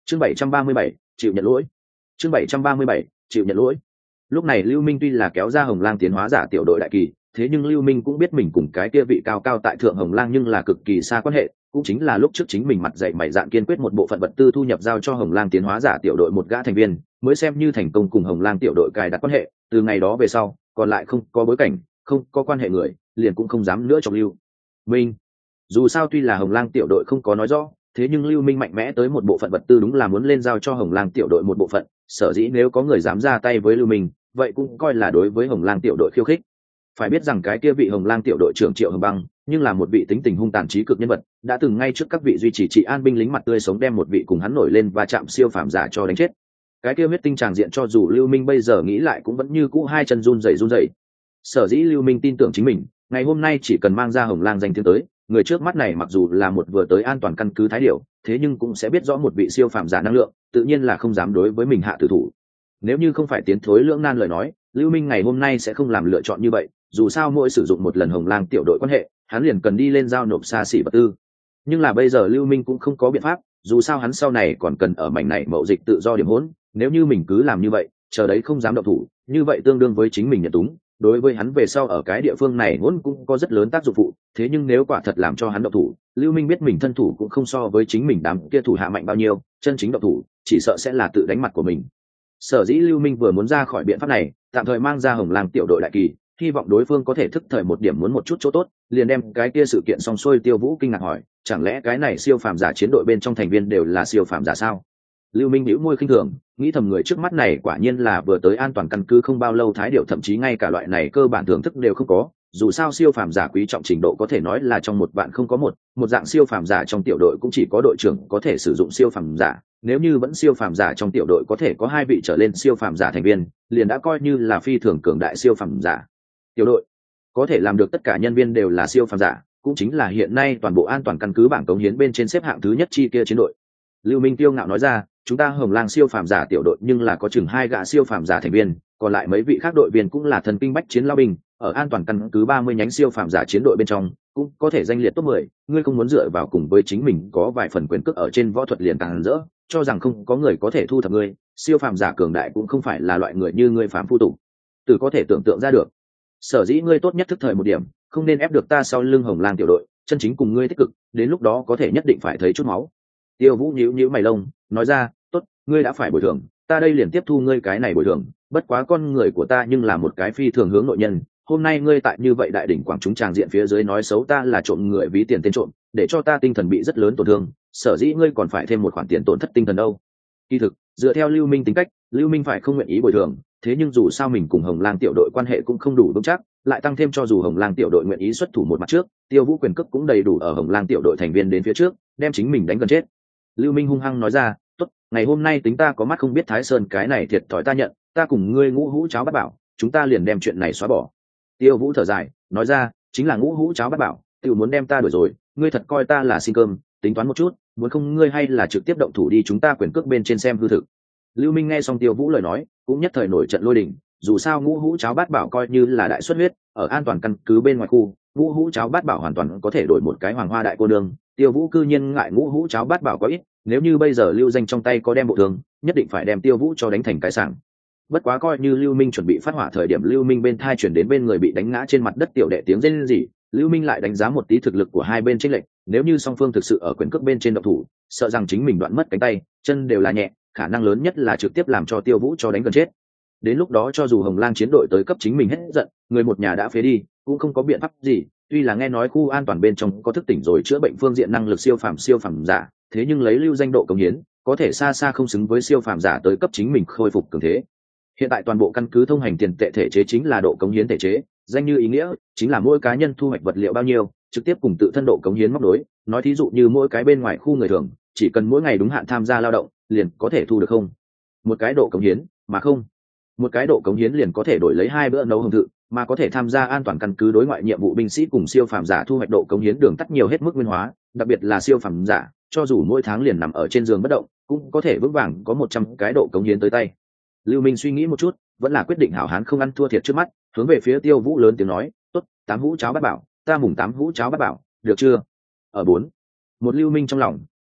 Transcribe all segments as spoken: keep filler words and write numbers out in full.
chương bảy trăm ba mươi bảy chịu nhận lỗi. chương bảy trăm ba mươi bảy chịu nhận lỗi. Lúc này Lưu Minh tuy là kéo ra Hồng Lang tiến hóa giả tiểu đội đại kỳ, thế nhưng Lưu Minh cũng biết mình cùng cái kia vị cao cao tại thượng Hồng Lang nhưng là cực kỳ xa quan hệ, cũng chính là lúc trước chính mình mặt dạy mày dạn kiên quyết một bộ phận vật tư thu nhập giao cho Hồng Lang tiến hóa giả tiểu đội một gã thành viên, mới xem như thành công cùng Hồng Lang tiểu đội cài đặt quan hệ. Từ ngày đó về sau, còn lại không có bối cảnh, không có quan hệ người, liền cũng không dám nữa chọc Lưu Minh. Dù sao tuy là Hồng Lang tiểu đội không có nói rõ, thế nhưng Lưu Minh mạnh mẽ tới một bộ phận vật tư đúng là muốn lên giao cho Hồng Lang tiểu đội một bộ phận, sở dĩ nếu có người dám ra tay với Lưu Minh, vậy cũng coi là đối với Hồng Lang tiểu đội khiêu khích. Phải biết rằng cái kia vị Hồng Lang tiểu đội trưởng Triệu Hồng Băng, nhưng là một vị tính tình hung tàn trí cực nhân vật, đã từng ngay trước các vị duy trì trị an binh lính mặt tươi sống đem một vị cùng hắn nổi lên và chạm siêu phàm giả cho đánh chết. Cái kia huyết tinh tràng diện cho dù Lưu Minh bây giờ nghĩ lại cũng vẫn như cũ hai chân run rẩy run rẩy. Sở dĩ Lưu Minh tin tưởng chính mình, ngày hôm nay chỉ cần mang ra Hồng Lang danh tiếng tới, người trước mắt này mặc dù là một vừa tới an toàn căn cứ thái điểu, thế nhưng cũng sẽ biết rõ một vị siêu phàm giả năng lượng, tự nhiên là không dám đối với mình hạ tử thủ. Nếu như không phải tiến thối lưỡng nan lời nói, Lưu Minh ngày hôm nay sẽ không làm lựa chọn như vậy, dù sao mỗi sử dụng một lần Hồng Lang tiểu đội quan hệ, hắn liền cần đi lên giao nộp xa xỉ vật tư. Nhưng là bây giờ Lưu Minh cũng không có biện pháp, dù sao hắn sau này còn cần ở mảnh này mậu dịch tự do điểm hỗn, nếu như mình cứ làm như vậy, chờ đấy không dám động thủ, như vậy tương đương với chính mình nhận túng, đối với hắn về sau ở cái địa phương này hỗn cũng có rất lớn tác dụng phụ. Thế nhưng nếu quả thật làm cho hắn động thủ, Lưu Minh biết mình thân thủ cũng không so với chính mình đám kia thủ hạ mạnh bao nhiêu, chân chính động thủ chỉ sợ sẽ là tự đánh mặt của mình. Sở dĩ Lưu Minh vừa muốn ra khỏi biện pháp này, tạm thời mang ra Hồng Lang tiểu đội đại kỳ, hy vọng đối phương có thể thức thời một điểm muốn một chút chỗ tốt, liền đem cái kia sự kiện xong xuôi. Tiêu Vũ kinh ngạc hỏi, chẳng lẽ cái này siêu phàm giả chiến đội bên trong thành viên đều là siêu phàm giả sao? Lưu Minh nhíu môi khinh thường, nghĩ thầm người trước mắt này quả nhiên là vừa tới an toàn căn cứ không bao lâu thái điểu, thậm chí ngay cả loại này cơ bản thưởng thức đều không có. Dù sao siêu phàm giả quý trọng trình độ có thể nói là trong một vạn không có một, một dạng siêu phàm giả trong tiểu đội cũng chỉ có đội trưởng có thể sử dụng siêu phàm giả. Nếu như vẫn siêu phàm giả trong tiểu đội có thể có hai vị trở lên siêu phàm giả thành viên, liền đã coi như là phi thường cường đại siêu phàm giả. Tiểu đội có thể làm được tất cả nhân viên đều là siêu phàm giả, cũng chính là hiện nay toàn bộ an toàn căn cứ bảng cống hiến bên trên xếp hạng thứ nhất chi kia chiến đội. Lưu Minh tiêu ngạo nói ra, chúng ta Hồng Lang siêu phàm giả tiểu đội nhưng là có chừng hai gã siêu phàm giả thành viên, còn lại mấy vị khác đội viên cũng là thần kinh bách chiến lao binh, ở an toàn căn cứ ba mươi nhánh siêu phàm giả chiến đội bên trong, cũng có thể danh liệt top mười. Ngươi không muốn dựa vào cùng với chính mình có vài phần quyền cước ở trên võ thuật liền càng rỡ, cho rằng không có người có thể thu thập ngươi, siêu phàm giả cường đại cũng không phải là loại người như ngươi phàm phu tục từ có thể tưởng tượng ra được. Sở dĩ ngươi tốt nhất thức thời một điểm, không nên ép được ta sau lưng Hồng Lang tiểu đội, chân chính cùng ngươi tích cực, đến lúc đó có thể nhất định phải thấy chút máu. Tiêu Vũ nhíu nhíu mày lông, nói ra, tốt, ngươi đã phải bồi thường, ta đây liền tiếp thu ngươi cái này bồi thường, bất quá con người của ta nhưng là một cái phi thường hướng nội nhân, hôm nay ngươi tại như vậy đại đỉnh quảng chúng tràng diện phía dưới nói xấu ta là trộm người ví tiền tên trộm, để cho ta tinh thần bị rất lớn tổn thương, sở dĩ ngươi còn phải thêm một khoản tiền tổn thất tinh thần đâu. Kỳ thực, dựa theo Lưu Minh tính cách, Lưu Minh phải không nguyện ý bồi thường, thế nhưng dù sao mình cùng Hồng Lang tiểu đội quan hệ cũng không đủ vững chắc, lại tăng thêm cho dù Hồng Lang tiểu đội nguyện ý xuất thủ một mặt trước, Tiêu Vũ quyền cước cũng đầy đủ ở Hồng Lang tiểu đội thành viên đến phía trước, đem chính mình đánh gần chết. Lưu Minh hung hăng nói ra, tốt, ngày hôm nay tính ta có mắt không biết Thái Sơn, cái này thiệt thòi ta nhận, ta cùng ngươi Ngũ Hũ Cháo Bát Bảo, chúng ta liền đem chuyện này xóa bỏ. Tiêu Vũ thở dài, nói ra, chính là Ngũ Hũ Cháo Bát Bảo, tiểu muốn đem ta đuổi rồi, ngươi thật coi ta là xin cơm, tính toán một chút, muốn không ngươi hay là trực tiếp động thủ đi, chúng ta quyền cước bên trên xem hư thực. Lưu Minh nghe xong Tiêu Vũ lời nói, cũng nhất thời nổi trận lôi đình, dù sao Ngũ Hũ Cháo Bát Bảo coi như là đại xuất huyết, ở an toàn căn cứ bên ngoài khu, Ngũ Hũ Cháo Bát Bảo hoàn toàn có thể đổi một cái Hoàng Hoa đại cô nương. Tiêu Vũ cư nhiên ngại Ngũ Hũ Cháo Bát Bảo có ít, nếu như bây giờ Lưu Danh trong tay có đem bộ thương, nhất định phải đem Tiêu Vũ cho đánh thành cái sảng. Bất quá coi như Lưu Minh chuẩn bị phát hỏa thời điểm, Lưu Minh bên thai chuyển đến bên người bị đánh ngã trên mặt đất tiểu đệ tiếng rên rỉ, Lưu Minh lại đánh giá một tí thực lực của hai bên chênh lệch, nếu như song phương thực sự ở quyền cước bên trên động thủ, sợ rằng chính mình đoạn mất cánh tay, chân đều là nhẹ, khả năng lớn nhất là trực tiếp làm cho Tiêu Vũ cho đánh gần chết. Đến lúc đó cho dù Hồng Lang chiến đội tới cấp chính mình hết giận, người một nhà đã phế đi, cũng không có biện pháp gì. Tuy là nghe nói khu an toàn bên trong có thức tỉnh rồi chữa bệnh phương diện năng lực siêu phàm siêu phàm giả, thế nhưng lấy Lưu Danh độ công hiến, có thể xa xa không xứng với siêu phàm giả tới cấp chính mình khôi phục cường thế. Hiện tại toàn bộ căn cứ thông hành tiền tệ thể chế chính là độ cống hiến thể chế, danh như ý nghĩa, chính là mỗi cá nhân thu hoạch vật liệu bao nhiêu, trực tiếp cùng tự thân độ cống hiến móc đối. Nói thí dụ như mỗi cái bên ngoài khu người thường, chỉ cần mỗi ngày đúng hạn tham gia lao động, liền có thể thu được không một cái độ cống hiến, mà không một cái độ cống hiến liền có thể đổi lấy hai bữa nấu hồng thự, mà có thể tham gia an toàn căn cứ đối ngoại nhiệm vụ binh sĩ cùng siêu phàm giả thu hoạch độ cống hiến đường tắt nhiều hết mức nguyên hóa, đặc biệt là siêu phàm giả, cho dù mỗi tháng liền nằm ở trên giường bất động, cũng có thể vững vàng có một trăm cái độ cống hiến tới tay. Lưu Minh suy nghĩ một chút, vẫn là quyết định hảo hán không ăn thua thiệt trước mắt, hướng về phía Tiêu Vũ lớn tiếng nói, tốt, tám hũ cháo Bát Bảo, ta mùng tám hũ cháo Bát Bảo, được chưa? Ở bốn, một Lưu Minh trong lòng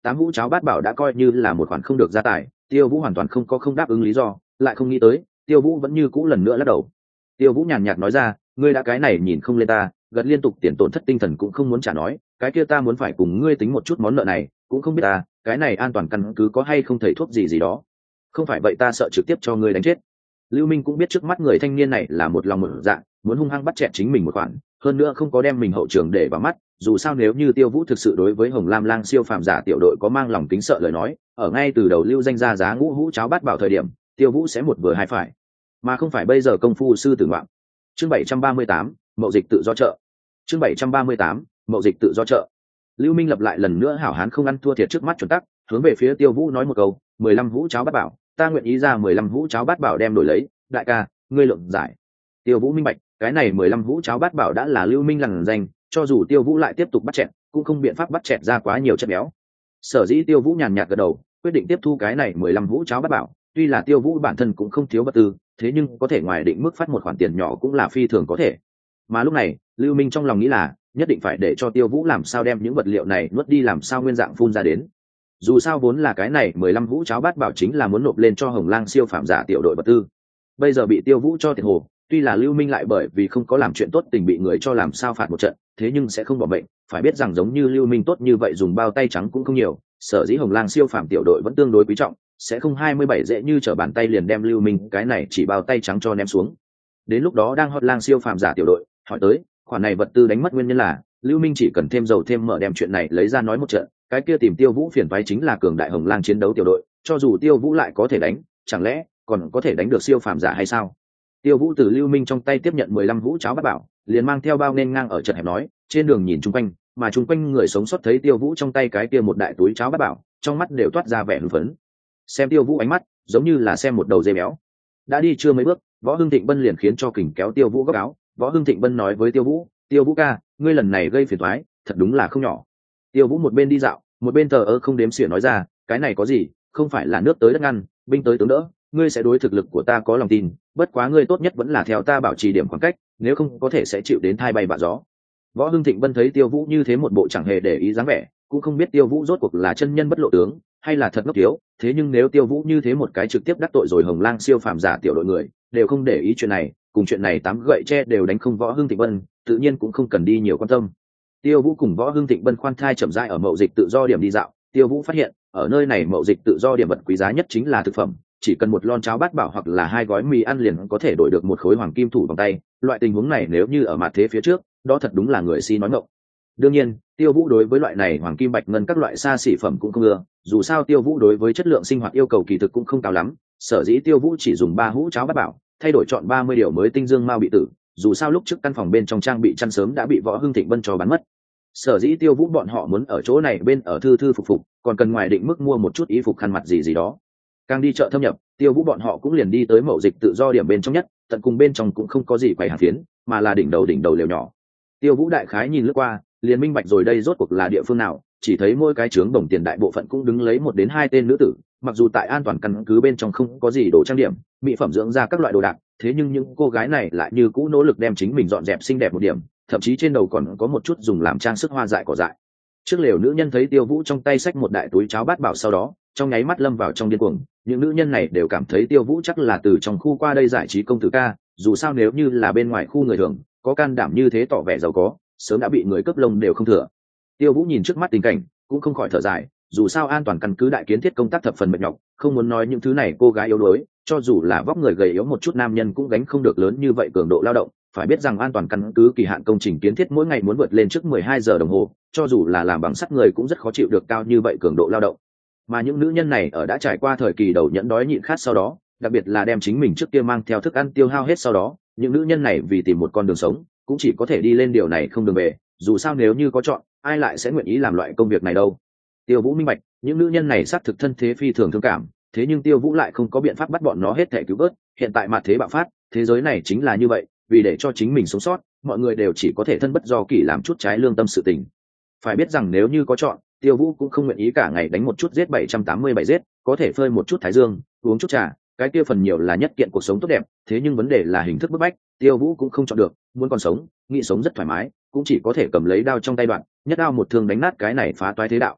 tám vũ cháo bát bảo đã coi như là một khoản không được gia tài, Tiêu Vũ hoàn toàn không có không đáp ứng lý do, lại không nghĩ tới Tiêu Vũ vẫn như cũ lần nữa lắc đầu. Tiêu Vũ nhàn nhạt nói ra, ngươi đã cái này nhìn không lên ta, gật liên tục tiền tổn thất tinh thần cũng không muốn trả nói, cái kia ta muốn phải cùng ngươi tính một chút món nợ này, cũng không biết ta cái này an toàn căn cứ có hay không thầy thuốc gì gì đó, không phải vậy ta sợ trực tiếp cho ngươi đánh chết. Lưu Minh cũng biết trước mắt người thanh niên này là một lòng một dạ, muốn hung hăng bắt chẹt chính mình một khoản, hơn nữa không có đem mình hậu trường để vào mắt. Dù sao nếu như Tiêu Vũ thực sự đối với Hồng Lam Lang siêu phàm giả tiểu đội có mang lòng kính sợ lời nói, ở ngay từ đầu lưu danh ra giá ngũ hũ cháo bát bảo thời điểm, Tiêu Vũ sẽ một vừa hai phải, mà không phải bây giờ công phu sư tử ngoạm. Chương bảy trăm ba mươi tám, mậu dịch tự do chợ. Chương bảy trăm ba mươi tám, mậu dịch tự do chợ. Lưu Minh lập lại lần nữa hảo hán không ăn thua thiệt trước mắt chuẩn tắc, hướng về phía Tiêu Vũ nói một câu, mười lăm hũ cháo bát bảo, ta nguyện ý ra mười lăm hũ cháo bát bảo đem đổi lấy, đại ca, ngươi lượng giải. Tiêu Vũ minh bạch, cái này mười lăm hũ cháo bát bảo đã là Lưu Minh lằn danh, cho dù Tiêu Vũ lại tiếp tục bắt chẹt, cũng không biện pháp bắt chẹt ra quá nhiều chất béo. Sở dĩ Tiêu Vũ nhàn nhạt gật đầu, quyết định tiếp thu cái này mười lăm hũ cháo bát bảo, tuy là Tiêu Vũ bản thân cũng không thiếu vật tư, thế nhưng có thể ngoài định mức phát một khoản tiền nhỏ cũng là phi thường có thể. Mà lúc này, Lưu Minh trong lòng nghĩ là, nhất định phải để cho Tiêu Vũ làm sao đem những vật liệu này nuốt đi làm sao nguyên dạng phun ra đến. Dù sao vốn là cái này mười lăm hũ cháo bát bảo chính là muốn nộp lên cho Hồng Lang siêu phạm giả tiểu đội vật tư. Bây giờ bị Tiêu Vũ cho tiền hồ, tuy là Lưu Minh lại bởi vì không có làm chuyện tốt tình bị người cho làm sao phạt một trận, thế nhưng sẽ không bỏ bệnh, phải biết rằng giống như Lưu Minh tốt như vậy dùng bao tay trắng cũng không nhiều, sở dĩ Hồng Lang siêu phạm tiểu đội vẫn tương đối quý trọng, sẽ không hai mươi bảy dễ như trở bàn tay liền đem Lưu Minh cái này chỉ bao tay trắng cho ném xuống. Đến lúc đó đang hot Lang siêu phạm giả tiểu đội hỏi tới, khoản này vật tư đánh mất nguyên nhân là Lưu Minh chỉ cần thêm dầu thêm mỡ đem chuyện này lấy ra nói một trận, cái kia tìm Tiêu Vũ phiền toái chính là cường đại Hồng Lang chiến đấu tiểu đội, cho dù Tiêu Vũ lại có thể đánh, chẳng lẽ còn có thể đánh được siêu phàm giả hay sao? Tiêu Vũ từ Lưu Minh trong tay tiếp nhận mười lăm hũ cháo bát bảo, liền mang theo bao nên ngang ở trận hẹp nói, trên đường nhìn chung quanh, mà chung quanh người sống sót thấy Tiêu Vũ trong tay cái kia một đại túi cháo bát bảo, trong mắt đều toát ra vẻ hưng phấn. Xem Tiêu Vũ ánh mắt, giống như là xem một đầu dê béo. Đã đi chưa mấy bước, Võ Hưng Thịnh Bân liền khiến cho kình kéo Tiêu Vũ góc áo, Võ Hưng Thịnh Bân nói với Tiêu Vũ, Tiêu Vũ ca, ngươi lần này gây phiền toái, thật đúng là không nhỏ. Tiêu Vũ một bên đi dạo, một bên thờ ơ không đếm xỉa nói ra, cái này có gì, không phải là nước tới đất ngăn, binh tới tướng đỡ, ngươi sẽ đối thực lực của ta có lòng tin, bất quá ngươi tốt nhất vẫn là theo ta bảo trì điểm khoảng cách, nếu không có thể sẽ chịu đến thai bay vạ gió. Võ Hưng Thịnh Bân thấy Tiêu Vũ như thế một bộ chẳng hề để ý dáng vẻ, cũng không biết Tiêu Vũ rốt cuộc là chân nhân bất lộ tướng, hay là thật ngốc thiếu, thế nhưng nếu Tiêu Vũ như thế một cái trực tiếp đắc tội rồi Hồng Lang siêu phàm giả tiểu đội người, đều không để ý chuyện này, cùng chuyện này tám gậy tre đều đánh không Võ Hưng Thịnh Bân, tự nhiên cũng không cần đi nhiều quan tâm. Tiêu Vũ cùng Võ Hưng Thịnh Bân khoan thai chậm rãi ở mậu dịch tự do điểm đi dạo, Tiêu Vũ phát hiện, ở nơi này mậu dịch tự do điểm vật quý giá nhất chính là thực phẩm, chỉ cần một lon cháo bát bảo hoặc là hai gói mì ăn liền có thể đổi được một khối hoàng kim thủ vòng tay, loại tình huống này nếu như ở mặt thế phía trước, đó thật đúng là người si nói ngọng. Đương nhiên, Tiêu Vũ đối với loại này hoàng kim bạch ngân các loại xa xỉ phẩm cũng không ưa, dù sao Tiêu Vũ đối với chất lượng sinh hoạt yêu cầu kỳ thực cũng không cao lắm, sở dĩ Tiêu Vũ chỉ dùng ba hũ cháo bát bảo, thay đổi chọn ba mươi điều mới tinh dương mao bị tử, dù sao lúc trước căn phòng bên trong trang bị chăn sớm đã bị Võ Hưng Thịnh Bân cho bán mất. Sở dĩ Tiêu Vũ bọn họ muốn ở chỗ này bên ở thư thư phục phục, còn cần ngoài định mức mua một chút y phục khăn mặt gì gì đó. Càng đi chợ thâm nhập, Tiêu Vũ bọn họ cũng liền đi tới mậu dịch tự do điểm bên trong nhất, tận cùng bên trong cũng không có gì quầy hàng phiến, mà là đỉnh đầu đỉnh đầu lều nhỏ. Tiêu Vũ đại khái nhìn lướt qua, liền minh bạch rồi đây rốt cuộc là địa phương nào, chỉ thấy mỗi cái trướng đồng tiền đại bộ phận cũng đứng lấy một đến hai tên nữ tử, mặc dù tại an toàn căn cứ bên trong không có gì đồ trang điểm, mỹ phẩm dưỡng da các loại đồ đạc, thế nhưng những cô gái này lại như cũ nỗ lực đem chính mình dọn dẹp xinh đẹp một điểm, thậm chí trên đầu còn có một chút dùng làm trang sức hoa dại cỏ dại. Trước lều nữ nhân thấy Tiêu Vũ trong tay xách một đại túi cháo bát bảo sau đó, trong nháy mắt lâm vào trong điên cuồng, những nữ nhân này đều cảm thấy Tiêu Vũ chắc là từ trong khu qua đây giải trí công tử ca, dù sao nếu như là bên ngoài khu người thường, có can đảm như thế tỏ vẻ giàu có, sớm đã bị người cướp lông đều không thừa. Tiêu Vũ nhìn trước mắt tình cảnh, cũng không khỏi thở dài, dù sao an toàn căn cứ đại kiến thiết công tác thập phần mệt nhọc, không muốn nói những thứ này cô gái yếu đuối, cho dù là vóc người gầy yếu một chút nam nhân cũng gánh không được lớn như vậy cường độ lao động, phải biết rằng an toàn căn cứ kỳ hạn công trình kiến thiết mỗi ngày muốn vượt lên trước mười hai giờ đồng hồ, cho dù là làm bằng sắt người cũng rất khó chịu được cao như vậy cường độ lao động. Mà những nữ nhân này ở đã trải qua thời kỳ đầu nhẫn đói nhịn khát sau đó, đặc biệt là đem chính mình trước kia mang theo thức ăn tiêu hao hết sau đó, những nữ nhân này vì tìm một con đường sống, cũng chỉ có thể đi lên điều này không đường về, dù sao nếu như có chọn, ai lại sẽ nguyện ý làm loại công việc này đâu. Tiêu Vũ minh bạch, những nữ nhân này xác thực thân thế phi thường thương cảm, thế nhưng Tiêu Vũ lại không có biện pháp bắt bọn nó hết thể cứu vớt, hiện tại mặt thế bạo phát, thế giới này chính là như vậy, vì để cho chính mình sống sót, mọi người đều chỉ có thể thân bất do kỷ làm chút trái lương tâm sự tình. Phải biết rằng nếu như có chọn, Tiêu Vũ cũng không nguyện ý cả ngày đánh một chút giết bảy trăm tám mươi bảy giết, có thể phơi một chút thái dương, uống chút trà, cái kia phần nhiều là nhất kiện cuộc sống tốt đẹp, thế nhưng vấn đề là hình thức bức bách, Tiêu Vũ cũng không chọn được, muốn còn sống, nghĩ sống rất thoải mái, cũng chỉ có thể cầm lấy đao trong tay đoạn, nhất đao một thương đánh nát cái này phá toái thế đạo.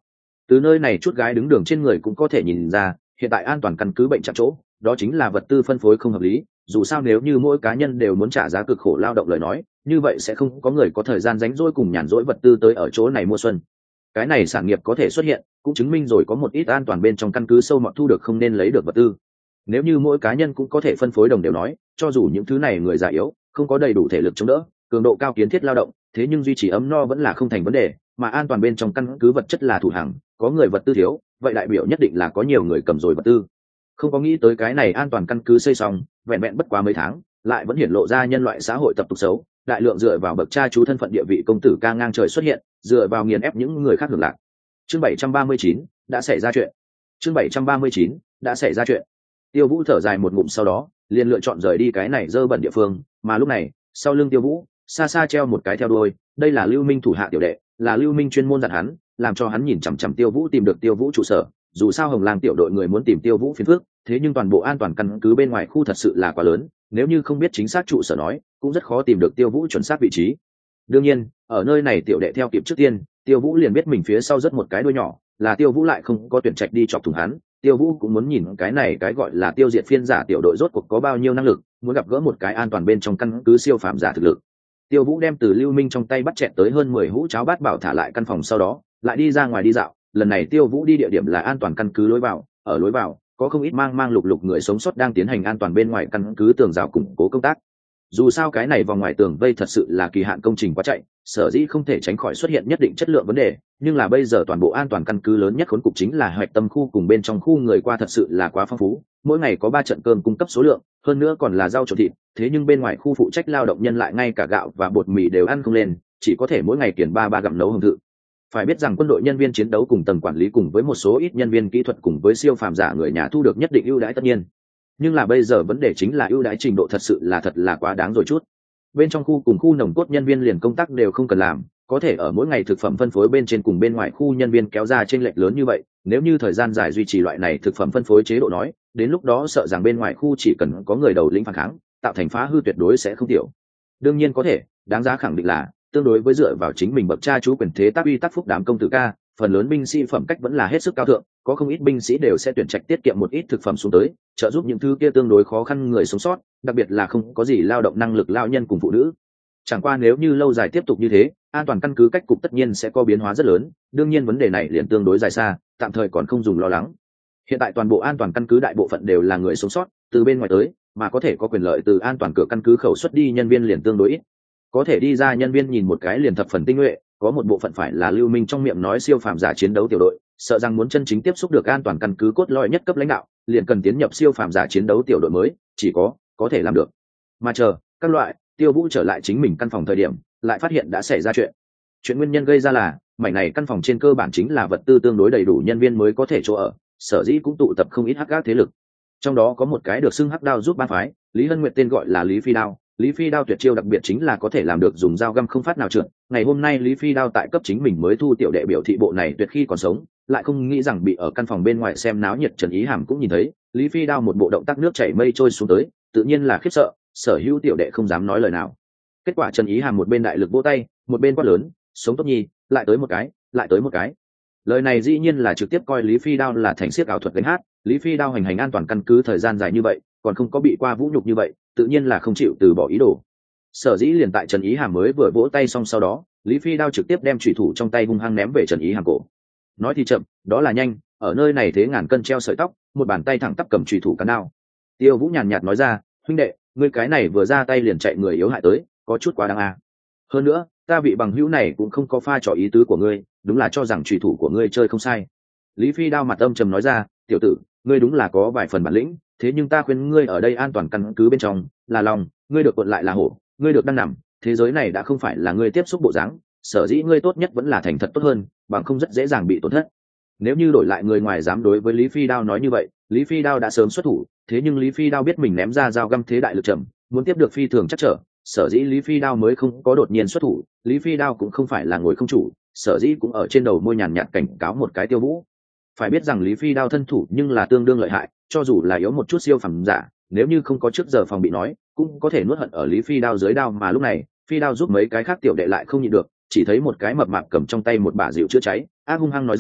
Từ nơi này chút gái đứng đường trên người cũng có thể nhìn ra, hiện tại an toàn căn cứ bệnh chạm chỗ, đó chính là vật tư phân phối không hợp lý. Dù sao nếu như mỗi cá nhân đều muốn trả giá cực khổ lao động lời nói, như vậy sẽ không có người có thời gian rảnh rỗi cùng nhàn rỗi vật tư tới ở chỗ này mua xuân. Cái này sản nghiệp có thể xuất hiện, cũng chứng minh rồi có một ít an toàn bên trong căn cứ sâu mọt thu được không nên lấy được vật tư. Nếu như mỗi cá nhân cũng có thể phân phối đồng đều nói, cho dù những thứ này người già yếu, không có đầy đủ thể lực chống đỡ, cường độ cao kiến thiết lao động, thế nhưng duy trì ấm no vẫn là không thành vấn đề, mà an toàn bên trong căn cứ vật chất là thủ hàng, có người vật tư thiếu, vậy đại biểu nhất định là có nhiều người cầm rồi vật tư. Không có nghĩ tới cái này an toàn căn cứ xây xong, vẹn vẹn bất quá mấy tháng, lại vẫn hiển lộ ra nhân loại xã hội tập tục xấu, đại lượng dựa vào bậc cha chú thân phận địa vị công tử ca ngang trời xuất hiện, dựa vào nghiền ép những người khác hưởng lạc. Chương bảy trăm ba mươi chín đã xảy ra chuyện. Chương bảy trăm ba mươi chín đã xảy ra chuyện. Tiêu Vũ thở dài một ngụm sau đó, liền lựa chọn rời đi cái này dơ bẩn địa phương, mà lúc này, sau lưng Tiêu Vũ, xa xa treo một cái theo đuôi, đây là Lưu Minh thủ hạ tiểu đệ, là Lưu Minh chuyên môn dặn hắn, làm cho hắn nhìn chằm chằm Tiêu Vũ tìm được Tiêu Vũ trụ sở, dù sao Hồng Lang tiểu đội người muốn tìm Tiêu Vũ phiền phức, thế nhưng toàn bộ an toàn căn cứ bên ngoài khu thật sự là quá lớn, nếu như không biết chính xác trụ sở nói, cũng rất khó tìm được Tiêu Vũ chuẩn xác vị trí. Đương nhiên, ở nơi này tiểu đệ theo kịp trước tiên, Tiêu Vũ liền biết mình phía sau rất một cái đuôi nhỏ, là Tiêu Vũ lại không có tuyển trạch đi chọc thủng hắn, Tiêu Vũ cũng muốn nhìn cái này cái gọi là tiêu diệt phiên giả tiểu đội rốt cuộc có bao nhiêu năng lực, muốn gặp gỡ một cái an toàn bên trong căn cứ siêu phàm giả thực lực. Tiêu Vũ đem từ Lưu Minh trong tay bắt chẹt tới hơn mười hũ cháo bát bảo thả lại căn phòng sau đó, lại đi ra ngoài đi dạo, lần này Tiêu Vũ đi địa điểm là an toàn căn cứ lối vào, ở lối vào có không ít mang mang lục lục người sống sót đang tiến hành an toàn bên ngoài căn cứ tường rào củng cố công tác. Dù sao cái này vòng ngoài tường vây thật sự là kỳ hạn công trình quá chạy, sở dĩ không thể tránh khỏi xuất hiện nhất định chất lượng vấn đề, nhưng là bây giờ toàn bộ an toàn căn cứ lớn nhất khốn cục chính là hoạch tâm khu cùng bên trong khu người qua thật sự là quá phong phú, mỗi ngày có ba trận cơm cung cấp số lượng, hơn nữa còn là rau trộn thịt, thế nhưng bên ngoài khu phụ trách lao động nhân lại ngay cả gạo và bột mì đều ăn không lên, chỉ có thể mỗi ngày kiển ba ba gặm nấu hồng thự. Phải biết rằng quân đội nhân viên chiến đấu cùng tầng quản lý cùng với một số ít nhân viên kỹ thuật cùng với siêu phàm giả người nhà thu được nhất định ưu đãi tất nhiên, nhưng là bây giờ vấn đề chính là ưu đãi trình độ thật sự là thật là quá đáng rồi chút. Bên trong khu cùng khu nồng cốt nhân viên liền công tác đều không cần làm, có thể ở mỗi ngày thực phẩm phân phối bên trên cùng bên ngoài khu nhân viên kéo ra chênh lệch lớn như vậy, nếu như thời gian dài duy trì loại này thực phẩm phân phối chế độ nói, đến lúc đó sợ rằng bên ngoài khu chỉ cần có người đầu lĩnh phản kháng, tạo thành phá hư tuyệt đối sẽ không tiểu. Đương nhiên có thể, đáng giá khẳng định là tương đối với dựa vào chính mình bậc cha chú quyền thế tác uy tác phúc đám công tử ca, phần lớn binh sĩ phẩm cách vẫn là hết sức cao thượng, có không ít binh sĩ đều sẽ tuyển trạch tiết kiệm một ít thực phẩm xuống tới, trợ giúp những thứ kia tương đối khó khăn người sống sót, đặc biệt là không có gì lao động năng lực lao nhân cùng phụ nữ. Chẳng qua nếu như lâu dài tiếp tục như thế, an toàn căn cứ cách cục tất nhiên sẽ có biến hóa rất lớn, đương nhiên vấn đề này liền tương đối dài xa, tạm thời còn không dùng lo lắng. Hiện tại toàn bộ an toàn căn cứ đại bộ phận đều là người sống sót, từ bên ngoài tới, mà có thể có quyền lợi từ an toàn cửa căn cứ khẩu xuất đi nhân viên liền tương đối ít. Có thể đi ra nhân viên nhìn một cái liền thập phần tinh nhuệ, có một bộ phận phải là Lưu Minh trong miệng nói siêu phàm giả chiến đấu tiểu đội, sợ rằng muốn chân chính tiếp xúc được an toàn căn cứ cốt lõi nhất cấp lãnh đạo, liền cần tiến nhập siêu phàm giả chiến đấu tiểu đội mới, chỉ có có thể làm được. Mà chờ, các loại, Tiêu Vũ trở lại chính mình căn phòng thời điểm, lại phát hiện đã xảy ra chuyện. Chuyện nguyên nhân gây ra là, mảnh này căn phòng trên cơ bản chính là vật tư tương đối đầy đủ nhân viên mới có thể chỗ ở, sở dĩ cũng tụ tập không ít hắc ác thế lực. Trong đó có một cái được xưng hắc đao giúp ba phái, Lý Hân Nguyệt tên gọi là Lý Phi Đao. Lý Phi Đao tuyệt chiêu đặc biệt chính là có thể làm được dùng dao găm không phát nào trượt. Ngày hôm nay Lý Phi Đao tại cấp chính mình mới thu tiểu đệ biểu thị bộ này tuyệt khi còn sống, lại không nghĩ rằng bị ở căn phòng bên ngoài xem náo nhiệt Trần Ý Hàm cũng nhìn thấy, Lý Phi Đao một bộ động tác nước chảy mây trôi xuống tới, tự nhiên là khiếp sợ, sở hữu tiểu đệ không dám nói lời nào. Kết quả Trần Ý Hàm một bên đại lực vỗ tay, một bên quát lớn, sống tốt nhi, lại tới một cái, lại tới một cái. Lời này dĩ nhiên là trực tiếp coi Lý Phi Đao là thành xiếc ảo thuật gánh hát, Lý Phi Đao hành hành an toàn căn cứ thời gian dài như vậy, còn không có bị qua vũ nhục như vậy, tự nhiên là không chịu từ bỏ ý đồ. Sở dĩ liền tại Trần Ý Hàm mới vừa vỗ tay xong sau đó, Lý Phi Đao trực tiếp đem chủy thủ trong tay hung hăng ném về Trần Ý Hàm cổ. Nói thì chậm, đó là nhanh, ở nơi này thế ngàn cân treo sợi tóc, một bàn tay thẳng tắp cầm chủy thủ cán đao. Tiêu Vũ nhàn nhạt nói ra, huynh đệ, ngươi cái này vừa ra tay liền chạy người yếu hại tới, có chút quá đáng à. Hơn nữa, ta vị bằng hữu này cũng không có pha trò ý tứ của ngươi, đúng là cho rằng chủy thủ của ngươi chơi không sai. Lý Phi Đao mặt âm trầm nói ra, tiểu tử, ngươi đúng là có vài phần bản lĩnh, thế nhưng ta khuyên ngươi ở đây an toàn căn cứ bên trong, là lòng, ngươi được cuộn lại là hổ, ngươi được đang nằm, thế giới này đã không phải là ngươi tiếp xúc bộ dáng, sở dĩ ngươi tốt nhất vẫn là thành thật tốt hơn, bằng không rất dễ dàng bị tổn thất. Nếu như đổi lại người ngoài dám đối với Lý Phi Đao nói như vậy, Lý Phi Đao đã sớm xuất thủ, thế nhưng Lý Phi Đao biết mình ném ra dao găm thế đại lực trầm, muốn tiếp được phi thường chắc trở, sở dĩ Lý Phi Đao mới không có đột nhiên xuất thủ, Lý Phi Đao cũng không phải là ngồi không chủ, sở dĩ cũng ở trên đầu môi nhàn nhạt cảnh cáo một cái Tiêu Vũ. Phải biết rằng Lý Phi Đao thân thủ nhưng là tương đương lợi hại, cho dù là yếu một chút siêu phẩm giả, nếu như không có trước giờ phòng bị nói, cũng có thể nuốt hận ở Lý Phi Đao dưới đao, mà lúc này, Phi Đao giúp mấy cái khác tiểu đệ lại không nhịn được, chỉ thấy một cái mập mạp cầm trong tay một bả rượu chữa cháy, ác hung hăng nói ra,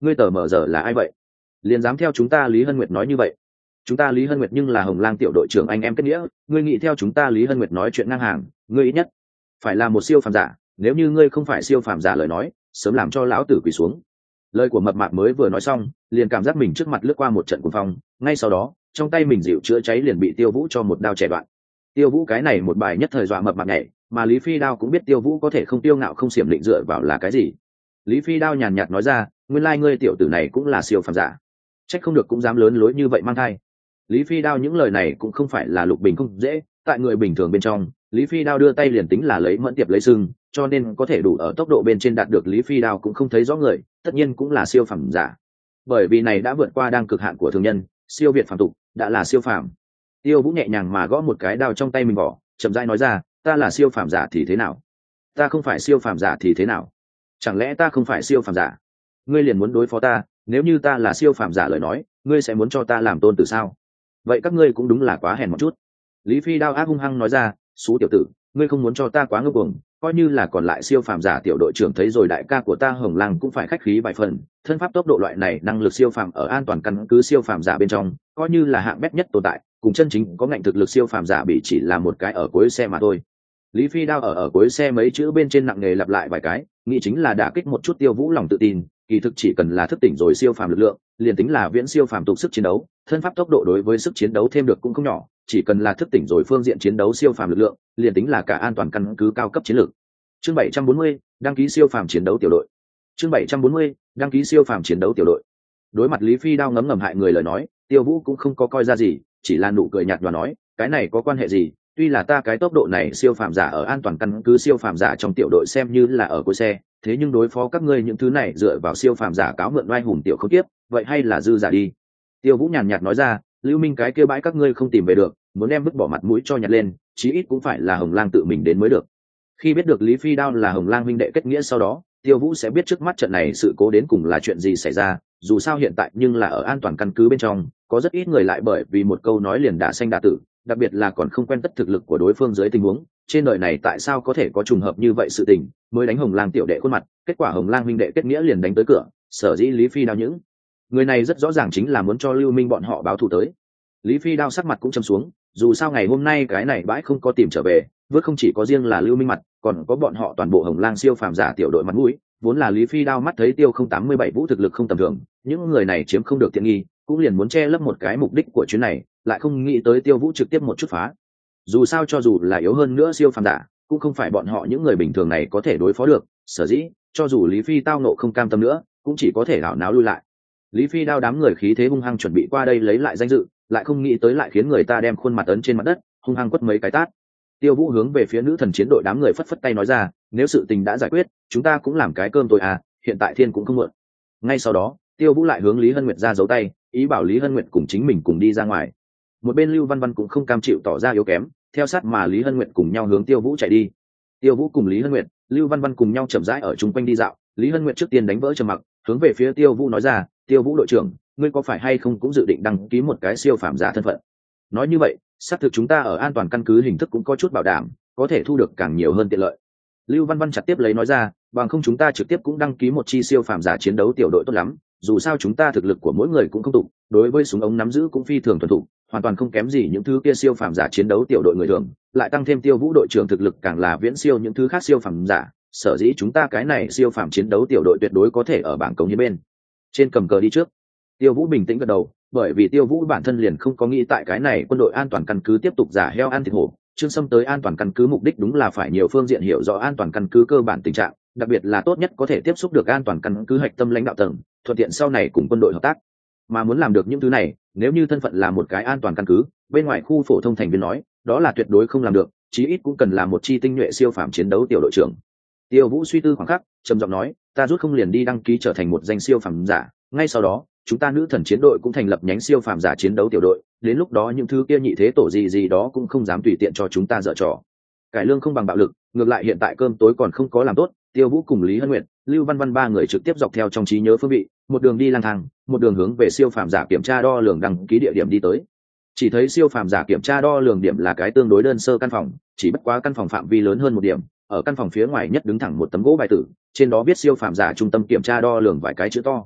ngươi tờ mờ giờ là ai vậy? Liền dám theo chúng ta Lý Hân Nguyệt nói như vậy? Chúng ta Lý Hân Nguyệt nhưng là Hồng Lang tiểu đội trưởng anh em kết nghĩa, ngươi nghĩ theo chúng ta Lý Hân Nguyệt nói chuyện ngang hàng, ngươi ít nhất phải là một siêu phàm giả, nếu như ngươi không phải siêu phàm giả lời nói, sớm làm cho lão tử quỳ xuống. Lời của mập mạp mới vừa nói xong, liền cảm giác mình trước mặt lướt qua một trận cuồng phong, ngay sau đó, trong tay mình dịu chữa cháy liền bị Tiêu Vũ cho một đao chẻ đoạn. Tiêu Vũ cái này một bài nhất thời dọa mập mạp nhảy, mà Lý Phi Đao cũng biết Tiêu Vũ có thể không tiêu ngạo không xiểm định dựa vào là cái gì. Lý Phi Đao nhàn nhạt nói ra, nguyên lai ngươi tiểu tử này cũng là siêu phàm giả, trách không được cũng dám lớn lối như vậy mang thai. Lý Phi Đao những lời này cũng không phải là Lục Bình không dễ, tại người bình thường bên trong, Lý Phi Đao đưa tay liền tính là lấy mẫn tiệp lấy sưng, cho nên có thể đủ ở tốc độ bên trên đạt được Lý Phi Đao cũng không thấy rõ người, tất nhiên cũng là siêu phàm giả. Bởi vì này đã vượt qua đang cực hạn của thường nhân, siêu việt phàm tục, đã là siêu phàm. Tiêu Vũ nhẹ nhàng mà gõ một cái đao trong tay mình bỏ, chậm rãi nói ra, ta là siêu phàm giả thì thế nào? Ta không phải siêu phàm giả thì thế nào? Chẳng lẽ ta không phải siêu phàm giả? Ngươi liền muốn đối phó ta, nếu như ta là siêu phàm giả lời nói, ngươi sẽ muốn cho ta làm tôn tử sao? Vậy các ngươi cũng đúng là quá hèn một chút. Lý Phi Đao ác hung hăng nói ra, xú tiểu tử, ngươi không muốn cho ta quá ngông cuồng, coi như là còn lại siêu phàm giả tiểu đội trưởng thấy rồi đại ca của ta Hồng Lang cũng phải khách khí vài phần, thân pháp tốc độ loại này năng lực siêu phàm ở an toàn căn cứ siêu phàm giả bên trong, coi như là hạng bét nhất tồn tại, cùng chân chính có ngạnh thực lực siêu phàm giả bị chỉ là một cái ở cuối xe mà thôi. Lý Phi Đao ở ở cuối xe mấy chữ bên trên nặng nề lặp lại vài cái, nghĩ chính là đả kích một chút Tiêu Vũ lòng tự tin, kỳ thực chỉ cần là thức tỉnh rồi siêu phàm lực lượng, liền tính là viễn siêu phàm tục sức chiến đấu, thân pháp tốc độ đối với sức chiến đấu thêm được cũng không nhỏ, chỉ cần là thức tỉnh rồi phương diện chiến đấu siêu phàm lực lượng, liền tính là cả an toàn căn cứ cao cấp chiến lược. Chương bảy trăm bốn mươi, đăng ký siêu phàm chiến đấu tiểu đội. Chương bảy trăm bốn mươi, đăng ký siêu phàm chiến đấu tiểu đội. Đối mặt Lý Phi Đao ngấm ngầm hại người lời nói, Tiêu Vũ cũng không có coi ra gì, chỉ là nụ cười nhạt nhòa nói, cái này có quan hệ gì? Tuy là ta cái tốc độ này siêu phàm giả ở an toàn căn cứ siêu phàm giả trong tiểu đội xem như là ở cuối xe, thế nhưng đối phó các ngươi những thứ này dựa vào siêu phàm giả cáo mượn oai hùng tiểu không tiếp, vậy hay là dư giả đi. Tiêu Vũ nhàn nhạt nói ra, Lưu Minh cái kia bãi các ngươi không tìm về được, muốn đem vứt bỏ mặt mũi cho nhặt lên, chí ít cũng phải là Hồng Lang tự mình đến mới được. Khi biết được Lý Phi Đao là Hồng Lang huynh đệ kết nghĩa sau đó, Tiêu Vũ sẽ biết trước mắt trận này sự cố đến cùng là chuyện gì xảy ra, dù sao hiện tại nhưng là ở an toàn căn cứ bên trong, có rất ít người lại bởi vì một câu nói liền đả xanh đả tử, đặc biệt là còn không quen tất thực lực của đối phương dưới tình huống, trên đời này tại sao có thể có trùng hợp như vậy sự tình, mới đánh Hồng Lang tiểu đệ khuôn mặt, kết quả Hồng Lang huynh đệ kết nghĩa liền đánh tới cửa, sở dĩ Lý Phi Đao những người này rất rõ ràng chính là muốn cho Lưu Minh bọn họ báo thù tới. Lý Phi Đao sắc mặt cũng trầm xuống, dù sao ngày hôm nay cái này bãi không có tìm trở về, vớt không chỉ có riêng là Lưu Minh mặt, còn có bọn họ toàn bộ Hồng Lang siêu phàm giả tiểu đội mặt mũi, vốn là Lý Phi Đao mắt thấy Tiêu không tám mươi bảy vũ thực lực không tầm thường, những người này chiếm không được tiện nghi, cũng liền muốn che lấp một cái mục đích của chuyến này, lại không nghĩ tới Tiêu Vũ trực tiếp một chút phá. Dù sao cho dù là yếu hơn nữa siêu phàm giả, cũng không phải bọn họ những người bình thường này có thể đối phó được, sở dĩ, cho dù Lý Phi tao nộ không cam tâm nữa, cũng chỉ có thể hảo náo lui lại. Lý Phi Đao đám người khí thế hung hăng chuẩn bị qua đây lấy lại danh dự, lại không nghĩ tới lại khiến người ta đem khuôn mặt ấn trên mặt đất, hung hăng quất mấy cái tát. Tiêu Vũ hướng về phía nữ thần chiến đội đám người phất phất tay nói ra, nếu sự tình đã giải quyết, chúng ta cũng làm cái cơm tối à, hiện tại thiên cũng không muộn. Ngay sau đó, Tiêu Vũ lại hướng Lý Hân Nguyệt ra dấu tay, ý bảo Lý Hân Nguyệt cùng chính mình cùng đi ra ngoài. Một bên Lưu Văn Văn cũng không cam chịu tỏ ra yếu kém, theo sát mà Lý Hân Nguyệt cùng nhau hướng Tiêu Vũ chạy đi. Tiêu Vũ cùng Lý Hân Nguyệt, Lưu Văn Văn cùng nhau chậm rãi ở chung quanh đi dạo, Lý Hân Nguyệt trước tiên đánh vỡ trầm mặc, hướng về phía Tiêu Vũ nói ra, Tiêu Vũ đội trưởng, ngươi có phải hay không cũng dự định đăng ký một cái siêu phàm giả thân phận? Nói như vậy, xác thực chúng ta ở an toàn căn cứ hình thức cũng có chút bảo đảm, có thể thu được càng nhiều hơn tiện lợi. Lưu Văn Văn chặt tiếp lấy nói ra, bằng không chúng ta trực tiếp cũng đăng ký một chi siêu phàm giả chiến đấu tiểu đội tốt lắm, dù sao chúng ta thực lực của mỗi người cũng không tụ, đối với súng ống nắm giữ cũng phi thường thuần thục, hoàn toàn không kém gì những thứ kia siêu phàm giả chiến đấu tiểu đội người thường, lại tăng thêm Tiêu Vũ đội trưởng thực lực càng là viễn siêu những thứ khác siêu phàm giả, sở dĩ chúng ta cái này siêu phàm chiến đấu tiểu đội tuyệt đối có thể ở bảng cống như bên trên cầm cờ đi trước. Tiêu Vũ bình tĩnh gật đầu, bởi vì Tiêu Vũ bản thân liền không có nghĩ tại cái này quân đội an toàn căn cứ tiếp tục giả heo ăn thịt hổ. Trương Sâm tới an toàn căn cứ mục đích đúng là phải nhiều phương diện hiểu rõ an toàn căn cứ cơ bản tình trạng, đặc biệt là tốt nhất có thể tiếp xúc được an toàn căn cứ hạch tâm lãnh đạo tầng, thuận tiện sau này cùng quân đội hợp tác. Mà muốn làm được những thứ này, nếu như thân phận là một cái an toàn căn cứ, bên ngoài khu phổ thông thành viên nói, đó là tuyệt đối không làm được, chí ít cũng cần là một chi tinh nhuệ siêu phàm chiến đấu tiểu đội trưởng. Tiêu Vũ suy tư khoảng khắc, trầm giọng nói, ta rút không liền đi đăng ký trở thành một danh siêu phàm giả, ngay sau đó, chúng ta nữ thần chiến đội cũng thành lập nhánh siêu phàm giả chiến đấu tiểu đội, đến lúc đó những thứ kia nhị thế tổ gì gì đó cũng không dám tùy tiện cho chúng ta dở trò. Cải lương không bằng bạo lực, ngược lại hiện tại cơm tối còn không có làm tốt, Tiêu Vũ cùng Lý Hân Nguyệt, Lưu Văn Văn ba người trực tiếp dọc theo trong trí nhớ phương vị, một đường đi lang thang, một đường hướng về siêu phàm giả kiểm tra đo lường đăng ký địa điểm đi tới. Chỉ thấy siêu phàm giả kiểm tra đo lường điểm là cái tương đối đơn sơ căn phòng, chỉ bất quá căn phòng phạm vi lớn hơn một điểm, ở căn phòng phía ngoài nhất đứng thẳng một tấm gỗ bài tử, trên đó viết siêu phàm giả trung tâm kiểm tra đo lường vài cái chữ to.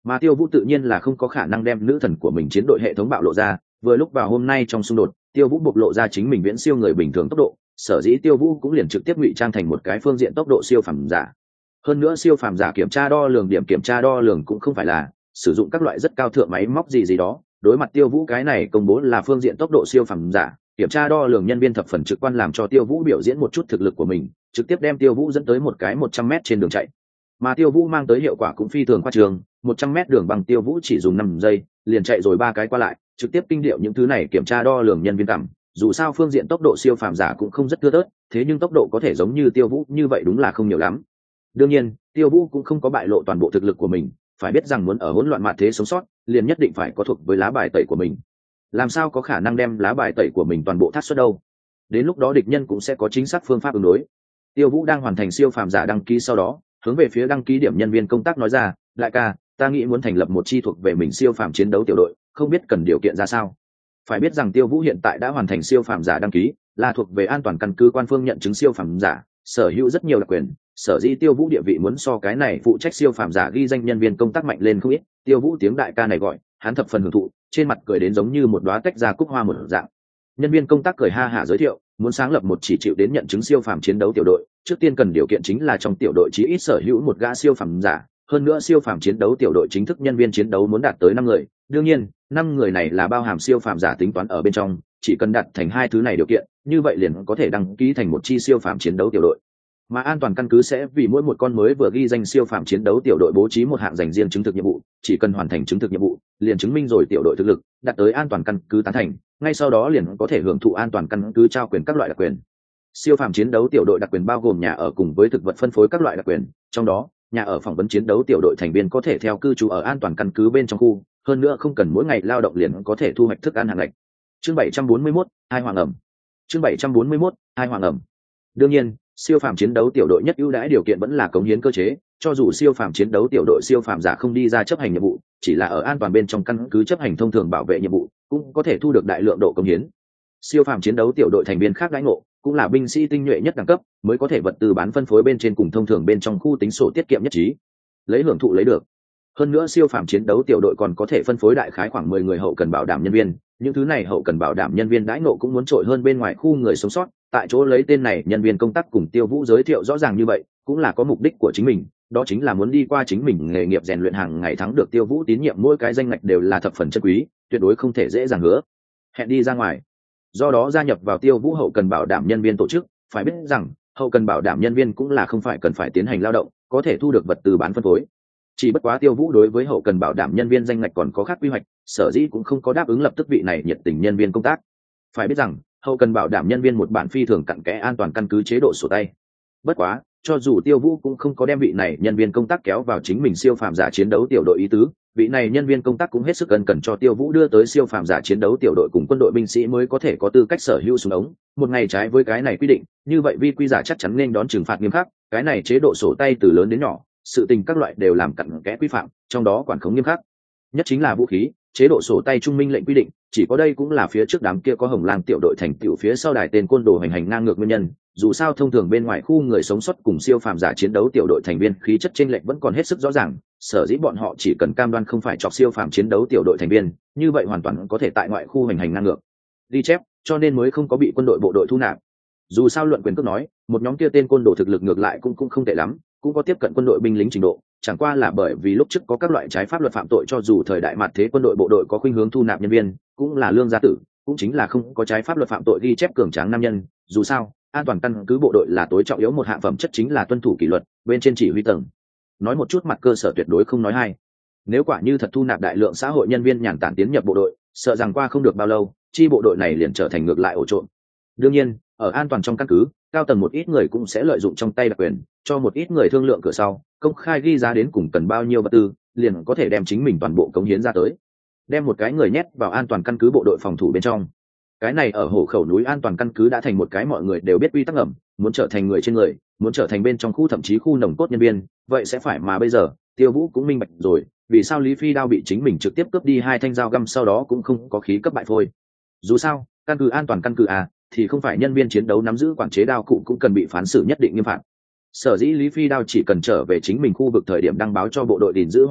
mà Tiêu Vũ tự nhiên là không có khả năng đem nữ thần của mình chiến đội hệ thống bạo lộ ra. Vừa lúc vào hôm nay trong xung đột, Tiêu Vũ bộc lộ ra chính mình viễn siêu người bình thường tốc độ, sở dĩ Tiêu Vũ cũng liền trực tiếp ngụy trang thành một cái phương diện tốc độ siêu phàm giả. Hơn nữa siêu phàm giả kiểm tra đo lường điểm kiểm tra đo lường cũng không phải là sử dụng các loại rất cao thượng máy móc gì gì đó. Đối mặt Tiêu Vũ cái này công bố là phương diện tốc độ siêu phàm giả, kiểm tra đo lường nhân viên thập phần trực quan làm cho Tiêu Vũ biểu diễn một chút thực lực của mình, trực tiếp đem Tiêu Vũ dẫn tới một cái một trăm mét trên đường chạy. Mà Tiêu Vũ mang tới hiệu quả cũng phi thường khoa trương, một trăm mét đường bằng Tiêu Vũ chỉ dùng năm giây, liền chạy rồi ba cái qua lại, trực tiếp kinh điệu những thứ này kiểm tra đo lường nhân viên cảm. Dù sao phương diện tốc độ siêu phàm giả cũng không rất thưa thớt, thế nhưng tốc độ có thể giống như Tiêu Vũ như vậy đúng là không nhiều lắm. Đương nhiên, Tiêu Vũ cũng không có bại lộ toàn bộ thực lực của mình, phải biết rằng muốn ở hỗn loạn mạt thế sống sót, liền nhất định phải có thuộc với lá bài tẩy của mình. Làm sao có khả năng đem lá bài tẩy của mình toàn bộ thắt xuất đâu? Đến lúc đó địch nhân cũng sẽ có chính xác phương pháp ứng đối. Tiêu Vũ đang hoàn thành siêu phàm giả đăng ký sau đó, hướng về phía đăng ký điểm nhân viên công tác nói ra, đại ca, ta nghĩ muốn thành lập một chi thuộc về mình siêu phàm chiến đấu tiểu đội, không biết cần điều kiện ra sao. Phải biết rằng Tiêu Vũ hiện tại đã hoàn thành siêu phàm giả đăng ký, là thuộc về an toàn căn cứ quan phương nhận chứng siêu phàm giả, sở hữu rất nhiều đặc quyền, sở dĩ Tiêu Vũ địa vị muốn so cái này phụ trách siêu phàm giả ghi danh nhân viên công tác mạnh lên không ít. Tiêu Vũ tiếng đại ca này gọi, hắn thập phần hưởng thụ, trên mặt cười đến giống như một đóa tách ra cúc hoa một dạng. Nhân viên công tác cười ha hả giới thiệu, muốn sáng lập một chỉ chịu đến nhận chứng siêu phàm chiến đấu tiểu đội, trước tiên cần điều kiện chính là trong tiểu đội chí ít sở hữu một gã siêu phàm giả, hơn nữa siêu phàm chiến đấu tiểu đội chính thức nhân viên chiến đấu muốn đạt tới năm người. Đương nhiên, năm người này là bao hàm siêu phàm giả tính toán ở bên trong, chỉ cần đạt thành hai thứ này điều kiện, như vậy liền có thể đăng ký thành một chi siêu phàm chiến đấu tiểu đội. Mà an toàn căn cứ sẽ vì mỗi một con mới vừa ghi danh siêu phàm chiến đấu tiểu đội bố trí một hạng dành riêng chứng thực nhiệm vụ, chỉ cần hoàn thành chứng thực nhiệm vụ, liền chứng minh rồi tiểu đội thực lực đạt tới an toàn căn cứ tán thành, ngay sau đó liền có thể hưởng thụ an toàn căn cứ trao quyền các loại đặc quyền. Siêu phàm chiến đấu tiểu đội đặc quyền bao gồm nhà ở cùng với thực vật phân phối các loại đặc quyền, trong đó, nhà ở phỏng vấn chiến đấu tiểu đội thành viên có thể theo cư trú ở an toàn căn cứ bên trong khu, hơn nữa không cần mỗi ngày lao động liền có thể thu hoạch thức ăn hàng ngày. Chương bảy trăm bốn mươi mốt, hai hoàng ẩm. Chương bảy trăm bốn mươi mốt, hai hoàng ẩm. Đương nhiên, siêu phàm chiến đấu tiểu đội nhất ưu đãi điều kiện vẫn là cống hiến cơ chế, cho dù siêu phàm chiến đấu tiểu đội siêu phàm giả không đi ra chấp hành nhiệm vụ, chỉ là ở an toàn bên trong căn cứ chấp hành thông thường bảo vệ nhiệm vụ, cũng có thể thu được đại lượng độ cống hiến. Siêu phàm chiến đấu tiểu đội thành viên khác đãi ngộ, cũng là binh sĩ tinh nhuệ nhất đẳng cấp, mới có thể vật tư bán phân phối bên trên cùng thông thường bên trong khu tính sổ tiết kiệm nhất trí, lấy hưởng thụ lấy được. Hơn nữa siêu phàm chiến đấu tiểu đội còn có thể phân phối đại khái khoảng mười người hậu cần bảo đảm nhân viên, những thứ này hậu cần bảo đảm nhân viên đãi ngộ cũng muốn trội hơn bên ngoài khu người sống sót. Tại chỗ lấy tên này nhân viên công tác cùng Tiêu Vũ giới thiệu rõ ràng như vậy, cũng là có mục đích của chính mình, đó chính là muốn đi qua chính mình nghề nghiệp rèn luyện hàng ngày thắng được Tiêu Vũ tín nhiệm, mỗi cái danh ngạch đều là thập phần chân quý, tuyệt đối không thể dễ dàng hứa hẹn đi ra ngoài. Do đó gia nhập vào Tiêu Vũ hậu cần bảo đảm nhân viên tổ chức, phải biết rằng hậu cần bảo đảm nhân viên cũng là không phải cần phải tiến hành lao động, có thể thu được vật tư bán phân phối. Chỉ bất quá Tiêu Vũ đối với hậu cần bảo đảm nhân viên danh ngạch còn có khác quy hoạch, sở dĩ cũng không có đáp ứng lập tức vị này nhiệt tình nhân viên công tác. Phải biết rằng hậu cần bảo đảm nhân viên một bản phi thường cặn kẽ an toàn căn cứ chế độ sổ tay. Bất quá, cho dù Tiêu Vũ cũng không có đem vị này nhân viên công tác kéo vào chính mình siêu phàm giả chiến đấu tiểu đội ý tứ, vị này nhân viên công tác cũng hết sức ân cần cho Tiêu Vũ đưa tới siêu phàm giả chiến đấu tiểu đội cùng quân đội binh sĩ mới có thể có tư cách sở hữu súng ống. Một ngày trái với cái này quy định, như vậy vi quy giả chắc chắn nên đón trừng phạt nghiêm khắc. Cái này chế độ sổ tay từ lớn đến nhỏ, sự tình các loại đều làm cặn kẽ quy phạm, trong đó quản khống nghiêm khắc nhất chính là vũ khí. Chế độ sổ tay trung minh lệnh quy định, chỉ có đây cũng là phía trước đám kia có Hồng Lang tiểu đội thành tựu phía sau đài tên côn đồ hành hành ngang ngược nguyên nhân. Dù sao thông thường bên ngoài khu người sống sót cùng siêu phàm giả chiến đấu tiểu đội thành viên khí chất chênh lệch vẫn còn hết sức rõ ràng, sở dĩ bọn họ chỉ cần cam đoan không phải chọc siêu phàm chiến đấu tiểu đội thành viên, như vậy hoàn toàn có thể tại ngoại khu hành hành ngang ngược ghi chép, cho nên mới không có bị quân đội bộ đội thu nạp. Dù sao luận quyền cước nói, một nhóm kia tên côn đồ thực lực ngược lại cũng cũng không tệ lắm, cũng có tiếp cận quân đội binh lính trình độ, chẳng qua là bởi vì lúc trước có các loại trái pháp luật phạm tội, cho dù thời đại mặt thế quân đội bộ đội có khuynh hướng thu nạp nhân viên, cũng là lương gia tử, cũng chính là không có trái pháp luật phạm tội ghi chép cường tráng nam nhân. Dù sao, an toàn căn cứ bộ đội là tối trọng yếu một hạng phẩm chất chính là tuân thủ kỷ luật, bên trên chỉ huy tầng nói một chút mặt cơ sở tuyệt đối không nói hai. Nếu quả như thật thu nạp đại lượng xã hội nhân viên nhàn tản tiến nhập bộ đội, sợ rằng qua không được bao lâu, chi bộ đội này liền trở thành ngược lại ổ trộm. Đương nhiên, ở an toàn trong căn cứ, cao tầng một ít người cũng sẽ lợi dụng trong tay đặc quyền, cho một ít người thương lượng cửa sau, công khai ghi giá đến cùng cần bao nhiêu vật tư, liền có thể đem chính mình toàn bộ cống hiến ra tới, đem một cái người nhét vào an toàn căn cứ bộ đội phòng thủ bên trong. Cái này ở hổ khẩu núi an toàn căn cứ đã thành một cái mọi người đều biết quy tắc ngầm, muốn trở thành người trên người, muốn trở thành bên trong khu thậm chí khu nồng cốt nhân viên, vậy sẽ phải. Mà bây giờ Tiêu Vũ cũng minh bạch rồi, vì sao Lý Phi Đao bị chính mình trực tiếp cướp đi hai thanh dao găm sau đó cũng không có khí cấp bại phôi. Dù sao căn cứ an toàn căn cứ à thì không phải nhân viên chiến đấu nắm giữ quản chế đao cụ cũng cần bị phán xử nhất định nghiêm phạt. Sở dĩ Lý Phi Đao chỉ cần trở về chính mình khu vực thời điểm đăng báo cho bộ đội gìn giữ hòa bình,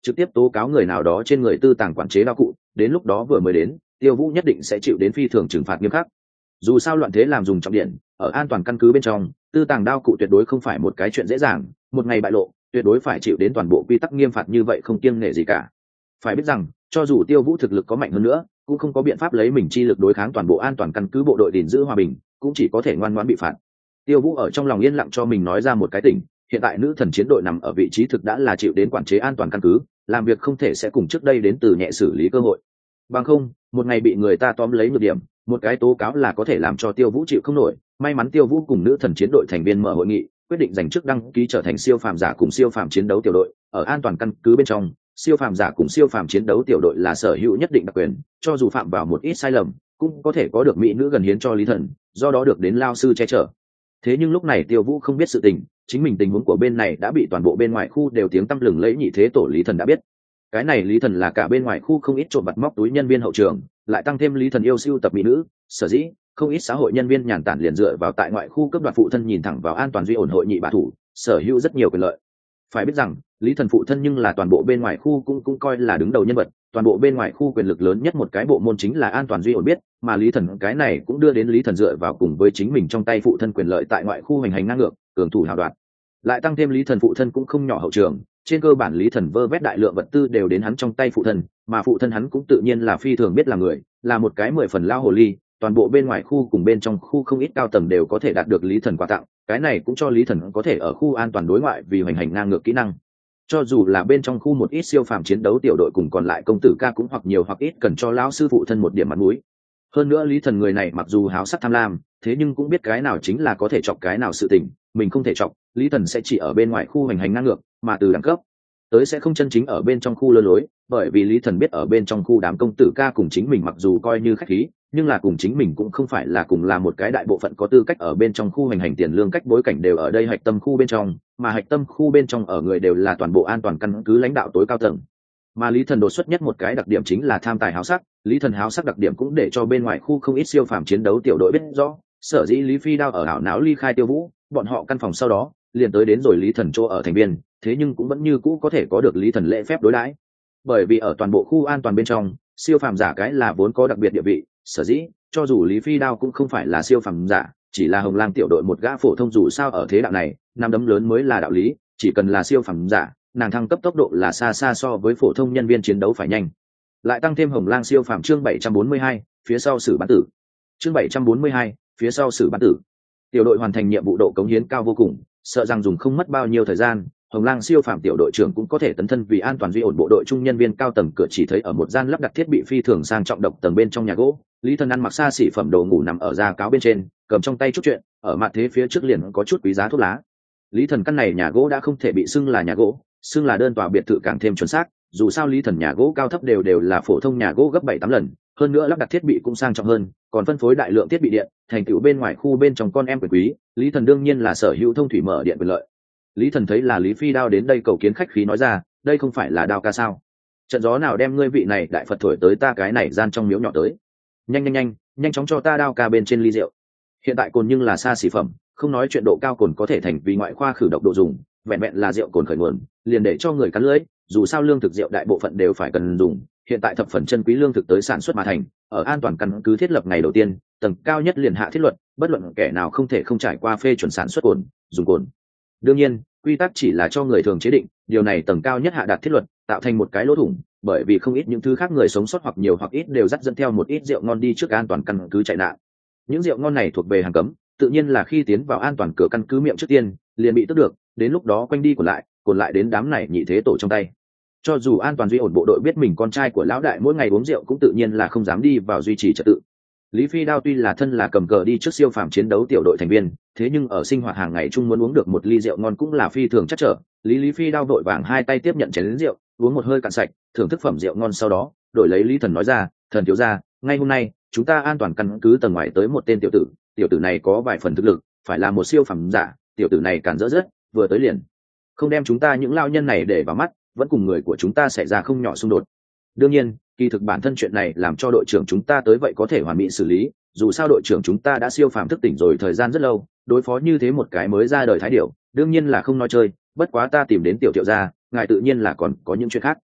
trực tiếp tố cáo người nào đó trên người tư tàng quản chế đao cụ, đến lúc đó vừa mới đến, Tiêu Vũ nhất định sẽ chịu đến phi thường trừng phạt nghiêm khắc. Dù sao loạn thế làm dùng trọng điện, ở an toàn căn cứ bên trong, tư tàng đao cụ tuyệt đối không phải một cái chuyện dễ dàng, một ngày bại lộ, tuyệt đối phải chịu đến toàn bộ quy tắc nghiêm phạt như vậy không kiêng nể gì cả. Phải biết rằng, cho dù Tiêu Vũ thực lực có mạnh hơn nữa, cũng không có biện pháp lấy mình chi lực đối kháng toàn bộ an toàn căn cứ bộ đội gìn giữ hòa bình, cũng chỉ có thể ngoan ngoãn bị phạt. Tiêu Vũ ở trong lòng yên lặng cho mình nói ra một cái tỉnh, hiện tại nữ thần chiến đội nằm ở vị trí thực đã là chịu đến quản chế an toàn căn cứ, làm việc không thể sẽ cùng trước đây đến từ nhẹ xử lý cơ hội. Bằng không, một ngày bị người ta tóm lấy nhược điểm, một cái tố cáo là có thể làm cho Tiêu Vũ chịu không nổi. May mắn Tiêu Vũ cùng nữ thần chiến đội thành viên mở hội nghị, quyết định dành trước đăng ký trở thành siêu phàm giả cùng siêu phàm chiến đấu tiểu đội. Ở an toàn căn cứ bên trong, siêu phàm giả cùng siêu phàm chiến đấu tiểu đội là sở hữu nhất định đặc quyền, cho dù phạm vào một ít sai lầm, cũng có thể có được mỹ nữ gần hiến cho Lý Thần, do đó được đến lao sư che chở. Thế nhưng lúc này Tiêu Vũ không biết sự tình, chính mình tình huống của bên này đã bị toàn bộ bên ngoài khu đều tiếng tăm lừng lẫy nhị thế tổ Lý Thần đã biết. Cái này Lý Thần là cả bên ngoài khu không ít trộm vặt móc túi nhân viên hậu trường, lại tăng thêm Lý Thần yêu sưu tập mỹ nữ, sở dĩ không ít xã hội nhân viên nhàn tản liền dựa vào tại ngoại khu cấp đoạt phụ thân nhìn thẳng vào an toàn duy ổn hội nhị bá thủ, sở hữu rất nhiều quyền lợi. Phải biết rằng, Lý Thần phụ thân nhưng là toàn bộ bên ngoài khu cũng cũng coi là đứng đầu nhân vật, toàn bộ bên ngoài khu quyền lực lớn nhất một cái bộ môn chính là an toàn duy ổn biết, mà Lý Thần cái này cũng đưa đến Lý Thần dựa vào cùng với chính mình trong tay phụ thân quyền lợi tại ngoại khu hành hành ngang ngược, cường thủ hào đoạt. Lại tăng thêm Lý Thần phụ thân cũng không nhỏ hậu trường, trên cơ bản Lý Thần vơ vét đại lượng vật tư đều đến hắn trong tay phụ thân, mà phụ thân hắn cũng tự nhiên là phi thường biết là người, là một cái mười phần lao hồ ly, toàn bộ bên ngoài khu cùng bên trong khu không ít cao tầng đều có thể đạt được Lý Thần quà tặng, cái này cũng cho Lý Thần có thể ở khu an toàn đối ngoại vì hành hành ngang ngược kỹ năng. Cho dù là bên trong khu một ít siêu phàm chiến đấu tiểu đội cùng còn lại công tử ca cũng hoặc nhiều hoặc ít cần cho lão sư phụ thân một điểm mặt mũi. Hơn nữa Lý Thần người này mặc dù háo sắc tham lam, thế nhưng cũng biết cái nào chính là có thể chọc cái nào sự tình, mình không thể chọc, Lý Thần sẽ chỉ ở bên ngoài khu hành hành ngang ngược, mà từ đẳng cấp tới sẽ không chân chính ở bên trong khu lơ lối, bởi vì Lý Thần biết ở bên trong khu đám công tử ca cùng chính mình mặc dù coi như khách khí, nhưng là cùng chính mình cũng không phải là cùng là một cái đại bộ phận có tư cách ở bên trong khu hành hành tiền lương cách bối cảnh đều ở đây hạch tâm khu bên trong, mà hạch tâm khu bên trong ở người đều là toàn bộ an toàn căn cứ lãnh đạo tối cao tầng. Mà Lý Thần đột xuất nhất một cái đặc điểm chính là tham tài háo sắc, Lý Thần háo sắc đặc điểm cũng để cho bên ngoài khu không ít siêu phàm chiến đấu tiểu đội biết rõ, sở dĩ Lý Phi Đao ở ảo não ly khai Tiêu Vũ, bọn họ căn phòng sau đó liền tới đến rồi Lý Thần chỗ ở thành viên, thế nhưng cũng vẫn như cũ có thể có được Lý Thần lễ phép đối đãi, bởi vì ở toàn bộ khu an toàn bên trong, siêu phàm giả cái là vốn có đặc biệt địa vị, sở dĩ cho dù Lý Phi Đao cũng không phải là siêu phàm giả, chỉ là Hồng Lang tiểu đội một gã phổ thông, dù sao ở thế đạo này năm đấm lớn mới là đạo lý, chỉ cần là siêu phàm giả, nàng thăng cấp tốc độ là xa xa so với phổ thông nhân viên chiến đấu phải nhanh. Lại tăng thêm Hồng Lang siêu phàm chương bảy trăm bốn mươi hai, phía sau xử bán tử. Chương bảy trăm bốn mươi hai, phía sau xử bán tử. Tiểu đội hoàn thành nhiệm vụ độ cống hiến cao vô cùng, sợ rằng dùng không mất bao nhiêu thời gian, Hồng Lang siêu phàm tiểu đội trưởng cũng có thể tấn thân vì an toàn duy ổn bộ đội trung nhân viên cao tầng. Cửa chỉ thấy ở một gian lắp đặt thiết bị phi thường sang trọng độc tầng bên trong nhà gỗ, Lý Thần ăn mặc xa xỉ phẩm đồ ngủ nằm ở da cáo bên trên, cầm trong tay chút chuyện, ở mặt thế phía trước liền có chút quý giá thuốc lá. Lý Thần căn này nhà gỗ đã không thể bị xưng là nhà gỗ, xưng là đơn tòa biệt thự càng thêm chuẩn xác, dù sao Lý Thần nhà gỗ cao thấp đều đều là phổ thông nhà gỗ gấp bảy tám lần, hơn nữa lắp đặt thiết bị cũng sang trọng hơn, còn phân phối đại lượng thiết bị điện, thành tựu bên ngoài khu bên trong con em quyền quý, Lý Thần đương nhiên là sở hữu thông thủy mở điện quyền lợi. Lý Thần thấy là Lý Phi Đao đến đây cầu kiến khách khí nói ra, đây không phải là Đao ca sao? Trận gió nào đem ngươi vị này đại Phật thổi tới ta cái này gian trong miếu nhỏ tới? Nhanh nhanh nhanh, nhanh chóng cho ta Đao ca bên trên ly rượu. Hiện tại cồn nhưng là xa xỉ phẩm, không nói chuyện độ cao cồn có thể thành vì ngoại khoa khử độc độ dùng, vẹn vẹn là rượu cồn khởi nguồn, liền để cho người cắn lưỡi, dù sao lương thực rượu đại bộ phận đều phải cần dùng, hiện tại thập phần chân quý lương thực tới sản xuất mà thành, ở an toàn căn cứ thiết lập ngày đầu tiên, tầng cao nhất liền hạ thiết luật, bất luận kẻ nào không thể không trải qua phê chuẩn sản xuất cồn, dùng cồn. Đương nhiên, quy tắc chỉ là cho người thường chế định, điều này tầng cao nhất hạ đạt thiết luật, tạo thành một cái lỗ thủng, bởi vì không ít những thứ khác người sống sót hoặc nhiều hoặc ít đều dắt dẫn theo một ít rượu ngon đi trước an toàn căn cứ chạy nạn. Những rượu ngon này thuộc về hàng cấm, tự nhiên là khi tiến vào an toàn cửa căn cứ miệng trước tiên, liền bị tước được, đến lúc đó quanh đi còn lại, còn lại đến đám này nhị thế tổ trong tay. Cho dù an toàn duy ổn bộ đội biết mình con trai của lão đại mỗi ngày uống rượu cũng tự nhiên là không dám đi vào duy trì trật tự. Lý Phi Đao tuy là thân là cầm cờ đi trước siêu phàm chiến đấu tiểu đội thành viên, thế nhưng ở sinh hoạt hàng ngày chung muốn uống được một ly rượu ngon cũng là phi thường chắc trở. Lý Lý Phi Đao vội vàng hai tay tiếp nhận chén rượu, uống một hơi cạn sạch, thưởng thức phẩm rượu ngon sau đó, đổi lấy Lý Thần nói ra, "Thần thiếu gia, ngay hôm nay, chúng ta an toàn căn cứ tầng ngoài tới một tên tiểu tử, tiểu tử này có vài phần thực lực, phải là một siêu phàm giả, tiểu tử này cản rỡ rất, vừa tới liền không đem chúng ta những lao nhân này để vào mắt, vẫn cùng người của chúng ta xảy ra không nhỏ xung đột. Đương nhiên, kỳ thực bản thân chuyện này làm cho đội trưởng chúng ta tới vậy có thể hoàn mỹ xử lý, dù sao đội trưởng chúng ta đã siêu phàm thức tỉnh rồi thời gian rất lâu, đối phó như thế một cái mới ra đời thái điểu, đương nhiên là không nói chơi, bất quá ta tìm đến tiểu tiểu gia, ngài tự nhiên là còn có những chuyện khác."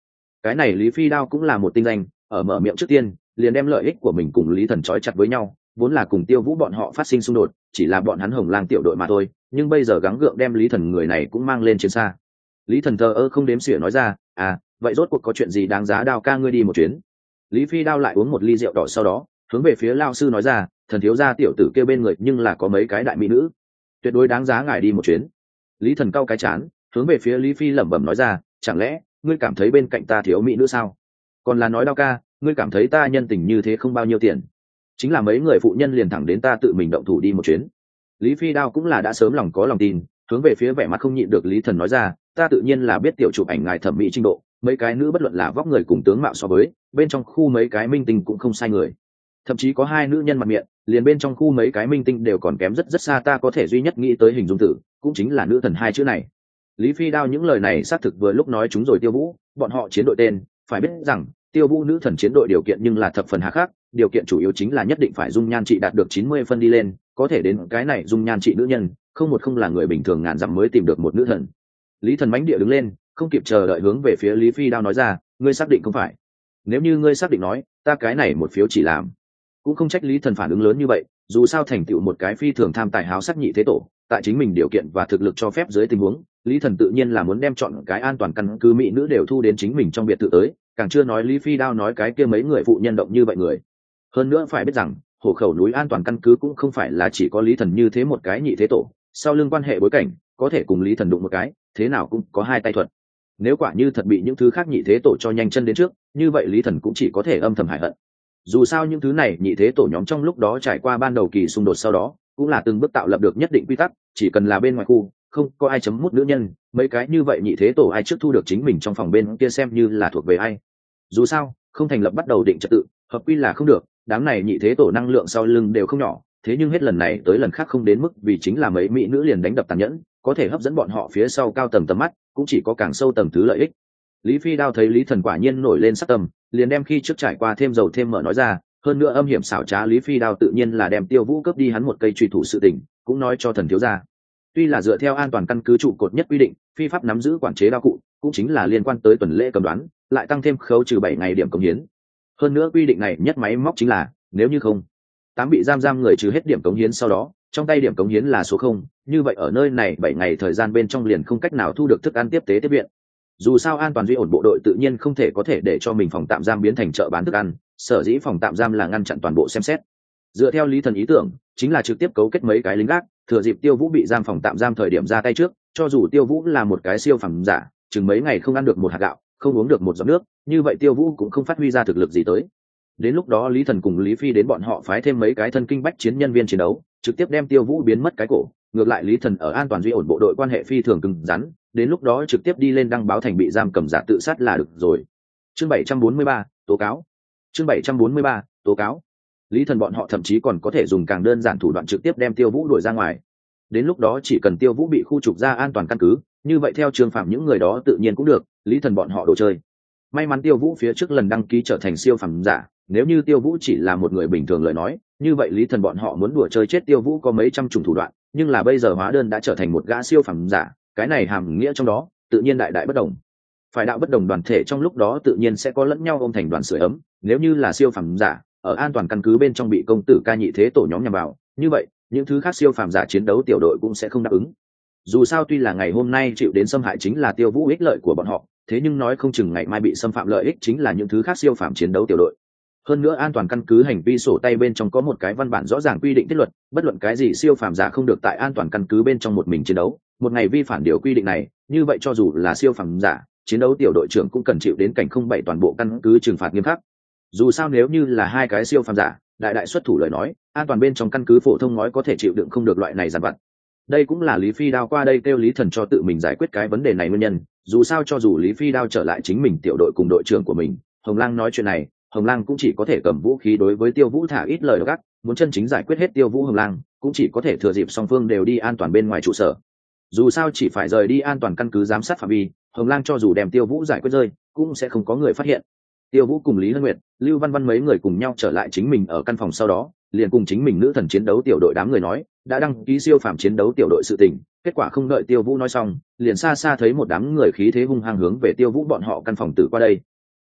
cái này Lý Phi Đao cũng là một tinh danh, ở mở miệng trước tiên liền đem lợi ích của mình cùng Lý Thần trói chặt với nhau, vốn là cùng Tiêu Vũ bọn họ phát sinh xung đột, chỉ là bọn hắn Hồng Lang tiểu đội mà thôi, nhưng bây giờ gắng gượng đem Lý Thần người này cũng mang lên chiến xa. Lý Thần thờ ơ không đếm xỉa nói ra, à vậy rốt cuộc có chuyện gì đáng giá Đao ca ngươi đi một chuyến. Lý Phi Đao lại uống một ly rượu đỏ, sau đó hướng về phía Lao sư nói ra, thần thiếu gia tiểu tử kêu bên người nhưng là có mấy cái đại mỹ nữ, tuyệt đối đáng giá ngài đi một chuyến. Lý Thần cau cái chán, hướng về phía Lý Phi lẩm bẩm nói ra, chẳng lẽ ngươi cảm thấy bên cạnh ta thiếu mỹ nữ sao? Còn là nói Đao ca, ngươi cảm thấy ta nhân tình như thế không bao nhiêu tiền, chính là mấy người phụ nhân liền thẳng đến ta tự mình động thủ đi một chuyến. Lý Phi Đao cũng là đã sớm lòng có lòng tin, hướng về phía vẻ mặt không nhịn được Lý Thần nói ra, ta tự nhiên là biết tiểu chụp ảnh ngài thẩm mỹ trình độ, mấy cái nữ bất luận là vóc người cùng tướng mạo so với bên trong khu mấy cái minh tinh cũng không sai người, thậm chí có hai nữ nhân mặt miệng liền bên trong khu mấy cái minh tinh đều còn kém rất rất xa, ta có thể duy nhất nghĩ tới hình dung tử cũng chính là nữ thần hai chữ này. Lý Phi Đao những lời này xác thực vừa lúc nói chúng rồi Tiêu Vũ bọn họ chiến đội tên, phải biết rằng Tiêu Vũ nữ thần chiến đội điều kiện nhưng là thập phần hà khắc, điều kiện chủ yếu chính là nhất định phải dung nhan trị đạt được chín mươi phân đi lên, có thể đến cái này dung nhan trị nữ nhân không một không là người bình thường ngàn dặm mới tìm được một nữ thần. Lý Thần mãnh địa đứng lên, không kịp chờ đợi hướng về phía Lý Phi Đao nói ra, ngươi xác định không phải? Nếu như ngươi xác định nói, ta cái này một phiếu chỉ làm. Cũng không trách Lý Thần phản ứng lớn như vậy, dù sao thành tựu một cái phi thường tham tài háo sắc nhị thế tổ, tại chính mình điều kiện và thực lực cho phép dưới tình huống, Lý Thần tự nhiên là muốn đem chọn cái an toàn căn cứ mỹ nữ đều thu đến chính mình trong biệt thự tới, càng chưa nói Lý Phi Đao nói cái kia mấy người phụ nhân động như vậy người. Hơn nữa phải biết rằng, hộ khẩu núi an toàn căn cứ cũng không phải là chỉ có Lý Thần như thế một cái nhị thế tổ, sau lưng quan hệ bối cảnh, có thể cùng Lý Thần đụng một cái, thế nào cũng có hai tay thuật. Nếu quả như thật bị những thứ khác nhị thế tổ cho nhanh chân đến trước, như vậy Lý Thần cũng chỉ có thể âm thầm hại hận. Dù sao những thứ này nhị thế tổ nhóm trong lúc đó trải qua ban đầu kỳ xung đột, sau đó cũng là từng bước tạo lập được nhất định quy tắc, chỉ cần là bên ngoài khu không có ai chấm mút nữ nhân, mấy cái như vậy nhị thế tổ ai trước thu được chính mình trong phòng bên kia xem như là thuộc về ai. Dù sao không thành lập bắt đầu định trật tự, hợp quy là không được, đám này nhị thế tổ năng lượng sau lưng đều không nhỏ, thế nhưng hết lần này tới lần khác không đến mức vì chính là mấy mỹ nữ liền đánh đập tàn nhẫn, có thể hấp dẫn bọn họ phía sau cao tầng tầm mắt, cũng chỉ có càng sâu tầng thứ lợi ích. Lý Phi Đao thấy Lý Thần quả nhiên nổi lên sắc tâm, liền đem khi trước trải qua thêm dầu thêm mỡ nói ra, hơn nữa âm hiểm xảo trá Lý Phi Đao tự nhiên là đem Tiêu Vũ cướp đi hắn một cây truy thủ sự tình cũng nói cho thần thiếu gia. Tuy là dựa theo an toàn căn cứ trụ cột nhất quy định, phi pháp nắm giữ quản chế đao cụ cũng chính là liên quan tới tuần lễ cầm đoán, lại tăng thêm khấu trừ bảy ngày điểm cống hiến. Hơn nữa quy định này nhất máy móc chính là nếu như không tám bị giam giam người trừ hết điểm cống hiến, sau đó trong tay điểm cống hiến là số không, như vậy ở nơi này bảy ngày thời gian bên trong liền không cách nào thu được thức ăn tiếp tế tiếp viện. Dù sao an toàn duy ổn bộ đội tự nhiên không thể có thể để cho mình phòng tạm giam biến thành chợ bán thức ăn, sở dĩ phòng tạm giam là ngăn chặn toàn bộ xem xét. Dựa theo Lý Thần ý tưởng chính là trực tiếp cấu kết mấy cái lính gác, thừa dịp Tiêu Vũ bị giam phòng tạm giam thời điểm ra tay trước, cho dù Tiêu Vũ là một cái siêu phẩm giả, chừng mấy ngày không ăn được một hạt gạo, không uống được một giọt nước, như vậy Tiêu Vũ cũng không phát huy ra thực lực gì tới. Đến lúc đó Lý Thần cùng Lý Phi đến bọn họ phái thêm mấy cái thân kinh bách chiến nhân viên chiến đấu, trực tiếp đem Tiêu Vũ biến mất cái cổ. Ngược lại Lý Thần ở an toàn duy ổn bộ đội quan hệ phi thường cứng rắn, đến lúc đó trực tiếp đi lên đăng báo thành bị giam cầm giả tự sát là được rồi. Chương bảy trăm bốn mươi ba, tố cáo. Chương bảy trăm bốn mươi ba, tố cáo. Lý Thần bọn họ thậm chí còn có thể dùng càng đơn giản thủ đoạn trực tiếp đem Tiêu Vũ đuổi ra ngoài. Đến lúc đó chỉ cần Tiêu Vũ bị khu trục ra an toàn căn cứ, như vậy theo Trương Phạm những người đó tự nhiên cũng được, Lý Thần bọn họ đồ chơi. May mắn Tiêu Vũ phía trước lần đăng ký trở thành siêu phẩm giả, nếu như Tiêu Vũ chỉ là một người bình thường lời nói, như vậy Lý Thần bọn họ muốn đùa chơi chết Tiêu Vũ có mấy trăm chủng thủ đoạn, nhưng là bây giờ hóa đơn đã trở thành một gã siêu phẩm giả, cái này hàm nghĩa trong đó tự nhiên đại đại bất đồng. Phải đạo bất đồng đoàn thể trong lúc đó tự nhiên sẽ có lẫn nhau ôm thành đoàn sưởi ấm, nếu như là siêu phẩm giả ở an toàn căn cứ bên trong bị công tử ca nhị thế tổ nhóm nhằm vào, như vậy những thứ khác siêu phẩm giả chiến đấu tiểu đội cũng sẽ không đáp ứng. Dù sao tuy là ngày hôm nay chịu đến xâm hại chính là Tiêu Vũ ích lợi của bọn họ, thế nhưng nói không chừng ngày mai bị xâm phạm lợi ích chính là những thứ khác siêu phẩm chiến đấu tiểu đội. Hơn nữa an toàn căn cứ hành vi sổ tay bên trong có một cái văn bản rõ ràng quy định thiết luật, bất luận cái gì siêu phàm giả không được tại an toàn căn cứ bên trong một mình chiến đấu, một ngày vi phản điều quy định này, như vậy cho dù là siêu phàm giả chiến đấu tiểu đội trưởng cũng cần chịu đến cảnh không bảy toàn bộ căn cứ trừng phạt nghiêm khắc. Dù sao nếu như là hai cái siêu phàm giả đại đại xuất thủ lời nói, an toàn bên trong căn cứ phổ thông nói có thể chịu đựng không được loại này giàn vặt. Đây cũng là Lý Phi Đao qua đây kêu Lý Thần cho tự mình giải quyết cái vấn đề này nguyên nhân. Dù sao cho dù Lý Phi Đao trở lại chính mình tiểu đội cùng đội trưởng của mình, Hồng Lang nói chuyện này, Hồng Lang cũng chỉ có thể cầm vũ khí đối với Tiêu Vũ thả ít lời gắt, muốn chân chính giải quyết hết Tiêu Vũ Hồng Lang cũng chỉ có thể thừa dịp song phương đều đi an toàn bên ngoài trụ sở. Dù sao chỉ phải rời đi an toàn căn cứ giám sát phạm vi, Hồng Lang cho dù đem Tiêu Vũ giải quyết rơi, cũng sẽ không có người phát hiện. Tiêu Vũ cùng Lý Hân Nguyệt, Lưu Văn Văn mấy người cùng nhau trở lại chính mình ở căn phòng, sau đó liền cùng chính mình nữ thần chiến đấu tiểu đội đám người nói, đã đăng ký siêu phàm chiến đấu tiểu đội sự tình. Kết quả không đợi Tiêu Vũ nói xong, liền xa xa thấy một đám người khí thế hung hăng hướng về Tiêu Vũ bọn họ căn phòng tử qua đây.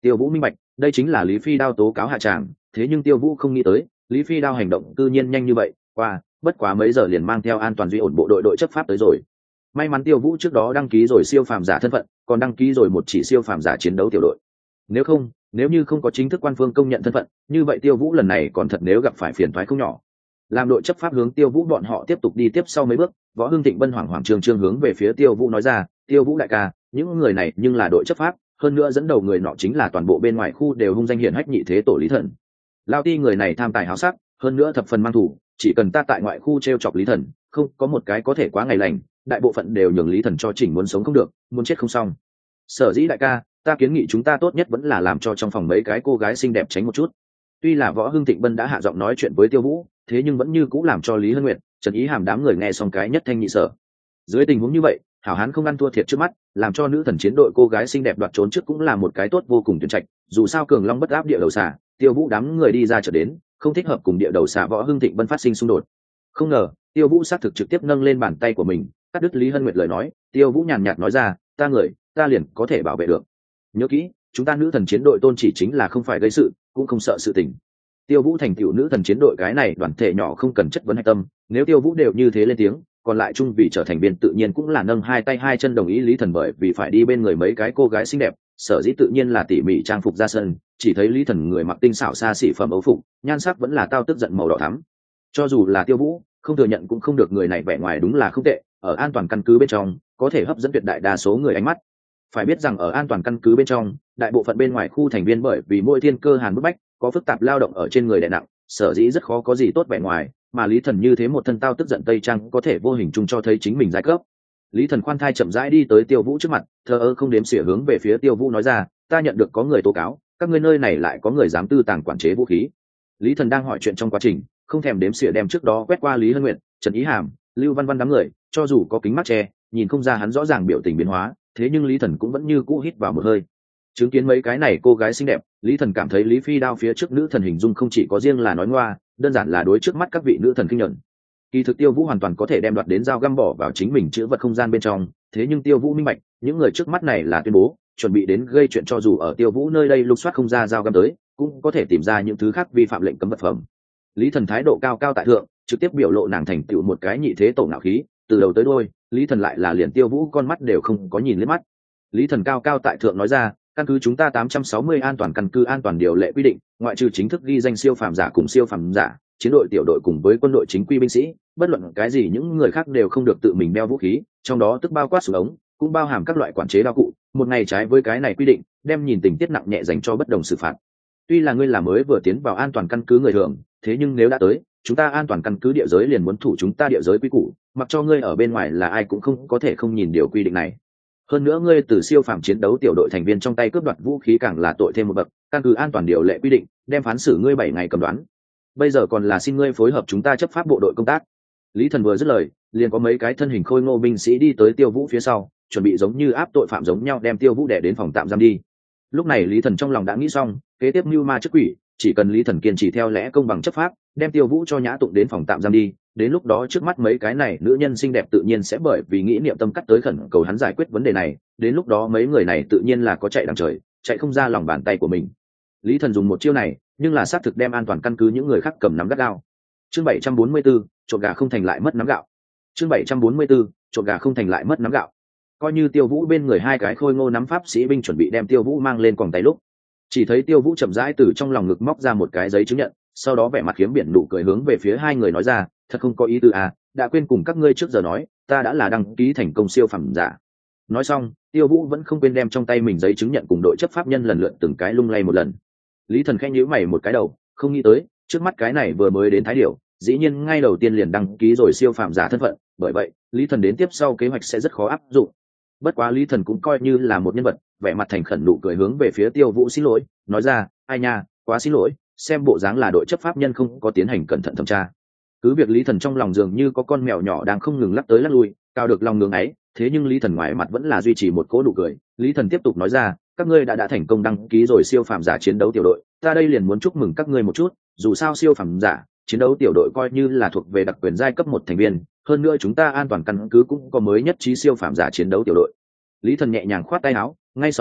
Tiêu Vũ minh bạch, đây chính là Lý Phi Đao tố cáo hạ tràng, thế nhưng Tiêu Vũ không nghĩ tới, Lý Phi Đao hành động tự nhiên nhanh như vậy, qua, bất quá mấy giờ liền mang theo An Toàn duy ổn bộ đội đội chấp pháp tới rồi. May mắn Tiêu Vũ trước đó đăng ký rồi siêu phàm giả thân phận, còn đăng ký rồi một chỉ siêu phàm giả chiến đấu tiểu đội. Nếu không, nếu như không có chính thức quan phương công nhận thân phận, như vậy Tiêu Vũ lần này còn thật nếu gặp phải phiền toái không nhỏ. Làm đội chấp pháp hướng Tiêu Vũ bọn họ tiếp tục đi tiếp sau mấy bước, Võ Hưng Thịnh Bân hoảng hoảng trương trương hướng về phía Tiêu Vũ nói ra, Tiêu Vũ đại ca, những người này nhưng là đội chấp pháp, hơn nữa dẫn đầu người nọ chính là toàn bộ bên ngoài khu đều hung danh hiển hách nhị thế tổ Lý Thần. Lao Ti người này tham tài háo sắc, hơn nữa thập phần mang thủ, chỉ cần ta tại ngoại khu treo chọc Lý Thần, không có một cái có thể quá ngày lành, đại bộ phận đều nhường Lý Thần cho chỉnh muốn sống không được, muốn chết không xong. Sở dĩ đại ca, ta kiến nghị chúng ta tốt nhất vẫn là làm cho trong phòng mấy cái cô gái xinh đẹp tránh một chút. Tuy là Võ Hưng Thịnh Bân đã hạ giọng nói chuyện với Tiêu Vũ, thế nhưng vẫn như cũng làm cho Lý Hân Nguyệt, Trần Ý Hàm đám người nghe xong cái nhất thanh nhị sở. Dưới tình huống như vậy, hảo hán không ăn thua thiệt trước mắt, làm cho nữ thần chiến đội cô gái xinh đẹp đoạt trốn trước cũng là một cái tốt vô cùng tuyển trạch. Dù sao cường long bất áp địa đầu xà, Tiêu Vũ đám người đi ra trở đến, không thích hợp cùng địa đầu xà Võ Hưng Thịnh Bân phát sinh xung đột. Không ngờ, Tiêu Vũ xác thực trực tiếp nâng lên bàn tay của mình, cắt đứt Lý Hân Nguyệt lời nói. Tiêu Vũ nhàn nhạt nói ra, ta người, ta liền có thể bảo vệ được. Nhớ kỹ, chúng ta nữ thần chiến đội tôn chỉ chính là không phải gây sự, cũng không sợ sự tình. Tiêu Vũ thành tựu nữ thần chiến đội cái này đoàn thể nhỏ không cần chất vấn hạch tâm, nếu Tiêu Vũ đều như thế lên tiếng, còn lại chung vì trở thành viên tự nhiên cũng là nâng hai tay hai chân đồng ý Lý Thần, bởi vì phải đi bên người mấy cái cô gái xinh đẹp, sở dĩ tự nhiên là tỉ mỉ trang phục ra sân, chỉ thấy Lý Thần người mặc tinh xảo xa xỉ phẩm âu phục, nhan sắc vẫn là tao tức giận màu đỏ thắm. Cho dù là Tiêu Vũ, không thừa nhận cũng không được, người này vẻ ngoài đúng là không tệ, ở an toàn căn cứ bên trong, có thể hấp dẫn tuyệt đại đa số người ánh mắt. Phải biết rằng ở an toàn căn cứ bên trong, đại bộ phận bên ngoài khu thành viên bởi vì mỗi thiên cơ hàn bức bách, có phức tạp lao động ở trên người đè nặng, sở dĩ rất khó có gì tốt vẻ ngoài, mà Lý Thần như thế một thân tao tức giận tây trang có thể vô hình chung cho thấy chính mình giai cấp. Lý Thần khoan thai chậm rãi đi tới Tiêu Vũ trước mặt, thờ ơ không đếm xỉa hướng về phía Tiêu Vũ nói ra, ta nhận được có người tố cáo, các ngươi nơi này lại có người dám tư tàng quản chế vũ khí. Lý Thần đang hỏi chuyện trong quá trình, không thèm đếm xỉa đem trước đó quét qua Lý Hân Nguyệt, Trần Ý Hàm, Lưu Văn Văn đám người, cho dù có kính mắt che, nhìn không ra hắn rõ ràng biểu tình biến hóa, thế nhưng Lý Thần cũng vẫn như cũ hít vào một hơi. Chứng kiến mấy cái này cô gái xinh đẹp, Lý Thần cảm thấy Lý Phi Đao phía trước nữ thần hình dung không chỉ có riêng là nói ngoa, đơn giản là đối trước mắt các vị nữ thần kinh nhận. Kỳ thực Tiêu Vũ hoàn toàn có thể đem đoạt đến dao găm bỏ vào chính mình chữ vật không gian bên trong, thế nhưng Tiêu Vũ minh bạch, những người trước mắt này là tuyên bố, chuẩn bị đến gây chuyện, cho dù ở Tiêu Vũ nơi đây lục soát không ra dao găm tới, cũng có thể tìm ra những thứ khác vi phạm lệnh cấm vật phẩm. Lý Thần thái độ cao cao tại thượng, trực tiếp biểu lộ nàng thành tựu một cái nhị thế tổ ngạo khí, từ đầu tới đuôi, Lý Thần lại là liền Tiêu Vũ con mắt đều không có nhìn liếc mắt. Lý Thần cao cao tại thượng nói ra, căn cứ chúng ta tám trăm sáu mươi an toàn căn cứ an toàn điều lệ quy định, ngoại trừ chính thức ghi danh siêu phàm giả cùng siêu phàm giả, chiến đội tiểu đội cùng với quân đội chính quy binh sĩ, bất luận cái gì những người khác đều không được tự mình đeo vũ khí, trong đó tức bao quát súng ống, cũng bao hàm các loại quản chế đao cụ, một ngày trái với cái này quy định, đem nhìn tình tiết nặng nhẹ dành cho bất đồng xử phạt. Tuy là ngươi là mới vừa tiến vào an toàn căn cứ người thường, thế nhưng nếu đã tới, chúng ta an toàn căn cứ địa giới liền muốn thủ chúng ta địa giới quy củ, mặc cho ngươi ở bên ngoài là ai cũng không có thể không nhìn điều quy định này. Hơn nữa ngươi từ siêu phàm chiến đấu tiểu đội thành viên trong tay cướp đoạt vũ khí càng là tội thêm một bậc, căn cứ an toàn điều lệ quy định, đem phán xử ngươi bảy ngày cầm đoán. Bây giờ còn là xin ngươi phối hợp chúng ta chấp pháp bộ đội công tác. Lý Thần vừa dứt lời, liền có mấy cái thân hình khôi ngô binh sĩ đi tới Tiêu Vũ phía sau, chuẩn bị giống như áp tội phạm giống nhau đem Tiêu Vũ đè đến phòng tạm giam đi. Lúc này Lý Thần trong lòng đã nghĩ xong, kế tiếp mưu ma trước quỷ, chỉ cần Lý Thần kiên trì theo lẽ công bằng chấp pháp, đem Tiêu Vũ cho nhã tụng đến phòng tạm giam đi, đến lúc đó trước mắt mấy cái này nữ nhân xinh đẹp tự nhiên sẽ bởi vì nghĩ niệm tâm cắt tới khẩn cầu hắn giải quyết vấn đề này, đến lúc đó mấy người này tự nhiên là có chạy đằng trời, chạy không ra lòng bàn tay của mình. Lý Thần dùng một chiêu này, nhưng là xác thực đem an toàn căn cứ những người khác cầm nắm gắt gao. Chương bảy trăm bốn mươi bốn, trộn gà không thành lại mất nắm gạo. Chương bảy trăm bốn mươi 4, trộn gà không thành lại mất nắm gạo. Coi như Tiêu Vũ bên người hai cái khôi ngô nắm pháp sĩ binh chuẩn bị đem Tiêu Vũ mang lên quòng tay lúc, chỉ thấy Tiêu Vũ chậm rãi từ trong lòng ngực móc ra một cái giấy chứng nhận, sau đó vẻ mặt khiếm biển nụ cười hướng về phía hai người nói ra, thật không có ý tư à, đã quên cùng các ngươi trước giờ nói, ta đã là đăng ký thành công siêu phẩm giả. Nói xong, Tiêu Vũ vẫn không quên đem trong tay mình giấy chứng nhận cùng đội chấp pháp nhân lần lượt từng cái lung lay một lần. Lý Thần khẽ nhíu mày một cái đầu, không nghĩ tới, trước mắt cái này vừa mới đến Thái Điểu, dĩ nhiên ngay đầu tiên liền đăng ký rồi siêu phàm giả thân phận, bởi vậy, Lý Thần đến tiếp sau kế hoạch sẽ rất khó áp dụng. Bất quá Lý Thần cũng coi như là một nhân vật, vẻ mặt thành khẩn nụ cười hướng về phía Tiêu Vũ xin lỗi, nói ra, ai nha, quá xin lỗi, xem bộ dáng là đội chấp pháp nhân không có tiến hành cẩn thận thẩm tra. Cứ việc Lý Thần trong lòng dường như có con mèo nhỏ đang không ngừng lắc tới lắc lui, cao được lòng ngưỡng ấy, thế nhưng Lý Thần ngoài mặt vẫn là duy trì một cỗ nụ cười. Lý Thần tiếp tục nói ra, các ngươi đã đã thành công đăng ký rồi siêu phàm giả chiến đấu tiểu đội, ta đây liền muốn chúc mừng các ngươi một chút, dù sao siêu phàm giả chiến đấu tiểu đội coi như là thuộc về đặc quyền giai cấp một thành viên, hơn nữa chúng ta an toàn căn cứ cũng có mới nhất trí siêu phàm giả chiến đấu tiểu đội. Lý Thần nhẹ nhàng khoát tay áo, ngay sau đó,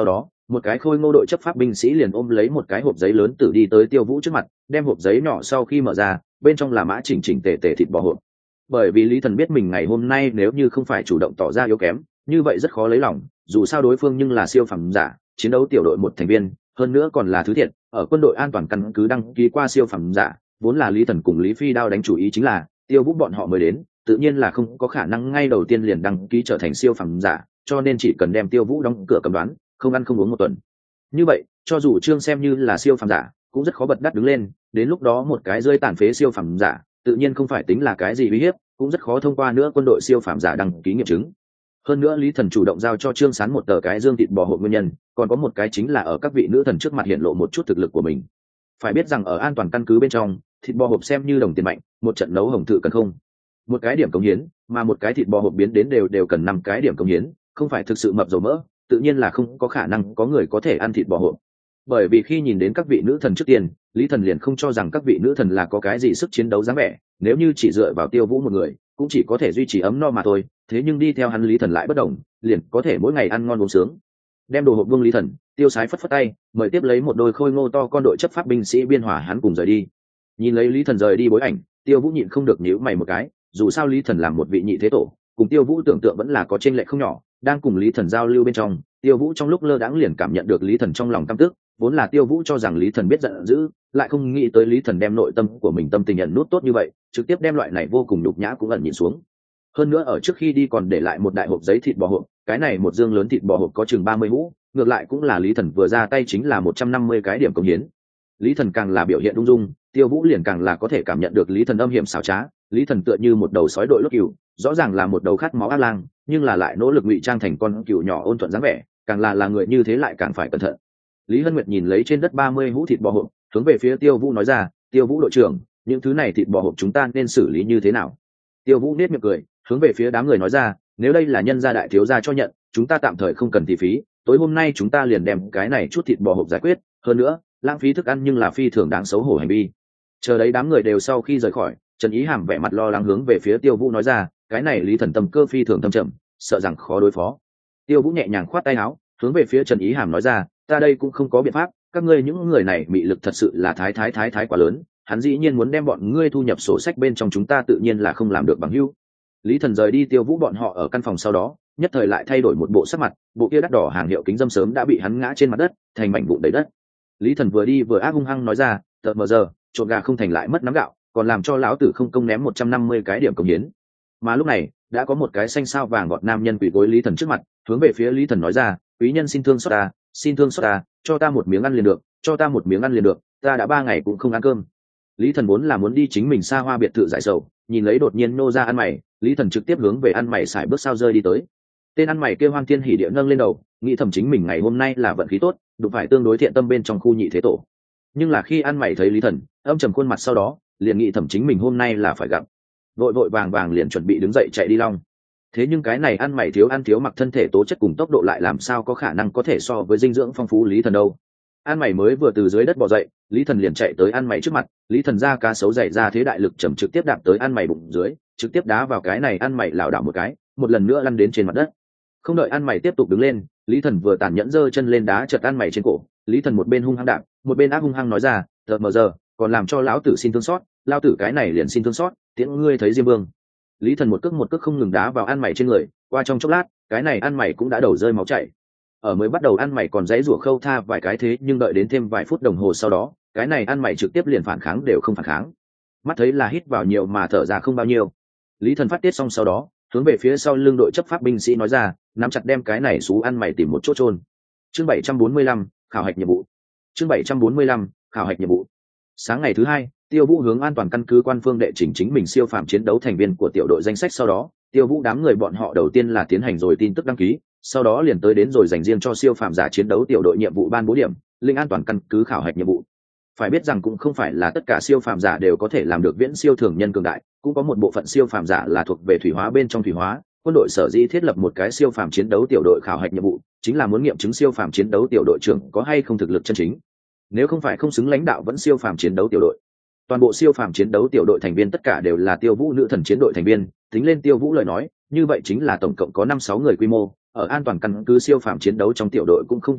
một cái khôi ngô đội chấp pháp binh sĩ liền ôm lấy một cái hộp giấy lớn tử đi tới Tiêu Vũ trước mặt, đem hộp giấy nhỏ sau khi mở ra, bên trong là mã chỉnh chỉnh tề tề thịt bò hộp. Bởi vì Lý Thần biết mình ngày hôm nay nếu như không phải chủ động tỏ ra yếu kém, như vậy rất khó lấy lòng, dù sao đối phương nhưng là siêu phẩm giả, chiến đấu tiểu đội một thành viên, hơn nữa còn là thứ thiệt, ở quân đội an toàn căn cứ đăng ký qua siêu phẩm giả, vốn là Lý Thần cùng Lý Phi Đao đánh chủ ý chính là Tiêu Vũ bọn họ mới đến, tự nhiên là không có khả năng ngay đầu tiên liền đăng ký trở thành siêu phẩm giả, cho nên chỉ cần đem Tiêu Vũ đóng cửa cầm đoán, không ăn không uống một tuần. Như vậy, cho dù Trương xem như là siêu phẩm giả, cũng rất khó bật đắt đứng lên, đến lúc đó một cái rơi tàn phế siêu phẩm giả, tự nhiên không phải tính là cái gì uy hiếp, cũng rất khó thông qua nữa quân đội siêu phẩm giả đăng ký nghiệm chứng. Hơn nữa Lý Thần chủ động giao cho Trương Sán một tờ cái dương thịt bò hộp nguyên nhân, còn có một cái chính là ở các vị nữ thần trước mặt hiện lộ một chút thực lực của mình. Phải biết rằng ở an toàn căn cứ bên trong, thịt bò hộp xem như đồng tiền mạnh, một trận nấu hồng thự cần không một cái điểm cống hiến, mà một cái thịt bò hộp biến đến đều đều cần năm cái điểm cống hiến, không phải thực sự mập dầu mỡ, tự nhiên là không có khả năng có người có thể ăn thịt bò hộp. Bởi vì khi nhìn đến các vị nữ thần trước tiên, Lý Thần liền không cho rằng các vị nữ thần là có cái gì sức chiến đấu dáng vẻ, nếu như chỉ dựa vào Tiêu Vũ một người, cũng chỉ có thể duy trì ấm no mà thôi, thế nhưng đi theo hắn Lý Thần lại bất đồng, liền có thể mỗi ngày ăn ngon uống sướng. Đem đồ hộp vương Lý Thần, Tiêu Sái phất phất tay, mời tiếp lấy một đôi khôi ngô to con đội chấp pháp binh sĩ biên hỏa hắn cùng rời đi. Nhìn lấy Lý Thần rời đi bối ảnh, Tiêu Vũ nhịn không được nhíu mày một cái, dù sao Lý Thần làm một vị nhị thế tổ, cùng Tiêu Vũ tưởng tượng vẫn là có chênh lệch không nhỏ, đang cùng Lý Thần giao lưu bên trong, Tiêu Vũ trong lúc lơ đãng liền cảm nhận được Lý Thần trong lòng căm tức, vốn là Tiêu Vũ cho rằng Lý Thần biết giận dữ, lại không nghĩ tới Lý Thần đem nội tâm của mình tâm tình nhận nút tốt như vậy, trực tiếp đem loại này vô cùng nhục nhã cũng ẩn nhịn xuống. Hơn nữa ở trước khi đi còn để lại một đại hộp giấy thịt bò hộp, cái này một dương lớn thịt bò hộp có chừng ba mươi hũ, ngược lại cũng là Lý Thần vừa ra tay chính là một trăm năm mươi cái điểm công hiến. Lý Thần càng là biểu hiện ung dung, Tiêu Vũ liền càng là có thể cảm nhận được Lý Thần âm hiểm xảo trá, Lý Thần tựa như một đầu sói đội lốt cừu, rõ ràng là một đầu khát máu ác lang, nhưng là lại nỗ lực ngụy trang thành con cừu nhỏ ôn thuận dáng vẻ, càng là là người như thế lại càng phải cẩn thận. Lý Hân Nguyệt nhìn lấy trên đất ba mươi hũ thịt bò hộp, hướng về phía Tiêu Vũ nói ra, "Tiêu Vũ đội trưởng, những thứ này thịt bò hộp chúng ta nên xử lý như thế nào?" Tiêu Vũ nét miệng cười, hướng về phía đám người nói ra, "Nếu đây là nhân gia đại thiếu gia cho nhận, chúng ta tạm thời không cần thị phí, tối hôm nay chúng ta liền đem cái này chút thịt bò hộp giải quyết, hơn nữa, lãng phí thức ăn nhưng là phi thường đáng xấu hổ hành vi." Chờ đấy đám người đều sau khi rời khỏi, Trần Ý Hàm vẻ mặt lo lắng hướng về phía Tiêu Vũ nói ra, "Cái này Lý Thần tâm cơ phi thường thâm trầm, sợ rằng khó đối phó." Tiêu Vũ nhẹ nhàng khoát tay áo, hướng về phía Trần Ý Hàm nói ra, "Ta đây cũng không có biện pháp, các ngươi những người này mị lực thật sự là thái thái thái thái quá lớn, hắn dĩ nhiên muốn đem bọn ngươi thu nhập sổ sách bên trong, chúng ta tự nhiên là không làm được bằng hữu." Lý Thần rời đi Tiêu Vũ bọn họ ở căn phòng sau đó, nhất thời lại thay đổi một bộ sắc mặt, bộ kia đắt đỏ hàng hiệu kính dâm sớm đã bị hắn ngã trên mặt đất, thành mảnh vụn đầy đất. Lý Thần vừa đi vừa ác hung hăng nói ra, "Tợt mờ giờ, trộn gà không thành lại mất nắm gạo, còn làm cho lão tử không công ném một trăm năm mươi cái điểm công hiến." Mà lúc này, đã có một cái xanh sao vàng gọt nam nhân quỳ gối Lý Thần trước mặt, hướng về phía Lý Thần nói ra, "Quý nhân xin thương xót ta, xin thương xót ta, cho ta một miếng ăn liền được, cho ta một miếng ăn liền được, ta đã ba ngày cũng không ăn cơm." Lý Thần vốn là muốn đi chính mình xa hoa biệt thự giải sầu, nhìn lấy đột nhiên nô ra ăn mày, Lý Thần trực tiếp hướng về ăn mày xài bước sao rơi đi tới. Tên ăn mày kêu Hoang Thiên Hỉ địa nâng lên đầu, nghĩ thầm chính mình ngày hôm nay là vận khí tốt, đụng phải tương đối thiện tâm bên trong khu nhị thế tổ. Nhưng là khi ăn mày thấy Lý Thần, âm trầm khuôn mặt sau đó, liền nghĩ thầm chính mình hôm nay là phải gặp. Vội vội vàng vàng liền chuẩn bị đứng dậy chạy đi long. Thế nhưng cái này ăn mày thiếu ăn thiếu mặc thân thể tố chất cùng tốc độ lại làm sao có khả năng có thể so với dinh dưỡng phong phú Lý Thần đâu. Ăn mày mới vừa từ dưới đất bò dậy, Lý Thần liền chạy tới ăn mày trước mặt, Lý Thần ra cá sấu dày ra thế đại lực chầm trực tiếp đạp tới ăn mày bụng dưới, trực tiếp đá vào cái này ăn mày lảo đảo một cái, một lần nữa lăn đến trên mặt đất. Không đợi ăn mày tiếp tục đứng lên, Lý Thần vừa tàn nhẫn giơ chân lên đá chật ăn mày trên cổ, Lý Thần một bên hung hăng đạp, một bên ác hung hăng nói ra, "Tợt mờ giờ, còn làm cho lão tử xin thương xót, lão tử cái này liền xin thương xót, tiễn ngươi thấy Diêm Vương." Lý Thần một cước một cước không ngừng đá vào ăn mày trên người, qua trong chốc lát, cái này ăn mày cũng đã đầu rơi máu chảy. Ở mới bắt đầu ăn mày còn dãy rủa khâu tha vài cái thế nhưng đợi đến thêm vài phút đồng hồ sau đó, cái này ăn mày trực tiếp liền phản kháng đều không phản kháng. Mắt thấy là hít vào nhiều mà thở ra không bao nhiêu. Lý Thần phát tiết xong sau đó, hướng về phía sau lưng đội chấp pháp binh sĩ nói ra, nắm chặt đem cái này xú ăn mày tìm một chỗ chôn. Chương bảy trăm bốn mươi lăm, khảo hạch nhiệm vụ. Chương bảy trăm bốn mươi lăm, khảo hạch nhiệm vụ. Sáng ngày thứ hai, Tiêu Vũ hướng an toàn căn cứ quan phương đệ chỉnh chính mình siêu phàm chiến đấu thành viên của tiểu đội danh sách sau đó, Tiêu Vũ đám người bọn họ đầu tiên là tiến hành rồi tin tức đăng ký, sau đó liền tới đến rồi dành riêng cho siêu phàm giả chiến đấu tiểu đội nhiệm vụ ban bố điểm, linh an toàn căn cứ khảo hạch nhiệm vụ. Phải biết rằng cũng không phải là tất cả siêu phàm giả đều có thể làm được viễn siêu thường nhân cường đại, cũng có một bộ phận siêu phàm giả là thuộc về thủy hóa bên trong thủy hóa. Quân đội sở dĩ thiết lập một cái siêu phàm chiến đấu tiểu đội khảo hạch nhiệm vụ, chính là muốn nghiệm chứng siêu phàm chiến đấu tiểu đội trưởng có hay không thực lực chân chính. Nếu không phải không xứng lãnh đạo vẫn siêu phàm chiến đấu tiểu đội. Toàn bộ siêu phàm chiến đấu tiểu đội thành viên tất cả đều là Tiêu Vũ nữ thần chiến đội thành viên, tính lên Tiêu Vũ lời nói, như vậy chính là tổng cộng có năm sáu người quy mô, ở an toàn căn cứ siêu phàm chiến đấu trong tiểu đội cũng không tính lại,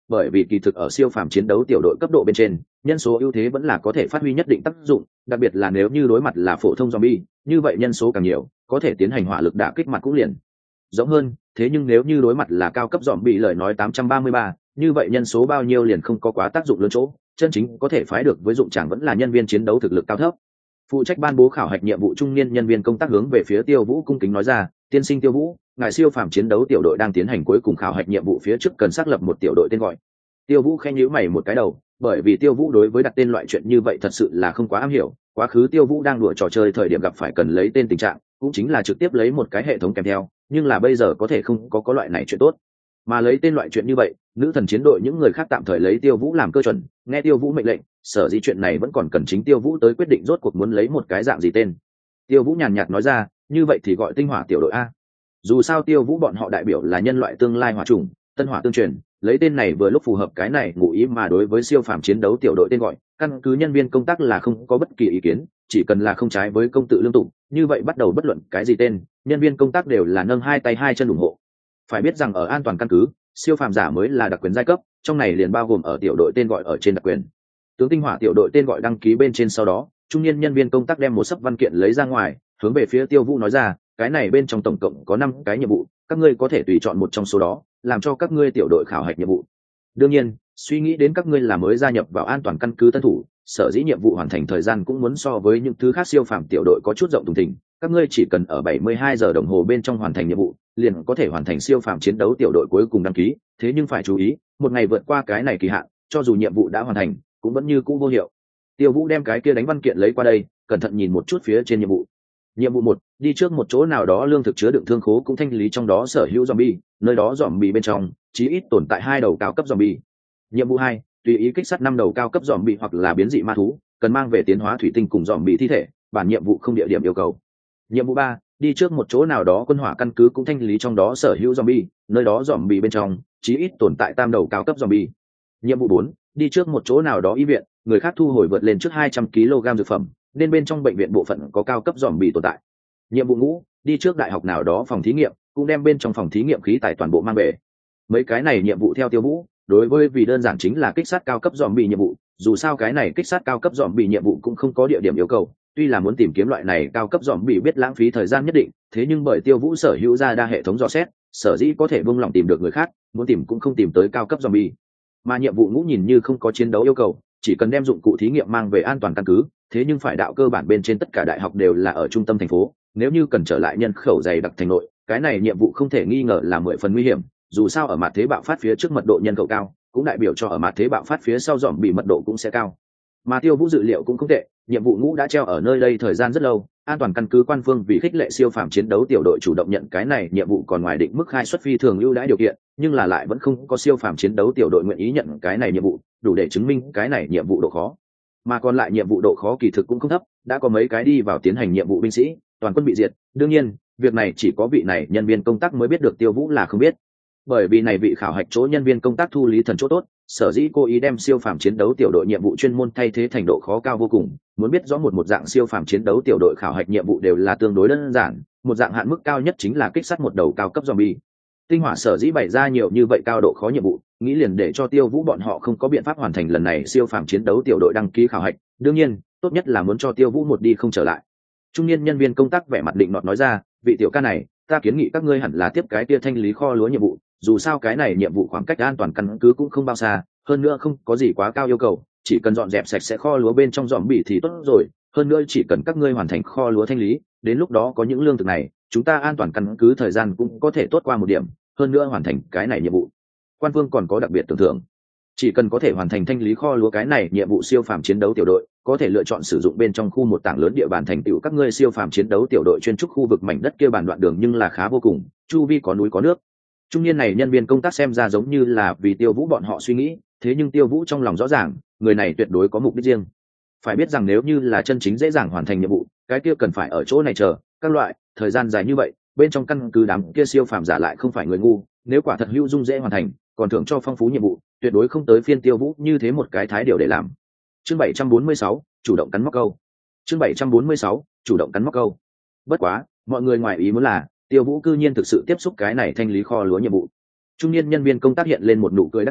bởi vì kỳ thực ở siêu phàm chiến đấu tiểu đội cấp độ bên trên, nhân số ưu thế vẫn là có thể phát huy nhất định tác dụng, đặc biệt là nếu như đối mặt là phổ thông zombie, như vậy nhân số càng nhiều, có thể tiến hành hỏa lực đả kích mặt cũng liền rộng hơn. Thế nhưng nếu như đối mặt là cao cấp zombie lời nói tám trăm ba mươi ba, như vậy nhân số bao nhiêu liền không có quá tác dụng lớn chỗ, chân chính có thể phái được với dụng chẳng vẫn là nhân viên chiến đấu thực lực cao thấp. Phụ trách ban bố khảo hạch nhiệm vụ trung niên nhân viên công tác hướng về phía Tiêu Vũ cung kính nói ra, tiên sinh Tiêu Vũ, ngài siêu phàm chiến đấu tiểu đội đang tiến hành cuối cùng khảo hạch nhiệm vụ phía trước cần xác lập một tiểu đội tên gọi. Tiêu Vũ khẽ nhíu mày một cái đầu, bởi vì Tiêu Vũ đối với đặt tên loại chuyện như vậy thật sự là không quá am hiểu, quá khứ Tiêu Vũ đang đùa trò chơi thời điểm gặp phải cần lấy tên tình trạng, cũng chính là trực tiếp lấy một cái hệ thống kèm theo, nhưng là bây giờ có thể không có có loại này chuyện tốt. Mà lấy tên loại chuyện như vậy, nữ thần chiến đội những người khác tạm thời lấy Tiêu Vũ làm cơ chuẩn, nghe Tiêu Vũ mệnh lệnh, sở dĩ chuyện này vẫn còn cần chính Tiêu Vũ tới quyết định rốt cuộc muốn lấy một cái dạng gì tên. Tiêu Vũ nhàn nhạt nói ra, như vậy thì gọi tinh hỏa tiểu đội a. Dù sao Tiêu Vũ bọn họ đại biểu là nhân loại tương lai hỏa chủng, tân hỏa tương truyền, lấy tên này vừa lúc phù hợp cái này ngụ ý, mà đối với siêu phàm chiến đấu tiểu đội tên gọi, căn cứ nhân viên công tác là không có bất kỳ ý kiến, chỉ cần là không trái với công tự lương tụng, như vậy bắt đầu bất luận cái gì tên, nhân viên công tác đều là nâng hai tay hai chân ủng hộ. Phải biết rằng ở an toàn căn cứ, siêu phàm giả mới là đặc quyền giai cấp, trong này liền bao gồm ở tiểu đội tên gọi ở trên đặc quyền. Tướng tinh hỏa tiểu đội tên gọi đăng ký bên trên sau đó, trung niên nhân viên công tác đem một sấp văn kiện lấy ra ngoài, hướng về phía Tiêu Vũ nói ra, cái này bên trong tổng cộng có năm cái nhiệm vụ, các ngươi có thể tùy chọn một trong số đó, làm cho các ngươi tiểu đội khảo hạch nhiệm vụ. Đương nhiên, suy nghĩ đến các ngươi là mới gia nhập vào an toàn căn cứ tân thủ, sở dĩ nhiệm vụ hoàn thành thời gian cũng muốn so với những thứ khác siêu phàm tiểu đội có chút rộng thùng thình, các ngươi chỉ cần ở bảy mươi hai giờ đồng hồ bên trong hoàn thành nhiệm vụ, liền có thể hoàn thành siêu phàm chiến đấu tiểu đội cuối cùng đăng ký. Thế nhưng phải chú ý, một ngày vượt qua cái này kỳ hạn, cho dù nhiệm vụ đã hoàn thành, cũng vẫn như cũ vô hiệu. Tiêu Vũ đem cái kia đánh văn kiện lấy qua đây, cẩn thận nhìn một chút phía trên nhiệm vụ. Nhiệm vụ một, đi trước một chỗ nào đó lương thực chứa đựng thương khố cũng thanh lý trong đó sở hữu zombie, nơi đó zombie bên trong chí ít tồn tại hai đầu cao cấp zombie. Nhiệm vụ hai, tùy ý kích sát năm đầu cao cấp zombie hoặc là biến dị ma thú, cần mang về tiến hóa thủy tinh cùng zombie thi thể, bản nhiệm vụ không địa điểm yêu cầu. Nhiệm vụ ba, đi trước một chỗ nào đó quân hỏa căn cứ cũng thanh lý trong đó sở hữu zombie, nơi đó zombie bên trong chí ít tồn tại tam đầu cao cấp zombie. Nhiệm vụ bốn, đi trước một chỗ nào đó y viện, người khác thu hồi vượt lên trước hai trăm ki lô gam dược phẩm, nên bên trong bệnh viện bộ phận có cao cấp zombie tồn tại. Nhiệm vụ ngũ, đi trước đại học nào đó phòng thí nghiệm, cũng đem bên trong phòng thí nghiệm khí tài toàn bộ mang về. Mấy cái này nhiệm vụ theo Tiêu Vũ, đối với vì đơn giản chính là kích sát cao cấp zombie nhiệm vụ, dù sao cái này kích sát cao cấp zombie nhiệm vụ cũng không có địa điểm yêu cầu, tuy là muốn tìm kiếm loại này cao cấp zombie biết lãng phí thời gian nhất định, thế nhưng bởi Tiêu Vũ sở hữu ra đa hệ thống dò xét, sở dĩ có thể buông lỏng tìm được người khác, muốn tìm cũng không tìm tới cao cấp zombie. Mà nhiệm vụ ngũ nhìn như không có chiến đấu yêu cầu, chỉ cần đem dụng cụ thí nghiệm mang về an toàn căn cứ, thế nhưng phải đạo cơ bản bên trên tất cả đại học đều là ở trung tâm thành phố, nếu như cần trở lại nhân khẩu dày đặc thành nội, cái này nhiệm vụ không thể nghi ngờ là mười phần nguy hiểm, dù sao ở mặt thế bạo phát phía trước mật độ nhân khẩu cao, cũng đại biểu cho ở mặt thế bạo phát phía sau dòm bị mật độ cũng sẽ cao. Mà Tiêu Vũ dự liệu cũng không tệ, nhiệm vụ ngũ đã treo ở nơi đây thời gian rất lâu, an toàn căn cứ quan phương vì khích lệ siêu phàm chiến đấu tiểu đội chủ động nhận cái này nhiệm vụ còn ngoài định mức khai xuất phi thường ưu đãi điều kiện, nhưng là lại vẫn không có siêu phàm chiến đấu tiểu đội nguyện ý nhận cái này nhiệm vụ, đủ để chứng minh cái này nhiệm vụ độ khó. Mà còn lại nhiệm vụ độ khó kỳ thực cũng không thấp, đã có mấy cái đi vào tiến hành nhiệm vụ binh sĩ, toàn quân bị diệt, đương nhiên, việc này chỉ có vị này nhân viên công tác mới biết được, Tiêu Vũ là không biết. Bởi vì này vị khảo hạch chỗ nhân viên công tác thu lý thần chỗ tốt, sở dĩ cố ý đem siêu phàm chiến đấu tiểu đội nhiệm vụ chuyên môn thay thế thành độ khó cao vô cùng, muốn biết rõ một một dạng siêu phàm chiến đấu tiểu đội khảo hạch nhiệm vụ đều là tương đối đơn giản, một dạng hạn mức cao nhất chính là kích sát một đầu cao cấp zombie. Tinh hỏa sở dĩ bày ra nhiều như vậy cao độ khó nhiệm vụ, nghĩ liền để cho Tiêu Vũ bọn họ không có biện pháp hoàn thành lần này siêu phàm chiến đấu tiểu đội đăng ký khảo hạch, đương nhiên, tốt nhất là muốn cho Tiêu Vũ một đi không trở lại. Trung niên nhân viên công tác vẻ mặt định nọt nói ra, vị tiểu ca này, ta kiến nghị các ngươi hẳn là tiếp cái kia thanh lý kho lúa nhiệm vụ, dù sao cái này nhiệm vụ khoảng cách an toàn căn cứ cũng không bao xa, hơn nữa không có gì quá cao yêu cầu, chỉ cần dọn dẹp sạch sẽ kho lúa bên trong dòm bỉ thì tốt rồi, hơn nữa chỉ cần các ngươi hoàn thành kho lúa thanh lý, đến lúc đó có những lương thực này, chúng ta an toàn căn cứ thời gian cũng có thể tốt qua một điểm, hơn nữa hoàn thành cái này nhiệm vụ. Quan phương còn có đặc biệt tưởng thưởng, chỉ cần có thể hoàn thành thanh lý kho lúa cái này nhiệm vụ siêu phàm chiến đấu tiểu đội, có thể lựa chọn sử dụng bên trong khu một tảng lớn địa bàn thành tựu các ngươi siêu phàm chiến đấu tiểu đội chuyên trúc khu vực mảnh đất kia bàn đoạn đường nhưng là khá vô cùng, chu vi có núi có nước. Trung niên này nhân viên công tác xem ra giống như là vì Tiêu Vũ bọn họ suy nghĩ, thế nhưng Tiêu Vũ trong lòng rõ ràng, người này tuyệt đối có mục đích riêng. Phải biết rằng nếu như là chân chính dễ dàng hoàn thành nhiệm vụ, cái kia cần phải ở chỗ này chờ các loại thời gian dài như vậy, bên trong căn cứ đám kia siêu phàm giả lại không phải người ngu, nếu quả thật hữu dung dễ hoàn thành, còn thưởng cho phong phú nhiệm vụ, tuyệt đối không tới phiên Tiêu Vũ như thế một cái thái điều để làm. Chương bảy trăm bốn mươi sáu, chủ động cắn móc câu. Chương bảy trăm bốn mươi sáu, chủ động cắn móc câu. Bất quá, mọi người ngoài ý muốn là, Tiêu Vũ cư nhiên thực sự tiếp xúc cái này thanh lý kho lúa nhiệm vụ. Trung niên nhân viên công tác hiện lên một nụ cười đắc ý,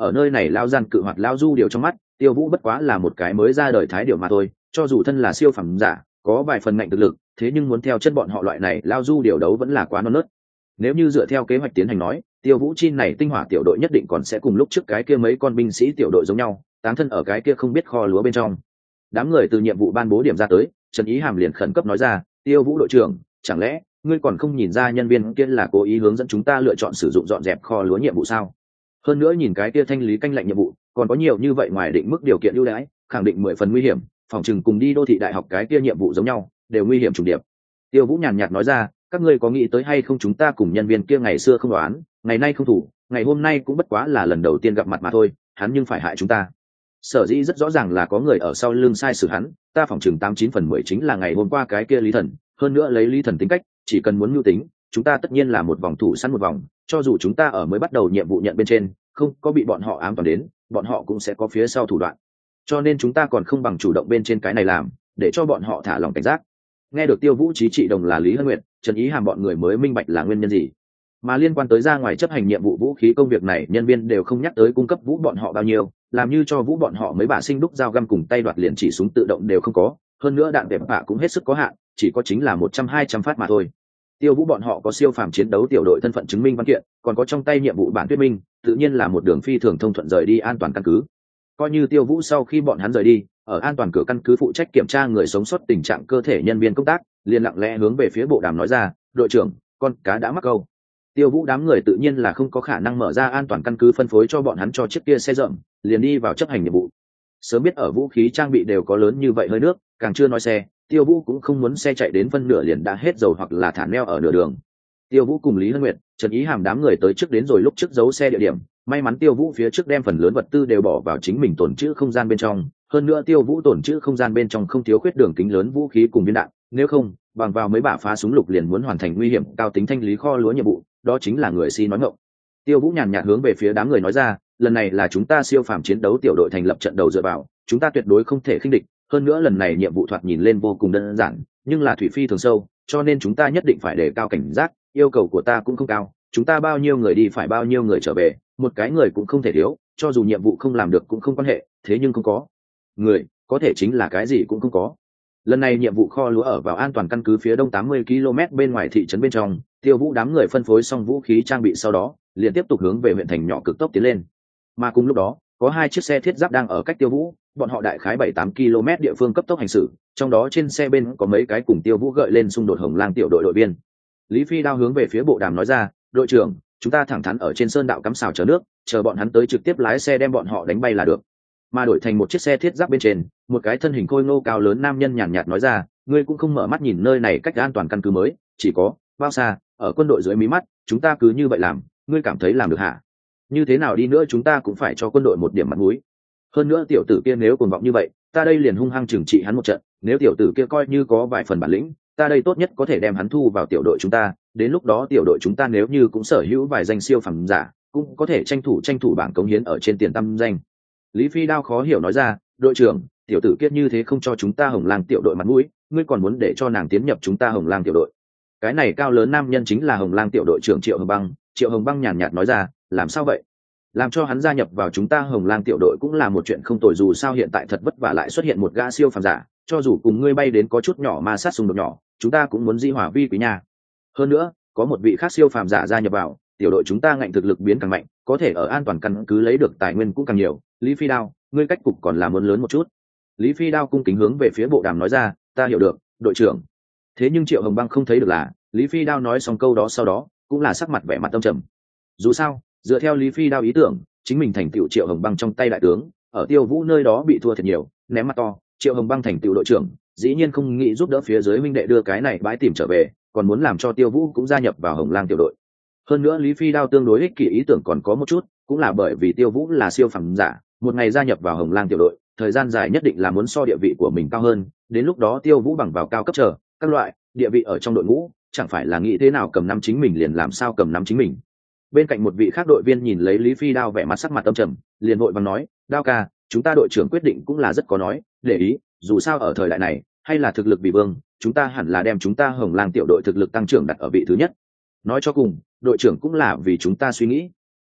ở nơi này lao gian cự hoạt lao du điều trong mắt Tiêu Vũ bất quá là một cái mới ra đời thái điều mà thôi, cho dù thân là siêu phẩm giả có vài phần ngạnh thực lực, thế nhưng muốn theo chân bọn họ loại này lao du điều đấu vẫn là quá non nớt. Nếu như dựa theo kế hoạch tiến hành nói, Tiêu Vũ chi này tinh hỏa tiểu đội nhất định còn sẽ cùng lúc trước cái kia mấy con binh sĩ tiểu đội giống nhau, táng thân ở cái kia không biết kho lúa bên trong. Đám người từ nhiệm vụ ban bố điểm ra tới, Trần Ý Hàm liền khẩn cấp nói ra, Tiêu Vũ đội trưởng, chẳng lẽ ngươi còn không nhìn ra nhân viên kia là cố ý hướng dẫn chúng ta lựa chọn sử dụng dọn dẹp kho lúa nhiệm vụ sao? Hơn nữa nhìn cái kia thanh lý canh lạnh nhiệm vụ còn có nhiều như vậy ngoài định mức điều kiện ưu đãi, khẳng định mười phần nguy hiểm, phòng chừng cùng đi đô thị đại học cái kia nhiệm vụ giống nhau, đều nguy hiểm trùng điệp. Tiêu Vũ nhàn nhạt nói ra, các ngươi có nghĩ tới hay không, chúng ta cùng nhân viên kia ngày xưa không đoán, ngày nay không thủ, ngày hôm nay cũng bất quá là lần đầu tiên gặp mặt mà thôi, hắn nhưng phải hại chúng ta. Sở dĩ rất rõ ràng là có người ở sau lưng sai sử hắn, ta phỏng chừng tám chín phần mười chính là ngày hôm qua cái kia Lý Thần, hơn nữa lấy Lý Thần tính cách, chỉ cần muốn mưu tính, chúng ta tất nhiên là một vòng thủ săn một vòng, cho dù chúng ta ở mới bắt đầu nhiệm vụ nhận bên trên, không có bị bọn họ ám toán đến, bọn họ cũng sẽ có phía sau thủ đoạn. Cho nên chúng ta còn không bằng chủ động bên trên cái này làm, để cho bọn họ thả lòng cảnh giác. Nghe được Tiêu Vũ trí trị đồng là Lý Hân Nguyệt, Trần Ý Hàm bọn người mới minh bạch là nguyên nhân gì. Mà liên quan tới ra ngoài chấp hành nhiệm vụ vũ khí công việc này, nhân viên đều không nhắc tới cung cấp Vũ bọn họ bao nhiêu, làm như cho Vũ bọn họ mấy bả sinh đúc dao găm cùng tay đoạt liền chỉ súng tự động đều không có, hơn nữa đạn đẹp bạ cũng hết sức có hạn, chỉ có chính là một trăm hai trăm phát mà thôi. Tiêu Vũ bọn họ có siêu phàm chiến đấu tiểu đội thân phận chứng minh văn kiện, còn có trong tay nhiệm vụ bản thuyết minh, tự nhiên là một đường phi thường thông thuận rời đi an toàn căn cứ. Coi như Tiêu Vũ sau khi bọn hắn rời đi, ở an toàn cửa căn cứ phụ trách kiểm tra người sống sót tình trạng cơ thể nhân viên công tác, liền lặng lẽ hướng về phía bộ đàm nói ra, đội trưởng, con cá đã mắc câu. Tiêu Vũ đám người tự nhiên là không có khả năng mở ra an toàn căn cứ phân phối cho bọn hắn cho chiếc kia xe rộng, liền đi vào chấp hành nhiệm vụ. Sớm biết ở vũ khí trang bị đều có lớn như vậy hơi nước, càng chưa nói xe, Tiêu Vũ cũng không muốn xe chạy đến phân nửa liền đã hết dầu hoặc là thả neo ở nửa đường. Tiêu Vũ cùng Lý Hân Nguyệt, Trần Ý Hàm đám người tới trước đến rồi lúc trước giấu xe địa điểm, may mắn Tiêu Vũ phía trước đem phần lớn vật tư đều bỏ vào chính mình tổn trữ không gian bên trong, hơn nữa Tiêu Vũ tổn trữ không gian bên trong không thiếu khuyết đường kính lớn vũ khí cùng viên đạn, nếu không, bằng vào mấy bả phá súng lục liền muốn hoàn thành nguy hiểm cao tính thanh lý kho lúa nhiệm vụ, đó chính là người si nói ngọng. Tiêu Vũ nhàn nhạt hướng về phía đám người nói ra, lần này là chúng ta siêu phàm chiến đấu tiểu đội thành lập trận đầu dựa vào, chúng ta tuyệt đối không thể khinh địch, hơn nữa lần này nhiệm vụ thoạt nhìn lên vô cùng đơn giản, nhưng là thủy phi thường sâu, cho nên chúng ta nhất định phải đề cao cảnh giác, yêu cầu của ta cũng không cao, chúng ta bao nhiêu người đi phải bao nhiêu người trở về, một cái người cũng không thể thiếu, cho dù nhiệm vụ không làm được cũng không quan hệ, thế nhưng không có người, có thể chính là cái gì cũng không có. Lần này nhiệm vụ kho lúa ở vào an toàn căn cứ phía đông tám mươi ki lô mét bên ngoài thị trấn bên trong, Tiêu Vũ đám người phân phối xong vũ khí trang bị sau đó, liền tiếp tục hướng về huyện thành nhỏ cực tốc tiến lên. Mà cùng lúc đó, có hai chiếc xe thiết giáp đang ở cách Tiêu Vũ, bọn họ đại khái bảy tám ki lô mét địa phương cấp tốc hành xử, trong đó trên xe bên có mấy cái cùng Tiêu Vũ gợi lên xung đột Hồng Lang tiểu đội đội viên. Lý Phi đao hướng về phía bộ đàm nói ra, đội trưởng, chúng ta thẳng thắn ở trên sơn đạo cắm xào chờ nước, chờ bọn hắn tới trực tiếp lái xe đem bọn họ đánh bay là được. Mà đổi thành một chiếc xe thiết giáp bên trên, một cái thân hình khôi ngô cao lớn nam nhân nhàn nhạt nói ra, ngươi cũng không mở mắt nhìn nơi này cách an toàn căn cứ mới, chỉ có bao xa, ở quân đội dưới mí mắt, chúng ta cứ như vậy làm, ngươi cảm thấy làm được hả? Như thế nào đi nữa chúng ta cũng phải cho quân đội một điểm mặt mũi. Hơn nữa tiểu tử kia nếu cuồng vọng như vậy, ta đây liền hung hăng trừng trị hắn một trận, nếu tiểu tử kia coi như có vài phần bản lĩnh, ta đây tốt nhất có thể đem hắn thu vào tiểu đội chúng ta, đến lúc đó tiểu đội chúng ta nếu như cũng sở hữu vài danh siêu phẩm giả, cũng có thể tranh thủ tranh thủ bảng cống hiến ở trên tiền tâm danh. Lý Phi đao khó hiểu nói ra, đội trưởng, tiểu tử kia như thế không cho chúng ta Hồng Lang tiểu đội mặt mũi, ngươi còn muốn để cho nàng tiến nhập chúng ta Hồng Lang tiểu đội. Cái này cao lớn nam nhân chính là Hồng Lang tiểu đội trưởng Triệu Hồng Băng. Triệu Hồng Băng nhàn nhạt nói ra, làm sao vậy? Làm cho hắn gia nhập vào chúng ta Hồng Lang tiểu đội cũng là một chuyện không tồi, dù sao hiện tại thật vất vả lại xuất hiện một gã siêu phàm giả, cho dù cùng ngươi bay đến có chút nhỏ ma sát xung đột nhỏ, chúng ta cũng muốn di hòa vi quý nhà. Hơn nữa, có một vị khác siêu phàm giả gia nhập vào, tiểu đội chúng ta ngạnh thực lực biến càng mạnh, có thể ở an toàn căn cứ lấy được tài nguyên cũng càng nhiều. Lý Phi đao, ngươi cách cục còn là muốn lớn một chút. Lý Phi đao cung kính hướng về phía bộ đàm nói ra, ta hiểu được, đội trưởng. Thế nhưng Triệu Hồng Băng không thấy được là, Lý Phi đao nói xong câu đó sau đó, cũng là sắc mặt vẻ mặt tâm trầm. Dù sao, dựa theo Lý Phi đao ý tưởng, chính mình thành tựu Triệu Hồng Băng trong tay đại tướng, ở Tiêu Vũ nơi đó bị thua thật nhiều, ném mặt to, Triệu Hồng Băng thành tựu đội trưởng, dĩ nhiên không nghĩ giúp đỡ phía dưới huynh đệ đưa cái này bãi tìm trở về, còn muốn làm cho Tiêu Vũ cũng gia nhập vào Hồng Lang tiểu đội. Hơn nữa Lý Phi đao tương đối ích kỷ ý tưởng còn có một chút, cũng là bởi vì Tiêu Vũ là siêu phẩm giả, một ngày gia nhập vào Hồng Lang tiểu đội, thời gian dài nhất định là muốn so địa vị của mình cao hơn, đến lúc đó Tiêu Vũ bằng vào cao cấp trở, các loại địa vị ở trong đội ngũ, chẳng phải là nghĩ thế nào cầm nắm chính mình liền làm sao cầm nắm chính mình. Bên cạnh một vị khác đội viên nhìn lấy Lý Phi đao vẻ mặt sắc mặt âm trầm, liền vội vàng nói, đao ca, chúng ta đội trưởng quyết định cũng là rất có nói, để ý, dù sao ở thời đại này, hay là thực lực vì vương, chúng ta hẳn là đem chúng ta Hồng Lang tiểu đội thực lực tăng trưởng đặt ở vị thứ nhất. Nói cho cùng, đội trưởng cũng là vì chúng ta suy nghĩ.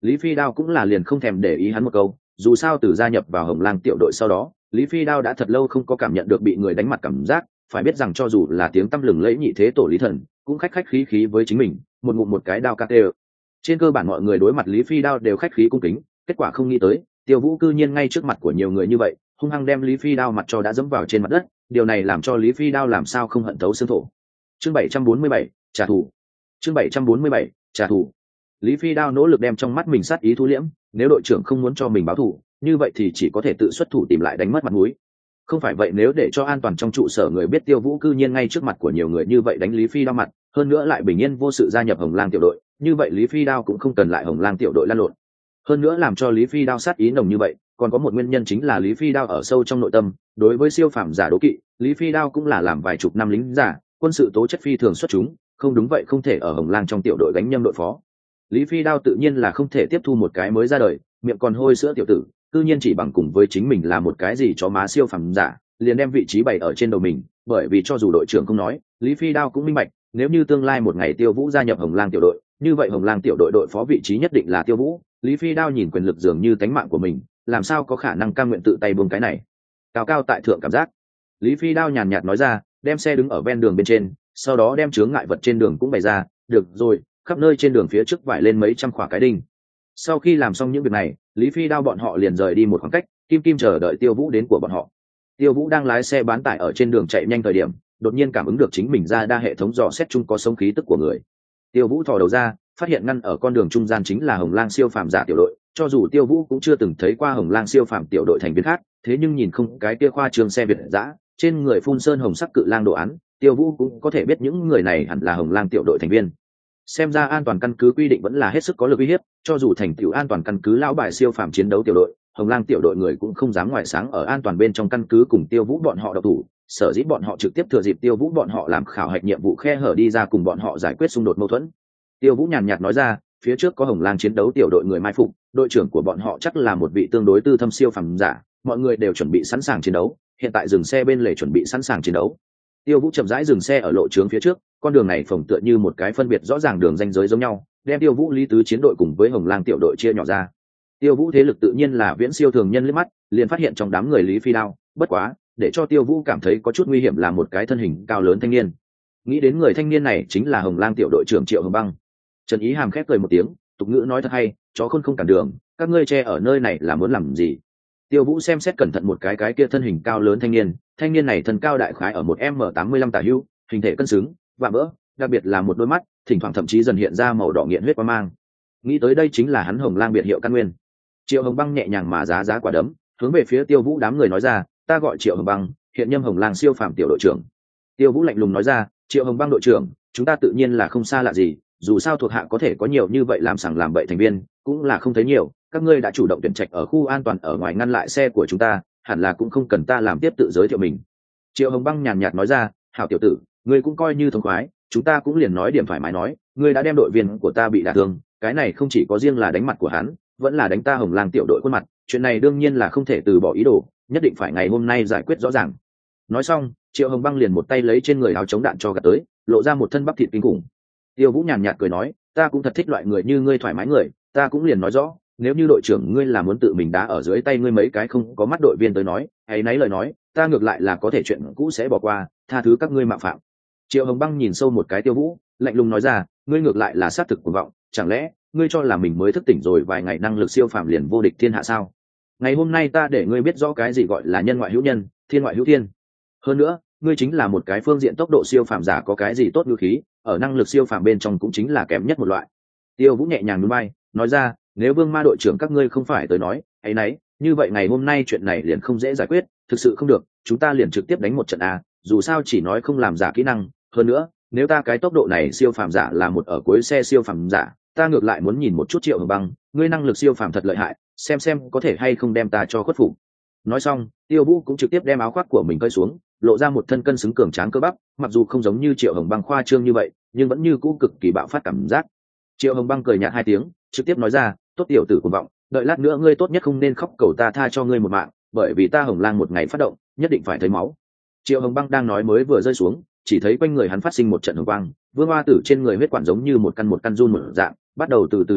Lý Phi Đao cũng là liền không thèm để ý hắn một câu, dù sao từ gia nhập vào Hồng Lang tiểu đội sau đó, Lý Phi Đao đã thật lâu không có cảm nhận được bị người đánh mặt cảm giác, phải biết rằng cho dù là tiếng tăm lừng lẫy nhị thế tổ Lý Thần, cũng khách khách khí khí với chính mình, một ngụm một cái đao ca tê. Trên cơ bản mọi người đối mặt Lý Phi Đao đều khách khí cung kính, kết quả không nghĩ tới, Tiêu Vũ cư nhiên ngay trước mặt của nhiều người như vậy, hung hăng đem Lý Phi Đao mặt cho đã dẫm vào trên mặt đất, điều này làm cho Lý Phi Đao làm sao không hận thấu xương thổ. Chương bảy trăm bốn mươi bảy, trả thù. Chương bảy trăm bốn mươi bảy, trả thù. Lý Phi Đao nỗ lực đem trong mắt mình sát ý thu liễm, nếu đội trưởng không muốn cho mình báo thù, như vậy thì chỉ có thể tự xuất thủ tìm lại đánh mất mặt mũi. Không phải vậy nếu để cho an toàn trong trụ sở người biết Tiêu Vũ cư nhiên ngay trước mặt của nhiều người như vậy đánh Lý Phi Đao mặt, hơn nữa lại bình yên vô sự gia nhập Hồng Lang tiểu đội, như vậy Lý Phi Đao cũng không cần lại Hồng Lang tiểu đội lăn lộn. Hơn nữa làm cho Lý Phi Đao sát ý nồng như vậy, còn có một nguyên nhân chính là Lý Phi Đao ở sâu trong nội tâm, đối với siêu phàm giả đố kỵ, Lý Phi Đao cũng là làm vài chục năm lính giả, quân sự tố chất phi thường xuất chúng, không đúng vậy không thể ở Hồng Lang trong tiểu đội gánh nhâm đội phó. Lý Phi Đao tự nhiên là không thể tiếp thu một cái mới ra đời, miệng còn hôi sữa tiểu tử, tự nhiên chỉ bằng cùng với chính mình là một cái gì chó má siêu phàm giả, liền đem vị trí bày ở trên đầu mình, bởi vì cho dù đội trưởng không nói, Lý Phi Đao cũng minh bạch, nếu như tương lai một ngày Tiêu Vũ gia nhập Hồng Lang tiểu đội, như vậy Hồng Lang tiểu đội đội phó vị trí nhất định là Tiêu Vũ. Lý Phi Đao nhìn quyền lực dường như tánh mạng của mình, làm sao có khả năng cam nguyện tự tay buông cái này. Cao cao tại thượng cảm giác. Lý Phi Đao nhàn nhạt nói ra, đem xe đứng ở ven đường bên trên, sau đó đem chướng ngại vật trên đường cũng bày ra, được rồi, khắp nơi trên đường phía trước vải lên mấy trăm khỏa cái đinh. Sau khi làm xong những việc này, Lý Phi Đao bọn họ liền rời đi một khoảng cách, kim kim chờ đợi Tiêu Vũ đến của bọn họ. Tiêu Vũ đang lái xe bán tải ở trên đường chạy nhanh thời điểm, đột nhiên cảm ứng được chính mình ra đa hệ thống dò xét chung có sống khí tức của người. Tiêu Vũ thò đầu ra, phát hiện ngăn ở con đường trung gian chính là Hồng Lang siêu phàm giả tiểu đội, cho dù Tiêu Vũ cũng chưa từng thấy qua Hồng Lang siêu phàm tiểu đội thành viên khác, thế nhưng nhìn không cái kia khoa trương xe Việt dã, trên người phun sơn hồng sắc cự lang đồ án, Tiêu Vũ cũng có thể biết những người này hẳn là Hồng Lang tiểu đội thành viên. Xem ra an toàn căn cứ quy định vẫn là hết sức có lực uy hiếp, cho dù thành tiểu an toàn căn cứ lão bài siêu phàm chiến đấu tiểu đội, Hồng Lang tiểu đội người cũng không dám ngoại sáng ở an toàn bên trong căn cứ cùng Tiêu Vũ bọn họ độc thủ, sở dĩ bọn họ trực tiếp thừa dịp Tiêu Vũ bọn họ làm khảo hạch nhiệm vụ khe hở đi ra cùng bọn họ giải quyết xung đột mâu thuẫn. Tiêu Vũ nhàn nhạt nói ra, phía trước có Hồng Lang chiến đấu tiểu đội người mai phục, đội trưởng của bọn họ chắc là một vị tương đối tư thâm siêu phàm giả, mọi người đều chuẩn bị sẵn sàng chiến đấu, hiện tại dừng xe bên lề chuẩn bị sẵn sàng chiến đấu. Tiêu Vũ chậm rãi dừng xe ở lộ trướng phía trước, con đường này phồng tựa như một cái phân biệt rõ ràng đường ranh giới giống nhau, đem Tiêu Vũ Lý Tứ chiến đội cùng với Hồng Lang tiểu đội chia nhỏ ra. Tiêu Vũ thế lực tự nhiên là viễn siêu thường nhân liếc mắt, liền phát hiện trong đám người Lý Phi Đao, bất quá, để cho Tiêu Vũ cảm thấy có chút nguy hiểm là một cái thân hình cao lớn thanh niên. Nghĩ đến người thanh niên này chính là Hồng Lang tiểu đội trưởng Triệu Hồng Băng. Trần Ý Hàm khép cười một tiếng, tục ngữ nói thật hay, chó khôn không cản đường, các ngươi che ở nơi này là muốn làm gì? Tiêu Vũ xem xét cẩn thận một cái cái kia thân hình cao lớn thanh niên, thanh niên này thân cao đại khái ở một m tám mươi lăm tả hữu, hình thể cân xứng, và vỡ, đặc biệt là một đôi mắt, thỉnh thoảng thậm chí dần hiện ra màu đỏ nghiện huyết quang mang. Nghĩ tới đây chính là hắn Hồng Lang biệt hiệu căn nguyên. Triệu Hồng Băng nhẹ nhàng mà giá giá quả đấm, hướng về phía Tiêu Vũ đám người nói ra, ta gọi Triệu Hồng Băng, hiện nhâm Hồng Lang siêu phàm tiểu đội trưởng. Tiêu Vũ lạnh lùng nói ra, Triệu Hồng Băng đội trưởng, chúng ta tự nhiên là không xa lạ gì, dù sao thuộc hạ có thể có nhiều như vậy làm sằng làm bậy thành viên, cũng là không thấy nhiều, các ngươi đã chủ động tuyển trạch ở khu an toàn ở ngoài ngăn lại xe của chúng ta, hẳn là cũng không cần ta làm tiếp tự giới thiệu mình. Triệu Hồng Băng nhàn nhạt nói ra, hảo tiểu tử, ngươi cũng coi như thống khoái, chúng ta cũng liền nói điểm thoải mái nói, ngươi đã đem đội viên của ta bị đả thương, cái này không chỉ có riêng là đánh mặt của hắn, vẫn là đánh ta Hồng Lang tiểu đội khuôn mặt, chuyện này đương nhiên là không thể từ bỏ ý đồ, nhất định phải ngày hôm nay giải quyết rõ ràng. Nói xong, Triệu Hồng Băng liền một tay lấy trên người áo chống đạn cho gạt tới, lộ ra một thân bắp thịt kinh khủng. Tiêu Vũ nhàn nhạt cười nói, ta cũng thật thích loại người như ngươi thoải mái người, ta cũng liền nói rõ, nếu như đội trưởng ngươi là muốn tự mình đá ở dưới tay ngươi mấy cái không có mắt đội viên tới nói, hay nấy lời nói, ta ngược lại là có thể chuyện cũ sẽ bỏ qua, tha thứ các ngươi mạo phạm. Triệu Hồng Băng nhìn sâu một cái Tiêu Vũ, lạnh lùng nói ra, ngươi ngược lại là sát thực cuồng vọng, chẳng lẽ ngươi cho là mình mới thức tỉnh rồi vài ngày năng lực siêu phàm liền vô địch thiên hạ sao? Ngày hôm nay ta để ngươi biết rõ cái gì gọi là nhân ngoại hữu nhân, thiên ngoại hữu thiên. Hơn nữa, ngươi chính là một cái phương diện tốc độ siêu phàm giả có cái gì tốt như khí, ở năng lực siêu phàm bên trong cũng chính là kém nhất một loại. Tiêu Vũ nhẹ nhàng nhún vai, nói ra, nếu Vương Ma đội trưởng các ngươi không phải tới nói, ấy nấy, như vậy ngày hôm nay chuyện này liền không dễ giải quyết, thực sự không được, chúng ta liền trực tiếp đánh một trận a, dù sao chỉ nói không làm giả kỹ năng, hơn nữa, nếu ta cái tốc độ này siêu phàm giả là một ở cuối xe siêu phàm giả, ta ngược lại muốn nhìn một chút Triệu Hồng Băng, ngươi năng lực siêu phàm thật lợi hại, xem xem có thể hay không đem ta cho khuất phục. Nói xong, Tiêu Vũ cũng trực tiếp đem áo khoác của mình cởi xuống, lộ ra một thân cân xứng cường tráng cơ bắp, mặc dù không giống như Triệu Hồng Băng khoa trương như vậy, nhưng vẫn như cũ cực kỳ bạo phát cảm giác. Triệu Hồng Băng cười nhạt hai tiếng, trực tiếp nói ra, tốt tiểu tử cuồng vọng, đợi lát nữa ngươi tốt nhất không nên khóc cầu ta tha cho ngươi một mạng, bởi vì ta Hồng Lang một ngày phát động, nhất định phải thấy máu. Triệu Hồng Băng đang nói mới vừa rơi xuống, chỉ thấy quanh người hắn phát sinh một trận hồng quang, vương hoa tử trên người huyết quản giống như một căn một căn run một dạng, bắt đầu từ từ nhúc nhích,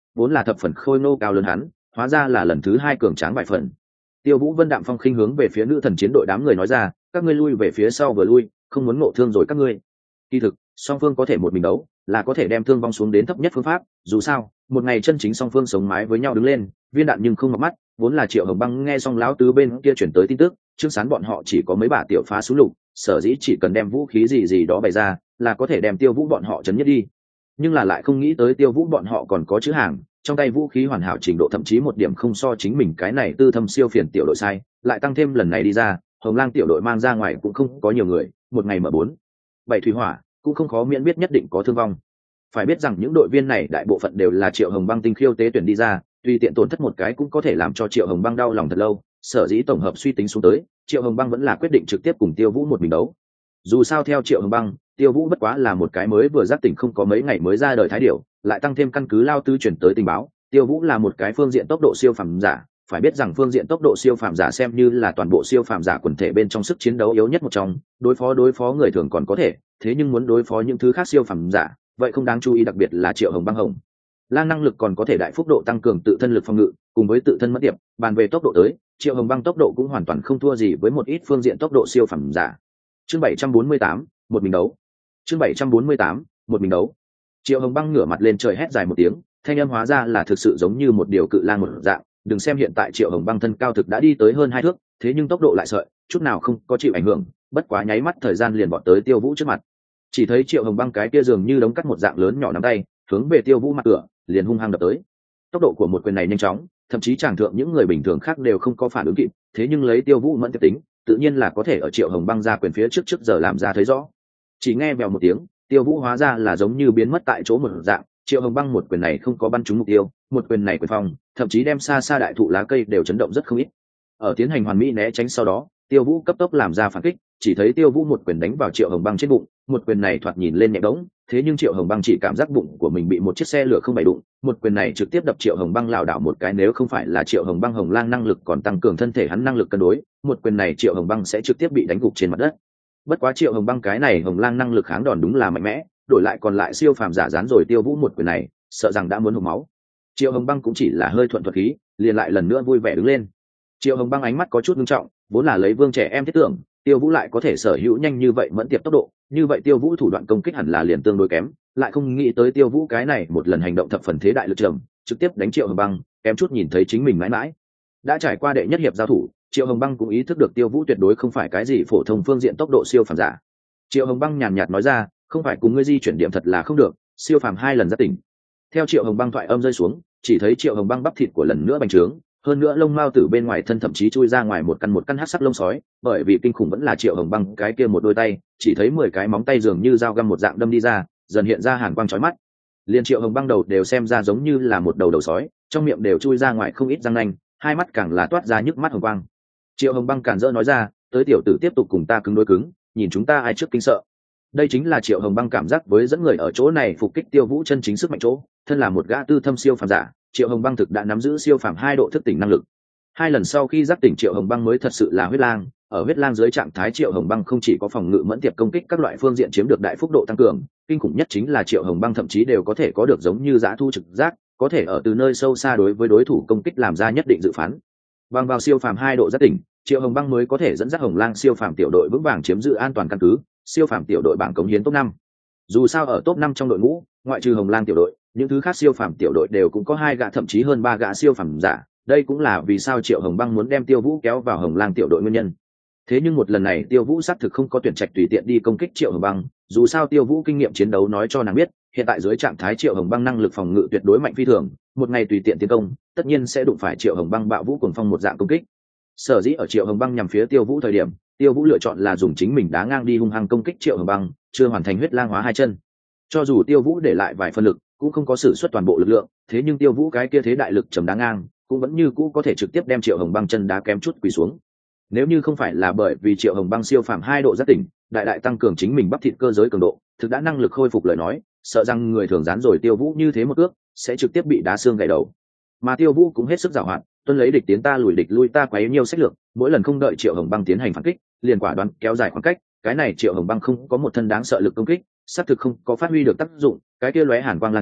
vốn là thập phần khôi ngô cao lớn hắn hóa ra là lần thứ hai cường tráng vài phần. Tiêu Vũ Vân đạm phong khinh hướng về phía nữ thần chiến đội đám người nói ra, các ngươi lui về phía sau vừa lui, không muốn ngộ thương rồi các ngươi. Kỳ thực song phương có thể một mình đấu là có thể đem thương vong xuống đến thấp nhất phương pháp, dù sao một ngày chân chính song phương sống mái với nhau đứng lên viên đạn nhưng không mặc mắt. Vốn là Triệu Hồng Băng nghe xong lão tứ bên kia chuyển tới tin tức, Trương Sán bọn họ chỉ có mấy bả tiểu phá súng lục, sở dĩ chỉ cần đem vũ khí gì gì đó bày ra là có thể đem Tiêu Vũ bọn họ chấn nhất đi. Nhưng là lại không nghĩ tới Tiêu Vũ bọn họ còn có chữ hàng, trong tay vũ khí hoàn hảo trình độ thậm chí một điểm không so chính mình cái này tư thâm siêu phiền tiểu đội sai, lại tăng thêm lần này đi ra Hồng Lang tiểu đội mang ra ngoài cũng không có nhiều người, một ngày mở bốn bảy thủy hỏa cũng không khó miễn biết nhất định có thương vong. Phải biết rằng những đội viên này đại bộ phận đều là Triệu Hồng Băng tinh khiêu tế tuyển đi ra, tùy tiện tổn thất một cái cũng có thể làm cho Triệu Hồng Băng đau lòng thật lâu. Sở dĩ tổng hợp suy tính xuống tới, Triệu Hồng Băng vẫn là quyết định trực tiếp cùng Tiêu Vũ một mình đấu. Dù sao theo Triệu Hồng Băng, Tiêu Vũ bất quá là một cái mới vừa giác tỉnh không có mấy ngày mới ra đời thái điểu, lại tăng thêm căn cứ lao tư chuyển tới tình báo, Tiêu Vũ là một cái phương diện tốc độ siêu phàm giả. Phải biết rằng phương diện tốc độ siêu phàm giả xem như là toàn bộ siêu phàm giả quần thể bên trong sức chiến đấu yếu nhất một trong, đối phó đối phó người thường còn có thể, thế nhưng muốn đối phó những thứ khác siêu phàm giả, vậy không đáng chú ý, đặc biệt là Triệu Hồng Băng Hồng Lang năng lực còn có thể đại phúc độ tăng cường tự thân lực phòng ngự, cùng với tự thân mất điểm, bàn về tốc độ tới, Triệu Hồng Băng tốc độ cũng hoàn toàn không thua gì với một ít phương diện tốc độ siêu phàm giả. Chương bảy trăm bốn mươi tám, một mình đấu. Chương bảy trăm bốn mươi tám, một mình đấu. Triệu Hồng Băng ngửa mặt lên trời hét dài một tiếng, thanh âm hóa ra là thực sự giống như một điều cự lang một dạng. Đừng xem hiện tại Triệu Hồng Băng thân cao thực đã đi tới hơn hai thước, thế nhưng tốc độ lại sợi, chút nào không có chịu ảnh hưởng, bất quá nháy mắt thời gian liền vọt tới Tiêu Vũ trước mặt. Chỉ thấy Triệu Hồng Băng cái kia dường như đống cắt một dạng lớn nhỏ nắm tay, hướng về Tiêu Vũ mặt cửa, liền hung hăng đập tới. Tốc độ của một quyền này nhanh chóng, thậm chí chàng thượng những người bình thường khác đều không có phản ứng kịp, thế nhưng lấy Tiêu Vũ mẫn tiệp tính, tự nhiên là có thể ở Triệu Hồng Băng ra quyền phía trước trước giờ làm ra thấy rõ. Chỉ nghe vèo một tiếng, Tiêu Vũ hóa ra là giống như biến mất tại chỗ một dạng, Triệu Hồng Băng một quyền này không có bắn trúng mục tiêu, một quyền này quyền phong, thậm chí đem xa xa đại thụ lá cây đều chấn động rất không ít. Ở tiến hành hoàn mỹ né tránh sau đó, Tiêu Vũ cấp tốc làm ra phản kích, chỉ thấy Tiêu Vũ một quyền đánh vào Triệu Hồng Băng trên bụng, một quyền này thoạt nhìn lên nhẹ đống, thế nhưng Triệu Hồng Băng chỉ cảm giác bụng của mình bị một chiếc xe lửa không bày đụng, một quyền này trực tiếp đập Triệu Hồng Băng lảo đảo một cái, nếu không phải là Triệu Hồng Băng Hồng Lang năng lực còn tăng cường thân thể hắn năng lực cân đối, một quyền này Triệu Hồng Băng sẽ trực tiếp bị đánh gục trên mặt đất. Bất quá Triệu Hồng Băng cái này Hồng Lang năng lực kháng đòn đúng là mạnh mẽ, đổi lại còn lại siêu phàm giả dán rồi Tiêu Vũ một quyền này, sợ rằng đã muốn hộc máu. Triệu Hồng Băng cũng chỉ là hơi thuận thuật khí, liền lại lần nữa vui vẻ đứng lên. Triệu Hồng Băng ánh mắt có chút nghiêm trọng, vốn là lấy vương trẻ em thiết tưởng, Tiêu Vũ lại có thể sở hữu nhanh như vậy mẫn tiệp tốc độ, như vậy Tiêu Vũ thủ đoạn công kích hẳn là liền tương đối kém, lại không nghĩ tới Tiêu Vũ cái này một lần hành động thập phần thế đại lực trầm, trực tiếp đánh Triệu Hồng Băng, kém chút nhìn thấy chính mình mãi mãi. Đã trải qua đệ nhất hiệp giao thủ, Triệu Hồng Băng cũng ý thức được Tiêu Vũ tuyệt đối không phải cái gì phổ thông phương diện tốc độ siêu phàm giả. Triệu Hồng Băng nhàn nhạt nói ra, không phải cùng ngươi di chuyển điểm thật là không được, siêu phàm hai lần giác tỉnh. Theo Triệu Hồng Băng thoại âm rơi xuống, chỉ thấy Triệu Hồng Băng bắp thịt của lần nữa bành trướng, hơn nữa lông mao từ bên ngoài thân thậm chí chui ra ngoài một căn một căn hắc sắc lông sói, bởi vì kinh khủng vẫn là Triệu Hồng Băng cái kia một đôi tay, chỉ thấy mười cái móng tay dường như dao găm một dạng đâm đi ra, dần hiện ra hàn quang chói mắt. Liên Triệu Hồng Băng đầu đều xem ra giống như là một đầu đầu sói, trong miệng đều chui ra ngoài không ít răng nanh, hai mắt càng là toát ra nhức mắt hồng quang. Triệu Hồng Băng cản rỡ nói ra, tới tiểu tử tiếp tục cùng ta cứng đối cứng, nhìn chúng ta ai trước kinh sợ. Đây chính là Triệu Hồng Băng cảm giác với dẫn người ở chỗ này phục kích Tiêu Vũ chân chính sức mạnh chỗ, thân là một gã tư thâm siêu phàm giả, Triệu Hồng Băng thực đã nắm giữ siêu phàm hai độ thức tỉnh năng lực. Hai lần sau khi giác tỉnh Triệu Hồng Băng mới thật sự là huyết lang, ở huyết lang dưới trạng thái Triệu Hồng Băng không chỉ có phòng ngự mẫn tiệp công kích các loại phương diện chiếm được đại phúc độ tăng cường, kinh khủng nhất chính là Triệu Hồng Băng thậm chí đều có thể có được giống như dã thu trực giác, có thể ở từ nơi sâu xa đối với đối thủ công kích làm ra nhất định dự phán. Bằng vào siêu phàm hai độ giác tỉnh, Triệu Hồng Băng mới có thể dẫn dắt Hồng Lang siêu phàm tiểu đội vững vàng chiếm giữ an toàn căn cứ, siêu phàm tiểu đội bảng cống hiến top năm. Dù sao ở top năm trong đội ngũ, ngoại trừ Hồng Lang tiểu đội, những thứ khác siêu phàm tiểu đội đều cũng có hai gã thậm chí hơn ba gã siêu phàm giả, đây cũng là vì sao Triệu Hồng Băng muốn đem Tiêu Vũ kéo vào Hồng Lang tiểu đội nguyên nhân. Thế nhưng một lần này Tiêu Vũ xác thực không có tuyển trạch tùy tiện đi công kích Triệu Hồng Băng, dù sao Tiêu Vũ kinh nghiệm chiến đấu nói cho nàng biết, hiện tại dưới trạng thái Triệu Hồng Băng năng lực phòng ngự tuyệt đối mạnh phi thường, một ngày tùy tiện tiến công, tất nhiên sẽ đụng phải Triệu Hồng Băng bạo vũ cuồng phong một dạng công kích. Sở dĩ ở Triệu Hồng Băng nhằm phía Tiêu Vũ thời điểm, Tiêu Vũ lựa chọn là dùng chính mình đá ngang đi hung hăng công kích Triệu Hồng Băng, chưa hoàn thành huyết lang hóa hai chân. Cho dù Tiêu Vũ để lại vài phân lực, cũng không có sử xuất toàn bộ lực lượng, thế nhưng Tiêu Vũ cái kia thế đại lực trầm đá ngang, cũng vẫn như cũ có thể trực tiếp đem Triệu Hồng Băng chân đá kém chút quỳ xuống. Nếu như không phải là bởi vì Triệu Hồng Băng siêu phàm hai độ giác tỉnh, đại đại tăng cường chính mình bắp thịt cơ giới cường độ, thực đã năng lực khôi phục lời nói, sợ rằng người thường dán rồi Tiêu Vũ như thế một ước, sẽ trực tiếp bị đá xương gãy đầu. Mà Tiêu Vũ cũng hết sức giàu hạn, tuân lấy địch tiến ta lùi địch lui ta quấy nhiều sách lược, mỗi lần không đợi Triệu Hồng Băng tiến hành phản kích, liền quả đoán kéo dài khoảng cách, cái này Triệu Hồng Băng không có một thân đáng sợ lực công kích, xác thực không có phát huy được tác dụng, cái kia lóe hàn quang lang chảo,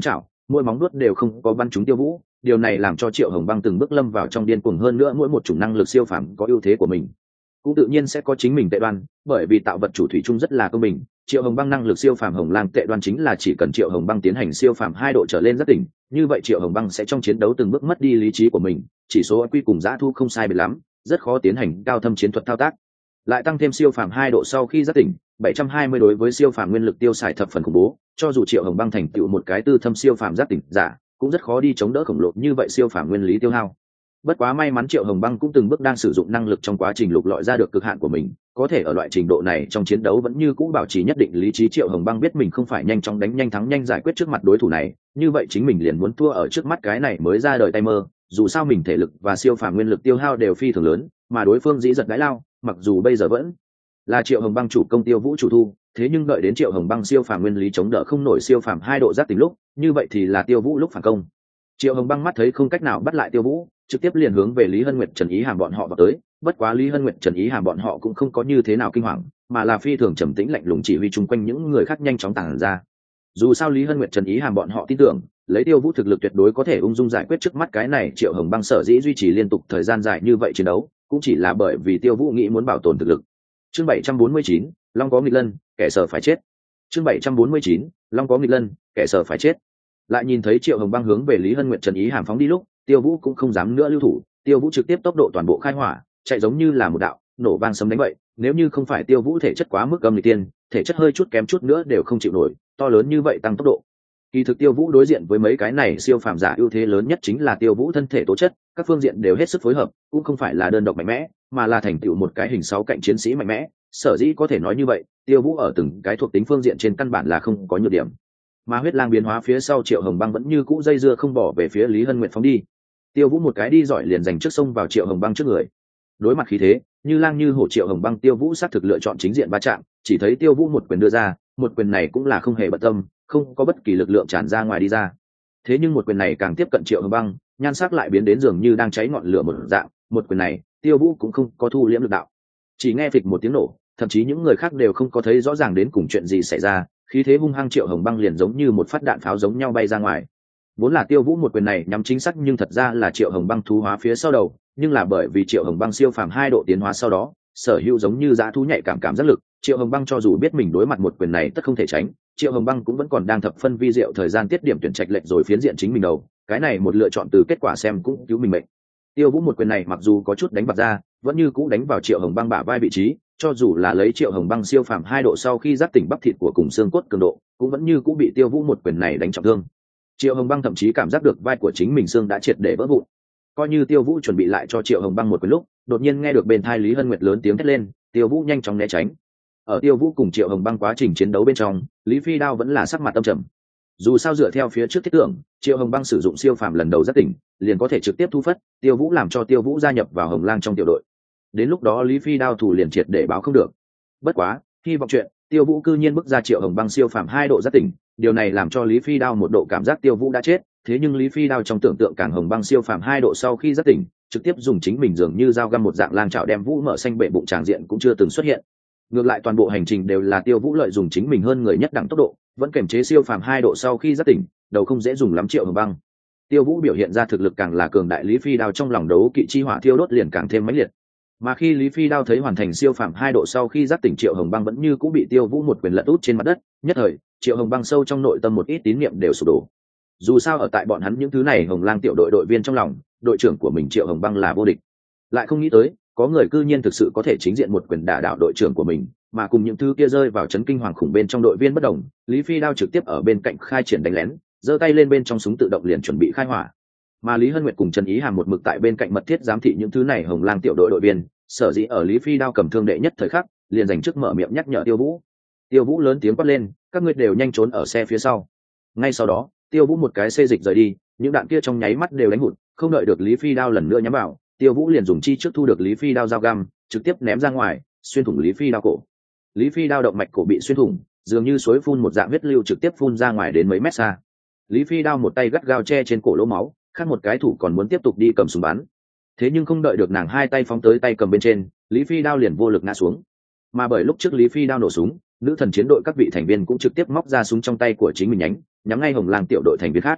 mỗi móng vuốt đều không có bắn trúng Tiêu Vũ, điều này làm cho Triệu Hồng Băng từng bước lâm vào trong điên cuồng, hơn nữa mỗi một chủng năng lực siêu phàm có ưu thế của mình, cũng tự nhiên sẽ có chính mình tệ đoan, bởi vì tạo vật chủ thủy chung rất là công bình. Triệu Hồng Băng năng lực siêu phàm Hồng Lang tệ đoan chính là chỉ cần Triệu Hồng Băng tiến hành siêu phàm hai độ trở lên giác tỉnh, như vậy Triệu Hồng Băng sẽ trong chiến đấu từng bước mất đi lý trí của mình, chỉ số i kiu cùng dã thu không sai biệt lắm, rất khó tiến hành cao thâm chiến thuật thao tác. Lại tăng thêm siêu phàm hai độ sau khi giác tỉnh, bảy trăm hai mươi đối với siêu phàm nguyên lực tiêu xài thập phần khủng bố, cho dù Triệu Hồng Băng thành tựu một cái tư thâm siêu phàm giác tỉnh giả, cũng rất khó đi chống đỡ khổng lồ như vậy siêu phàm nguyên lý tiêu hao. Bất quá may mắn Triệu Hồng Băng cũng từng bước đang sử dụng năng lực trong quá trình lục lọi ra được cực hạn của mình, có thể ở loại trình độ này trong chiến đấu vẫn như cũ bảo trì nhất định lý trí. Triệu Hồng Băng biết mình không phải nhanh chóng đánh nhanh thắng nhanh giải quyết trước mặt đối thủ này, như vậy chính mình liền muốn thua ở trước mắt cái này mới ra đời tay mơ, dù sao mình thể lực và siêu phàm nguyên lực tiêu hao đều phi thường lớn, mà đối phương dĩ giật đái lao, mặc dù bây giờ vẫn là Triệu Hồng Băng chủ công, Tiêu Vũ chủ thu, thế nhưng đợi đến Triệu Hồng Băng siêu phàm nguyên lý chống đỡ không nổi siêu phàm hai độ giác tỉnh lúc, như vậy thì là Tiêu Vũ lúc phản công. Triệu Hồng Băng mắt thấy không cách nào bắt lại Tiêu Vũ, trực tiếp liền hướng về Lý Hân Nguyệt, Trần Ý Hàm bọn họ vào tới. Bất quá Lý Hân Nguyệt, Trần Ý Hàm bọn họ cũng không có như thế nào kinh hoàng, mà là phi thường trầm tĩnh lạnh lùng chỉ huy chung quanh những người khác nhanh chóng tản ra. Dù sao Lý Hân Nguyệt, Trần Ý Hàm bọn họ tin tưởng, lấy Tiêu Vũ thực lực tuyệt đối có thể ung dung giải quyết trước mắt cái này. Triệu Hồng Băng sở dĩ duy trì liên tục thời gian dài như vậy chiến đấu, cũng chỉ là bởi vì Tiêu Vũ nghĩ muốn bảo tồn thực lực. Chương bảy trăm bốn mươi chín, Long có nghịch lân, kẻ sợ phải chết. Chương bảy trăm bốn mươi chín, Long có nghịch lân, kẻ sợ phải chết. Lại nhìn thấy Triệu Hồng Băng hướng về Lý Hân Nguyệt, Trần Ý Hàm phóng đi lúc, Tiêu Vũ cũng không dám nữa lưu thủ, Tiêu Vũ trực tiếp tốc độ toàn bộ khai hỏa, chạy giống như là một đạo nổ vang sấm đánh vậy. Nếu như không phải Tiêu Vũ thể chất quá mức âm nghịch tiên, thể chất hơi chút kém chút nữa đều không chịu nổi to lớn như vậy tăng tốc độ. Kỳ thực Tiêu Vũ đối diện với mấy cái này siêu phàm giả, ưu thế lớn nhất chính là Tiêu Vũ thân thể tố chất, các phương diện đều hết sức phối hợp, cũng không phải là đơn độc mạnh mẽ, mà là thành tựu một cái hình sáu cạnh chiến sĩ mạnh mẽ. Sở dĩ có thể nói như vậy, Tiêu Vũ ở từng cái thuộc tính phương diện trên căn bản là không có nhược điểm. Mà huyết lang biến hóa phía sau, Triệu Hồng Băng vẫn như cũ dây dưa không bỏ về phía Lý Hân Nguyệt phóng đi. Tiêu Vũ một cái đi giỏi liền giành trước sông vào Triệu Hồng Băng trước người. Đối mặt khí thế như lang như hổ, Triệu Hồng Băng Tiêu Vũ xác thực lựa chọn chính diện va chạm, chỉ thấy Tiêu Vũ một quyền đưa ra, một quyền này cũng là không hề bận tâm, không có bất kỳ lực lượng tràn ra ngoài đi ra. Thế nhưng một quyền này càng tiếp cận Triệu Hồng Băng, nhan sắc lại biến đến dường như đang cháy ngọn lửa một dạng, một quyền này Tiêu Vũ cũng không có thu liễm lực đạo, chỉ nghe phịch một tiếng nổ, thậm chí những người khác đều không có thấy rõ ràng đến cùng chuyện gì xảy ra, khí thế hung hăng Triệu Hồng Băng liền giống như một phát đạn pháo giống nhau bay ra ngoài. Vốn là Tiêu Vũ một quyền này nhắm chính xác, nhưng thật ra là Triệu Hồng Băng thú hóa phía sau đầu, nhưng là bởi vì Triệu Hồng Băng siêu phàm hai độ tiến hóa sau đó, sở hữu giống như dã thú nhạy cảm cảm giác lực, Triệu Hồng Băng cho dù biết mình đối mặt một quyền này tất không thể tránh, Triệu Hồng Băng cũng vẫn còn đang thập phân vi diệu thời gian tiết điểm tuyển trạch lệnh rồi phiến diện chính mình đầu, cái này một lựa chọn từ kết quả xem cũng cứu mình mệnh. Tiêu Vũ một quyền này mặc dù có chút đánh bật ra, vẫn như cũ đánh vào Triệu Hồng Băng bả vai vị trí, cho dù là lấy Triệu Hồng Băng siêu phàm hai độ sau khi giác tỉnh bắp thịt của cùng xương cốt cường độ, cũng vẫn như cũ bị Tiêu Vũ một quyền này đánh trọng thương. Triệu Hồng Băng thậm chí cảm giác được vai của chính mình xương đã triệt để vỡ vụn. Coi như Tiêu Vũ chuẩn bị lại cho Triệu Hồng Băng một quyền lúc, đột nhiên nghe được bên tai Lý Hân Nguyệt lớn tiếng thét lên, Tiêu Vũ nhanh chóng né tránh. Ở Tiêu Vũ cùng Triệu Hồng Băng quá trình chiến đấu bên trong, Lý Phi Đao vẫn là sắc mặt âm trầm. Dù sao dựa theo phía trước thiết tưởng, Triệu Hồng Băng sử dụng siêu phàm lần đầu giác tỉnh, liền có thể trực tiếp thu phất Tiêu Vũ, làm cho Tiêu Vũ gia nhập vào Hồng Lang trong tiểu đội. Đến lúc đó Lý Phi Đao thủ liền triệt để báo không được. Bất quá, hy vọng chuyện, Tiêu Vũ cư nhiên bức ra Triệu Hồng Băng siêu phàm hai độ giác tỉnh, điều này làm cho Lý Phi Đao một độ cảm giác Tiêu Vũ đã chết. Thế nhưng Lý Phi Đao trong tưởng tượng càng Hồng Băng siêu phàm hai độ sau khi giác tỉnh, trực tiếp dùng chính mình dường như dao găm một dạng lang chảo đem Vũ mở xanh bệ bụng, tràng diện cũng chưa từng xuất hiện. Ngược lại toàn bộ hành trình đều là Tiêu Vũ lợi dùng chính mình hơn người nhất đẳng tốc độ, vẫn kiềm chế siêu phàm hai độ sau khi giác tỉnh, đầu không dễ dùng lắm Triệu Hồng Băng. Tiêu Vũ biểu hiện ra thực lực càng là cường đại, Lý Phi Đao trong lòng đấu kỵ chi hỏa thiêu đốt liền càng thêm mãnh liệt. Mà khi Lý Phi Đao thấy hoàn thành siêu phàm hai độ sau khi giác tỉnh Triệu Hồng Băng vẫn như cũng bị Tiêu Vũ một quyền lật út trên mặt đất, nhất thời Triệu Hồng Băng sâu trong nội tâm một ít tín niệm đều sụp đổ. Dù sao ở tại bọn hắn những thứ này Hồng Lang tiểu đội đội viên trong lòng, đội trưởng của mình Triệu Hồng Băng là vô địch. Lại không nghĩ tới, có người cư nhiên thực sự có thể chính diện một quyền đả đảo đội trưởng của mình, mà cùng những thứ kia rơi vào chấn kinh hoàng khủng bên trong đội viên bất đồng, Lý Phi Đao trực tiếp ở bên cạnh khai triển đánh lén, giơ tay lên bên trong súng tự động liền chuẩn bị khai hỏa. Mà Lý Hân Nguyệt cùng Trần Ý Hàm một mực tại bên cạnh mật thiết giám thị những thứ này Hồng Lang tiểu đội đội viên, sở dĩ ở Lý Phi Đao cầm thương đệ nhất thời khắc, liền dành trước mở miệng nhắc nhở Tiêu Vũ. Tiêu Vũ lớn tiếng quát lên, các ngươi đều nhanh trốn ở xe phía sau. Ngay sau đó, Tiêu Vũ một cái xê dịch rời đi, những đạn kia trong nháy mắt đều đánh hụt, không đợi được Lý Phi Đao lần nữa nhắm vào, Tiêu Vũ liền dùng chi trước thu được Lý Phi Đao dao găm, trực tiếp ném ra ngoài, xuyên thủng Lý Phi Đao cổ. Lý Phi Đao động mạch cổ bị xuyên thủng, dường như suối phun một dạng huyết lưu trực tiếp phun ra ngoài đến mấy mét xa. Lý Phi Đao một tay gắt gao che trên cổ lỗ máu, khác một cái thủ còn muốn tiếp tục đi cầm súng bắn. Thế nhưng không đợi được nàng hai tay phóng tới tay cầm bên trên, Lý Phi Đao liền vô lực ngã xuống. Mà bởi lúc trước Lý Phi Đao nổ súng, nữ thần chiến đội các vị thành viên cũng trực tiếp móc ra súng trong tay của chính mình nhánh, nhắm ngay Hồng Lang tiểu đội thành viên khác.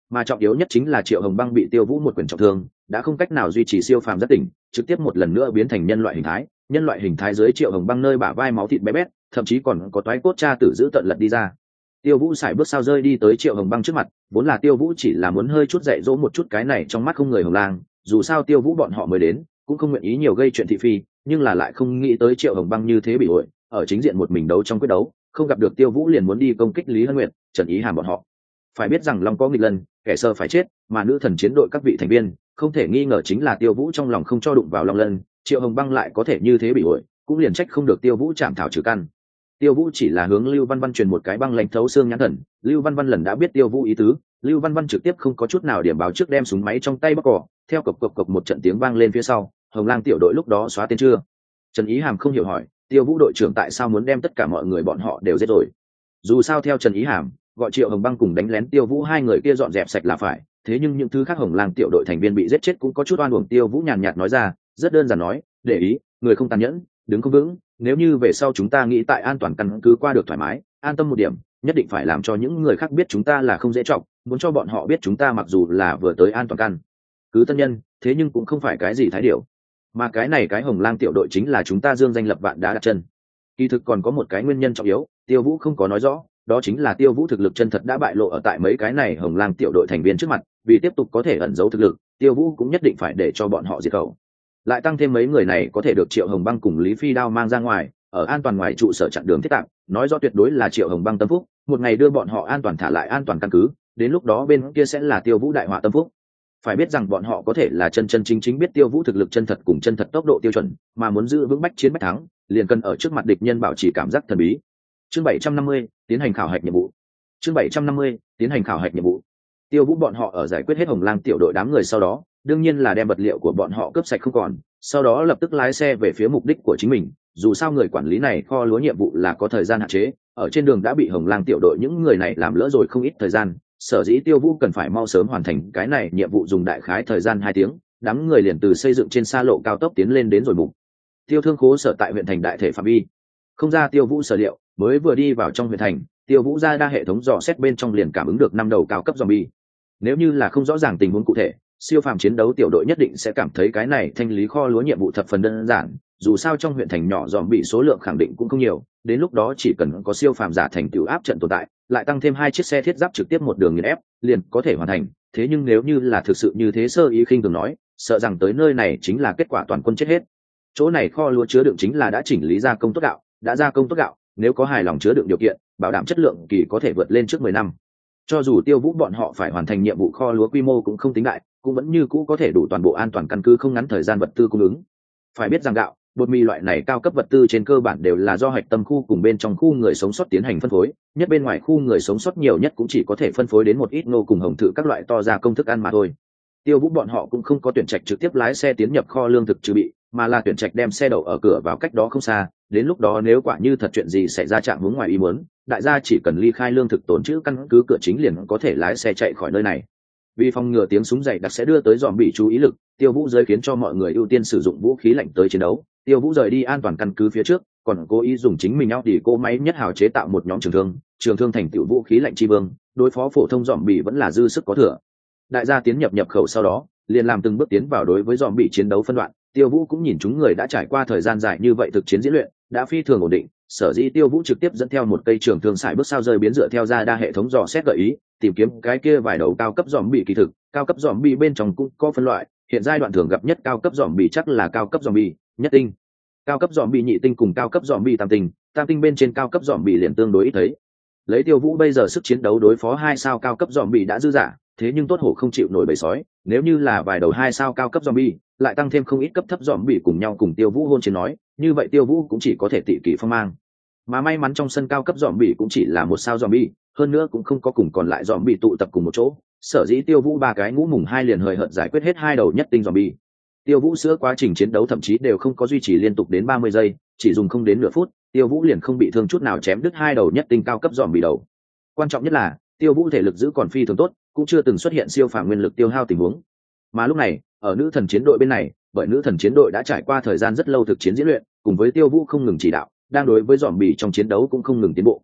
mà trọng yếu nhất chính là Triệu Hồng Băng bị Tiêu Vũ một quyền trọng thương, đã không cách nào duy trì siêu phàm giác tỉnh, trực tiếp một lần nữa biến thành nhân loại hình thái. Nhân loại hình thái dưới Triệu Hồng Băng nơi bả vai máu thịt bé bét, thậm chí còn có toái cốt cha tử giữ tận lật đi ra. Tiêu Vũ sải bước sao rơi đi tới Triệu Hồng Băng trước mặt, vốn là Tiêu Vũ chỉ là muốn hơi chút dạy dỗ một chút cái này trong mắt không người Hồng Lang, dù sao Tiêu Vũ bọn họ mới đến, cũng không nguyện ý nhiều gây chuyện thị phi, nhưng là lại không nghĩ tới Triệu Hồng Băng như thế bị ổi, ở chính diện một mình đấu trong quyết đấu, không gặp được Tiêu Vũ liền muốn đi công kích Lý Hân Nguyệt, Trần Ý Hàm bọn họ. Phải biết rằng Long có nghịch lần, kẻ sơ phải chết, mà nữ thần chiến đội các vị thành viên, không thể nghi ngờ chính là Tiêu Vũ trong lòng không cho đụng vào Long Lân, Triệu Hồng Băng lại có thể như thế bị ổi, cũng liền trách không được Tiêu Vũ chạm thảo trừ căn. Tiêu Vũ chỉ là hướng Lưu Văn Văn truyền một cái băng lãnh thấu xương nhãn thần, Lưu Văn Văn lần đã biết Tiêu Vũ ý tứ, Lưu Văn Văn trực tiếp không có chút nào điểm báo trước đem súng máy trong tay bóc cỏ, theo cộc cộc cộc một trận tiếng vang lên phía sau, Hồng Lang tiểu đội lúc đó xóa tên chưa? Trần Ý Hàm không hiểu hỏi, Tiêu Vũ đội trưởng tại sao muốn đem tất cả mọi người bọn họ đều giết rồi? Dù sao theo Trần Ý Hàm, gọi Triệu Hồng Băng cùng đánh lén Tiêu Vũ hai người kia dọn dẹp sạch là phải, thế nhưng những thứ khác Hồng Lang tiểu đội thành viên bị giết chết cũng có chút oan uổng. Tiêu Vũ nhàn nhạt nói ra, rất đơn giản nói, để ý, người không tàn nhẫn, đứng không vững, nếu như về sau chúng ta nghĩ tại an toàn căn cứ qua được thoải mái, an tâm một điểm, nhất định phải làm cho những người khác biết chúng ta là không dễ trọng, muốn cho bọn họ biết chúng ta mặc dù là vừa tới an toàn căn cứ tân nhân, thế nhưng cũng không phải cái gì thái điểu, mà cái này cái Hồng Lang tiểu đội chính là chúng ta dương danh lập vạn đá đặt chân. Kỳ thực còn có một cái nguyên nhân trọng yếu, Tiêu Vũ không có nói rõ, đó chính là Tiêu Vũ thực lực chân thật đã bại lộ ở tại mấy cái này Hồng Lang tiểu đội thành viên trước mặt, vì tiếp tục có thể ẩn giấu thực lực, Tiêu Vũ cũng nhất định phải để cho bọn họ diệt khẩu. Lại tăng thêm mấy người này có thể được Triệu Hồng Băng cùng Lý Phi Đao mang ra ngoài, ở an toàn ngoài trụ sở chặn đường thiết tạm, nói rõ tuyệt đối là Triệu Hồng Băng tâm phúc, một ngày đưa bọn họ an toàn thả lại an toàn căn cứ, đến lúc đó bên kia sẽ là Tiêu Vũ đại họa tâm phúc. Phải biết rằng bọn họ có thể là chân chân chính chính biết Tiêu Vũ thực lực chân thật cùng chân thật tốc độ tiêu chuẩn, mà muốn giữ vững bách chiến bách thắng, liền cần ở trước mặt địch nhân bảo trì cảm giác thần bí. Chương bảy trăm năm mươi, tiến hành khảo hạch nhiệm vụ. Chương bảy trăm năm mươi, tiến hành khảo hạch nhiệm vụ. Tiêu Vũ bọn họ ở giải quyết hết Hồng Lang tiểu đội đám người sau đó, đương nhiên là đem vật liệu của bọn họ cướp sạch không còn, sau đó lập tức lái xe về phía mục đích của chính mình. Dù sao người quản lý này kho lúa nhiệm vụ là có thời gian hạn chế, ở trên đường đã bị Hồng Lang tiểu đội những người này làm lỡ rồi không ít thời gian, sở dĩ Tiêu Vũ cần phải mau sớm hoàn thành cái này nhiệm vụ, dùng đại khái thời gian hai tiếng, đám người liền từ xây dựng trên xa lộ cao tốc tiến lên đến rồi mục tiêu thương khố sở tại huyện thành đại thể phạm vi. Không ra Tiêu Vũ sở liệu, mới vừa đi vào trong huyện thành, Tiêu Vũ ra đa hệ thống dò xét bên trong liền cảm ứng được năm đầu cao cấp zombie. Nếu như là không rõ ràng tình huống cụ thể, siêu phàm chiến đấu tiểu đội nhất định sẽ cảm thấy cái này thanh lý kho lúa nhiệm vụ thập phần đơn giản, dù sao trong huyện thành nhỏ zombie số lượng khẳng định cũng không nhiều, đến lúc đó chỉ cần có siêu phàm giả thành tiểu áp trận tồn tại, lại tăng thêm hai chiếc xe thiết giáp trực tiếp một đường nghiền ép, liền có thể hoàn thành. Thế nhưng nếu như là thực sự như thế sơ ý khinh thường nói, sợ rằng tới nơi này chính là kết quả toàn quân chết hết. Chỗ này kho lúa chứa đựng chính là đã chỉnh lý gia công tốt gạo, đã gia công tốt gạo, nếu có hài lòng chứa đựng điều kiện, bảo đảm chất lượng kỳ có thể vượt lên trước mười năm. Cho dù Tiêu Vũ bọn họ phải hoàn thành nhiệm vụ kho lúa quy mô cũng không tính đại, cũng vẫn như cũ có thể đủ toàn bộ an toàn căn cứ không ngắn thời gian vật tư cung ứng. Phải biết rằng gạo, bột mì loại này cao cấp vật tư trên cơ bản đều là do hạch tâm khu cùng bên trong khu người sống sót tiến hành phân phối, nhất bên ngoài khu người sống sót nhiều nhất cũng chỉ có thể phân phối đến một ít ngô cùng hồng thự các loại to ra công thức ăn mà thôi. Tiêu Vũ bọn họ cũng không có tuyển trạch trực tiếp lái xe tiến nhập kho lương thực trừ bị, mà là tuyển trạch đem xe đậu ở cửa vào cách đó không xa, đến lúc đó nếu quả như thật chuyện gì xảy ra trạng hướng ngoài ý muốn, đại gia chỉ cần ly khai lương thực tồn trữ căn cứ cửa chính liền có thể lái xe chạy khỏi nơi này. Vì phòng ngừa tiếng súng dày đặc sẽ đưa tới dòm bị chú ý lực, Tiêu Vũ giới khiến cho mọi người ưu tiên sử dụng vũ khí lạnh tới chiến đấu. Tiêu Vũ rời đi an toàn căn cứ phía trước, còn cố ý dùng chính mình áo đỉ cô máy nhất hào chế tạo một nhóm trường thương, trường thương thành tựu vũ khí lạnh chi vương, đối phó phổ thông dòm bị vẫn là dư sức có thừa. Đại gia tiến nhập nhập khẩu sau đó, liền làm từng bước tiến vào đối với dòm bị chiến đấu phân đoạn. Tiêu Vũ cũng nhìn chúng người đã trải qua thời gian dài như vậy thực chiến diễn luyện, đã phi thường ổn định, sở dĩ Tiêu Vũ trực tiếp dẫn theo một cây trường thương xài bước sao rơi biến dựa theo ra đa hệ thống dò xét gợi ý, tìm kiếm cái kia vài đầu cao cấp dòm bị kỳ thực, cao cấp dòm bị bên trong cũng có phân loại, hiện giai đoạn thường gặp nhất cao cấp dòm bị chắc là cao cấp dòm bị nhất tinh, cao cấp dòm bị nhị tinh cùng cao cấp dòm bị tam tinh, tam tinh bên trên cao cấp dòm bị liền tương đối ít thấy. Lấy Tiêu Vũ bây giờ sức chiến đấu đối phó hai sao cao cấp dòm bị đã dư dả, thế nhưng tốt hổ không chịu nổi bầy sói, nếu như là vài đầu hai sao cao cấp zombie, lại tăng thêm không ít cấp thấp zombie cùng nhau cùng Tiêu Vũ hôn chiến nói, như vậy Tiêu Vũ cũng chỉ có thể tị kỷ phong mang. Mà may mắn trong sân cao cấp zombie cũng chỉ là một sao zombie, hơn nữa cũng không có cùng còn lại zombie tụ tập cùng một chỗ, sở dĩ Tiêu Vũ ba cái ngũ mùng hai liền hời hợt giải quyết hết hai đầu nhất tinh zombie. Tiêu Vũ sữa quá trình chiến đấu thậm chí đều không có duy trì liên tục đến ba mươi giây, chỉ dùng không đến nửa phút, Tiêu Vũ liền không bị thương chút nào chém đứt hai đầu nhất tinh cao cấp zombie đầu. Quan trọng nhất là, Tiêu Vũ thể lực giữ còn phi thường tốt, cũng chưa từng xuất hiện siêu phàm nguyên lực tiêu hao tình huống. Mà lúc này, ở nữ thần chiến đội bên này, bởi nữ thần chiến đội đã trải qua thời gian rất lâu thực chiến diễn luyện, cùng với Tiêu Vũ không ngừng chỉ đạo, đang đối với dòm bì trong chiến đấu cũng không ngừng tiến bộ.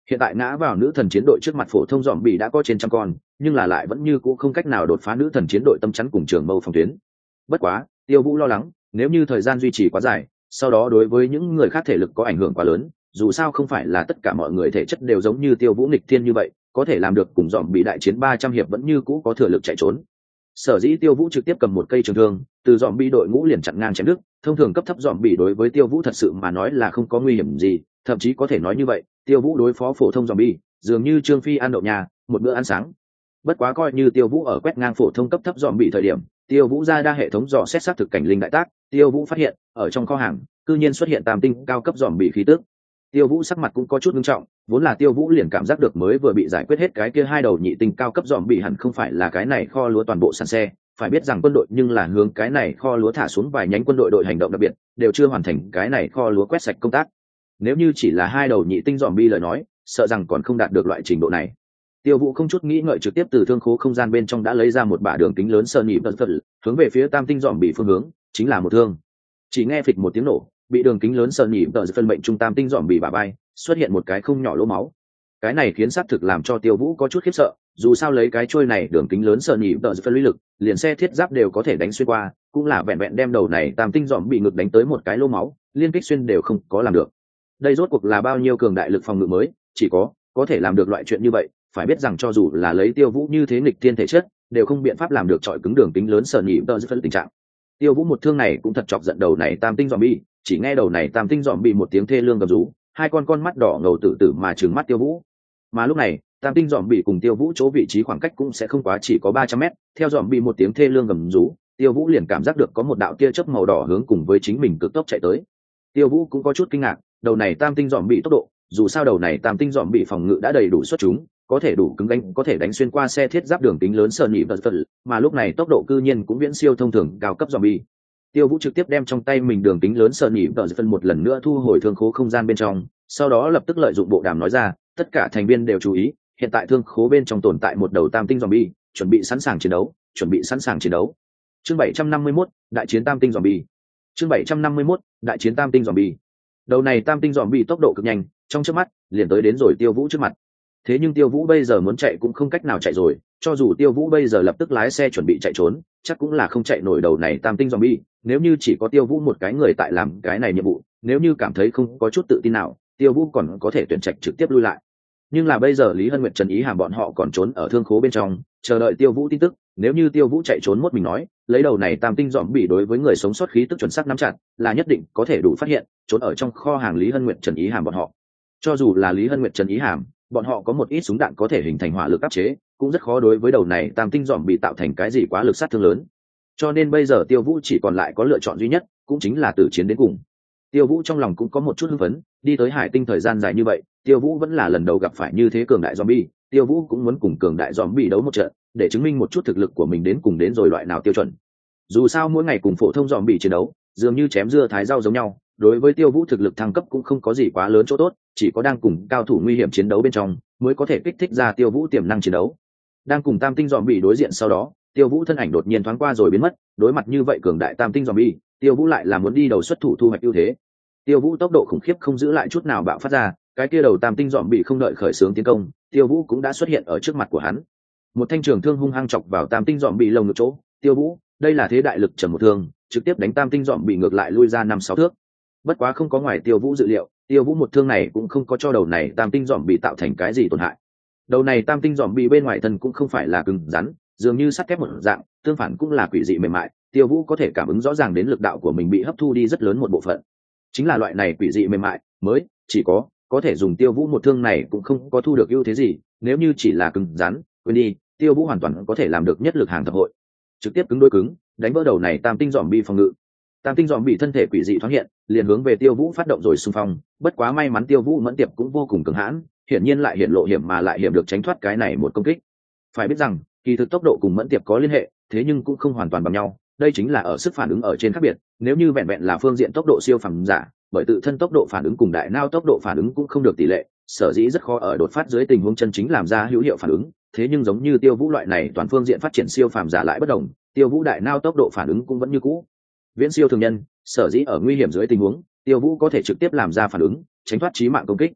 Hiện tại ngã vào nữ thần chiến đội trước mặt phổ thông dòm bị đã có trên trăm con, nhưng là lại vẫn như cũ không cách nào đột phá nữ thần chiến đội tâm chắn cùng trường mâu phòng tuyến. Bất quá, Tiêu Vũ lo lắng, nếu như thời gian duy trì quá dài, sau đó đối với những người khác thể lực có ảnh hưởng quá lớn, dù sao không phải là tất cả mọi người thể chất đều giống như Tiêu Vũ nghịch thiên như vậy, có thể làm được cùng dòm bị đại chiến ba trăm hiệp vẫn như cũ có thừa lực chạy trốn. Sở dĩ Tiêu Vũ trực tiếp cầm một cây trường thương, từ dòm bị đội ngũ liền chặn ngang chém đứt, thông thường cấp thấp dòm bị đối với Tiêu Vũ thật sự mà nói là không có nguy hiểm gì, thậm chí có thể nói như vậy, Tiêu Vũ đối phó phổ thông dòm bị, dường như Trương Phi ăn đậu nhà, một bữa ăn sáng. Bất quá coi như Tiêu Vũ ở quét ngang phổ thông cấp thấp dòm bị thời điểm, Tiêu Vũ ra đa hệ thống dò xét xác thực cảnh linh đại tác, Tiêu Vũ phát hiện, ở trong kho hàng, cư nhiên xuất hiện tam tinh cao cấp dòm bị khí tức. Tiêu Vũ sắc mặt cũng có chút nghiêm trọng, vốn là Tiêu Vũ liền cảm giác được mới vừa bị giải quyết hết cái kia hai đầu nhị tinh cao cấp dòm bị hẳn không phải là cái này kho lúa toàn bộ sàn xe, phải biết rằng quân đội nhưng là hướng cái này kho lúa thả xuống vài nhánh quân đội đội hành động đặc biệt, đều chưa hoàn thành cái này kho lúa quét sạch công tác. Nếu như chỉ là hai đầu nhị tinh dòm bi lời nói, sợ rằng còn không đạt được loại trình độ này. Tiêu Vũ không chút nghĩ ngợi trực tiếp từ thương khố không gian bên trong đã lấy ra một bả đường kính lớn sơn nhị vật vật, hướng về phía tam tinh dòm bị phương hướng, chính là một thương. Chỉ nghe phịch một tiếng nổ, bị đường kính lớn sơn nhị vật phân mệnh trung tam tinh dòm bị bả bay, xuất hiện một cái không nhỏ lỗ máu. Cái này khiến xác thực làm cho Tiêu Vũ có chút khiếp sợ, dù sao lấy cái trôi này đường kính lớn sơn nhị vật phân lý lực, liền xe thiết giáp đều có thể đánh xuyên qua, cũng là vẹn vẹn đem đầu này tam tinh dòm bị ngực đánh tới một cái lỗ máu, liên kích xuyên đều không có làm được. Đây rốt cuộc là bao nhiêu cường đại lực phòng ngự mới, chỉ có có thể làm được loại chuyện như vậy, phải biết rằng cho dù là lấy Tiêu Vũ như thế nghịch thiên thể chất, đều không biện pháp làm được trọi cứng đường kính lớn sơn nhị vật phân tình trạng. Tiêu Vũ một thương này cũng thật chọc giận đầu này tam tinh dòm bi, chỉ nghe đầu này tam tinh dòm bị một tiếng thê lương gầm rú, hai con con mắt đỏ ngầu tử tử mà trừng mắt Tiêu Vũ. Mà lúc này, tam tinh dòm bị cùng Tiêu Vũ chỗ vị trí khoảng cách cũng sẽ không quá chỉ có ba trăm mét, theo dòm bị một tiếng thê lương gầm rú, Tiêu Vũ liền cảm giác được có một đạo tia chớp màu đỏ hướng cùng với chính mình cực tốc chạy tới. Tiêu Vũ cũng có chút kinh ngạc, đầu này tam tinh dòm bị tốc độ, dù sao đầu này tam tinh dòm bị phòng ngự đã đầy đủ xuất chúng, có thể đủ cứng đánh, có thể đánh xuyên qua xe thiết giáp đường kính lớn sơn nhị vật vật, mà lúc này tốc độ cư nhiên cũng viễn siêu thông thường cao cấp dòm bị. Tiêu Vũ trực tiếp đem trong tay mình đường kính lớn sơn nhị vật phân một lần nữa thu hồi thương khố không gian bên trong, sau đó lập tức lợi dụng bộ đàm nói ra, tất cả thành viên đều chú ý, hiện tại thương khố bên trong tồn tại một đầu tam tinh zombie, chuẩn bị sẵn sàng chiến đấu, chuẩn bị sẵn sàng chiến đấu. Chương bảy trăm năm mươi mốt, đại chiến tam tinh zombie. Chương bảy trăm năm mươi mốt, đại chiến tam tinh zombie. Đầu này tam tinh zombie tốc độ cực nhanh, trong chớp mắt liền tới đến rồi Tiêu Vũ trước mặt. Thế nhưng Tiêu Vũ bây giờ muốn chạy cũng không cách nào chạy rồi, cho dù Tiêu Vũ bây giờ lập tức lái xe chuẩn bị chạy trốn, chắc cũng là không chạy nổi đầu này tam tinh zombie, nếu như chỉ có Tiêu Vũ một cái người tại làm cái này nhiệm vụ, nếu như cảm thấy không có chút tự tin nào, Tiêu Vũ còn có thể tuyển trạch trực tiếp lui lại. Nhưng là bây giờ Lý Hân Nguyệt, Trần Ý Hàm bọn họ còn trốn ở thương khố bên trong, chờ đợi Tiêu Vũ tin tức, nếu như Tiêu Vũ chạy trốn một mình nói, lấy đầu này tam tinh dòm bị đối với người sống sót khí tức chuẩn xác nắm chặt, là nhất định có thể đủ phát hiện, trốn ở trong kho hàng Lý Hân Nguyệt, Trần Ý Hàm bọn họ. Cho dù là Lý Hân Nguyệt, Trần Ý Hàm, bọn họ có một ít súng đạn có thể hình thành hỏa lực áp chế, cũng rất khó đối với đầu này tam tinh dòm bị tạo thành cái gì quá lực sát thương lớn. Cho nên bây giờ Tiêu Vũ chỉ còn lại có lựa chọn duy nhất, cũng chính là tử chiến đến cùng. Tiêu Vũ trong lòng cũng có một chút hưng phấn, đi tới Hải Tinh thời gian dài như vậy, Tiêu Vũ vẫn là lần đầu gặp phải như thế cường đại zombie, Tiêu Vũ cũng muốn cùng cường đại zombie đấu một trận, để chứng minh một chút thực lực của mình đến cùng đến rồi loại nào tiêu chuẩn. Dù sao mỗi ngày cùng phổ thông zombie chiến đấu, dường như chém dưa thái rau giống nhau, đối với Tiêu Vũ thực lực thăng cấp cũng không có gì quá lớn chỗ tốt, chỉ có đang cùng cao thủ nguy hiểm chiến đấu bên trong, mới có thể kích thích ra Tiêu Vũ tiềm năng chiến đấu. Đang cùng tam tinh zombie đối diện sau đó, Tiêu Vũ thân ảnh đột nhiên thoáng qua rồi biến mất, đối mặt như vậy cường đại tam tinh zombie, Tiêu Vũ lại là muốn đi đầu xuất thủ thu hoạch ưu thế. Tiêu Vũ tốc độ khủng khiếp không giữ lại chút nào bạo phát ra, cái kia đầu tam tinh dòm bị không đợi khởi xướng tiến công, Tiêu Vũ cũng đã xuất hiện ở trước mặt của hắn. Một thanh trường thương hung hăng chọc vào tam tinh dòm bị lồng ngực chỗ, Tiêu Vũ, đây là thế đại lực trầm một thương, trực tiếp đánh tam tinh dòm bị ngược lại lui ra năm sáu thước. Bất quá không có ngoài Tiêu Vũ dự liệu, Tiêu Vũ một thương này cũng không có cho đầu này tam tinh dòm bị tạo thành cái gì tổn hại. Đầu này tam tinh dòm bị bên ngoài thân cũng không phải là cứng rắn, dường như sắt thép một dạng, tương phản cũng là quỷ dị mềm mại, Tiêu Vũ có thể cảm ứng rõ ràng đến lực đạo của mình bị hấp thu đi rất lớn một bộ phận. Chính là loại này quỷ dị mềm mại mới chỉ có có thể dùng Tiêu Vũ một thương này cũng không có thu được ưu thế gì, nếu như chỉ là cứng rắn, quên đi, Tiêu Vũ hoàn toàn có thể làm được nhất lực hàng thập hội, trực tiếp cứng đối cứng đánh vỡ đầu này tam tinh dòm bị phòng ngự. Tam tinh dòm bị thân thể quỷ dị thoáng hiện, liền hướng về Tiêu Vũ phát động rồi xung phong, bất quá may mắn Tiêu Vũ mẫn tiệp cũng vô cùng cường hãn, hiển nhiên lại hiện lộ hiểm mà lại hiểm được tránh thoát cái này một công kích. Phải biết rằng kỳ thực tốc độ cùng mẫn tiệp có liên hệ, thế nhưng cũng không hoàn toàn bằng nhau, đây chính là ở sức phản ứng ở trên khác biệt, nếu như vẹn vẹn là phương diện tốc độ siêu phàm giả, bởi tự thân tốc độ phản ứng cùng đại não tốc độ phản ứng cũng không được tỷ lệ, sở dĩ rất khó ở đột phát dưới tình huống chân chính làm ra hữu hiệu phản ứng. Thế nhưng giống như Tiêu Vũ loại này toàn phương diện phát triển siêu phàm giả lại bất đồng, Tiêu Vũ đại não tốc độ phản ứng cũng vẫn như cũ viễn siêu thường nhân, sở dĩ ở nguy hiểm dưới tình huống, Tiêu Vũ có thể trực tiếp làm ra phản ứng, tránh thoát chí mạng công kích.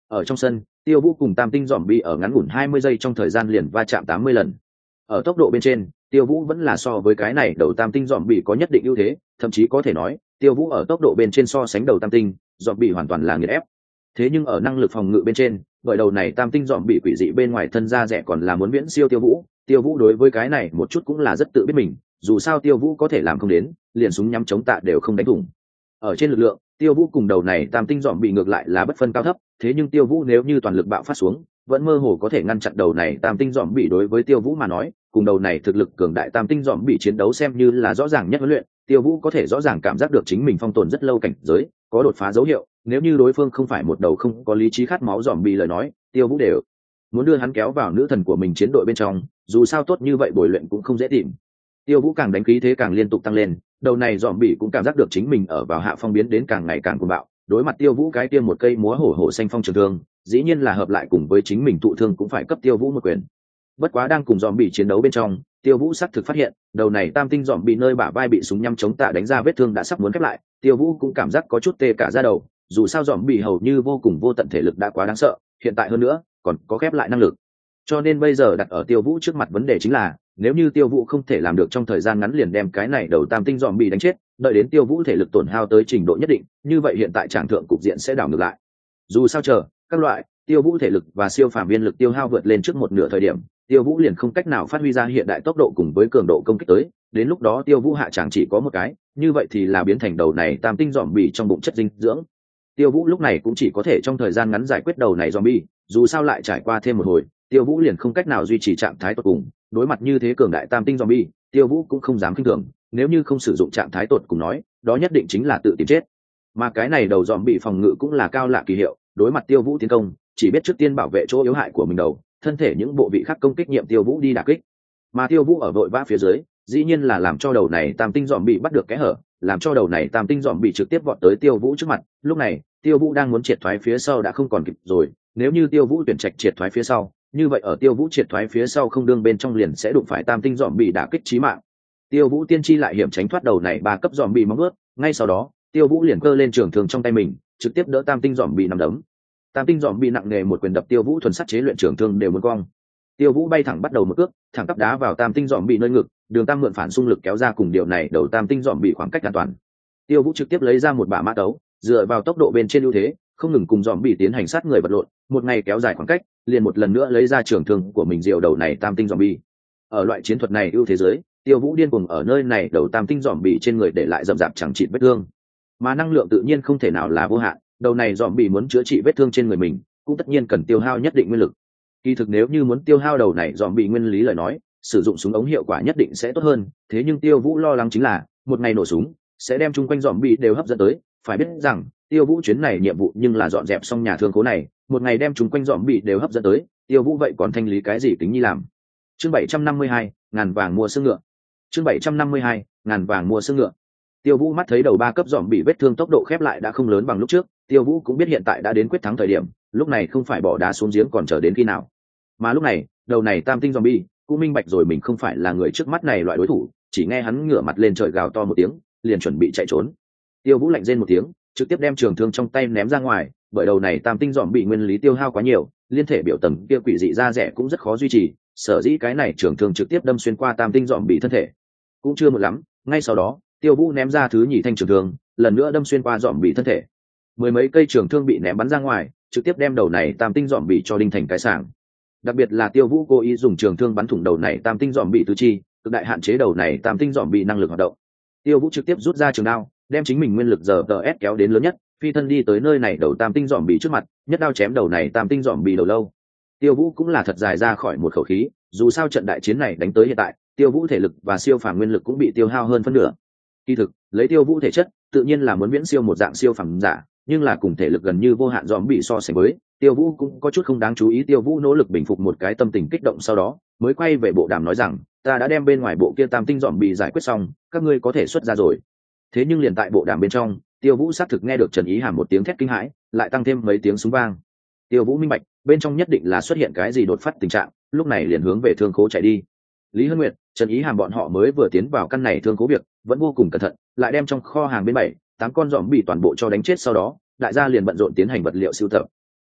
Ở trong sân, Tiêu Vũ cùng tam tinh dòm bi ở ngắn ngủn hai mươi giây trong thời gian liền va chạm tám mươi lần. Ở tốc độ bên trên, Tiêu Vũ vẫn là so với cái này đầu tam tinh dòm bi có nhất định ưu thế, thậm chí có thể nói, Tiêu Vũ ở tốc độ bên trên so sánh đầu tam tinh, dòm bi hoàn toàn là nghiền ép. Thế nhưng ở năng lực phòng ngự bên trên, bởi đầu này tam tinh dòm bi quỷ dị bên ngoài thân ra rẻ còn là muốn viễn siêu Tiêu Vũ, Tiêu Vũ đối với cái này một chút cũng là rất tự biết mình, dù sao Tiêu Vũ có thể làm không đến, liền súng nhắm chống tạ đều không đánh thủng. Ở trên lực lượng, Tiêu Vũ cùng đầu này tam tinh dòm bị ngược lại là bất phân cao thấp, thế nhưng Tiêu Vũ nếu như toàn lực bạo phát xuống, vẫn mơ hồ có thể ngăn chặn đầu này tam tinh dòm bị. Đối với Tiêu Vũ mà nói, cùng đầu này thực lực cường đại tam tinh dòm bị chiến đấu xem như là rõ ràng nhất huấn luyện, Tiêu Vũ có thể rõ ràng cảm giác được chính mình phong tồn rất lâu cảnh giới, có đột phá dấu hiệu, nếu như đối phương không phải một đầu không có lý trí khát máu dòm bị lời nói, Tiêu Vũ đều muốn đưa hắn kéo vào nữ thần của mình chiến đội bên trong, dù sao tốt như vậy bồi luyện cũng không dễ tìm. Tiêu Vũ càng đánh khí thế càng liên tục tăng lên, đầu này dòm bị cũng cảm giác được chính mình ở vào hạ phong biến đến càng ngày càng cuồng bạo, đối mặt Tiêu Vũ cái kia một cây múa hổ hổ xanh phong trường thương, dĩ nhiên là hợp lại cùng với chính mình thụ thương cũng phải cấp Tiêu Vũ một quyền. Bất quá đang cùng dòm bị chiến đấu bên trong, Tiêu Vũ xác thực phát hiện, đầu này tam tinh dòm bị nơi bả vai bị súng nhắm chống tạ đánh ra vết thương đã sắp muốn khép lại, Tiêu Vũ cũng cảm giác có chút tê cả da đầu, dù sao dòm bị hầu như vô cùng vô tận thể lực đã quá đáng sợ, hiện tại hơn nữa, còn có khép lại năng lực. Cho nên bây giờ đặt ở Tiêu Vũ trước mặt vấn đề chính là, nếu như Tiêu Vũ không thể làm được trong thời gian ngắn liền đem cái này đầu tam tinh dòm bị đánh chết, đợi đến Tiêu Vũ thể lực tổn hao tới trình độ nhất định, như vậy hiện tại trạng thượng cục diện sẽ đảo ngược lại. Dù sao chờ, các loại, Tiêu Vũ thể lực và siêu phàm viên lực tiêu hao vượt lên trước một nửa thời điểm, Tiêu Vũ liền không cách nào phát huy ra hiện đại tốc độ cùng với cường độ công kích tới, đến lúc đó Tiêu Vũ hạ chẳng chỉ có một cái, như vậy thì là biến thành đầu này tam tinh dòm bị trong bụng chất dinh dưỡng. Tiêu Vũ lúc này cũng chỉ có thể trong thời gian ngắn giải quyết đầu này zombie, dù sao lại trải qua thêm một hồi, Tiêu Vũ liền không cách nào duy trì trạng thái tột cùng, đối mặt như thế cường đại tam tinh zombie, Tiêu Vũ cũng không dám khinh thường, nếu như không sử dụng trạng thái tột cùng nói, đó nhất định chính là tự tìm chết. Mà cái này đầu zombie phòng ngự cũng là cao lạ kỳ hiệu, đối mặt Tiêu Vũ tiến công, chỉ biết trước tiên bảo vệ chỗ yếu hại của mình đầu, thân thể những bộ vị khác công kích nhiệm Tiêu Vũ đi đả kích. Mà Tiêu Vũ ở vội vã phía dưới, dĩ nhiên là làm cho đầu này tam tinh zombie bắt được cái hở, làm cho đầu này tam tinh zombie trực tiếp vọt tới Tiêu Vũ trước mặt, lúc này Tiêu Vũ đang muốn triệt thoái phía sau đã không còn kịp rồi, nếu như Tiêu Vũ tuyển trạch triệt thoái phía sau, như vậy ở Tiêu Vũ triệt thoái phía sau không đương bên trong liền sẽ đụng phải tam tinh dòm bị đả kích chí mạng. Tiêu Vũ tiên tri lại hiểm tránh thoát đầu này ba cấp dòm bị móng ướt, ngay sau đó, Tiêu Vũ liền cơ lên trường thương trong tay mình, trực tiếp đỡ tam tinh dòm bị nằm đấm. Tam tinh dòm bị nặng nề một quyền đập Tiêu Vũ thuần sắt chế luyện trường thương đều muốn cong. Tiêu Vũ bay thẳng bắt đầu một cước, thẳng tắp đá vào tam tinh dòm bị nơi ngực, đường tam mượn phản xung lực kéo ra cùng điều này đầu tam tinh dòm bị khoảng cách an toàn. Tiêu Vũ trực tiếp lấy ra một bả mã tấu, dựa vào tốc độ bên trên ưu thế, không ngừng cùng dòm bị tiến hành sát người vật lộn, một ngày kéo dài khoảng cách, liền một lần nữa lấy ra trường thương của mình diều đầu này tam tinh dòm bị. Ở loại chiến thuật này ưu thế giới, Tiêu Vũ điên cuồng ở nơi này đầu tam tinh dòm bị trên người để lại rậm rạp chẳng chịt vết thương. Mà năng lượng tự nhiên không thể nào là vô hạn, đầu này dòm bị muốn chữa trị vết thương trên người mình, cũng tất nhiên cần tiêu hao nhất định nguyên lực. Kỳ thực nếu như muốn tiêu hao đầu này dòm bị nguyên lý lời nói, sử dụng súng ống hiệu quả nhất định sẽ tốt hơn, thế nhưng Tiêu Vũ lo lắng chính là, một ngày nổ súng sẽ đem chung quanh dòm bị đều hấp dẫn tới, phải biết rằng Tiêu Vũ chuyến này nhiệm vụ nhưng là dọn dẹp xong nhà thương khố này, một ngày đem chúng quanh dòm bị đều hấp dẫn tới, Tiêu Vũ vậy còn thanh lý cái gì tính nhi làm. Chương bảy trăm năm mươi hai, ngàn vàng mua xương ngựa. Chương bảy trăm năm mươi hai, ngàn vàng mua xương ngựa. Tiêu Vũ mắt thấy đầu ba cấp dòm bị vết thương tốc độ khép lại đã không lớn bằng lúc trước, Tiêu Vũ cũng biết hiện tại đã đến quyết thắng thời điểm, lúc này không phải bỏ đá xuống giếng còn chờ đến khi nào. Mà lúc này, đầu này tam tinh zombie cũng minh bạch rồi mình không phải là người trước mắt này loại đối thủ, chỉ nghe hắn ngửa mặt lên trời gào to một tiếng, liền chuẩn bị chạy trốn. Tiêu Vũ lạnh rên một tiếng, trực tiếp đem trường thương trong tay ném ra ngoài, bởi đầu này tam tinh dòm bị nguyên lý tiêu hao quá nhiều, liên thể biểu tầng kia quỷ dị ra rẻ cũng rất khó duy trì, sở dĩ cái này trường thương trực tiếp đâm xuyên qua tam tinh dòm bị thân thể. Cũng chưa một lắm, ngay sau đó, Tiêu Vũ ném ra thứ nhì thanh trường thương, lần nữa đâm xuyên qua dòm bị thân thể. Mười mấy cây trường thương bị ném bắn ra ngoài, trực tiếp đem đầu này tam tinh dòm bị cho đinh thành cái sảng. Đặc biệt là Tiêu Vũ cố ý dùng trường thương bắn thủng đầu này tam tinh dòm bị tứ chi, cực đại hạn chế đầu này tam tinh dòm bị năng lực hoạt động. Tiêu Vũ trực tiếp rút ra trường đao, đem chính mình nguyên lực giờ tờ ép kéo đến lớn nhất, phi thân đi tới nơi này đầu tam tinh dòm bị trước mặt, nhất đao chém đầu này tam tinh dòm bị đầu lâu. Tiêu Vũ cũng là thật dài ra khỏi một khẩu khí, dù sao trận đại chiến này đánh tới hiện tại, Tiêu Vũ thể lực và siêu phàm nguyên lực cũng bị tiêu hao hơn phân nửa. Kỳ thực, lấy Tiêu Vũ thể chất, tự nhiên là muốn viễn siêu một dạng siêu phàm giả, nhưng là cùng thể lực gần như vô hạn dòm bị so sánh với, Tiêu Vũ cũng có chút không đáng chú ý. Tiêu Vũ nỗ lực bình phục một cái tâm tình kích động, sau đó mới quay về bộ đàm nói rằng, ta đã đem bên ngoài bộ kia tam tinh dòm bị giải quyết xong, các ngươi có thể xuất ra rồi. Thế nhưng liền tại bộ đàm bên trong, Tiêu Vũ xác thực nghe được Trần Ý Hàm một tiếng thét kinh hãi, lại tăng thêm mấy tiếng súng vang. Tiêu Vũ minh bạch, bên trong nhất định là xuất hiện cái gì đột phát tình trạng, lúc này liền hướng về thương khố chạy đi. Lý Hân Nguyệt, Trần Ý Hàm bọn họ mới vừa tiến vào căn này thương khố việc, vẫn vô cùng cẩn thận, lại đem trong kho hàng bên bảy, tám con dòm bị toàn bộ cho đánh chết, sau đó, đại gia liền bận rộn tiến hành vật liệu sưu tập.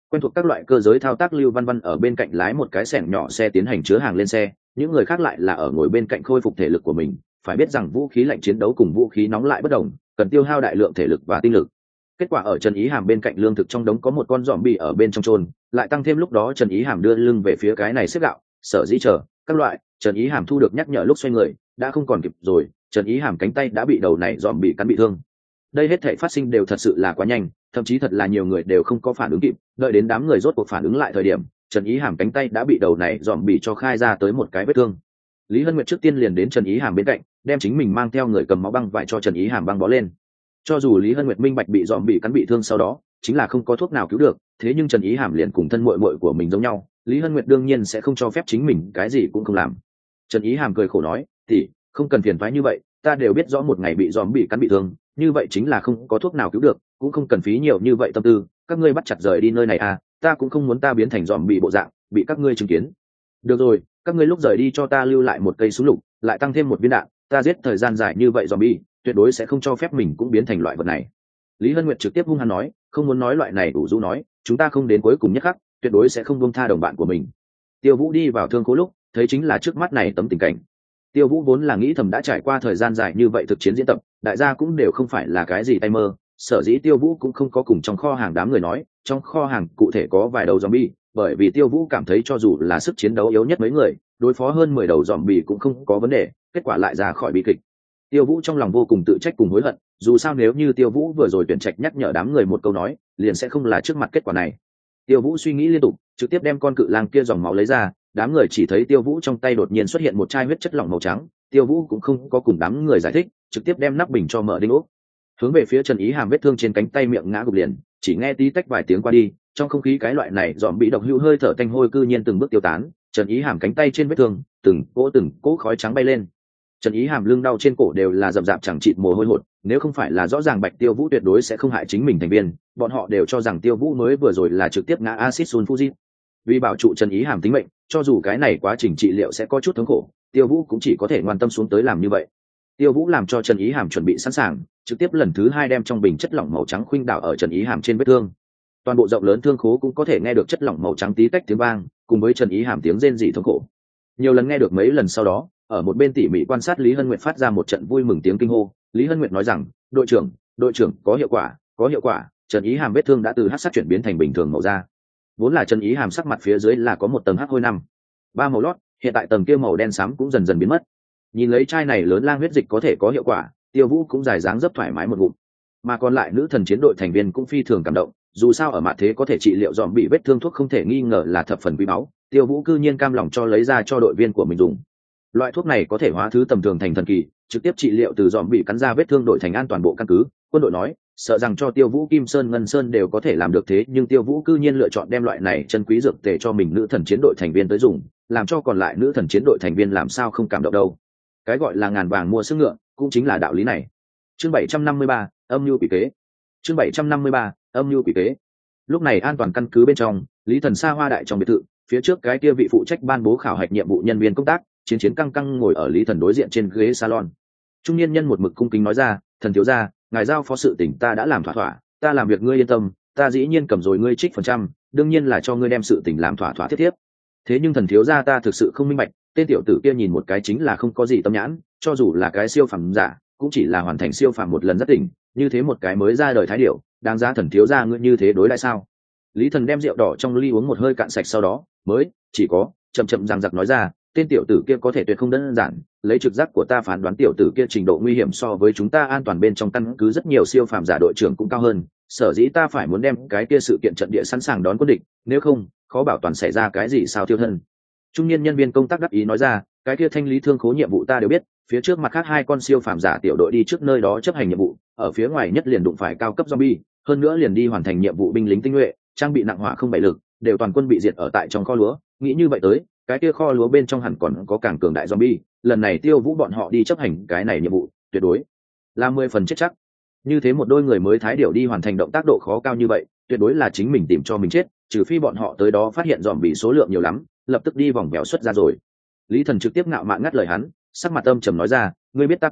Quen thuộc các loại cơ giới thao tác, Lưu Văn Văn ở bên cạnh lái một cái xẻng nhỏ xe tiến hành chứa hàng lên xe, những người khác lại là ở ngồi bên cạnh khôi phục thể lực của mình. Phải biết rằng vũ khí lạnh chiến đấu cùng vũ khí nóng lại bất đồng, cần tiêu hao đại lượng thể lực và tinh lực. Kết quả ở Trần Ý Hàm bên cạnh lương thực trong đống có một con zombie ở bên trong trôn, lại tăng thêm lúc đó Trần Ý Hàm đưa lưng về phía cái này xếp gạo, sở dĩ chờ các loại, Trần Ý Hàm thu được nhắc nhở lúc xoay người, đã không còn kịp rồi, Trần Ý Hàm cánh tay đã bị đầu này zombie cắn bị thương. Đây hết thảy phát sinh đều thật sự là quá nhanh, thậm chí thật là nhiều người đều không có phản ứng kịp, đợi đến đám người rốt cuộc phản ứng lại thời điểm, Trần Ý Hàm cánh tay đã bị đầu này zombie cho khai ra tới một cái vết thương. Lý Hân Nguyệt trước tiên liền đến Trần Ý Hàm bên cạnh, đem chính mình mang theo người cầm máu băng vải cho Trần Ý Hàm băng bó lên. Cho dù Lý Hân Nguyệt minh bạch bị dòm bị cắn bị thương sau đó chính là không có thuốc nào cứu được, thế nhưng Trần Ý Hàm liền cùng thân muội muội của mình giống nhau, Lý Hân Nguyệt đương nhiên sẽ không cho phép chính mình cái gì cũng không làm. Trần Ý Hàm cười khổ nói, tỷ, không cần phiền toái như vậy, ta đều biết rõ một ngày bị dòm bị cắn bị thương, như vậy chính là không có thuốc nào cứu được, cũng không cần phí nhiều như vậy tâm tư, các ngươi bắt chặt rời đi nơi này à, ta cũng không muốn ta biến thành dòm bị bộ dạng, bị các ngươi chứng kiến. Được rồi, các ngươi lúc rời đi cho ta lưu lại một cây súng lục, lại tăng thêm một viên đạn, ta giết thời gian dài như vậy zombie, tuyệt đối sẽ không cho phép mình cũng biến thành loại vật này. Lý Hân Nguyệt trực tiếp hung hăng nói, không muốn nói loại này đủ rũ nói, chúng ta không đến cuối cùng nhất khắc, tuyệt đối sẽ không buông tha đồng bạn của mình. Tiêu Vũ đi vào thương khố lúc, thấy chính là trước mắt này tấm tình cảnh. Tiêu Vũ vốn là nghĩ thầm đã trải qua thời gian dài như vậy thực chiến diễn tập, đại gia cũng đều không phải là cái gì tay mơ, sở dĩ Tiêu Vũ cũng không có cùng trong kho hàng đám người nói, trong kho hàng cụ thể có vài đầu zombie, bởi vì Tiêu Vũ cảm thấy cho dù là sức chiến đấu yếu nhất mấy người, đối phó hơn mười đầu zombie cũng không có vấn đề, kết quả lại ra khỏi bi kịch. Tiêu Vũ trong lòng vô cùng tự trách cùng hối hận, dù sao nếu như Tiêu Vũ vừa rồi tuyển trạch nhắc nhở đám người một câu nói, liền sẽ không là trước mặt kết quả này. Tiêu Vũ suy nghĩ liên tục, trực tiếp đem con cự lang kia dòng máu lấy ra, đám người chỉ thấy Tiêu Vũ trong tay đột nhiên xuất hiện một chai huyết chất lỏng màu trắng, Tiêu Vũ cũng không có cùng đám người giải thích, trực tiếp đem nắp bình cho mở đinh ốc. Hướng về phía Trần Ý Hàm vết thương trên cánh tay miệng ngã gục liền, chỉ nghe tí tách vài tiếng qua đi, trong không khí cái loại này dòm bị độc hữu hơi thở tanh hôi cư nhiên từng bước tiêu tán, Trần Ý Hàm cánh tay trên vết thương, từng cỗ từng cỗ khói trắng bay lên. Trần Ý Hàm lưng đau trên cổ đều là rậm rạp chẳng chịt mồ hôi hột, nếu không phải là rõ ràng Bạch Tiêu Vũ tuyệt đối sẽ không hại chính mình thành viên, bọn họ đều cho rằng Tiêu Vũ mới vừa rồi là trực tiếp ngã axit sulfuric. Vì bảo trụ Trần Ý Hàm tính mệnh, cho dù cái này quá trình trị liệu sẽ có chút thống khổ, Tiêu Vũ cũng chỉ có thể ngoan tâm xuống tới làm như vậy. Tiêu Vũ làm cho Trần Ý Hàm chuẩn bị sẵn sàng, trực tiếp lần thứ hai đem trong bình chất lỏng màu trắng khuynh đảo ở Trần Ý Hàm trên vết thương. Toàn bộ rộng lớn thương khố cũng có thể nghe được chất lỏng màu trắng tí tách tiếng vang, cùng với Trần Ý Hàm tiếng rên rỉ thống khổ. Nhiều lần nghe được mấy lần sau đó, ở một bên tỉ mỉ quan sát Lý Hân Nguyệt phát ra một trận vui mừng tiếng kinh hô. Lý Hân Nguyệt nói rằng, đội trưởng, đội trưởng, có hiệu quả, có hiệu quả. Trần Ý Hàm vết thương đã từ hắc sắc chuyển biến thành bình thường màu da. Vốn là Trần Ý Hàm sắc mặt phía dưới là có một tầng hắc hôi năm ba màu lót, hiện tại tầng kia màu đen xám cũng dần dần biến mất. Nhìn lấy chai này lớn lang huyết dịch có thể có hiệu quả, Tiêu Vũ cũng dài dáng dấp thoải mái một ngụm. Mà còn lại nữ thần chiến đội thành viên cũng phi thường cảm động, dù sao ở mạn thế có thể trị liệu dòm bị vết thương thuốc không thể nghi ngờ là thập phần quý báu, Tiêu Vũ cư nhiên cam lòng cho lấy ra cho đội viên của mình dùng. Loại thuốc này có thể hóa thứ tầm thường thành thần kỳ, trực tiếp trị liệu từ dòm bị cắn ra vết thương đổi thành an toàn bộ căn cứ. Quân đội nói, sợ rằng cho Tiêu Vũ Kim Sơn Ngân Sơn đều có thể làm được thế, nhưng Tiêu Vũ cư nhiên lựa chọn đem loại này chân quý dược tề cho mình nữ thần chiến đội thành viên tới dùng, làm cho còn lại nữ thần chiến đội thành viên làm sao không cảm động đâu. Cái gọi là ngàn vàng mua sức ngựa, cũng chính là đạo lý này. Chương bảy trăm năm mươi ba, âm mưu quỷ kế. Chương bảy trăm năm mươi ba, âm mưu quỷ kế. Lúc này an toàn căn cứ bên trong, Lý Thần Sa hoa đại trong biệt thự, phía trước cái kia vị phụ trách ban bố khảo hạch nhiệm vụ nhân viên công tác, chiến chiến căng căng ngồi ở Lý Thần đối diện trên ghế salon. Trung niên nhân một mực cung kính nói ra, thần thiếu gia, ngài giao phó sự tình ta đã làm thỏa thỏa, ta làm việc ngươi yên tâm, ta dĩ nhiên cầm rồi ngươi trích phần trăm, đương nhiên là cho ngươi đem sự tình làm thỏa thỏa thiết tiếp. Thế nhưng thần thiếu gia ta thực sự không minh bạch, tên tiểu tử kia nhìn một cái chính là không có gì tâm nhãn, cho dù là cái siêu phàm giả, cũng chỉ là hoàn thành siêu phàm một lần rất tỉnh, như thế một cái mới ra đời thái điểu, đáng giá thần thiếu gia ngươi như thế đối lại sao? Lý Thần đem rượu đỏ trong ly uống một hơi cạn sạch sau đó, mới chỉ có chậm chậm rằng giặc nói ra, tên tiểu tử kia có thể tuyệt không đơn giản, lấy trực giác của ta phán đoán tiểu tử kia trình độ nguy hiểm so với chúng ta an toàn bên trong căn cứ rất nhiều siêu phàm giả đội trưởng cũng cao hơn, sở dĩ ta phải muốn đem cái kia sự kiện trận địa sẵn sàng đón quân địch, nếu không, khó bảo toàn xảy ra cái gì sao tiêu thân. Trung niên nhân viên công tác đắc ý nói ra, cái kia thanh lý thương khố nhiệm vụ ta đều biết, phía trước mặt khác hai con siêu phàm giả tiểu đội đi trước nơi đó chấp hành nhiệm vụ, ở phía ngoài nhất liền đụng phải cao cấp zombie, hơn nữa liền đi hoàn thành nhiệm vụ binh lính tinh nhuệ, trang bị nặng hỏa không bảy lực, đều toàn quân bị diệt ở tại trong kho lúa, nghĩ như vậy tới, cái kia kho lúa bên trong hẳn còn có càng cường đại zombie, lần này Tiêu Vũ bọn họ đi chấp hành cái này nhiệm vụ, tuyệt đối là mười phần chết chắc. Như thế một đôi người mới thái điểu đi hoàn thành động tác độ khó cao như vậy, tuyệt đối là chính mình tìm cho mình chết, trừ phi bọn họ tới đó phát hiện zombie số lượng nhiều lắm, lập tức đi vòng vèo xuất ra rồi. Lý Thần trực tiếp ngạo mạn ngắt lời hắn, sắc mặt âm trầm nói ra, ngươi biết ta cần,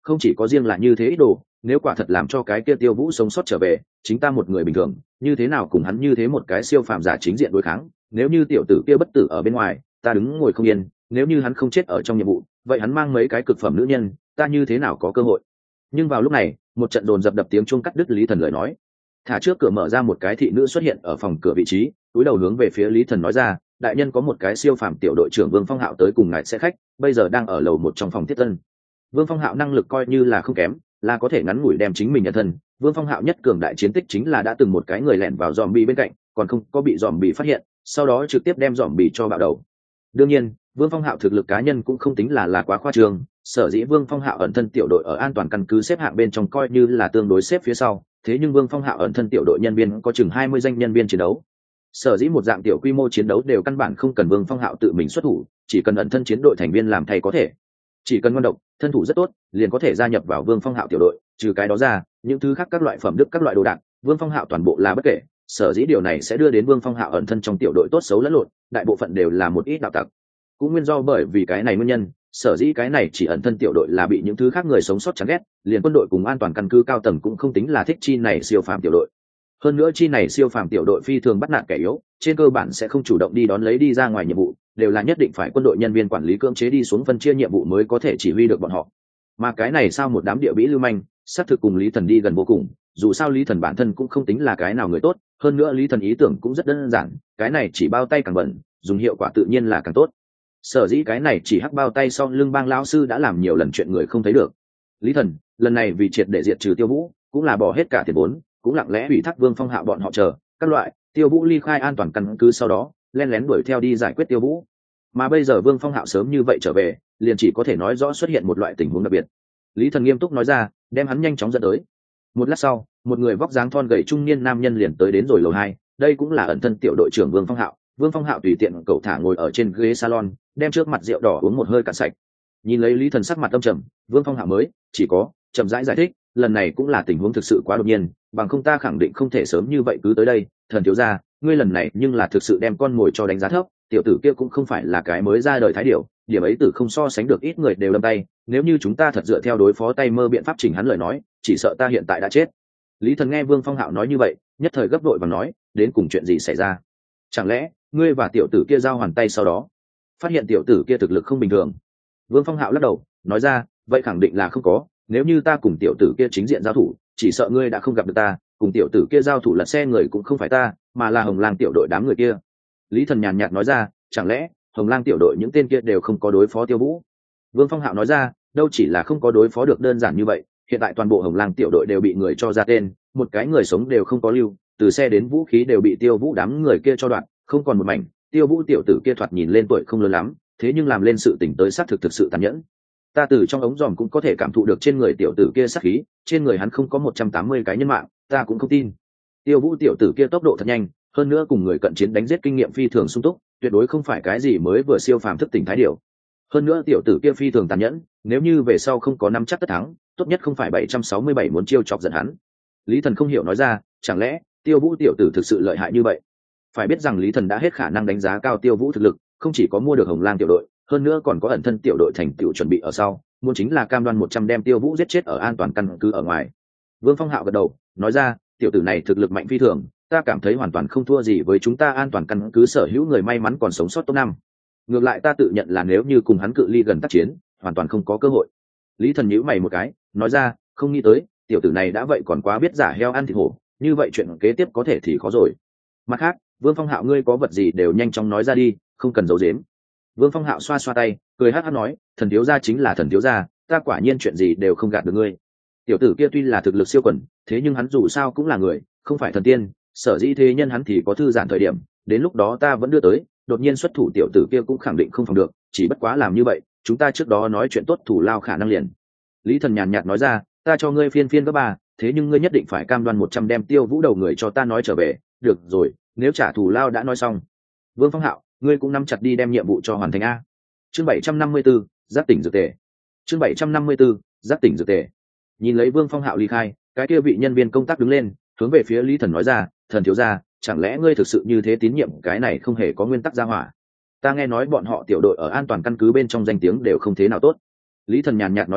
không chỉ có riêng là như thế ít đồ, nếu quả thật làm cho cái kia Tiêu Vũ sống sót trở về, chính ta một người bình thường như thế nào cùng hắn như thế một cái siêu phàm giả chính diện đối kháng. Nếu như tiểu tử kia bất tử ở bên ngoài, ta đứng ngồi không yên, nếu như hắn không chết ở trong nhiệm vụ, vậy hắn mang mấy cái cực phẩm nữ nhân, ta như thế nào có cơ hội. Nhưng vào lúc này, một trận dồn dập đập tiếng chuông cắt đứt Lý Thần lời nói. Thả trước cửa mở ra một cái thị nữ xuất hiện ở phòng cửa vị trí, cúi đầu hướng về phía Lý Thần nói ra, đại nhân có một cái siêu phàm tiểu đội trưởng Vương Phong Hạo tới cùng ngài sẽ khách, bây giờ đang ở lầu một trong phòng tiếp tân. Vương Phong Hạo năng lực coi như là không kém, là có thể ngắn ngủi đem chính mình nhận thân. Vương Phong Hạo nhất cường đại chiến tích chính là đã từng một cái người lẻn vào zombie bên cạnh, còn không có bị zombie phát hiện, sau đó trực tiếp đem zombie cho bạo đầu. Đương nhiên, Vương Phong Hạo thực lực cá nhân cũng không tính là là quá khoa trương, sở dĩ Vương Phong Hạo ẩn thân tiểu đội ở an toàn căn cứ xếp hạng bên trong coi như là tương đối xếp phía sau, thế nhưng Vương Phong Hạo ẩn thân tiểu đội nhân viên có chừng hai mươi danh nhân viên chiến đấu. Sở dĩ một dạng tiểu quy mô chiến đấu đều căn bản không cần Vương Phong Hạo tự mình xuất thủ, chỉ cần ẩn thân chiến đội thành viên làm thay có thể. Chỉ cần ngoan độc, thân thủ rất tốt, liền có thể gia nhập vào Vương Phong Hạo tiểu đội, trừ cái đó ra, những thứ khác các loại phẩm đức các loại đồ đạc, Vương Phong Hạo toàn bộ là bất kể, sở dĩ điều này sẽ đưa đến Vương Phong Hạo ẩn thân trong tiểu đội tốt xấu lẫn lộn, đại bộ phận đều là một ít đạo tặc. Cũng nguyên do bởi vì cái này nguyên nhân, sở dĩ cái này chỉ ẩn thân tiểu đội là bị những thứ khác người sống sót chán ghét, liền quân đội cùng an toàn căn cứ cao tầng cũng không tính là thích chi này siêu phàm tiểu đội. Hơn nữa chi này siêu phàm tiểu đội phi thường bắt nạt kẻ yếu, trên cơ bản sẽ không chủ động đi đón lấy đi ra ngoài nhiệm vụ, đều là nhất định phải quân đội nhân viên quản lý cưỡng chế đi xuống phân chia nhiệm vụ mới có thể chỉ huy được bọn họ. Mà cái này sao một đám địa bĩ lưu manh, xác thực cùng Lý Thần đi gần vô cùng, dù sao Lý Thần bản thân cũng không tính là cái nào người tốt, hơn nữa Lý Thần ý tưởng cũng rất đơn giản, cái này chỉ bao tay càng bẩn, dùng hiệu quả tự nhiên là càng tốt. Sở dĩ cái này chỉ hắc bao tay sau lưng bang lão sư đã làm nhiều lần chuyện người không thấy được. Lý Thần lần này vì triệt để diệt trừ Tiêu Vũ, cũng là bỏ hết cả tiền vốn, cũng lặng lẽ ủy thác Vương Phong Hạo bọn họ chờ các loại Tiêu Vũ ly khai an toàn căn cứ, sau đó len lén đuổi theo đi giải quyết Tiêu Vũ. Mà bây giờ Vương Phong Hạo sớm như vậy trở về, liền chỉ có thể nói rõ xuất hiện một loại tình huống đặc biệt. Lý Thần nghiêm túc nói ra, đem hắn nhanh chóng dẫn tới. Một lát sau, một người vóc dáng thon gầy trung niên nam nhân liền tới đến rồi lầu hai, đây cũng là ẩn thân tiểu đội trưởng Vương Phong Hạo. Vương Phong Hạo tùy tiện cậu thả ngồi ở trên ghế salon, đem trước mặt rượu đỏ uống một hơi cạn sạch. Nhìn lấy Lý Thần sắc mặt âm trầm, Vương Phong Hạo mới chỉ có chậm rãi giải thích, lần này cũng là tình huống thực sự quá đột nhiên, bằng không ta khẳng định không thể sớm như vậy cứ tới đây. Thần thiếu gia, ngươi lần này nhưng là thực sự đem con mồi cho đánh giá thấp, tiểu tử kia cũng không phải là cái mới ra đời thái điểu, điểm ấy tử không so sánh được ít người đều lâm tay, nếu như chúng ta thật dựa theo đối phó tay mơ biện pháp chỉnh hắn lời nói, chỉ sợ ta hiện tại đã chết. Lý Thần nghe Vương Phong Hạo nói như vậy, nhất thời gấp đội và nói, đến cùng chuyện gì xảy ra? Chẳng lẽ ngươi và tiểu tử kia giao hoàn tay sau đó phát hiện tiểu tử kia thực lực không bình thường? Vương Phong Hạo lắc đầu nói ra, vậy khẳng định là không có, nếu như ta cùng tiểu tử kia chính diện giao thủ, chỉ sợ ngươi đã không gặp được ta, cùng tiểu tử kia giao thủ lật xe người cũng không phải ta, mà là Hồng Lang tiểu đội đám người kia. Lý Thần nhàn nhạt nói ra, chẳng lẽ Hồng Lang tiểu đội những tên kia đều không có đối phó Tiêu Vũ? Vương Phong Hạo nói ra, đâu chỉ là không có đối phó được đơn giản như vậy, hiện tại toàn bộ Hồng Lang tiểu đội đều bị người cho ra tên, một cái người sống đều không có lưu, từ xe đến vũ khí đều bị Tiêu Vũ đám người kia cho đoạn, không còn một mảnh. Tiêu Vũ tiểu tử kia thoạt nhìn lên tuổi không lớn lắm, thế nhưng làm lên sự tình tới xác thực thực sự tàn nhẫn. Ta từ trong ống giòm cũng có thể cảm thụ được trên người tiểu tử kia sát khí, trên người hắn không có một trăm tám mươi cái nhân mạng, ta cũng không tin. Tiêu Vũ tiểu tử kia tốc độ thật nhanh, hơn nữa cùng người cận chiến đánh giết kinh nghiệm phi thường sung túc, tuyệt đối không phải cái gì mới vừa siêu phàm thức tỉnh thái điểu. Hơn nữa tiểu tử kia phi thường tàn nhẫn, nếu như về sau không có nắm chắc tất thắng, tốt nhất không phải bảy trăm sáu mươi bảy muốn chiêu chọc giận hắn. Lý Thần không hiểu nói ra, chẳng lẽ Tiêu Vũ tiểu tử thực sự lợi hại như vậy? Phải biết rằng Lý Thần đã hết khả năng đánh giá cao Tiêu Vũ thực lực, không chỉ có mua được Hồng Lang tiểu đội, hơn nữa còn có ẩn thân tiểu đội thành tựu chuẩn bị ở sau, muốn chính là cam đoan một trăm đem Tiêu Vũ giết chết ở an toàn căn cứ ở ngoài. Vương Phong Hạo gật đầu nói ra, tiểu tử này thực lực mạnh phi thường, ta cảm thấy hoàn toàn không thua gì với chúng ta an toàn căn cứ sở hữu người may mắn còn sống sót top năm. Ngược lại ta tự nhận là nếu như cùng hắn cự ly gần tác chiến, hoàn toàn không có cơ hội. Lý Thần nhíu mày một cái nói ra, không nghĩ tới tiểu tử này đã vậy còn quá biết giả heo ăn thịt hổ, như vậy chuyện kế tiếp có thể thì khó rồi. Mặt khác, Vương Phong Hạo ngươi có vật gì đều nhanh chóng nói ra đi, không cần giấu giếm. Vương Phong Hạo xoa xoa tay cười hát hát nói, thần thiếu gia chính là thần thiếu gia, ta quả nhiên chuyện gì đều không gạt được ngươi. Tiểu tử kia tuy là thực lực siêu quần, thế nhưng hắn dù sao cũng là người, không phải thần tiên, sở dĩ thế nhân hắn thì có thư giãn thời điểm, đến lúc đó ta vẫn đưa tới, đột nhiên xuất thủ tiểu tử kia cũng khẳng định không phòng được, chỉ bất quá làm như vậy, chúng ta trước đó nói chuyện tốt thủ lao khả năng liền. Lý Thần nhàn nhạt nói ra, ta cho ngươi phiên phiên các bà, thế nhưng ngươi nhất định phải cam đoan một trăm đem Tiêu Vũ đầu người cho ta nói trở về, được rồi, nếu trả thù lao đã nói xong. Vương Phong Hạo, ngươi cũng nắm chặt đi đem nhiệm vụ cho hoàn thành a. Chương bảy trăm năm mươi 'bốn, giác tỉnh dược tề. Chương bảy trăm năm mươi 'bốn, giác tỉnh dược tề. Nhìn lấy Vương Phong Hạo ly khai, cái kia vị nhân viên công tác đứng lên, hướng về phía Lý Thần nói ra, thần thiếu gia, chẳng lẽ ngươi thực sự như thế tín nhiệm cái này không hề có nguyên tắc gia hỏa? Ta nghe nói bọn họ tiểu đội ở an toàn căn cứ bên trong danh tiếng đều không thế nào tốt. Lý Thần nhàn nhạt nói ra,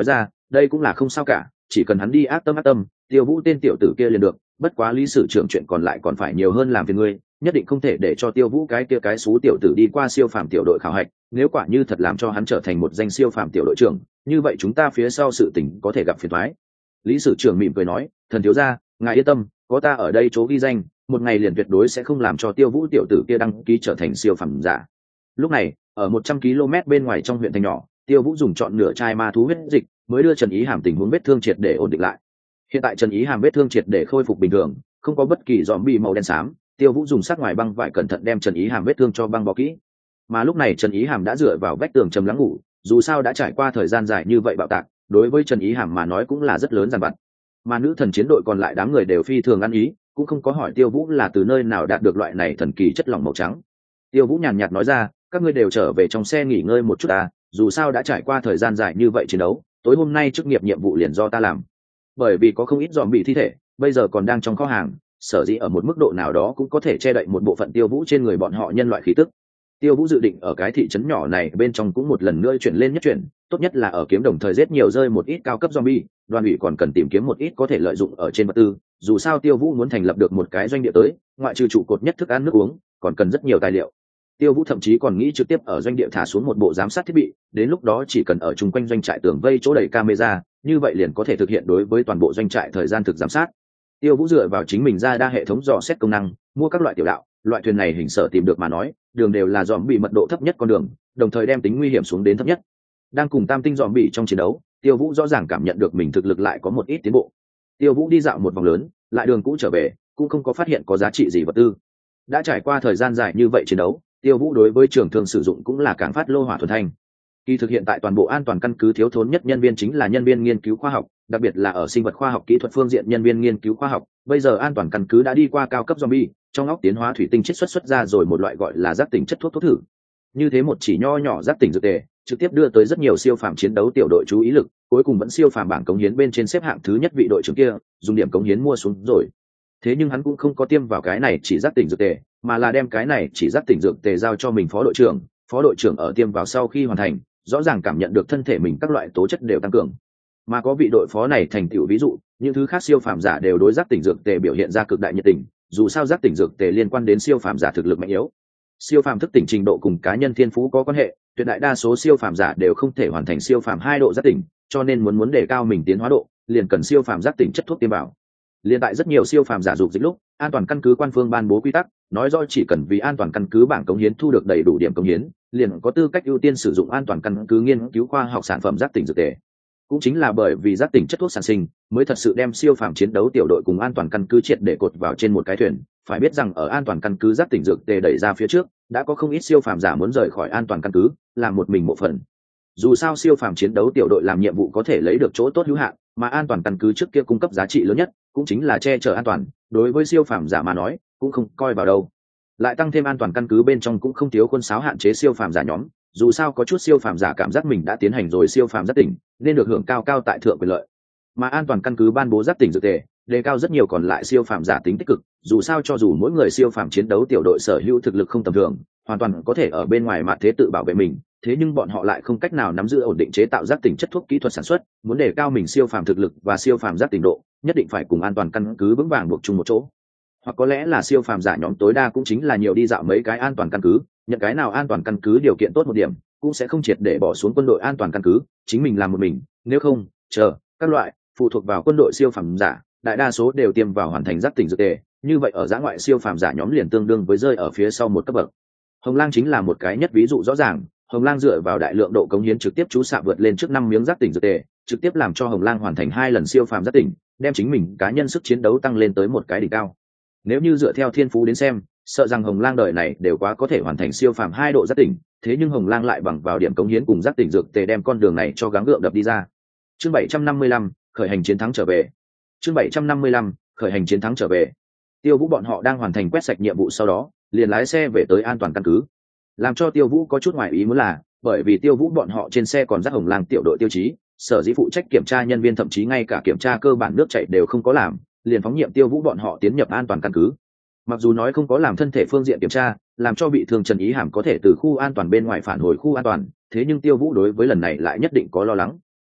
đây cũng là không sao cả, chỉ cần hắn đi ác tâm ác tâm, Tiêu Vũ tên tiểu tử kia liền được, bất quá Lý Sử trưởng chuyện còn lại còn phải nhiều hơn làm phiền ngươi, nhất định không thể để cho Tiêu Vũ cái kia cái xú tiểu tử đi qua siêu phàm tiểu đội khảo hạch, nếu quả như thật làm cho hắn trở thành một danh siêu phàm tiểu đội trưởng, như vậy chúng ta phía sau sự tình có thể gặp phiền toái. Lý Sử trưởng mỉm cười nói, thần thiếu gia, ngài yên tâm, có ta ở đây chỗ ghi danh, một ngày liền tuyệt đối sẽ không làm cho Tiêu Vũ tiểu tử kia đăng ký trở thành siêu phàm giả. Lúc này, ở một trăm ki lô mét bên ngoài trong huyện thành nhỏ, Tiêu Vũ dùng chọn nửa chai ma thú huyết dịch, mới đưa Trần Ý Hàm tình huống vết thương triệt để ổn định lại. Hiện tại Trần Ý Hàm vết thương triệt để khôi phục bình thường, không có bất kỳ zombie màu đen xám, Tiêu Vũ dùng sát ngoài băng vải cẩn thận đem Trần Ý Hàm vết thương cho băng bó kỹ. Mà lúc này Trần Ý Hàm đã dựa vào vách tường trầm lắng ngủ, dù sao đã trải qua thời gian dài như vậy bạo tạc, đối với Trần Ý Hàm mà nói cũng là rất lớn dằn vặt. Mà nữ thần chiến đội còn lại đám người đều phi thường ăn ý, cũng không có hỏi Tiêu Vũ là từ nơi nào đạt được loại này thần kỳ chất lỏng màu trắng. Tiêu Vũ nhàn nhạt nói ra, các ngươi đều trở về trong xe nghỉ ngơi một chút à, dù sao đã trải qua thời gian dài như vậy chiến đấu, tối hôm nay chức nghiệp nhiệm vụ liền do ta làm. Bởi vì có không ít dòm bị thi thể, bây giờ còn đang trong kho hàng, sở dĩ ở một mức độ nào đó cũng có thể che đậy một bộ phận Tiêu Vũ trên người bọn họ nhân loại khí tức. Tiêu Vũ dự định ở cái thị trấn nhỏ này bên trong cũng một lần nữa chuyển lên nhất chuyển, tốt nhất là ở kiếm đồng thời giết nhiều rơi một ít cao cấp zombie, đoàn ủy còn cần tìm kiếm một ít có thể lợi dụng ở trên vật tư, dù sao Tiêu Vũ muốn thành lập được một cái doanh địa tới, ngoại trừ trụ cột nhất thức ăn nước uống, còn cần rất nhiều tài liệu. Tiêu Vũ thậm chí còn nghĩ trực tiếp ở doanh địa thả xuống một bộ giám sát thiết bị, đến lúc đó chỉ cần ở chung quanh doanh trại tường vây chỗ đầy camera, như vậy liền có thể thực hiện đối với toàn bộ doanh trại thời gian thực giám sát. Tiêu Vũ dựa vào chính mình ra đa hệ thống dò xét công năng, mua các loại tiểu đạo, loại thuyền này hình sở tìm được mà nói, đường đều là dòm bị mật độ thấp nhất con đường, đồng thời đem tính nguy hiểm xuống đến thấp nhất. Đang cùng tam tinh dòm bị trong chiến đấu, Tiêu Vũ rõ ràng cảm nhận được mình thực lực lại có một ít tiến bộ. Tiêu Vũ đi dạo một vòng lớn, lại đường cũ trở về, cũng không có phát hiện có giá trị gì vật tư. Đã trải qua thời gian dài như vậy chiến đấu, Tiêu Vũ đối với trường thương sử dụng cũng là càng phát lô hỏa thuần thanh. Kỳ thực hiện tại toàn bộ an toàn căn cứ thiếu thốn nhất nhân viên chính là nhân viên nghiên cứu khoa học, đặc biệt là ở sinh vật khoa học kỹ thuật phương diện nhân viên nghiên cứu khoa học. Bây giờ an toàn căn cứ đã đi qua cao cấp zombie, trong óc tiến hóa thủy tinh chiết xuất xuất ra rồi một loại gọi là giác tỉnh chất thuốc thuốc thử. Như thế một chỉ nho nhỏ giác tỉnh dược tề, trực tiếp đưa tới rất nhiều siêu phàm chiến đấu tiểu đội chú ý lực, cuối cùng vẫn siêu phàm bảng cống hiến bên trên xếp hạng thứ nhất vị đội trưởng kia, dùng điểm cống hiến mua xuống rồi. Thế nhưng hắn cũng không có tiêm vào cái này chỉ giác tỉnh dược tề, mà là đem cái này chỉ giác tỉnh dược tề giao cho mình phó đội trưởng. Phó đội trưởng ở tiêm vào sau khi hoàn thành, rõ ràng cảm nhận được thân thể mình các loại tố chất đều tăng cường. Mà có vị đội phó này thành tựu ví dụ, những thứ khác siêu phàm giả đều đối giác tỉnh dược tề biểu hiện ra cực đại nhiệt tình, dù sao giác tỉnh dược tề liên quan đến siêu phàm giả thực lực mạnh yếu. Siêu phàm thức tỉnh trình độ cùng cá nhân thiên phú có quan hệ, tuyệt đại đa số siêu phàm giả đều không thể hoàn thành siêu phàm hai độ giác tỉnh, cho nên muốn muốn đề cao mình tiến hóa độ, liền cần siêu phàm giác tỉnh chất thuốc tiêm vào. Liên tại rất nhiều siêu phàm giả dục dịch lúc, an toàn căn cứ quan phương ban bố quy tắc, nói rõ chỉ cần vì an toàn căn cứ bảng cống hiến thu được đầy đủ điểm cống hiến, liền có tư cách ưu tiên sử dụng an toàn căn cứ nghiên cứu khoa học sản phẩm giác tỉnh dược tề. Cũng chính là bởi vì giác tỉnh chất thuốc sản sinh, mới thật sự đem siêu phàm chiến đấu tiểu đội cùng an toàn căn cứ triệt để cột vào trên một cái thuyền. Phải biết rằng ở an toàn căn cứ giác tỉnh dược tề đẩy ra phía trước, đã có không ít siêu phàm giả muốn rời khỏi an toàn căn cứ, làm một mình một phần. Dù sao siêu phàm chiến đấu tiểu đội làm nhiệm vụ có thể lấy được chỗ tốt hữu hạn, mà an toàn căn cứ trước kia cung cấp giá trị lớn nhất, cũng chính là che chở an toàn, đối với siêu phàm giả mà nói, cũng không coi vào đâu. Lại tăng thêm an toàn căn cứ bên trong cũng không thiếu quân sáo hạn chế siêu phàm giả nhóm, dù sao có chút siêu phàm giả cảm giác mình đã tiến hành rồi siêu phàm giác tỉnh, nên được hưởng cao cao tại thượng quyền lợi. Mà an toàn căn cứ ban bố giác tỉnh dược tề, đề cao rất nhiều còn lại siêu phàm giả tính tích cực, dù sao cho dù mỗi người siêu phàm chiến đấu tiểu đội sở hữu thực lực không tầm thường, hoàn toàn có thể ở bên ngoài mặt thế tự bảo vệ mình, thế nhưng bọn họ lại không cách nào nắm giữ ổn định chế tạo giác tỉnh chất thuốc kỹ thuật sản xuất, muốn đề cao mình siêu phàm thực lực và siêu phàm giác tỉnh độ, nhất định phải cùng an toàn căn cứ vững vàng buộc chung một chỗ. Hoặc có lẽ là siêu phàm giả nhóm tối đa cũng chính là nhiều đi dạo mấy cái an toàn căn cứ, nhận cái nào an toàn căn cứ điều kiện tốt một điểm, cũng sẽ không triệt để bỏ xuống quân đội an toàn căn cứ, chính mình làm một mình, nếu không, chờ, các loại phụ thuộc vào quân đội siêu phàm giả, đại đa số đều tiêm vào hoàn thành giác tỉnh dược tề, như vậy ở giã ngoại siêu phàm giả nhóm liền tương đương với rơi ở phía sau một cấp bậc. Hồng Lang chính là một cái nhất ví dụ rõ ràng, Hồng Lang dựa vào đại lượng độ cống hiến trực tiếp chú xạ vượt lên trước năm miếng giác tỉnh dược tề, trực tiếp làm cho Hồng Lang hoàn thành hai lần siêu phàm giác tỉnh, đem chính mình cá nhân sức chiến đấu tăng lên tới một cái đỉnh cao. Nếu như dựa theo thiên phú đến xem, sợ rằng Hồng Lang đời này đều quá có thể hoàn thành siêu phàm hai độ giác tỉnh, thế nhưng Hồng Lang lại bằng vào điểm cống hiến cùng giác tỉnh dược tề đem con đường này cho gắng gượng đập đi ra. Chương bảy trăm năm mươi lăm, khởi hành chiến thắng trở về. Chương bảy trăm năm mươi lăm, khởi hành chiến thắng trở về. Tiêu Vũ bọn họ đang hoàn thành quét sạch nhiệm vụ sau đó, liền lái xe về tới an toàn căn cứ. Làm cho Tiêu Vũ có chút ngoài ý muốn là, bởi vì Tiêu Vũ bọn họ trên xe còn dắt Hồng Lang tiểu đội tiêu chí, sở dĩ phụ trách kiểm tra nhân viên thậm chí ngay cả kiểm tra cơ bản nước chảy đều không có làm, liền phóng nhiệm Tiêu Vũ bọn họ tiến nhập an toàn căn cứ. Mặc dù nói không có làm thân thể phương diện kiểm tra, làm cho bị thương Trần Ý Hàm có thể từ khu an toàn bên ngoài phản hồi khu an toàn, thế nhưng Tiêu Vũ đối với lần này lại nhất định có lo lắng.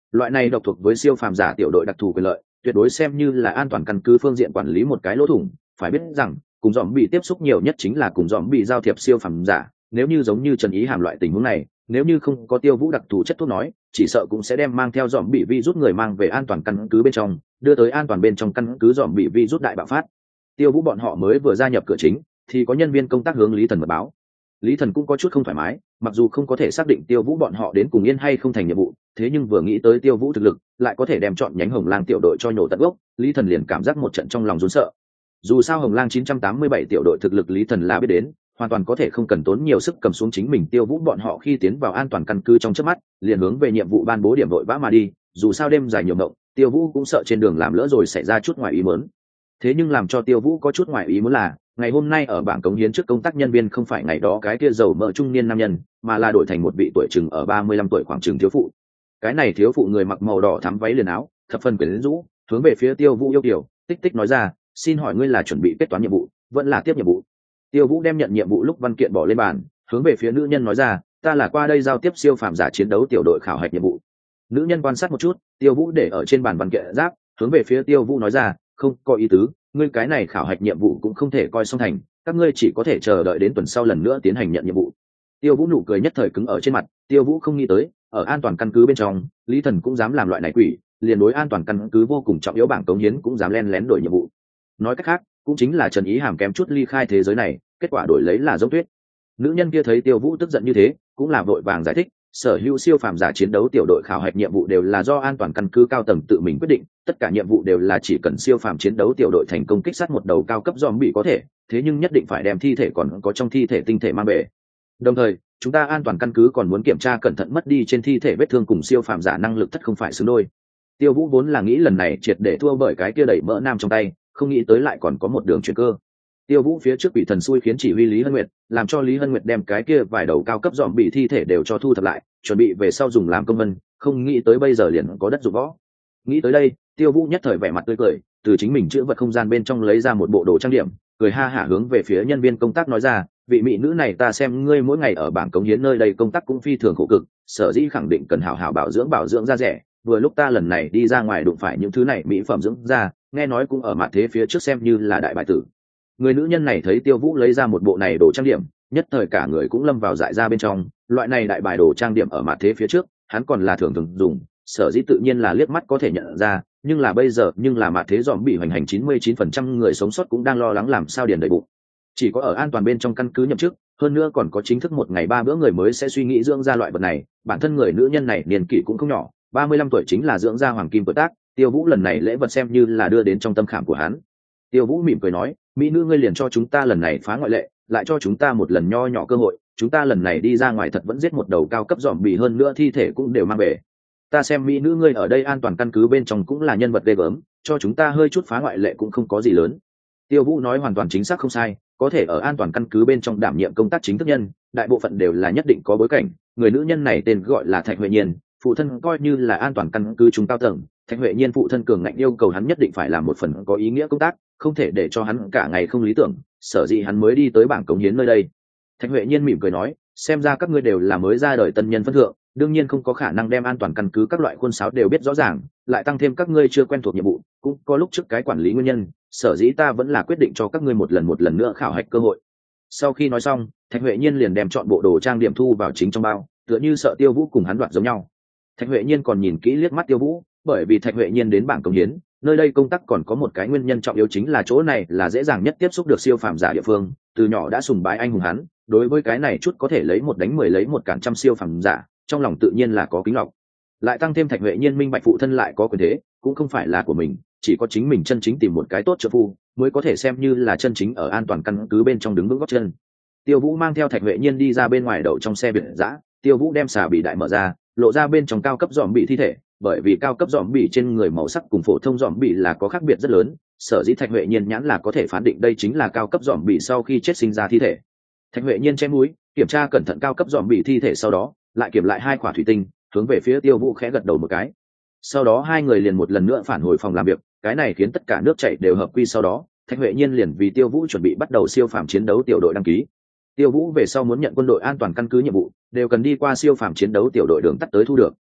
Loại này độc thuộc với siêu phàm giả tiểu đội đặc thù quyền lợi, tuyệt đối xem như là an toàn căn cứ phương diện quản lý một cái lỗ thủng. Phải biết rằng, cùng dòm bị tiếp xúc nhiều nhất chính là cùng dòm bị giao thiệp siêu phàm giả. Nếu như giống như Trần Ý Hàm loại tình huống này, nếu như không có Tiêu Vũ đặc thù chất thuốc nói, chỉ sợ cũng sẽ đem mang theo dòm bị vi rút người mang về an toàn căn cứ bên trong, đưa tới an toàn bên trong căn cứ dòm bị vi rút đại bạo phát. Tiêu Vũ bọn họ mới vừa gia nhập cửa chính, thì có nhân viên công tác hướng Lý Thần mật báo. Lý Thần cũng có chút không thoải mái, mặc dù không có thể xác định Tiêu Vũ bọn họ đến cùng yên hay không thành nhiệm vụ, thế nhưng vừa nghĩ tới Tiêu Vũ thực lực, lại có thể đem chọn nhánh Hồng Lang tiểu đội cho nhổ tận gốc, Lý Thần liền cảm giác một trận trong lòng run sợ. Dù sao Hồng Lang chín trăm tám mươi bảy tiểu đội thực lực Lý Thần là biết đến, hoàn toàn có thể không cần tốn nhiều sức cầm xuống chính mình Tiêu Vũ bọn họ khi tiến vào an toàn căn cứ trong chớp mắt, liền hướng về nhiệm vụ ban bố điểm đội vã mà đi, dù sao đêm dài nhiều ngộng, Tiêu Vũ cũng sợ trên đường làm lỡ rồi xảy ra chút ngoài ý muốn. Thế nhưng làm cho Tiêu Vũ có chút ngoài ý muốn là, ngày hôm nay ở bảng cống hiến trước công tác nhân viên không phải ngày đó cái kia giàu mỡ trung niên nam nhân, mà là đổi thành một vị tuổi chừng ở ba mươi lăm tuổi khoảng chừng thiếu phụ. Cái này thiếu phụ người mặc màu đỏ thắm váy liền áo, thập phần quyến rũ, hướng về phía Tiêu Vũ yêu kiều, tích tích nói ra, xin hỏi ngươi là chuẩn bị kết toán nhiệm vụ, vẫn là tiếp nhiệm vụ? Tiêu Vũ đem nhận nhiệm vụ lúc văn kiện bỏ lên bàn, hướng về phía nữ nhân nói ra, ta là qua đây giao tiếp siêu phàm giả chiến đấu tiểu đội khảo hạch nhiệm vụ. Nữ nhân quan sát một chút, Tiêu Vũ để ở trên bàn văn kiện giáp, hướng về phía Tiêu Vũ nói ra, không có ý tứ, ngươi cái này khảo hạch nhiệm vụ cũng không thể coi xong thành, các ngươi chỉ có thể chờ đợi đến tuần sau lần nữa tiến hành nhận nhiệm vụ. Tiêu Vũ nụ cười nhất thời cứng ở trên mặt, Tiêu Vũ không nghĩ tới, ở an toàn căn cứ bên trong, Lý Thần cũng dám làm loại này quỷ, liền đối an toàn căn cứ vô cùng trọng yếu bảng cống hiến cũng dám len lén đổi nhiệm vụ. Nói cách khác, cũng chính là Trần Ý Hàm kém chút ly khai thế giới này, kết quả đổi lấy là giống tuyết. Nữ nhân kia thấy Tiêu Vũ tức giận như thế, cũng là vội vàng giải thích, sở hữu siêu phàm giả chiến đấu tiểu đội khảo hạch nhiệm vụ đều là do an toàn căn cứ cao tầng tự mình quyết định, tất cả nhiệm vụ đều là chỉ cần siêu phàm chiến đấu tiểu đội thành công kích sát một đầu cao cấp zombie có thể, thế nhưng nhất định phải đem thi thể còn có trong thi thể tinh thể mang về. Đồng thời, chúng ta an toàn căn cứ còn muốn kiểm tra cẩn thận mất đi trên thi thể vết thương cùng siêu phàm giả năng lực thất không phải xứng đôi. Tiêu Vũ vốn là nghĩ lần này triệt để thua bởi cái kia đẩy mỡ nam trong tay, không nghĩ tới lại còn có một đường chuyển cơ. Tiêu Vũ phía trước bị thần xui khiến chỉ huy Lý Hân Nguyệt, làm cho Lý Hân Nguyệt đem cái kia vài đầu cao cấp dòm bị thi thể đều cho thu thập lại, chuẩn bị về sau dùng làm công vân, không nghĩ tới bây giờ liền có đất dụng võ. Nghĩ tới đây, Tiêu Vũ nhất thời vẻ mặt tươi cười, từ chính mình chữ vật không gian bên trong lấy ra một bộ đồ trang điểm, cười ha hả hướng về phía nhân viên công tác nói ra, vị mỹ nữ này ta xem ngươi mỗi ngày ở bảng cống hiến nơi đây công tác cũng phi thường khổ cực, sở dĩ khẳng định cần hảo hảo bảo dưỡng bảo dưỡng da rẻ, vừa lúc ta lần này đi ra ngoài đụng phải những thứ này mỹ phẩm dưỡng da, nghe nói cũng ở mặt thế phía trước xem như là đại bài tử. Người nữ nhân này thấy Tiêu Vũ lấy ra một bộ này đồ trang điểm, nhất thời cả người cũng lâm vào dại ra bên trong, loại này đại bài đồ trang điểm ở mặt thế phía trước, hắn còn là thường thường dùng, sở dĩ tự nhiên là liếc mắt có thể nhận ra, nhưng là bây giờ nhưng là mặt thế dòm bị hoành hành chín mươi chín phần trăm người sống sót cũng đang lo lắng làm sao điền đầy bụng. Chỉ có ở an toàn bên trong căn cứ nhậm chức, hơn nữa còn có chính thức một ngày ba bữa người mới sẽ suy nghĩ dưỡng ra loại vật này, bản thân người nữ nhân này niên kỷ cũng không nhỏ, ba mươi lăm tuổi chính là dưỡng ra hoàng kim tuổi tác, Tiêu Vũ lần này lễ vật xem như là đưa đến trong tâm khảm của hắn. Tiêu Vũ mỉm cười nói, mỹ nữ ngươi liền cho chúng ta lần này phá ngoại lệ, lại cho chúng ta một lần nho nhỏ cơ hội, chúng ta lần này đi ra ngoài thật vẫn giết một đầu cao cấp dòm bì, hơn nữa thi thể cũng đều mang về. Ta xem mỹ nữ ngươi ở đây an toàn căn cứ bên trong cũng là nhân vật ghê gớm, cho chúng ta hơi chút phá ngoại lệ cũng không có gì lớn. Tiêu Vũ nói hoàn toàn chính xác không sai, có thể ở an toàn căn cứ bên trong đảm nhiệm công tác chính thức nhân, đại bộ phận đều là nhất định có bối cảnh, người nữ nhân này tên gọi là Thạch Huệ Nhiên, phụ thân coi như là an toàn căn cứ trung cao tầng, Thạch Huệ Nhiên phụ thân cường ngạnh yêu cầu hắn nhất định phải làm một phần có ý nghĩa công tác, không thể để cho hắn cả ngày không lý tưởng, sở dĩ hắn mới đi tới bảng cống hiến nơi đây. Thạch Huệ Nhiên mỉm cười nói, xem ra các ngươi đều là mới ra đời tân nhân phân thượng, đương nhiên không có khả năng đem an toàn căn cứ các loại khuôn sáo đều biết rõ ràng, lại tăng thêm các ngươi chưa quen thuộc nhiệm vụ, cũng có lúc trước cái quản lý nguyên nhân, sở dĩ ta vẫn là quyết định cho các ngươi một lần một lần nữa khảo hạch cơ hội. Sau khi nói xong, Thạch Huệ Nhiên liền đem chọn bộ đồ trang điểm thu vào chính trong bao, tựa như sợ Tiêu Vũ cùng hắn đoạt giống nhau. Thạch Huệ Nhiên còn nhìn kỹ liếc mắt Tiêu Vũ, bởi vì Thạch Huệ Nhiên đến bảng cống hiến, nơi đây công tác còn có một cái nguyên nhân trọng yếu chính là chỗ này là dễ dàng nhất tiếp xúc được siêu phàm giả địa phương, từ nhỏ đã sùng bái anh hùng hắn, đối với cái này chút có thể lấy một đánh mười lấy một cản trăm siêu phàm giả, trong lòng tự nhiên là có kính lọc. Lại tăng thêm Thạch Huệ Nhiên minh bạch phụ thân lại có quyền thế, cũng không phải là của mình, chỉ có chính mình chân chính tìm một cái tốt trợ phu, mới có thể xem như là chân chính ở an toàn căn cứ bên trong đứng vững gót chân. Tiêu Vũ mang theo Thạch Huệ Nhiên đi ra bên ngoài đậu trong xe biển dã, Tiêu Vũ đem xà bị đại mở ra, lộ ra bên trong cao cấp dòm bị thi thể, bởi vì cao cấp dòm bị trên người màu sắc cùng phổ thông dòm bị là có khác biệt rất lớn, sở dĩ Thạch Huệ Nhiên nhãn là có thể phán định đây chính là cao cấp dòm bị sau khi chết sinh ra thi thể. Thạch Huệ Nhiên chém mũi, kiểm tra cẩn thận cao cấp dòm bị thi thể, sau đó lại kiểm lại hai quả thủy tinh, hướng về phía Tiêu Vũ khẽ gật đầu một cái. Sau đó hai người liền một lần nữa phản hồi phòng làm việc, cái này khiến tất cả nước chảy đều hợp quy. Sau đó Thạch Huệ Nhiên liền vì Tiêu Vũ chuẩn bị bắt đầu siêu phàm chiến đấu tiểu đội đăng ký. Tiêu Vũ về sau muốn nhận quân đội an toàn căn cứ nhiệm vụ, đều cần đi qua siêu phàm chiến đấu tiểu đội đường tắt tới thu được.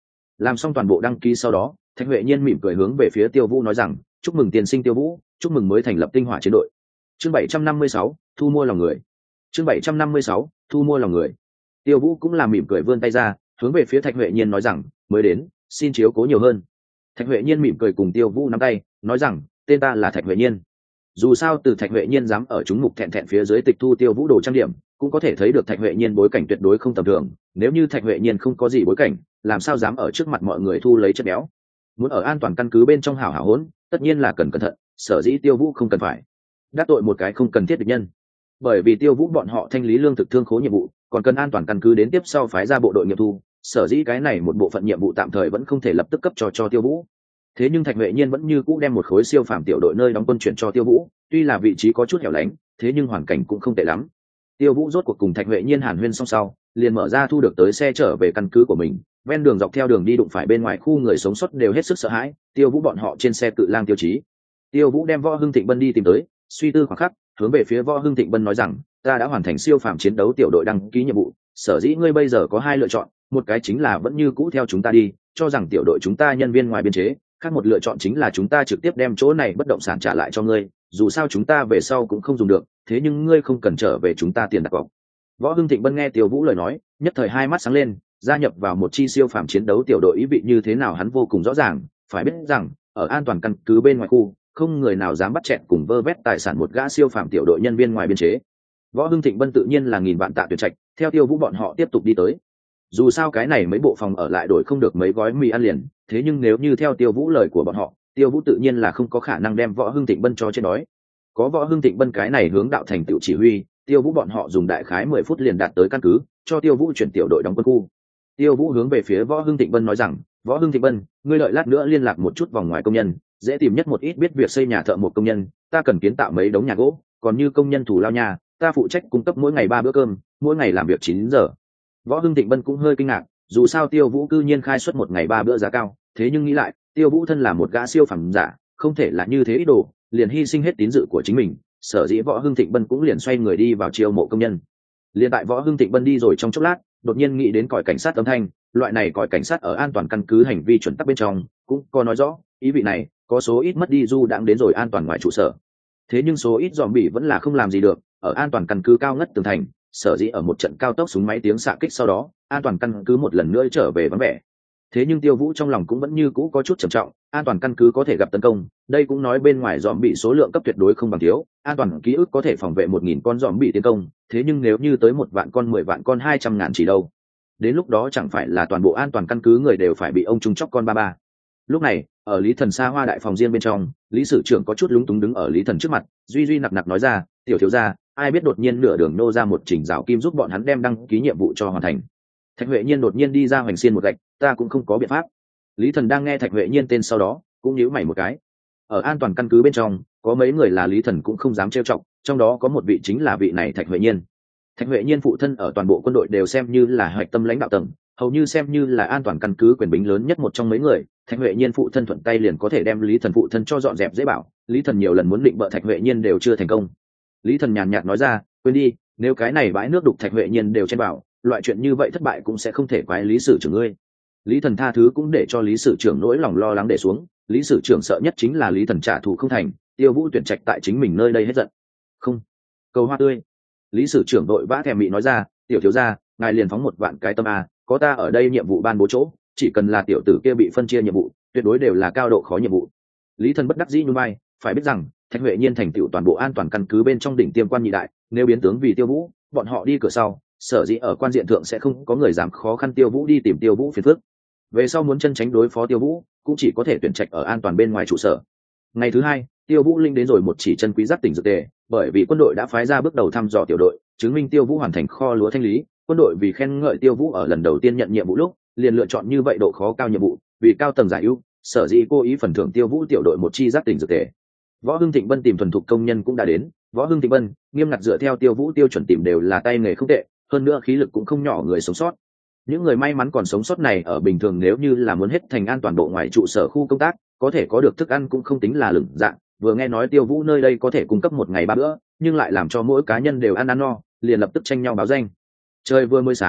Làm xong toàn bộ đăng ký sau đó, Thạch Huệ Nhiên mỉm cười hướng về phía Tiêu Vũ nói rằng, chúc mừng tiên sinh Tiêu Vũ, chúc mừng mới thành lập tinh hỏa chiến đội. Chương bảy trăm năm mươi sáu, thu mua lòng người. Chương bảy trăm năm mươi sáu, thu mua lòng người. Tiêu Vũ cũng là mỉm cười vươn tay ra, hướng về phía Thạch Huệ Nhiên nói rằng, mới đến, xin chiếu cố nhiều hơn. Thạch Huệ Nhiên mỉm cười cùng Tiêu Vũ nắm tay, nói rằng, tên ta là Thạch Huệ Nhiên. Dù sao từ Thạch Huệ Nhiên dám ở chúng mục thẹn thẹn phía dưới tịch thu Tiêu Vũ đồ trang điểm, cũng có thể thấy được Thạch Huệ Nhiên bối cảnh tuyệt đối không tầm thường. Nếu như Thạch Huệ Nhiên không có gì bối cảnh, làm sao dám ở trước mặt mọi người thu lấy chất béo? Muốn ở an toàn căn cứ bên trong hảo hảo hỗn, tất nhiên là cần cẩn thận. Sở dĩ Tiêu Vũ không cần phải đắc tội một cái không cần thiết địch nhân, bởi vì Tiêu Vũ bọn họ thanh lý lương thực thương khố nhiệm vụ, còn cần an toàn căn cứ đến tiếp sau phái ra bộ đội nghiệm thu. Sở dĩ cái này một bộ phận nhiệm vụ tạm thời vẫn không thể lập tức cấp cho cho Tiêu Vũ. Thế nhưng Thạch Huệ Nhiên vẫn như cũ đem một khối siêu phàm tiểu đội nơi đóng quân chuyển cho Tiêu Vũ, tuy là vị trí có chút hẻo lánh, thế nhưng hoàn cảnh cũng không tệ lắm. Tiêu Vũ rốt cuộc cùng Thạch Huệ Nhiên hàn huyên xong sau, liền mở ra thu được tới xe trở về căn cứ của mình. Ven đường dọc theo đường đi đụng phải bên ngoài khu người sống sót đều hết sức sợ hãi. Tiêu Vũ bọn họ trên xe cự lang Tiêu Chí. Tiêu Vũ đem Võ Hưng Thịnh Bân đi tìm tới, suy tư khoảng khắc, hướng về phía Võ Hưng Thịnh Bân nói rằng, ta đã hoàn thành siêu phàm chiến đấu tiểu đội đăng ký nhiệm vụ, sở dĩ ngươi bây giờ có hai lựa chọn, một cái chính là vẫn như cũ theo chúng ta đi, cho rằng tiểu đội chúng ta nhân viên ngoài biên chế, khác một lựa chọn chính là chúng ta trực tiếp đem chỗ này bất động sản trả lại cho ngươi, dù sao chúng ta về sau cũng không dùng được, thế nhưng ngươi không cần trở về chúng ta tiền đặt cọc. Võ Hưng Thịnh Bân nghe Tiêu Vũ lời nói, nhất thời hai mắt sáng lên, gia nhập vào một chi siêu phàm chiến đấu tiểu đội ý vị như thế nào hắn vô cùng rõ ràng, phải biết rằng ở an toàn căn cứ bên ngoài khu, không người nào dám bắt chẹn cùng vơ vét tài sản một gã siêu phàm tiểu đội nhân viên ngoài biên chế. Võ Hưng Thịnh Bân tự nhiên là nghìn vạn tạ tuyệt trạch, theo Tiêu Vũ bọn họ tiếp tục đi tới. Dù sao cái này mấy bộ phòng ở lại đổi không được mấy gói mì ăn liền, thế nhưng nếu như theo Tiêu Vũ lời của bọn họ, Tiêu Vũ tự nhiên là không có khả năng đem Võ Hưng Thịnh Bân cho chết đói. Có Võ Hưng Thịnh Bân cái này hướng đạo thành tựu chỉ huy, Tiêu Vũ bọn họ dùng đại khái mười phút liền đạt tới căn cứ, cho Tiêu Vũ chuyển tiểu đội đóng quân khu. Tiêu Vũ hướng về phía Võ Hưng Thịnh Bân nói rằng, Võ Hưng Thịnh Bân, ngươi đợi lát nữa liên lạc một chút vòng ngoài công nhân, dễ tìm nhất một ít biết việc xây nhà thợ một công nhân, ta cần kiến tạo mấy đống nhà gỗ, còn như công nhân thủ lao nhà, ta phụ trách cung cấp mỗi ngày ba bữa cơm, mỗi ngày làm việc chín giờ. Võ Hưng Thịnh Bân cũng hơi kinh ngạc, dù sao Tiêu Vũ cư nhiên khai xuất một ngày ba bữa giá cao, thế nhưng nghĩ lại, Tiêu Vũ thân là một gã siêu phẩm giả, không thể là như thế ý đồ, liền hy sinh hết tín dự của chính mình, sở dĩ Võ Hưng Thịnh Bân cũng liền xoay người đi vào chiêu mộ công nhân. Liên tại Võ Hưng Thịnh Bân đi rồi trong chốc lát, đột nhiên nghĩ đến còi cảnh sát âm thanh, loại này còi cảnh sát ở an toàn căn cứ hành vi chuẩn tắc bên trong, cũng có nói rõ, ý vị này, có số ít mất đi du đãng đến rồi an toàn ngoài trụ sở. Thế nhưng số ít zombie vẫn là không làm gì được, ở an toàn căn cứ cao ngất tường thành, sở dĩ ở một trận cao tốc súng máy tiếng xạ kích sau đó, an toàn căn cứ một lần nữa trở về vắng vẻ. Thế nhưng Tiêu Vũ trong lòng cũng vẫn như cũ có chút trầm trọng, an toàn căn cứ có thể gặp tấn công, đây cũng nói bên ngoài zombie số lượng cấp tuyệt đối không bằng thiếu, an toàn ký ức có thể phòng vệ một nghìn con zombie tiến công, thế nhưng nếu như tới một vạn con, mười vạn con, hai trăm ngàn chỉ đâu. Đến lúc đó chẳng phải là toàn bộ an toàn căn cứ người đều phải bị ông trung chóc con ba ba. Lúc này, ở Lý Thần xa hoa đại phòng riêng bên trong, Lý Sử Trưởng có chút lúng túng đứng ở Lý Thần trước mặt, duy duy nặc nặc nói ra, tiểu thiếu gia, ai biết đột nhiên nửa đường nô ra một chỉnh rào kim giúp bọn hắn đem đăng ký nhiệm vụ cho hoàn thành. Thạch Huệ Nhiên đột nhiên đi ra hoành xiên một gạch, ta cũng không có biện pháp. Lý Thần đang nghe Thạch Huệ Nhiên tên sau đó, cũng nhíu mày một cái. Ở an toàn căn cứ bên trong, có mấy người là Lý Thần cũng không dám trêu chọc, trong đó có một vị chính là vị này Thạch Huệ Nhiên. Thạch Huệ Nhiên phụ thân ở toàn bộ quân đội đều xem như là hạch tâm lãnh đạo tầng, hầu như xem như là an toàn căn cứ quyền bính lớn nhất một trong mấy người. Thạch Huệ Nhiên phụ thân thuận tay liền có thể đem Lý Thần phụ thân cho dọn dẹp dễ bảo, Lý Thần nhiều lần muốn định bợ Thạch Huệ Nhiên đều chưa thành công. Lý Thần nhàn nhạt nói ra, quên đi, nếu cái này bãi nước đục Thạch Huệ Nhiên đều chen bảo, loại chuyện như vậy thất bại cũng sẽ không thể quái Lý Sử Trưởng ngươi. Lý Thần tha thứ cũng để cho Lý Sử Trưởng nỗi lòng lo lắng để xuống, Lý Sử Trưởng sợ nhất chính là Lý Thần trả thù không thành, Tiêu Vũ tuyển trạch tại chính mình nơi đây hết giận. Không, cầu hoa tươi. Lý Sử Trưởng đội vã thèm mị nói ra, tiểu thiếu gia, ngài liền phóng một vạn cái tâm a, có ta ở đây nhiệm vụ ban bố chỗ, chỉ cần là tiểu tử kia bị phân chia nhiệm vụ, tuyệt đối đều là cao độ khó nhiệm vụ. Lý Thần bất đắc dĩ nhún vai, phải biết rằng Thạch Huệ Nhiên thành tựu toàn bộ an toàn căn cứ bên trong đỉnh tiêm quan nhị đại, nếu biến tướng vì Tiêu Vũ, bọn họ đi cửa sau, sở dĩ ở quan diện thượng sẽ không có người dám khó khăn Tiêu Vũ đi tìm Tiêu Vũ phiền phức. Về sau muốn chân tránh đối phó Tiêu Vũ, cũng chỉ có thể tuyển trạch ở an toàn bên ngoài trụ sở. Ngày thứ hai, Tiêu Vũ linh đến rồi một chỉ chân quý giác tỉnh dược tề, bởi vì quân đội đã phái ra bước đầu thăm dò tiểu đội, chứng minh Tiêu Vũ hoàn thành kho lúa thanh lý, quân đội vì khen ngợi Tiêu Vũ ở lần đầu tiên nhận nhiệm vụ lúc, liền lựa chọn như vậy độ khó cao nhiệm vụ, vì cao tầng giải ưu, sở dĩ cố ý phần thưởng Tiêu Vũ tiểu đội một chi giác tỉnh dược tề. Võ Hưng Thịnh Bân tìm thuần thục công nhân cũng đã đến, Võ Hưng Thịnh Bân nghiêm ngặt dựa theo Tiêu Vũ tiêu chuẩn tìm đều là tay nghề không tệ, hơn nữa khí lực cũng không nhỏ người sống sót. Những người may mắn còn sống sót này ở bình thường nếu như là muốn hết thành an toàn bộ ngoài trụ sở khu công tác, có thể có được thức ăn cũng không tính là lửng dạng, vừa nghe nói Tiêu Vũ nơi đây có thể cung cấp một ngày ba bữa, nhưng lại làm cho mỗi cá nhân đều ăn ăn no, liền lập tức tranh nhau báo danh. Trời vừa mới sáng,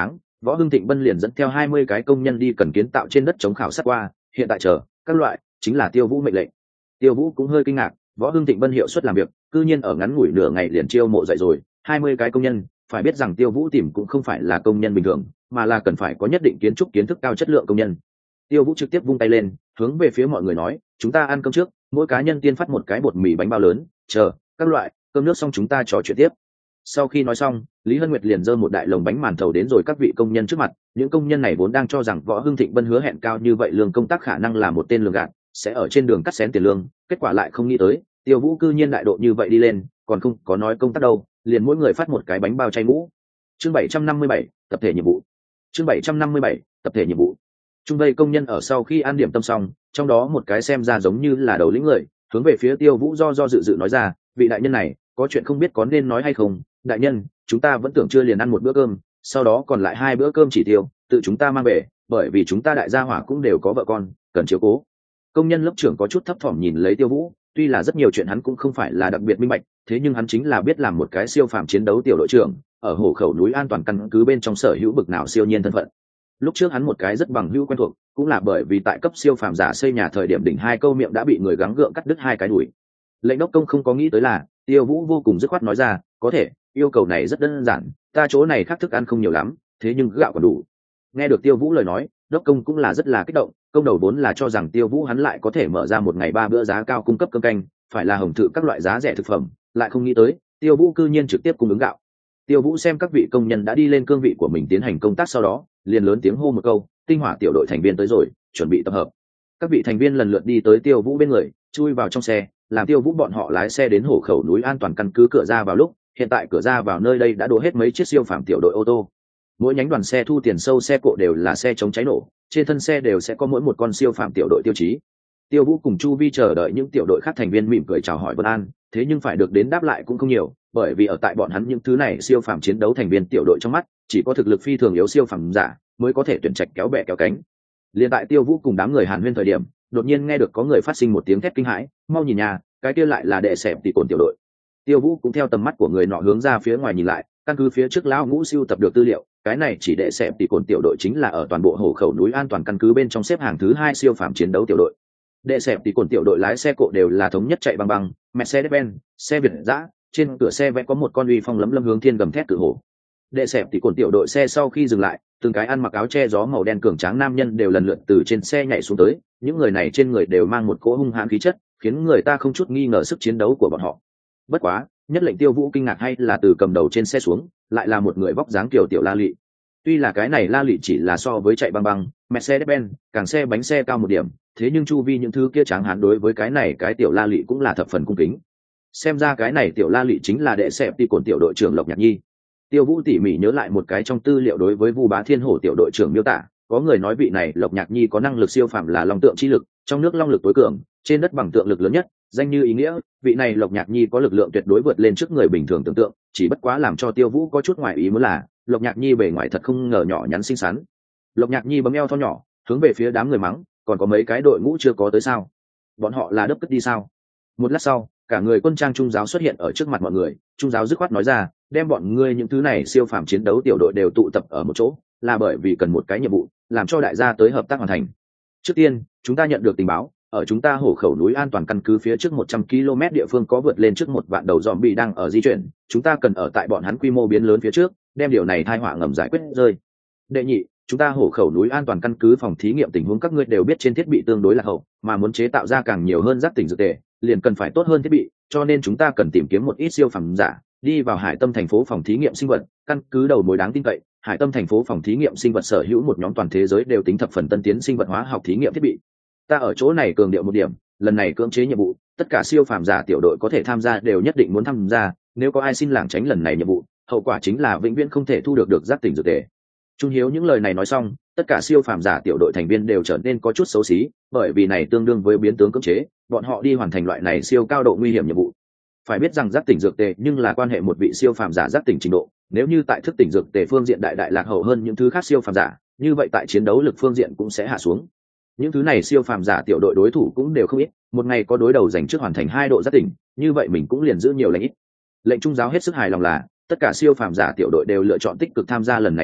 Võ Hưng Thịnh Bân liền dẫn theo hai mươi cái công nhân đi cần kiến tạo trên đất chống khảo sát qua, hiện tại chờ các loại chính là Tiêu Vũ mệnh lệnh. Tiêu Vũ cũng hơi kinh ngạc, Võ Hưng Thịnh Bân hiệu suất làm việc, cư nhiên ở ngắn ngủi nửa ngày liền chiêu mộ dậy rồi hai mươi cái công nhân, phải biết rằng Tiêu Vũ tìm cũng không phải là công nhân bình thường, mà là cần phải có nhất định kiến trúc kiến thức cao chất lượng công nhân. Tiêu Vũ trực tiếp vung tay lên, hướng về phía mọi người nói, chúng ta ăn cơm trước, mỗi cá nhân tiên phát một cái bột mì bánh bao lớn, chờ các loại cơm nước xong chúng ta trò chuyện tiếp. Sau khi nói xong, Lý Hân Nguyệt liền giơ một đại lồng bánh màn thầu đến rồi các vị công nhân trước mặt. Những công nhân này vốn đang cho rằng Võ Hưng Thịnh Bân hứa hẹn cao như vậy lương công tác khả năng là một tên lường gạt, sẽ ở trên đường cắt xén tiền lương, kết quả lại không nghĩ tới Tiêu Vũ cư nhiên đại độ như vậy đi lên, còn không có nói công tác đâu, liền mỗi người phát một cái bánh bao chay ngũ. Chương bảy trăm năm mươi bảy, tập thể nhiệm vụ. Chương bảy trăm năm mươi bảy, tập thể nhiệm vụ. Trung vây công nhân ở sau khi ăn điểm tâm xong, trong đó một cái xem ra giống như là đầu lĩnh người, hướng về phía Tiêu Vũ do do dự dự nói ra, vị đại nhân này, có chuyện không biết có nên nói hay không. Đại nhân, chúng ta vẫn tưởng chưa liền ăn một bữa cơm, sau đó còn lại hai bữa cơm chỉ tiêu tự chúng ta mang về, bởi vì chúng ta đại gia hỏa cũng đều có vợ con cần chiếu cố. Công nhân lớp trưởng có chút thấp thỏm nhìn lấy Tiêu Vũ, tuy là rất nhiều chuyện hắn cũng không phải là đặc biệt minh bạch, thế nhưng hắn chính là biết làm một cái siêu phàm chiến đấu tiểu đội trưởng, ở Hổ Khẩu núi an toàn căn cứ bên trong sở hữu bực nào siêu nhiên thân phận. Lúc trước hắn một cái rất bằng hữu quen thuộc, cũng là bởi vì tại cấp siêu phàm giả xây nhà thời điểm đỉnh hai câu miệng đã bị người gắng gượng cắt đứt hai cái đùi. Lệnh đốc công không có nghĩ tới là Tiêu Vũ vô cùng dứt khoát nói ra, có thể, yêu cầu này rất đơn giản, ta chỗ này khác thức ăn không nhiều lắm, thế nhưng gạo còn đủ. Nghe được Tiêu Vũ lời nói, đốc công cũng là rất là kích động, công đầu vốn là cho rằng Tiêu Vũ hắn lại có thể mở ra một ngày ba bữa giá cao cung cấp cơm canh, phải là hồng thự các loại giá rẻ thực phẩm, lại không nghĩ tới Tiêu Vũ cư nhiên trực tiếp cung ứng gạo. Tiêu Vũ xem các vị công nhân đã đi lên cương vị của mình tiến hành công tác sau đó, liền lớn tiếng hô một câu, tinh hỏa tiểu đội thành viên tới rồi, chuẩn bị tập hợp. Các vị thành viên lần lượt đi tới Tiêu Vũ bên người, chui vào trong xe, làm Tiêu Vũ bọn họ lái xe đến Hổ Khẩu núi an toàn căn cứ cửa ra vào lúc, hiện tại cửa ra vào nơi đây đã đổ hết mấy chiếc siêu phàm tiểu đội ô tô. Mỗi nhánh đoàn xe thu tiền sâu xe cộ đều là xe chống cháy nổ, trên thân xe đều sẽ có mỗi một con siêu phàm tiểu đội tiêu chí. Tiêu Vũ cùng Chu Vi chờ đợi những tiểu đội khác thành viên mỉm cười chào hỏi vân an, thế nhưng phải được đến đáp lại cũng không nhiều, bởi vì ở tại bọn hắn những thứ này siêu phàm chiến đấu thành viên tiểu đội trong mắt, chỉ có thực lực phi thường yếu siêu phàm giả mới có thể tuyển trạch kéo bè kéo cánh. Liên tại Tiêu Vũ cùng đám người Hàn Huyên thời điểm, đột nhiên nghe được có người phát sinh một tiếng thét kinh hãi, mau nhìn nhà, cái kia lại là đệ sẹp tỷ cồn tiểu đội. Tiêu Vũ cũng theo tầm mắt của người nọ hướng ra phía ngoài nhìn lại, căn cứ phía trước lão ngũ siêu tập được tư liệu, cái này chỉ đệ sẹp tỷ cồn tiểu đội chính là ở toàn bộ Hổ Khẩu núi an toàn căn cứ bên trong xếp hàng thứ hai siêu phàm chiến đấu tiểu đội. Đệ sẹp tỷ cồn tiểu đội lái xe cộ đều là thống nhất chạy băng băng, Mercedes-Benz, xe Việt dã, trên cửa xe vẽ có một con uy phong lấm lâm hướng thiên gầm thét cự hổ. Đệ sẹp tỷ cồn tiểu đội xe sau khi dừng lại, từng cái ăn mặc áo che gió màu đen cường tráng nam nhân đều lần lượt từ trên xe nhảy xuống tới, những người này trên người đều mang một cỗ hung hãn khí chất, khiến người ta không chút nghi ngờ sức chiến đấu của bọn họ. Bất quá, nhất lệnh Tiêu Vũ kinh ngạc hay là từ cầm đầu trên xe xuống, lại là một người vóc dáng kiểu tiểu la lị. Tuy là cái này la lị chỉ là so với chạy băng băng, Mercedes-Benz, càng xe bánh xe cao một điểm, thế nhưng chu vi những thứ kia tráng hán đối với cái này cái tiểu la lị cũng là thập phần cung kính. Xem ra cái này tiểu la lị chính là đệ sẹp tỷ cồn tiểu đội trưởng Lộc Nhạc Nhi. Tiêu Vũ tỉ mỉ nhớ lại một cái trong tư liệu đối với Vu Bá Thiên Hổ tiểu đội trưởng miêu tả, có người nói vị này Lộc Nhạc Nhi có năng lực siêu phàm là long tượng chi lực, trong nước long lực tối cường, trên đất bằng tượng lực lớn nhất, danh như ý nghĩa, vị này Lộc Nhạc Nhi có lực lượng tuyệt đối vượt lên trước người bình thường tưởng tượng, chỉ bất quá làm cho Tiêu Vũ có chút ngoài ý muốn là, Lộc Nhạc Nhi bề ngoài thật không ngờ nhỏ nhắn xinh xắn. Lộc Nhạc Nhi bấm eo thon nhỏ, hướng về phía đám người mắng, còn có mấy cái đội ngũ chưa có tới sao? Bọn họ là đớp cất đi sao? Một lát sau, cả người quân trang trung giáo xuất hiện ở trước mặt mọi người, trung giáo dứt khoát nói ra, đem bọn ngươi những thứ này siêu phàm chiến đấu tiểu đội đều tụ tập ở một chỗ, là bởi vì cần một cái nhiệm vụ, làm cho đại gia tới hợp tác hoàn thành. Trước tiên, chúng ta nhận được tình báo, ở chúng ta Hổ Khẩu núi an toàn căn cứ phía trước một trăm ki lô mét địa phương có vượt lên trước một vạn đầu zombie đang ở di chuyển, chúng ta cần ở tại bọn hắn quy mô biến lớn phía trước, đem điều này tai họa ngầm giải quyết rơi. Đệ nhị, chúng ta Hổ Khẩu núi an toàn căn cứ phòng thí nghiệm tình huống các ngươi đều biết trên thiết bị tương đối là hậu, mà muốn chế tạo ra càng nhiều hơn giác tỉnh dược tề, liền cần phải tốt hơn thiết bị, cho nên chúng ta cần tìm kiếm một ít siêu phẩm giả, đi vào Hải Tâm thành phố phòng thí nghiệm sinh vật, căn cứ đầu mối đáng tin cậy, Hải Tâm thành phố phòng thí nghiệm sinh vật sở hữu một nhóm toàn thế giới đều tính thập phần tân tiến sinh vật hóa học thí nghiệm thiết bị. Ta ở chỗ này cường điệu một điểm, lần này cưỡng chế nhiệm vụ, tất cả siêu phàm giả tiểu đội có thể tham gia đều nhất định muốn tham gia, nếu có ai xin lảng tránh lần này nhiệm vụ, hậu quả chính là vĩnh viễn không thể thu được được giác tỉnh dược tề. Trung Hiếu những lời này nói xong, tất cả siêu phàm giả tiểu đội thành viên đều trở nên có chút xấu xí, bởi vì này tương đương với biến tướng cưỡng chế, bọn họ đi hoàn thành loại này siêu cao độ nguy hiểm nhiệm vụ. Phải biết rằng giác tỉnh dược tề nhưng là quan hệ một vị siêu phàm giả giác tỉnh trình độ, nếu như tại thức tỉnh dược tề phương diện đại đại lạc hậu hơn những thứ khác siêu phàm giả, như vậy tại chiến đấu lực phương diện cũng sẽ hạ xuống. Những thứ này siêu phàm giả tiểu đội đối thủ cũng đều không ít, một ngày có đối đầu giành trước hoàn thành hai độ giác tỉnh, như vậy mình cũng liền giữ nhiều lành ít. Lệnh trung giáo hết sức hài lòng là tất cả siêu phàm giả tiểu đội đều lựa chọn tích cực tham gia lần này nhiệm vụ,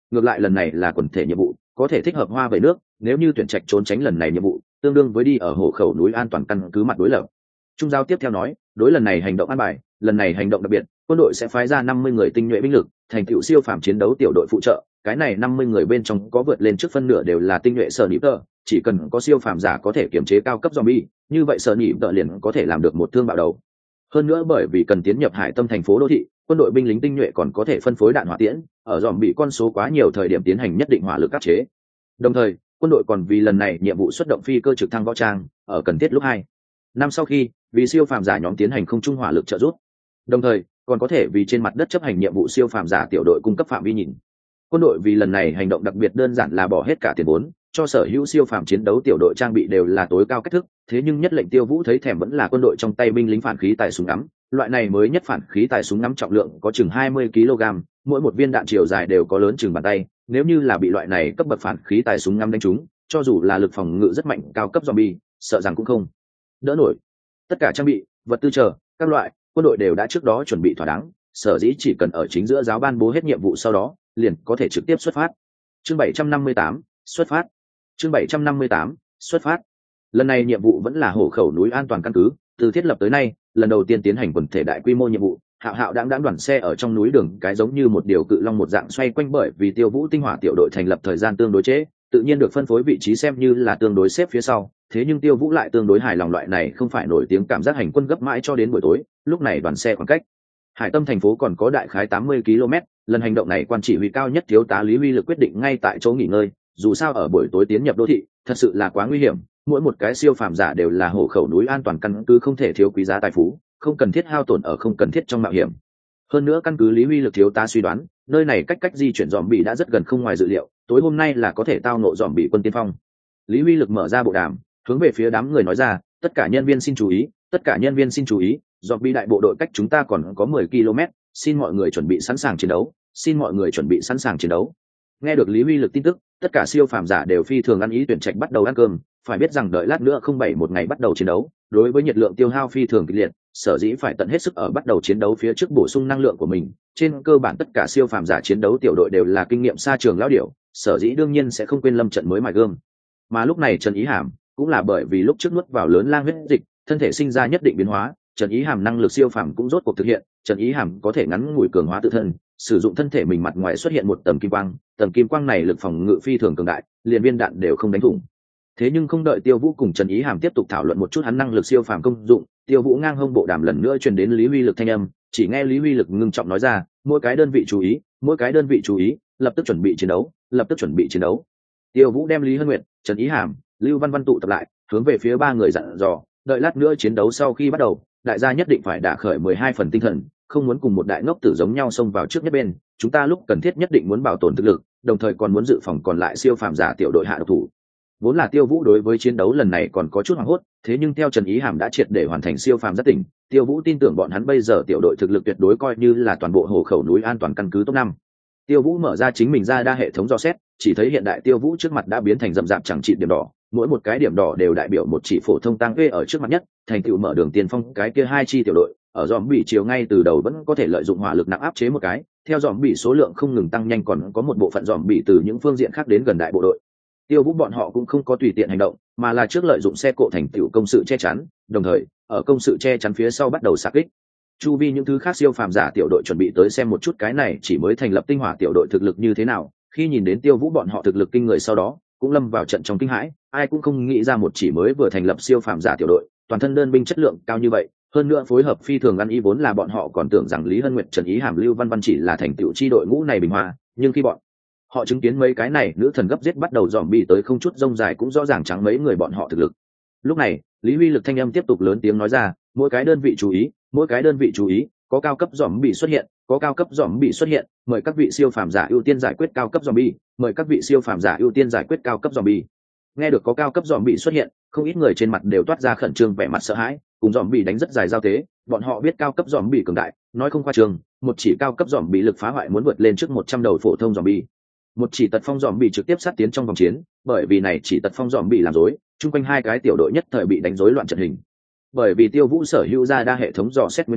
ngược lại lần này là quần thể nhiệm vụ, có thể thích hợp hoa về nước, nếu như tuyển trạch trốn tránh lần này nhiệm vụ tương đương với đi ở hồ khẩu núi an toàn căn cứ mặt đối lập. Trung giao tiếp theo nói, đối lần này hành động an bài, lần này hành động đặc biệt, quân đội sẽ phái ra năm mươi người tinh nhuệ binh lực, thành tựu siêu phàm chiến đấu tiểu đội phụ trợ, cái này năm mươi người bên trong có vượt lên trước phân nửa đều là tinh nhuệ sở nhị tợ, chỉ cần có siêu phàm giả có thể kiểm chế cao cấp zombie, như vậy sở nhị tợ liền có thể làm được một thương bạo đầu. Hơn nữa bởi vì cần tiến nhập hải tâm thành phố đô thị, quân đội binh lính tinh nhuệ còn có thể phân phối đạn hỏa tiễn, ở zombie con số quá nhiều thời điểm tiến hành nhất định hỏa lực áp chế. Đồng thời, quân đội còn vì lần này nhiệm vụ xuất động phi cơ trực thăng võ trang, ở cần thiết lúc hai năm sau khi vì siêu phàm giả nhóm tiến hành không trung hỏa lực trợ giúp. Đồng thời, còn có thể vì trên mặt đất chấp hành nhiệm vụ siêu phàm giả tiểu đội cung cấp phạm vi nhìn. Quân đội vì lần này hành động đặc biệt đơn giản là bỏ hết cả tiền vốn, cho sở hữu siêu phàm chiến đấu tiểu đội trang bị đều là tối cao cách thức, thế nhưng nhất lệnh Tiêu Vũ thấy thèm vẫn là quân đội trong tay binh lính phản khí tài súng ngắm, loại này mới nhất phản khí tài súng ngắm trọng lượng có chừng hai mươi ki lô gam, mỗi một viên đạn chiều dài đều có lớn chừng bàn tay, nếu như là bị loại này cấp bậc phản khí tài súng ngắm đánh trúng, cho dù là lực phòng ngự rất mạnh cao cấp zombie, sợ rằng cũng không đỡ nổi. Tất cả trang bị, vật tư chờ, các loại, quân đội đều đã trước đó chuẩn bị thỏa đáng, sở dĩ chỉ cần ở chính giữa giáo ban bố hết nhiệm vụ sau đó, liền có thể trực tiếp xuất phát. Chương bảy trăm năm mươi tám, xuất phát. Chương bảy trăm năm mươi tám, xuất phát. Lần này nhiệm vụ vẫn là hổ khẩu núi an toàn căn cứ, từ thiết lập tới nay, lần đầu tiên tiến hành quần thể đại quy mô nhiệm vụ, hạo hạo đáng đáng đoàn xe ở trong núi đường cái giống như một điều cự long một dạng xoay quanh, bởi vì Tiêu Vũ tinh hỏa tiểu đội thành lập thời gian tương đối trễ, tự nhiên được phân phối vị trí xem như là tương đối xếp phía sau, thế nhưng Tiêu Vũ lại tương đối hài lòng loại này không phải nổi tiếng cảm giác hành quân gấp mãi cho đến buổi tối, lúc này đoàn xe khoảng cách hải tâm thành phố còn có đại khái tám mươi ki lô mét, lần hành động này quan chỉ huy cao nhất thiếu tá Lý Huy Lực quyết định ngay tại chỗ nghỉ ngơi, dù sao ở buổi tối tiến nhập đô thị thật sự là quá nguy hiểm, mỗi một cái siêu phàm giả đều là hổ khẩu núi an toàn căn cứ không thể thiếu quý giá tài phú, không cần thiết hao tổn ở không cần thiết trong mạo hiểm. Hơn nữa căn cứ Lý Huy Lực thiếu tá suy đoán, nơi này cách cách di chuyển dòm bị đã rất gần không ngoài dự liệu, tối hôm nay là có thể tao nộ dòm bị quân tiên phong. Lý Huy Lực mở ra bộ đàm, hướng về phía đám người nói ra, tất cả nhân viên xin chú ý, tất cả nhân viên xin chú ý, dòm bị đại bộ đội cách chúng ta còn có mười ki lô mét, xin mọi người chuẩn bị sẵn sàng chiến đấu, xin mọi người chuẩn bị sẵn sàng chiến đấu. Nghe được Lý Huy Lực tin tức, tất cả siêu phàm giả đều phi thường ăn ý tuyển trạch bắt đầu ăn cơm, phải biết rằng đợi lát nữa không bảy một ngày bắt đầu chiến đấu, đối với nhiệt lượng tiêu hao phi thường kịch liệt, sở dĩ phải tận hết sức ở bắt đầu chiến đấu phía trước bổ sung năng lượng của mình. Trên cơ bản tất cả siêu phàm giả chiến đấu tiểu đội đều là kinh nghiệm xa trường lão điểu, sở dĩ đương nhiên sẽ không quên lâm trận mới mài gươm. Mà lúc này Trần Ý Hàm cũng là bởi vì lúc trước nuốt vào lớn lang huyết dịch, thân thể sinh ra nhất định biến hóa, Trần Ý Hàm năng lực siêu phàm cũng rốt cuộc thực hiện, Trần Ý Hàm có thể ngắn ngủi cường hóa tự thân, sử dụng thân thể mình mặt ngoài xuất hiện một tầng kim quang, tầng kim quang này lực phòng ngự phi thường cường đại, liền viên đạn đều không đánh thủng. Thế nhưng không đợi Tiêu Vũ cùng Trần Ý Hàm tiếp tục thảo luận một chút hắn năng lực siêu phàm công dụng, Tiêu Vũ ngang hông bộ đàm lần nữa truyền đến Lý Huy Lực thanh âm, chỉ nghe Lý Huy Lực ngưng trọng nói ra, mỗi cái đơn vị chú ý, mỗi cái đơn vị chú ý, lập tức chuẩn bị chiến đấu, lập tức chuẩn bị chiến đấu. Tiêu Vũ đem Lý Hân Nguyệt, Trần Ý Hàm, Lưu Văn Văn tụ tập lại, hướng về phía ba người dặn dò, đợi lát nữa chiến đấu sau khi bắt đầu, đại gia nhất định phải đả khởi mười hai phần tinh thần, không muốn cùng một đại ngốc tử giống nhau xông vào trước nhất bên, chúng ta lúc cần thiết nhất định muốn bảo tồn thực lực, đồng thời còn muốn dự phòng còn lại siêu phàm giả tiểu đội hạ độc thủ. Vốn là Tiêu Vũ đối với chiến đấu lần này còn có chút hoảng hốt, thế nhưng theo Trần Ý Hàm đã triệt để hoàn thành siêu phàm giác tỉnh, Tiêu Vũ tin tưởng bọn hắn bây giờ tiểu đội thực lực tuyệt đối coi như là toàn bộ hồ khẩu núi an toàn căn cứ top năm. Tiêu Vũ mở ra chính mình ra đa hệ thống dò xét, chỉ thấy hiện đại Tiêu Vũ trước mặt đã biến thành rậm rạp chẳng trị điểm đỏ, mỗi một cái điểm đỏ đều đại biểu một chỉ phổ thông tăng ê ở trước mặt nhất, thành tựu mở đường tiền phong cái kia hai chi tiểu đội, ở dòm bị chiều ngay từ đầu vẫn có thể lợi dụng hỏa lực nặng áp chế một cái, theo dòm bị số lượng không ngừng tăng nhanh còn có một bộ phận dòm bị từ những phương diện khác đến gần đại bộ đội. Tiêu Vũ bọn họ cũng không có tùy tiện hành động, mà là trước lợi dụng xe cộ thành tựu công sự che chắn, đồng thời ở công sự che chắn phía sau bắt đầu xạ kích. Chu vi những thứ khác siêu phàm giả tiểu đội chuẩn bị tới xem một chút cái này chỉ mới thành lập tinh hỏa tiểu đội thực lực như thế nào, khi nhìn đến Tiêu Vũ bọn họ thực lực kinh người sau đó, cũng lâm vào trận trong kinh hãi, ai cũng không nghĩ ra một chỉ mới vừa thành lập siêu phàm giả tiểu đội, toàn thân đơn binh chất lượng cao như vậy, hơn nữa phối hợp phi thường ăn ý, vốn là bọn họ còn tưởng rằng Lý Hân Nguyệt, Trần Ý Hàm, Lưu Văn Văn chỉ là thành tựu chi đội ngũ này bình hoa, nhưng khi bọn họ chứng kiến mấy cái này nữ thần gấp giết bắt đầu dòm bị tới không chút rông dài cũng rõ ràng trắng mấy người bọn họ thực lực. Lúc này Lý Huy Lực thanh âm tiếp tục lớn tiếng nói ra, mỗi cái đơn vị chú ý, mỗi cái đơn vị chú ý, có cao cấp dòm bị xuất hiện, có cao cấp dòm bị xuất hiện, mời các vị siêu phàm giả ưu tiên giải quyết cao cấp dòm bị, mời các vị siêu phàm giả ưu tiên giải quyết cao cấp dòm bị. Nghe được có cao cấp dòm bị xuất hiện, không ít người trên mặt đều toát ra khẩn trương vẻ mặt sợ hãi, cùng dòm bị đánh rất dài giao thế, bọn họ biết cao cấp dòm bị cường đại, nói không khoa trương, một chỉ cao cấp dòm bị lực phá hoại muốn vượt lên trước một trăm đầu phổ thông dòm bị. Một chỉ tật phong dòm bị trực tiếp sát tiến trong vòng chiến, bởi vì này chỉ tật phong dòm bị làm rối, chung quanh hai cái tiểu đội nhất thời bị đánh rối loạn trận hình. Bởi vì Tiêu Vũ sở hữu ra đa hệ thống dò xét nguyên nhân,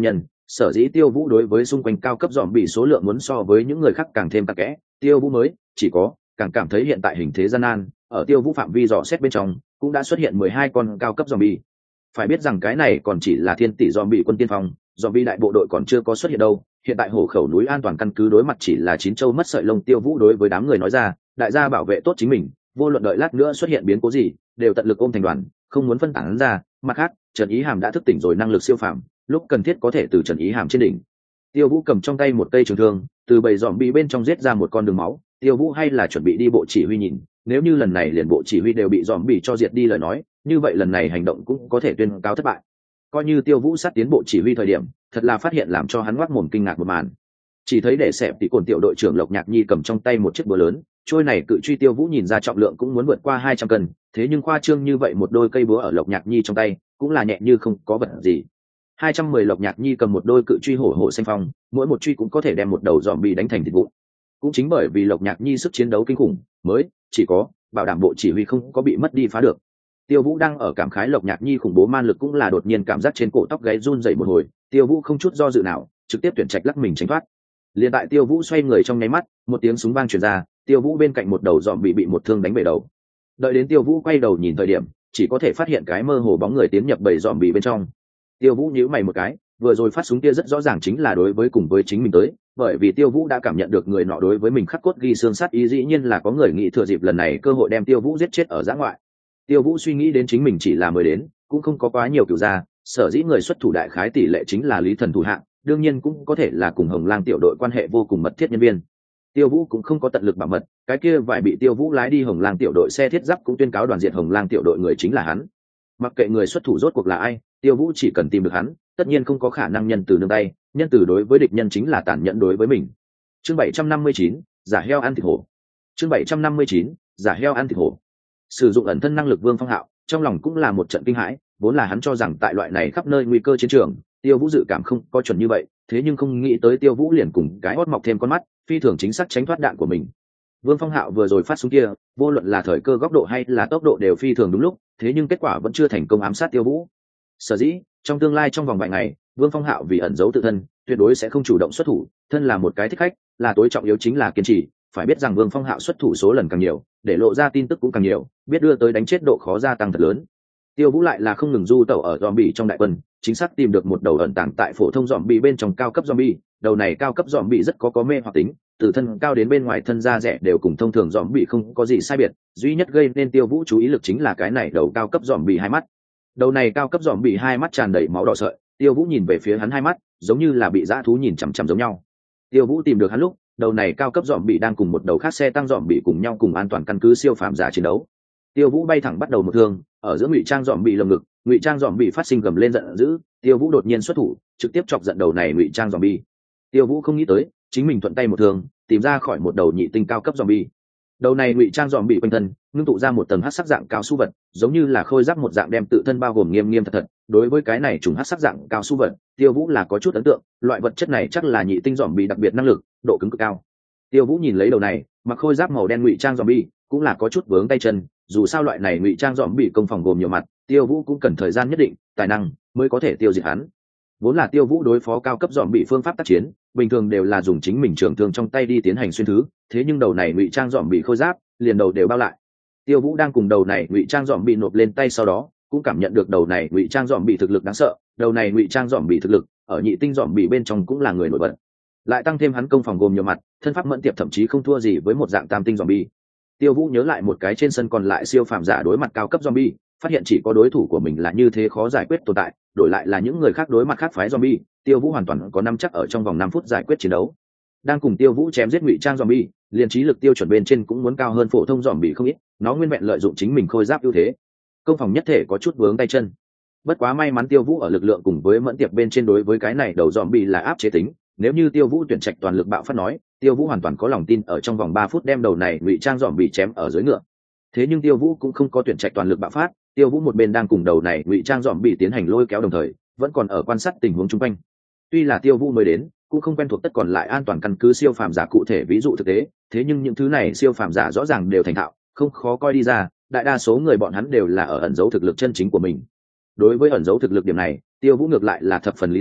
sở dĩ Tiêu Vũ đối với xung quanh cao cấp dòm bị số lượng muốn so với những người khác càng thêm tắc kẽ. Tiêu Vũ mới chỉ có càng cảm thấy hiện tại hình thế gian nan, ở Tiêu Vũ phạm vi dò xét bên trong cũng đã xuất hiện mười hai con cao cấp dòm bị. Phải biết rằng cái này còn chỉ là thiên tỷ dòm bị quân tiên phong, dòm bị đại bộ đội còn chưa có xuất hiện đâu. Hiện tại hổ khẩu núi an toàn căn cứ đối mặt chỉ là chín châu mất sợi lông. Tiêu Vũ đối với đám người nói ra, đại gia bảo vệ tốt chính mình, vô luận đợi lát nữa xuất hiện biến cố gì đều tận lực ôm thành đoàn, không muốn phân tán ra. Mặt khác, Trần Ý Hàm đã thức tỉnh rồi năng lực siêu phàm, lúc cần thiết có thể từ Trần Ý Hàm trên đỉnh. Tiêu Vũ cầm trong tay một cây trường thương, từ bầy dòm bị bên trong giết ra một con đường máu. Tiêu Vũ hay là chuẩn bị đi bộ chỉ huy nhìn, nếu như lần này liền bộ chỉ huy đều bị dòm bị cho diệt đi lời nói, như vậy lần này hành động cũng có thể tuyên cáo thất bại. Coi như Tiêu Vũ sát tiến bộ chỉ huy thời điểm, thật là phát hiện làm cho hắn ngoác mồm kinh ngạc một màn. Chỉ thấy để xẹp thì cồn tiểu đội trưởng Lộc Nhạc Nhi cầm trong tay một chiếc búa lớn, trôi này cự truy Tiêu Vũ nhìn ra trọng lượng cũng muốn vượt qua hai trăm cân, thế nhưng khoa trương như vậy một đôi cây búa ở Lộc Nhạc Nhi trong tay, cũng là nhẹ như không có vật gì. hai trăm mười Lộc Nhạc Nhi cầm một đôi cự truy hổ hổ xanh phong, mỗi một truy cũng có thể đem một đầu dòm bị đánh thành thịt vụn. Cũng chính bởi vì Lộc Nhạc Nhi sức chiến đấu kinh khủng, mới chỉ có bảo đảm bộ chỉ huy không có bị mất đi phá được. Tiêu Vũ đang ở cảm khái Lộc Nhạc Nhi khủng bố man lực, cũng là đột nhiên cảm giác trên cổ tóc gáy run rẩy một hồi. Tiêu Vũ không chút do dự nào, trực tiếp tuyển trạch lắc mình tránh thoát. Liền tại Tiêu Vũ xoay người trong nháy mắt, một tiếng súng vang truyền ra, Tiêu Vũ bên cạnh một đầu dòm bị bị một thương đánh bể đầu. Đợi đến Tiêu Vũ quay đầu nhìn thời điểm, chỉ có thể phát hiện cái mơ hồ bóng người tiến nhập bầy dòm bị bên trong. Tiêu Vũ nhíu mày một cái, vừa rồi phát súng kia rất rõ ràng chính là đối với cùng với chính mình tới, bởi vì Tiêu Vũ đã cảm nhận được người nọ đối với mình khắc cốt ghi xương sát ý, dĩ nhiên là có người nghĩ thừa dịp lần này cơ hội đem Tiêu Vũ giết chết ở dã ngoại. Tiêu Vũ suy nghĩ đến chính mình chỉ là mới đến, cũng không có quá nhiều cửu gia, sở dĩ người xuất thủ đại khái tỷ lệ chính là Lý Thần thủ hạng, đương nhiên cũng có thể là cùng Hồng Lang tiểu đội quan hệ vô cùng mật thiết nhân viên. Tiêu Vũ cũng không có tận lực bảo mật, cái kia vài bị Tiêu Vũ lái đi Hồng Lang tiểu đội xe thiết giáp cũng tuyên cáo đoàn diện Hồng Lang tiểu đội người chính là hắn. Mặc kệ người xuất thủ rốt cuộc là ai, Tiêu Vũ chỉ cần tìm được hắn, tất nhiên không có khả năng nhân từ nương tay, nhân từ đối với địch nhân chính là tàn nhẫn đối với mình. Chương bảy trăm năm mươi chín, giả heo ăn thịt hổ. Chương bảy trăm năm mươi chín, giả heo ăn thịt hổ. Sử dụng ẩn thân năng lực Vương Phong Hạo, trong lòng cũng là một trận kinh hãi, vốn là hắn cho rằng tại loại này khắp nơi nguy cơ chiến trường, Tiêu Vũ dự cảm không có chuẩn như vậy, thế nhưng không nghĩ tới Tiêu Vũ liền cùng cái hót mọc thêm con mắt, phi thường chính xác tránh thoát đạn của mình. Vương Phong Hạo vừa rồi phát súng kia, vô luận là thời cơ góc độ hay là tốc độ đều phi thường đúng lúc, thế nhưng kết quả vẫn chưa thành công ám sát Tiêu Vũ. Sở dĩ, trong tương lai trong vòng vài ngày, Vương Phong Hạo vì ẩn giấu tự thân, tuyệt đối sẽ không chủ động xuất thủ, thân là một cái thích khách, là tối trọng yếu chính là kiên trì, phải biết rằng Vương Phong Hạo xuất thủ số lần càng nhiều, để lộ ra tin tức cũng càng nhiều, biết đưa tới đánh chết độ khó gia tăng thật lớn. Tiêu Vũ lại là không ngừng du tẩu ở zombie trong đại quân, chính xác tìm được một đầu ẩn tàng tại phổ thông zombie bên trong cao cấp zombie, đầu này cao cấp zombie rất có có mê hoặc tính, từ thân cao đến bên ngoài thân da rẻ đều cùng thông thường zombie không có gì sai biệt, duy nhất gây nên Tiêu Vũ chú ý lực chính là cái này đầu cao cấp zombie hai mắt. Đầu này cao cấp zombie hai mắt tràn đầy máu đỏ sợi, Tiêu Vũ nhìn về phía hắn hai mắt, giống như là bị dã thú nhìn chằm chằm giống nhau. Tiêu Vũ tìm được hắn lúc, đầu này cao cấp zombie đang cùng một đầu khác xe tăng zombie cùng nhau cùng an toàn căn cứ siêu phàm giả chiến đấu. Tiêu Vũ bay thẳng bắt đầu một thương, ở giữa ngụy trang dòm bị lồng ngực, ngụy trang dòm bị phát sinh gầm lên giận dữ. Tiêu Vũ đột nhiên xuất thủ, trực tiếp chọc giận đầu này ngụy trang dòm bi. Tiêu Vũ không nghĩ tới, chính mình thuận tay một thương, tìm ra khỏi một đầu nhị tinh cao cấp dòm bi. Đầu này ngụy trang dòm bị quanh thân, ngưng tụ ra một tầng hắc sắc dạng cao su vật, giống như là khôi giáp một dạng đem tự thân bao gồm nghiêm nghiêm thật thật. Đối với cái này trùng hắc sắc dạng cao su vật, Tiêu Vũ là có chút ấn tượng, loại vật chất này chắc là nhị tinh dòm bị đặc biệt năng lực, độ cứng cực cao. Tiêu Vũ nhìn lấy đầu này, mặc khôi giáp màu đen ngụy trang dòm bi, cũng là có chút vướng tay chân, dù sao loại này ngụy trang dòm bị công phòng gồm nhiều mặt, Tiêu Vũ cũng cần thời gian nhất định, tài năng mới có thể tiêu diệt hắn. Vốn là Tiêu Vũ đối phó cao cấp dòm bị phương pháp tác chiến, bình thường đều là dùng chính mình trường thương trong tay đi tiến hành xuyên thứ, thế nhưng đầu này ngụy trang dòm bị khôi giáp, liền đầu đều bao lại. Tiêu Vũ đang cùng đầu này ngụy trang dòm bị nộp lên tay sau đó, cũng cảm nhận được đầu này ngụy trang dòm bị thực lực đáng sợ, đầu này ngụy trang dòm bị thực lực, ở nhị tinh dòm bị bên trong cũng là người nổi bật. Lại tăng thêm hắn công phòng gồm nhiều mặt, thân pháp mẫn tiệp thậm chí không thua gì với một dạng tam tinh dòm bi. Tiêu Vũ nhớ lại một cái trên sân còn lại siêu phàm giả đối mặt cao cấp zombie, phát hiện chỉ có đối thủ của mình là như thế khó giải quyết tồn tại, đổi lại là những người khác đối mặt khác phái zombie, Tiêu Vũ hoàn toàn có năm chắc ở trong vòng năm phút giải quyết chiến đấu. Đang cùng Tiêu Vũ chém giết ngụy trang zombie, liền trí lực tiêu chuẩn bên trên cũng muốn cao hơn phổ thông zombie không ít, nó nguyên vẹn lợi dụng chính mình khôi giáp ưu thế, công phòng nhất thể có chút vướng tay chân. Bất quá may mắn Tiêu Vũ ở lực lượng cùng với mẫn tiệp bên trên đối với cái này đầu zombie là áp chế tính, nếu như Tiêu Vũ tuyển trạch toàn lực bạo phát nói, Tiêu Vũ hoàn toàn có lòng tin ở trong vòng ba phút đem đầu này ngụy trang dòm bị chém ở dưới ngựa. Thế nhưng Tiêu Vũ cũng không có tuyển trạch toàn lực bạo phát, Tiêu Vũ một bên đang cùng đầu này ngụy trang dòm bị tiến hành lôi kéo đồng thời, vẫn còn ở quan sát tình huống xung quanh. Tuy là Tiêu Vũ mới đến, cũng không quen thuộc tất còn lại an toàn căn cứ siêu phàm giả cụ thể ví dụ thực tế, thế nhưng những thứ này siêu phàm giả rõ ràng đều thành thạo, không khó coi đi ra, đại đa số người bọn hắn đều là ở ẩn giấu thực lực chân chính của mình. Đối với ẩn giấu thực lực điểm này, Tiêu Vũ ngược lại là thập phần lý giải,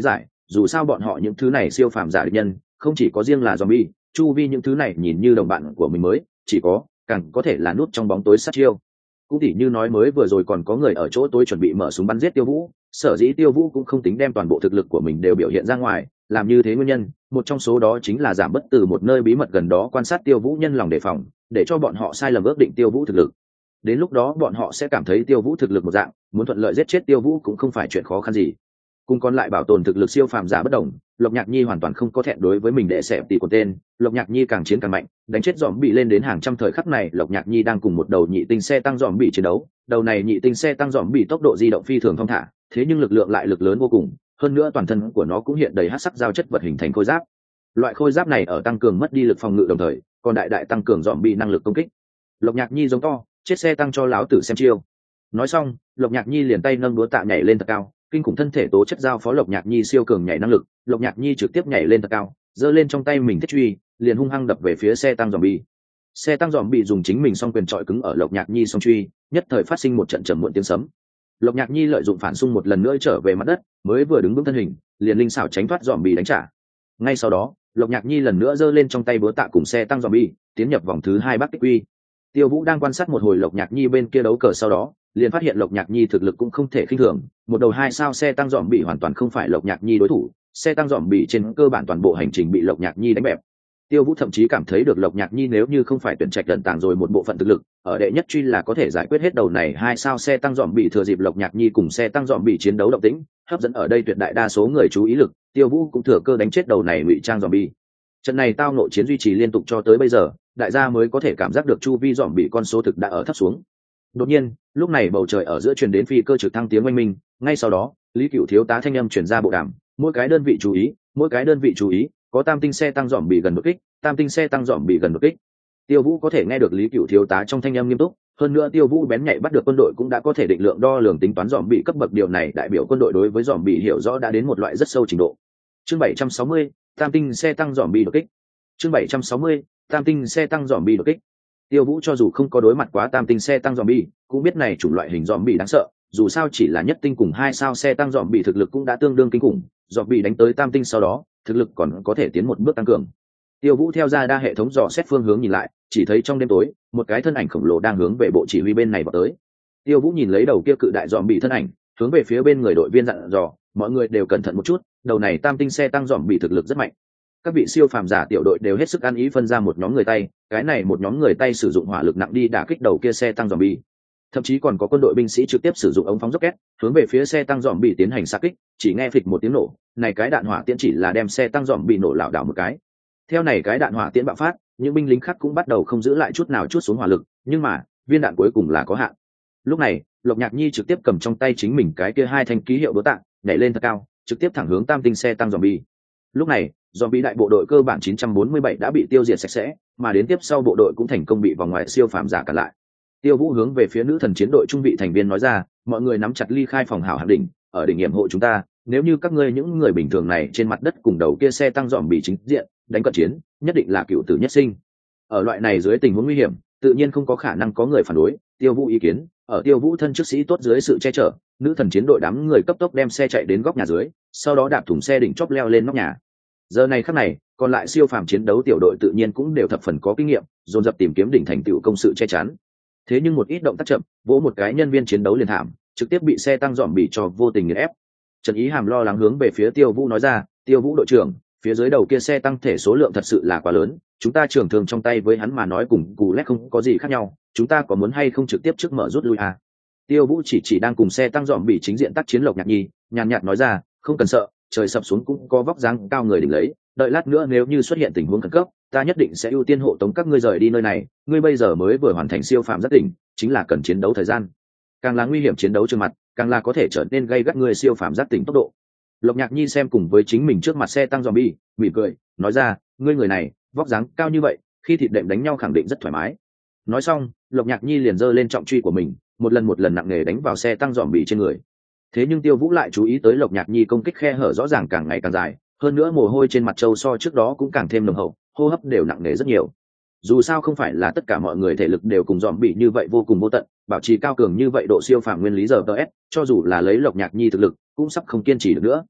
dù sao bọn họ những thứ này siêu phàm giả địch nhân không chỉ có riêng là zombie, chu vi những thứ này nhìn như đồng bạn của mình mới chỉ có càng có thể là nút trong bóng tối sát chiêu. Cũng tỉ như nói mới vừa rồi còn có người ở chỗ tối chuẩn bị mở súng bắn giết Tiêu Vũ, sở dĩ Tiêu Vũ cũng không tính đem toàn bộ thực lực của mình đều biểu hiện ra ngoài, làm như thế nguyên nhân một trong số đó chính là giảm bất từ một nơi bí mật gần đó quan sát Tiêu Vũ nhân lòng đề phòng, để cho bọn họ sai lầm ước định Tiêu Vũ thực lực. Đến lúc đó bọn họ sẽ cảm thấy Tiêu Vũ thực lực một dạng, muốn thuận lợi giết chết Tiêu Vũ cũng không phải chuyện khó khăn gì. Cùng còn lại bảo tồn thực lực siêu phàm giả bất đồng, Lộc Nhạc Nhi hoàn toàn không có thẹn đối với mình để xẹp tỷ của tên, Lộc Nhạc Nhi càng chiến càng mạnh, đánh chết dòm bị lên đến hàng trăm. Thời khắc này Lộc Nhạc Nhi đang cùng một đầu nhị tinh xe tăng dòm bị chiến đấu, đầu này nhị tinh xe tăng dòm bị tốc độ di động phi thường thong thả, thế nhưng lực lượng lại lực lớn vô cùng, hơn nữa toàn thân của nó cũng hiện đầy hắc sắc giao chất vật hình thành khôi giáp. Loại khôi giáp này ở tăng cường mất đi lực phòng ngự đồng thời, còn đại đại tăng cường dòm bị năng lực công kích. Lộc Nhạc Nhi giống to, chết xe tăng cho láo tử xem chiêu. Nói xong, Lộc Nhạc Nhi liền tay nâng đũa tạ nhảy lên thật cao, kinh khủng thân thể tố chất giao phó Lộc Nhạc Nhi siêu cường nhảy năng lực, Lộc Nhạc Nhi trực tiếp nhảy lên thật cao, giơ lên trong tay mình thiết truy, liền hung hăng đập về phía xe tăng zombie. Xe tăng zombie dùng chính mình song quyền trọi cứng ở Lộc Nhạc Nhi song truy, nhất thời phát sinh một trận trầm muộn tiếng sấm. Lộc Nhạc Nhi lợi dụng phản xung một lần nữa trở về mặt đất, mới vừa đứng vững thân hình, liền linh xảo tránh thoát zombie đánh trả. Ngay sau đó, Lộc Nhạc Nhi lần nữa giơ lên trong tay búa tạ cùng xe tăng zombie, tiến nhập vòng thứ hai Bắc Kích Quy. Tiêu Vũ đang quan sát một hồi Lộc Nhạc Nhi bên kia đấu cờ, sau đó liền phát hiện Lộc Nhạc Nhi thực lực cũng không thể khinh thường, một đầu hai sao xe tăng dòm bị hoàn toàn không phải Lộc Nhạc Nhi đối thủ, xe tăng dòm bị trên cơ bản toàn bộ hành trình bị Lộc Nhạc Nhi đánh bẹp. Tiêu Vũ thậm chí cảm thấy được Lộc Nhạc Nhi nếu như không phải tuyển trạch lận tàng rồi một bộ phận thực lực, ở đệ nhất truy là có thể giải quyết hết đầu này hai sao xe tăng dòm bị. Thừa dịp Lộc Nhạc Nhi cùng xe tăng dòm bị chiến đấu động tĩnh, hấp dẫn ở đây tuyệt đại đa số người chú ý lực, Tiêu Vũ cũng thừa cơ đánh chết đầu này ngụy trang dòm bị. Trận này tao nội chiến duy trì liên tục cho tới bây giờ, đại gia mới có thể cảm giác được chu vi dòm bị con số thực đã ở thấp xuống. Đột nhiên, lúc này bầu trời ở giữa truyền đến phi cơ trực thăng tiếng oanh minh, ngay sau đó, Lý Cửu thiếu tá thanh âm truyền ra bộ đàm, mỗi cái đơn vị chú ý, mỗi cái đơn vị chú ý, có tam tinh xe tăng dòm bị gần đột kích, tam tinh xe tăng dòm bị gần đột kích. Tiêu Vũ có thể nghe được Lý Cửu thiếu tá trong thanh âm nghiêm túc, hơn nữa Tiêu Vũ bén nhạy bắt được quân đội cũng đã có thể định lượng đo lường tính toán dòm bị cấp bậc, điều này đại biểu quân đội đối với dòm bị hiểu rõ đã đến một loại rất sâu trình độ. Chương bảy trăm sáu mươi, tam tinh xe tăng dòm bị đột kích. Chương bảy trăm sáu mươi, tam tinh xe tăng dòm bị đột kích. Tiêu Vũ cho dù không có đối mặt quá tam tinh xe tăng zombie, cũng biết này chủng loại hình zombie đáng sợ, dù sao chỉ là nhất tinh cùng hai sao xe tăng zombie thực lực cũng đã tương đương kinh khủng, zombie đánh tới tam tinh sau đó, thực lực còn có thể tiến một bước tăng cường. Tiêu Vũ theo ra đa hệ thống dò xét phương hướng nhìn lại, chỉ thấy trong đêm tối, một cái thân ảnh khổng lồ đang hướng về bộ chỉ huy bên này vào tới. Tiêu Vũ nhìn lấy đầu kia cự đại zombie thân ảnh, hướng về phía bên người đội viên dặn dò, mọi người đều cẩn thận một chút, đầu này tam tinh xe tăng zombie thực lực rất mạnh. Các vị siêu phàm giả tiểu đội đều hết sức ăn ý phân ra một nhóm người tay, cái này một nhóm người tay sử dụng hỏa lực nặng đi đả kích đầu kia xe tăng zombie. Thậm chí còn có quân đội binh sĩ trực tiếp sử dụng ống phóng rocket hướng về phía xe tăng zombie tiến hành xạ kích, chỉ nghe phịch một tiếng nổ, này cái đạn hỏa tiễn chỉ là đem xe tăng zombie nổ lảo đảo một cái. Theo này cái đạn hỏa tiễn bạo phát, những binh lính khác cũng bắt đầu không giữ lại chút nào chút xuống hỏa lực, nhưng mà, viên đạn cuối cùng là có hạn. Lúc này, Lộc Nhạc Nhi trực tiếp cầm trong tay chính mình cái kia hai thanh ký hiệu đố tạ, nhảy lên thật cao, trực tiếp thẳng hướng tam tinh xe tăng zombie. Lúc này, zombie đại bộ đội cơ bản chín trăm bốn mươi bảy đã bị tiêu diệt sạch sẽ, mà đến tiếp sau bộ đội cũng thành công bị vòng ngoài siêu phàm giả cản lại. Tiêu Vũ hướng về phía nữ thần chiến đội trung vị thành viên nói ra, mọi người nắm chặt ly khai phòng hảo hạng đỉnh, ở đỉnh nghiệm hộ chúng ta, nếu như các ngươi những người bình thường này trên mặt đất cùng đầu kia xe tăng dòm bị chính diện đánh cận chiến, nhất định là cựu tử nhất sinh. Ở loại này dưới tình huống nguy hiểm, tự nhiên không có khả năng có người phản đối. Tiêu Vũ ý kiến, ở Tiêu Vũ thân chức sĩ tốt dưới sự che chở, nữ thần chiến đội đám người cấp tốc đem xe chạy đến góc nhà dưới, sau đó đạp thùng xe đỉnh chóp leo lên nóc nhà. Giờ này khắc này, còn lại siêu phàm chiến đấu tiểu đội tự nhiên cũng đều thập phần có kinh nghiệm, dồn dập tìm kiếm đỉnh thành tựu công sự che chắn. Thế nhưng một ít động tác chậm, vỗ một cái nhân viên chiến đấu liền thảm, trực tiếp bị xe tăng dòm bị cho vô tình nghiền ép. Trần Ý Hàm lo lắng hướng về phía Tiêu Vũ nói ra, Tiêu Vũ đội trưởng, phía dưới đầu kia xe tăng thể số lượng thật sự là quá lớn, chúng ta trưởng thường trong tay với hắn mà nói cùng cù lét không có gì khác nhau, chúng ta có muốn hay không trực tiếp trước mở rút lui à? Tiêu Vũ chỉ chỉ đang cùng xe tăng dòm bị chính diện tác chiến Lộc Nhạc Nhi, nhàn nhạt nói ra, không cần sợ, trời sập xuống cũng có vóc dáng cao người đỉnh lấy, đợi lát nữa nếu như xuất hiện tình huống khẩn cấp, ta nhất định sẽ ưu tiên hộ tống các ngươi rời đi nơi này, ngươi bây giờ mới vừa hoàn thành siêu phàm giác tỉnh, chính là cần chiến đấu thời gian. Càng là nguy hiểm chiến đấu trước mặt, càng là có thể trở nên gây gắt người siêu phàm giác tỉnh tốc độ. Lộc Nhạc Nhi xem cùng với chính mình trước mặt xe tăng zombie, mỉm cười, nói ra, ngươi người này, vóc dáng cao như vậy, khi thịt đệm đánh nhau khẳng định rất thoải mái. Nói xong, Lộc Nhạc Nhi liền giơ lên trọng truy của mình, một lần một lần nặng nề đánh vào xe tăng zombie trên người. Thế nhưng Tiêu Vũ lại chú ý tới Lộc Nhạc Nhi công kích khe hở rõ ràng càng ngày càng dài, hơn nữa mồ hôi trên mặt trâu so trước đó cũng càng thêm nồng hậu, hô hấp đều nặng nề rất nhiều. Dù sao không phải là tất cả mọi người thể lực đều cùng dòm bị như vậy vô cùng vô tận, bảo trì cao cường như vậy độ siêu phàm nguyên lý giờ ts, cho dù là lấy Lộc Nhạc Nhi thực lực, cũng sắp không kiên trì được nữa.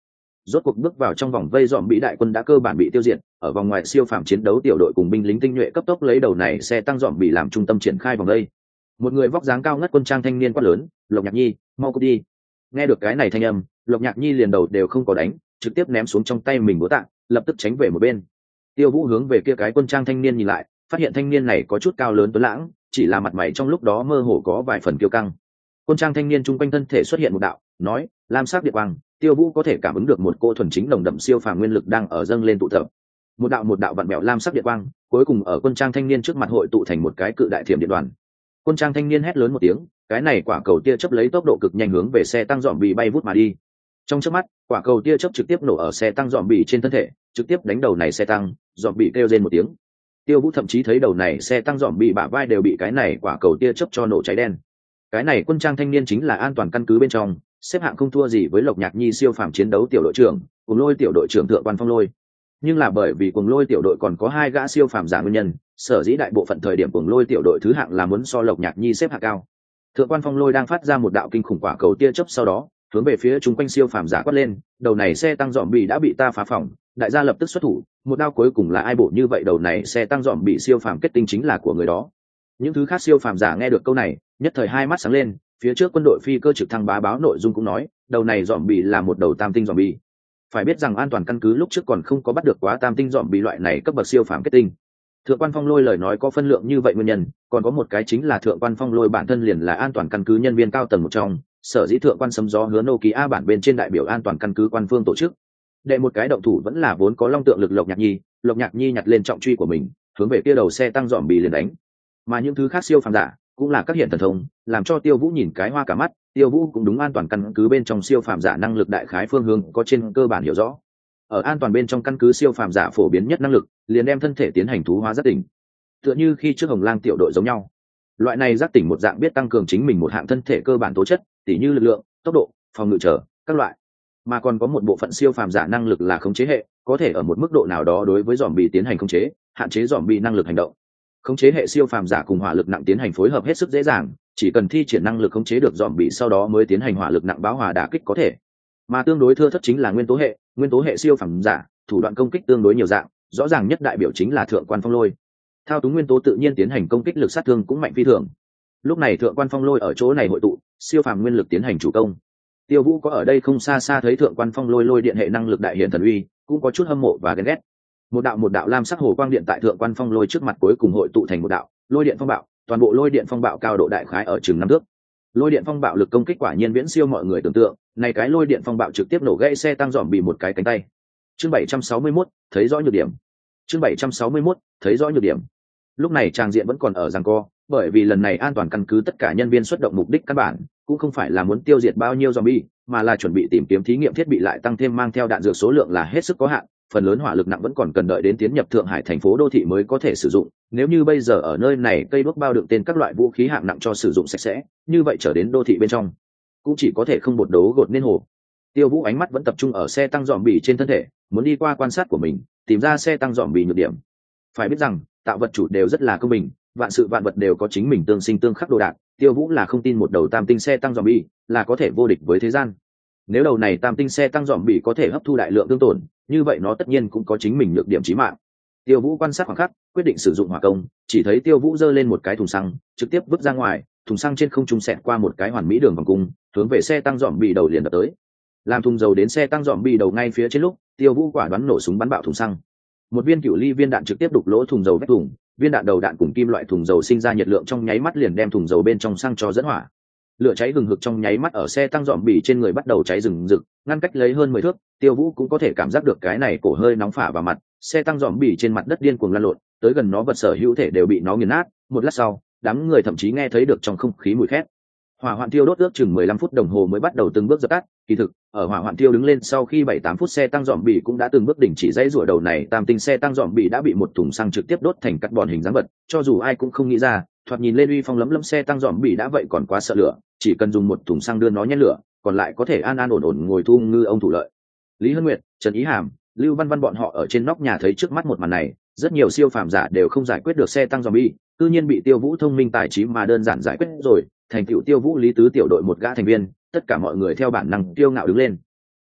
rốt cuộc bước vào trong vòng vây dòm bị đại quân đã cơ bản bị tiêu diệt. Ở vòng ngoài siêu phàm chiến đấu, tiểu đội cùng binh lính tinh nhuệ cấp tốc lấy đầu này xe tăng dòm bị làm trung tâm triển khai vòng vây. Một người vóc dáng cao ngất quân trang thanh niên quát lớn: Lộc Nhạc Nhi, mau cút đi! Nghe được cái này thanh âm, Lộc Nhạc Nhi liền đầu đều không có đánh, trực tiếp ném xuống trong tay mình búa tạ, lập tức tránh về một bên. Tiêu Vũ hướng về kia cái quân trang thanh niên nhìn lại, phát hiện thanh niên này có chút cao lớn tuấn lãng, chỉ là mặt mày trong lúc đó mơ hồ có vài phần kiêu căng. Quân trang thanh niên trung quanh thân thể xuất hiện một đạo, nói: lam sắc điện quang. Tiêu Vũ có thể cảm ứng được một cô thuần chính nồng đậm siêu phàm nguyên lực đang ở dâng lên tụ tập. Một đạo một đạo vặn bẹo lam sắc điện quang, cuối cùng ở quân trang thanh niên trước mặt hội tụ thành một cái cự đại thiểm điện đoàn. Quân trang thanh niên hét lớn một tiếng, cái này quả cầu tia chớp lấy tốc độ cực nhanh hướng về xe tăng dòm bì bay vút mà đi. Trong chớp mắt, quả cầu tia chớp trực tiếp nổ ở xe tăng dòm bì trên thân thể, trực tiếp đánh đầu này xe tăng, dòm bì kêu rên một tiếng. Tiêu Vũ thậm chí thấy đầu này xe tăng dòm bì bả vai đều bị cái này quả cầu tia chớp cho nổ cháy đen. Cái này quân trang thanh niên chính là an toàn căn cứ bên trong, xếp hạng không thua gì với Lộc Nhạc Nhi siêu phàm chiến đấu tiểu đội trưởng, cùng Lôi tiểu đội trưởng Thượng Quan Phong Lôi. Nhưng là bởi vì Cuồng Lôi tiểu đội còn có hai gã siêu phàm giả nguyên nhân, sở dĩ đại bộ phận thời điểm Cuồng Lôi tiểu đội thứ hạng là muốn so Lộc Nhạc Nhi xếp hạng cao. Thượng Quan Phong Lôi đang phát ra một đạo kinh khủng quả cầu tia chớp, sau đó hướng về phía chúng quanh siêu phàm giả quát lên: đầu này xe tăng dòm bì đã bị ta phá phỏng, đại gia lập tức xuất thủ, một đao cuối cùng là ai bổ như vậy, đầu này xe tăng dòm bị siêu phàm kết tinh chính là của người đó. Những thứ khác siêu phàm giả nghe được câu này, nhất thời hai mắt sáng lên. Phía trước quân đội phi cơ trực thăng bá báo nội dung cũng nói, đầu này dòm bì là một đầu tam tinh dòm bì. Phải biết rằng an toàn căn cứ lúc trước còn không có bắt được quá tam tinh dòm bì loại này cấp bậc siêu phàm kết tinh. Thượng Quan Phong Lôi lời nói có phân lượng như vậy nguyên nhân, còn có một cái chính là Thượng Quan Phong Lôi bản thân liền là an toàn căn cứ nhân viên cao tầng một trong, sở dĩ Thượng Quan Sấm Gió hứa Nokia bản bên trên đại biểu an toàn căn cứ quan phương tổ chức. Đệ một cái động thủ vẫn là vốn có long tượng lực Lộc Nhạc Nhi, Lộc Nhạc Nhi nhặt lên trọng truy của mình, hướng về kia đầu xe tăng dòm bì liền đánh. Mà những thứ khác siêu phàm giả cũng là các hiện thần thông, làm cho Tiêu Vũ nhìn cái hoa cả mắt. Tiêu Vũ cũng đúng an toàn căn cứ bên trong siêu phàm giả năng lực đại khái phương hướng có trên cơ bản hiểu rõ. Ở an toàn bên trong căn cứ siêu phàm giả phổ biến nhất năng lực, liền đem thân thể tiến hành thú hóa giác tỉnh. Tựa như khi trước Hồng Lang tiểu đội giống nhau. Loại này giác tỉnh một dạng biết tăng cường chính mình một hạng thân thể cơ bản tố chất, tỉ như lực lượng, tốc độ, phòng ngự trở, các loại. Mà còn có một bộ phận siêu phàm giả năng lực là khống chế hệ, có thể ở một mức độ nào đó đối với zombie tiến hành khống chế, hạn chế zombie năng lực hành động. Khống chế hệ siêu phàm giả cùng hỏa lực nặng tiến hành phối hợp hết sức dễ dàng, chỉ cần thi triển năng lực khống chế được zombie sau đó mới tiến hành hỏa lực nặng báo hòa đả kích có thể. Mà tương đối thưa thất chính là nguyên tố hệ, nguyên tố hệ siêu phàm giả, thủ đoạn công kích tương đối nhiều dạng, rõ ràng nhất đại biểu chính là Thượng Quan Phong Lôi. Thao túng nguyên tố tự nhiên tiến hành công kích lực sát thương cũng mạnh phi thường. Lúc này Thượng Quan Phong Lôi ở chỗ này hội tụ, siêu phàm nguyên lực tiến hành chủ công. Tiêu Vũ có ở đây không xa xa thấy Thượng Quan Phong Lôi lôi điện hệ năng lực đại hiện thần uy, cũng có chút hâm mộ và ghen ghét. Một đạo một đạo lam sắc hồ quang điện tại Thượng Quan Phong Lôi trước mặt cuối cùng hội tụ thành một đạo lôi điện phong bạo, toàn bộ lôi điện phong bạo cao độ đại khái ở chừng năm thước. Lôi điện phong bạo lực công kích quả nhiên viễn siêu mọi người tưởng tượng, này cái lôi điện phong bạo trực tiếp nổ gãy xe tăng dòm bị một cái cánh tay. Chương bảy trăm sáu mươi mốt, thấy rõ nhược điểm. Chương bảy trăm sáu mươi mốt, thấy rõ nhược điểm. Lúc này tràng diện vẫn còn ở giằng co, bởi vì lần này an toàn căn cứ tất cả nhân viên xuất động mục đích căn bản cũng không phải là muốn tiêu diệt bao nhiêu zombie, mà là chuẩn bị tìm kiếm thí nghiệm thiết bị lại tăng thêm mang theo đạn dược số lượng là hết sức có hạn, phần lớn hỏa lực nặng vẫn còn cần đợi đến tiến nhập Thượng Hải thành phố đô thị mới có thể sử dụng. Nếu như bây giờ ở nơi này cây đuốc bao đựng tên các loại vũ khí hạng nặng cho sử dụng sạch sẽ, như vậy trở đến đô thị bên trong cũng chỉ có thể không bột đấu gột nên hồ. Tiêu Vũ ánh mắt vẫn tập trung ở xe tăng dòm bì trên thân thể, muốn đi qua quan sát của mình, tìm ra xe tăng dòm bì nhược điểm. Phải biết rằng tạo vật chủ đều rất là công bình, vạn sự vạn vật đều có chính mình tương sinh tương khắc đồ đạc. Tiêu Vũ là không tin một đầu tam tinh xe tăng dòm bì là có thể vô địch với thế gian. Nếu đầu này tam tinh xe tăng dòm bì có thể hấp thu đại lượng tương tổn, như vậy nó tất nhiên cũng có chính mình nhược điểm chí mạng. Tiêu Vũ quan sát khoảng khắc, quyết định sử dụng hỏa công, chỉ thấy Tiêu Vũ giơ lên một cái thùng xăng, trực tiếp vứt ra ngoài, thùng xăng trên không trung xẹt qua một cái hoàn mỹ đường vòng cung, hướng về xe tăng dòm bì đầu liền đập tới. Làm thùng dầu đến xe tăng dòm bì đầu ngay phía trên lúc, Tiêu Vũ quả đoán nổ súng bắn bạo thùng xăng. Một viên cựu ly viên đạn trực tiếp đục lỗ thùng dầu vết thùng, viên đạn đầu đạn cùng kim loại thùng dầu sinh ra nhiệt lượng trong nháy mắt liền đem thùng dầu bên trong xăng cho dẫn hỏa. Lửa cháy hừng hực trong nháy mắt ở xe tăng dòm bì trên người bắt đầu cháy rừng rực, ngăn cách lấy hơn mười thước. Tiêu Vũ cũng có thể cảm giác được cái này cổ hơi nóng phả vào mặt, xe tăng dòm bì trên mặt đất điên cuồng lăn lộn, tới gần nó vật sở hữu thể đều bị nó nghiền nát. Một lát sau, đám người thậm chí nghe thấy được trong không khí mùi khét. Hỏa hoạn thiêu đốt ước chừng mười lăm phút đồng hồ mới bắt đầu từng bước dập tắt. Kỳ thực, ở hỏa hoạn thiêu đứng lên sau khi bảy tám phút xe tăng dòm bì cũng đã từng bước đỉnh chỉ dãy rủa đầu này tam tinh xe tăng dòm bì đã bị một thùng xăng trực tiếp đốt thành cắt bòn hình dáng vật, cho dù ai cũng không nghĩ ra, thoạt nhìn lên uy phong lấm lấm xe tăng dòm bì đã vậy còn quá sợ lửa, chỉ cần dùng một thùng xăng đưa nó nhét lửa, còn lại có thể an an ổn ổn ngồi thu ngư ông thủ lợi. Lý Hân Nguyệt, Trần Ý Hàm, Lưu Văn Văn bọn họ ở trên nóc nhà thấy trước mắt một màn này, rất nhiều siêu phàm giả đều không giải quyết được xe tăng zombie, tự nhiên bị Tiêu Vũ thông minh tài trí mà đơn giản giải quyết rồi, thành tựu Tiêu Vũ lý tứ tiểu đội một gã thành viên, tất cả mọi người theo bản năng tiêu ngạo đứng lên.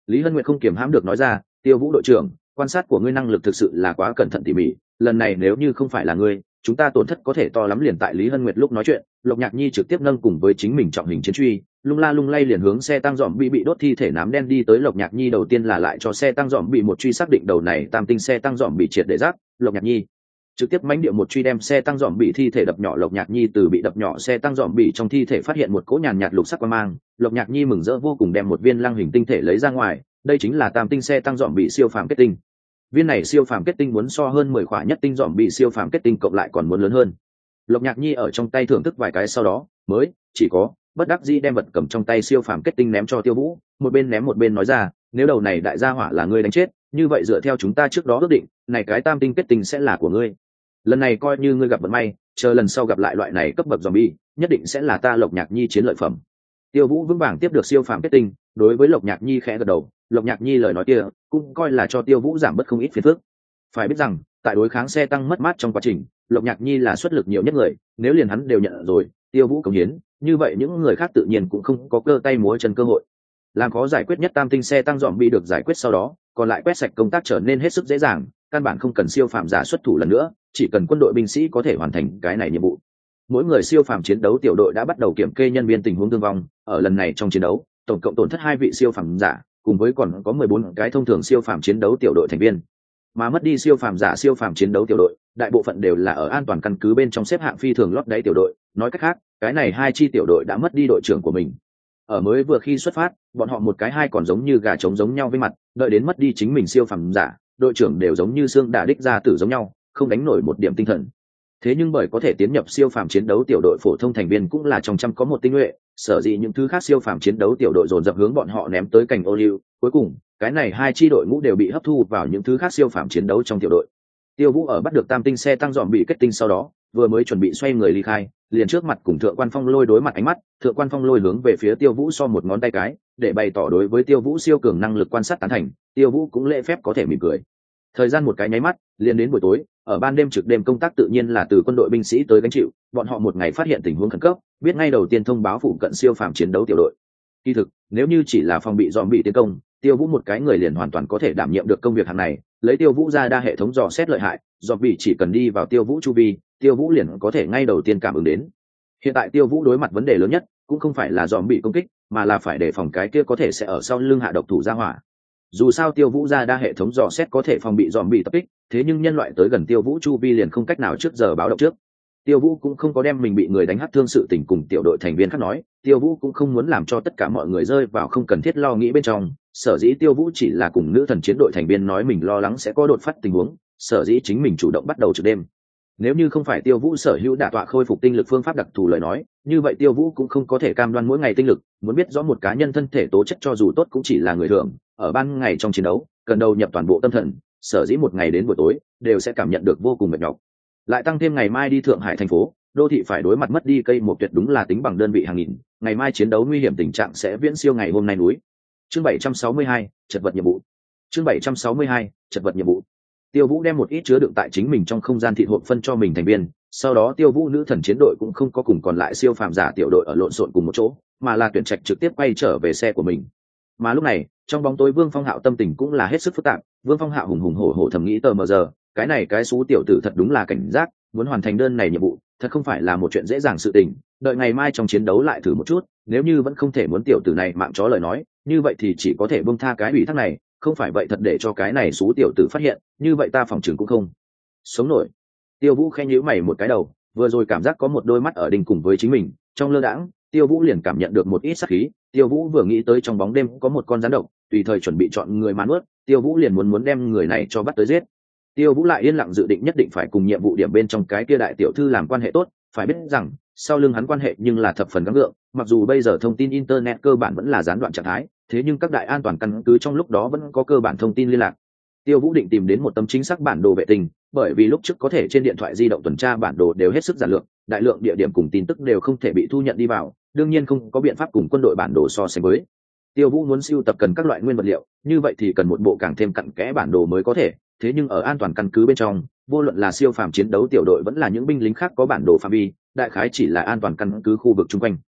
Lý Hân Nguyệt không kiềm hãm được nói ra, Tiêu Vũ đội trưởng, quan sát của ngươi năng lực thực sự là quá cẩn thận tỉ mỉ, lần này nếu như không phải là ngươi, chúng ta tổn thất có thể to lắm. Liền tại Lý Hân Nguyệt lúc nói chuyện, Lộc Nhạc Nhi trực tiếp nâng cùng với chính mình trọng hình chiến truy, lung la lung lay liền hướng xe tăng dòm bị bị đốt thi thể nám đen đi tới. Lộc Nhạc Nhi đầu tiên là lại cho xe tăng dòm bị một truy xác định đầu này tam tinh xe tăng dòm bị triệt để rác. Lộc Nhạc Nhi trực tiếp mãnh điệu một truy đem xe tăng dòm bị thi thể đập nhỏ. Lộc Nhạc Nhi từ bị đập nhỏ xe tăng dòm bị trong thi thể phát hiện một cỗ nhàn nhạt lục sắc quang mang, Lộc Nhạc Nhi mừng rỡ vô cùng đem một viên lăng hình tinh thể lấy ra ngoài, đây chính là tam tinh xe tăng dòm bị siêu phàm kết tinh. Viên này siêu phàm kết tinh muốn so hơn mười khỏa nhất tinh dòm bị siêu phàm kết tinh cộng lại còn muốn lớn hơn. Lộc Nhạc Nhi ở trong tay thưởng thức vài cái sau đó mới chỉ có bất đắc dĩ đem vật cầm trong tay siêu phàm kết tinh ném cho Tiêu Vũ, một bên ném một bên nói ra, nếu đầu này đại gia hỏa là ngươi đánh chết, như vậy dựa theo chúng ta trước đó ước định, này cái tam tinh kết tinh sẽ là của ngươi. Lần này coi như ngươi gặp vận may, chờ lần sau gặp lại loại này cấp bậc zombie, nhất định sẽ là ta Lộc Nhạc Nhi chiến lợi phẩm. Tiêu Vũ vững vàng tiếp được siêu phàm kết tinh, đối với Lộc Nhạc Nhi khẽ gật đầu. Lộc Nhạc Nhi lời nói kia cũng coi là cho Tiêu Vũ giảm bớt không ít phiền phức. Phải biết rằng, tại đối kháng xe tăng mất mát trong quá trình, Lộc Nhạc Nhi là xuất lực nhiều nhất người, nếu liền hắn đều nhận rồi, Tiêu Vũ cống hiến, như vậy những người khác tự nhiên cũng không có cơ tay múa chân cơ hội. Làm khó giải quyết nhất tam tinh xe tăng dọn bị được giải quyết sau đó, còn lại quét sạch công tác trở nên hết sức dễ dàng, căn bản không cần siêu phàm giả xuất thủ lần nữa, chỉ cần quân đội binh sĩ có thể hoàn thành cái này nhiệm vụ. Mỗi người siêu phàm chiến đấu tiểu đội đã bắt đầu kiểm kê nhân viên tình huống thương vong, ở lần này trong chiến đấu, tổng cộng tổn thất hai vị siêu phàm giả, cùng với còn có mười bốn cái thông thường siêu phàm chiến đấu tiểu đội thành viên. Mà mất đi siêu phàm giả siêu phàm chiến đấu tiểu đội, đại bộ phận đều là ở an toàn căn cứ bên trong xếp hạng phi thường lót đáy tiểu đội, nói cách khác, cái này hai chi tiểu đội đã mất đi đội trưởng của mình. Ở mới vừa khi xuất phát, bọn họ một cái hai còn giống như gà trống giống nhau với mặt, đợi đến mất đi chính mình siêu phàm giả, đội trưởng đều giống như xương đả đích ra tử giống nhau, không đánh nổi một điểm tinh thần. Thế nhưng bởi có thể tiến nhập siêu phàm chiến đấu tiểu đội phổ thông thành viên cũng là trong trăm có một tinh nhuệ, sở dĩ những thứ khác siêu phàm chiến đấu tiểu đội dồn dập hướng bọn họ ném tới cành ô liu, cuối cùng cái này hai chi đội ngũ đều bị hấp thu vào những thứ khác siêu phàm chiến đấu trong tiểu đội. Tiêu Vũ ở bắt được tam tinh xe tăng dòm bị kết tinh sau đó, vừa mới chuẩn bị xoay người ly khai, liền trước mặt cùng Thượng Quan Phong Lôi đối mặt ánh mắt, Thượng Quan Phong Lôi hướng về phía Tiêu Vũ so một ngón tay cái, để bày tỏ đối với Tiêu Vũ siêu cường năng lực quan sát tán thành. Tiêu Vũ cũng lễ phép có thể mỉm cười. Thời gian một cái nháy mắt, liền đến buổi tối, ở ban đêm trực đêm công tác tự nhiên là từ quân đội binh sĩ tới gánh chịu, bọn họ một ngày phát hiện tình huống khẩn cấp, biết ngay đầu tiên thông báo phụ cận siêu phàm chiến đấu tiểu đội. Kỳ thực, nếu như chỉ là phòng bị dòm bị tiến công, Tiêu Vũ một cái người liền hoàn toàn có thể đảm nhiệm được công việc hàng này, lấy Tiêu Vũ ra đa hệ thống dò xét lợi hại, dòm bị chỉ cần đi vào Tiêu Vũ chu vi, Tiêu Vũ liền có thể ngay đầu tiên cảm ứng đến. Hiện tại Tiêu Vũ đối mặt vấn đề lớn nhất, cũng không phải là dòm bị công kích, mà là phải đề phòng cái kia có thể sẽ ở sau lưng hạ độc thủ ra hỏa. Dù sao Tiêu Vũ ra đa hệ thống dò xét có thể phòng bị dòm bị tập kích, thế nhưng nhân loại tới gần Tiêu Vũ chu vi liền không cách nào trước giờ báo động trước. Tiêu Vũ cũng không có đem mình bị người đánh hắt thương sự tình cùng tiểu đội thành viên khác nói, Tiêu Vũ cũng không muốn làm cho tất cả mọi người rơi vào không cần thiết lo nghĩ bên trong, sở dĩ Tiêu Vũ chỉ là cùng nữ thần chiến đội thành viên nói mình lo lắng sẽ có đột phát tình huống, sở dĩ chính mình chủ động bắt đầu trực đêm. Nếu như không phải Tiêu Vũ sở hữu đả tọa khôi phục tinh lực phương pháp đặc thù lời nói, như vậy Tiêu Vũ cũng không có thể cam đoan mỗi ngày tinh lực, muốn biết rõ một cá nhân thân thể tố chất cho dù tốt cũng chỉ là người thường, ở ban ngày trong chiến đấu, cần đầu nhập toàn bộ tâm thần, sở dĩ một ngày đến buổi tối đều sẽ cảm nhận được vô cùng mệt nhọc. Lại tăng thêm ngày mai đi Thượng Hải thành phố, đô thị phải đối mặt mất đi cây một tuyệt đúng là tính bằng đơn vị hàng nghìn, ngày mai chiến đấu nguy hiểm tình trạng sẽ viễn siêu ngày hôm nay núi. Chương bảy trăm sáu mươi hai, chật vật nhiệm vụ. Chương bảy trăm sáu mươi hai, chật vật nhiệm vụ. Tiêu Vũ đem một ít chứa đựng tại chính mình trong không gian thịt hộp phân cho mình thành viên, sau đó Tiêu Vũ nữ thần chiến đội cũng không có cùng còn lại siêu phàm giả tiểu đội ở lộn xộn cùng một chỗ, mà là tuyển trạch trực tiếp quay trở về xe của mình. Mà lúc này, trong bóng tối Vương Phong Hạo tâm tình cũng là hết sức phức tạp, Vương Phong Hạo hùng hùng hổ hổ thầm nghĩ tờ mờ giờ, cái này cái xú tiểu tử thật đúng là cảnh giác, muốn hoàn thành đơn này nhiệm vụ, thật không phải là một chuyện dễ dàng sự tình, đợi ngày mai trong chiến đấu lại thử một chút, nếu như vẫn không thể muốn tiểu tử này mạng chó lời nói, như vậy thì chỉ có thể buông tha cái ủy thác này, không phải vậy thật để cho cái này xú tiểu tử phát hiện, như vậy ta phòng trường cũng không sống nổi. Tiêu Vũ khẽ nhíu mày một cái đầu, vừa rồi cảm giác có một đôi mắt ở đỉnh cùng với chính mình, trong lơ đãng, Tiêu Vũ liền cảm nhận được một ít sát khí, Tiêu Vũ vừa nghĩ tới trong bóng đêm có một con rắn độc, tùy thời chuẩn bị chọn người mà nuốt, Tiêu Vũ liền muốn muốn đem người này cho bắt tới giết. Tiêu Vũ lại yên lặng dự định nhất định phải cùng nhiệm vụ điểm bên trong cái kia đại tiểu thư làm quan hệ tốt, phải biết rằng sau lưng hắn quan hệ nhưng là thập phần gắng gượng, mặc dù bây giờ thông tin internet cơ bản vẫn là gián đoạn trạng thái, thế nhưng các đại an toàn căn cứ trong lúc đó vẫn có cơ bản thông tin liên lạc. Tiêu Vũ định tìm đến một tấm chính xác bản đồ vệ tinh, bởi vì lúc trước có thể trên điện thoại di động tuần tra bản đồ đều hết sức giản lược, đại lượng địa điểm cùng tin tức đều không thể bị thu nhận đi vào, đương nhiên không có biện pháp cùng quân đội bản đồ so sánh với. Tiêu Vũ muốn sưu tập cần các loại nguyên vật liệu, như vậy thì cần một bộ càng thêm cặn kẽ bản đồ mới có thể, thế nhưng ở an toàn căn cứ bên trong, vô luận là siêu phàm chiến đấu tiểu đội vẫn là những binh lính khác có bản đồ phạm vi, đại khái chỉ là an toàn căn cứ khu vực chung quanh.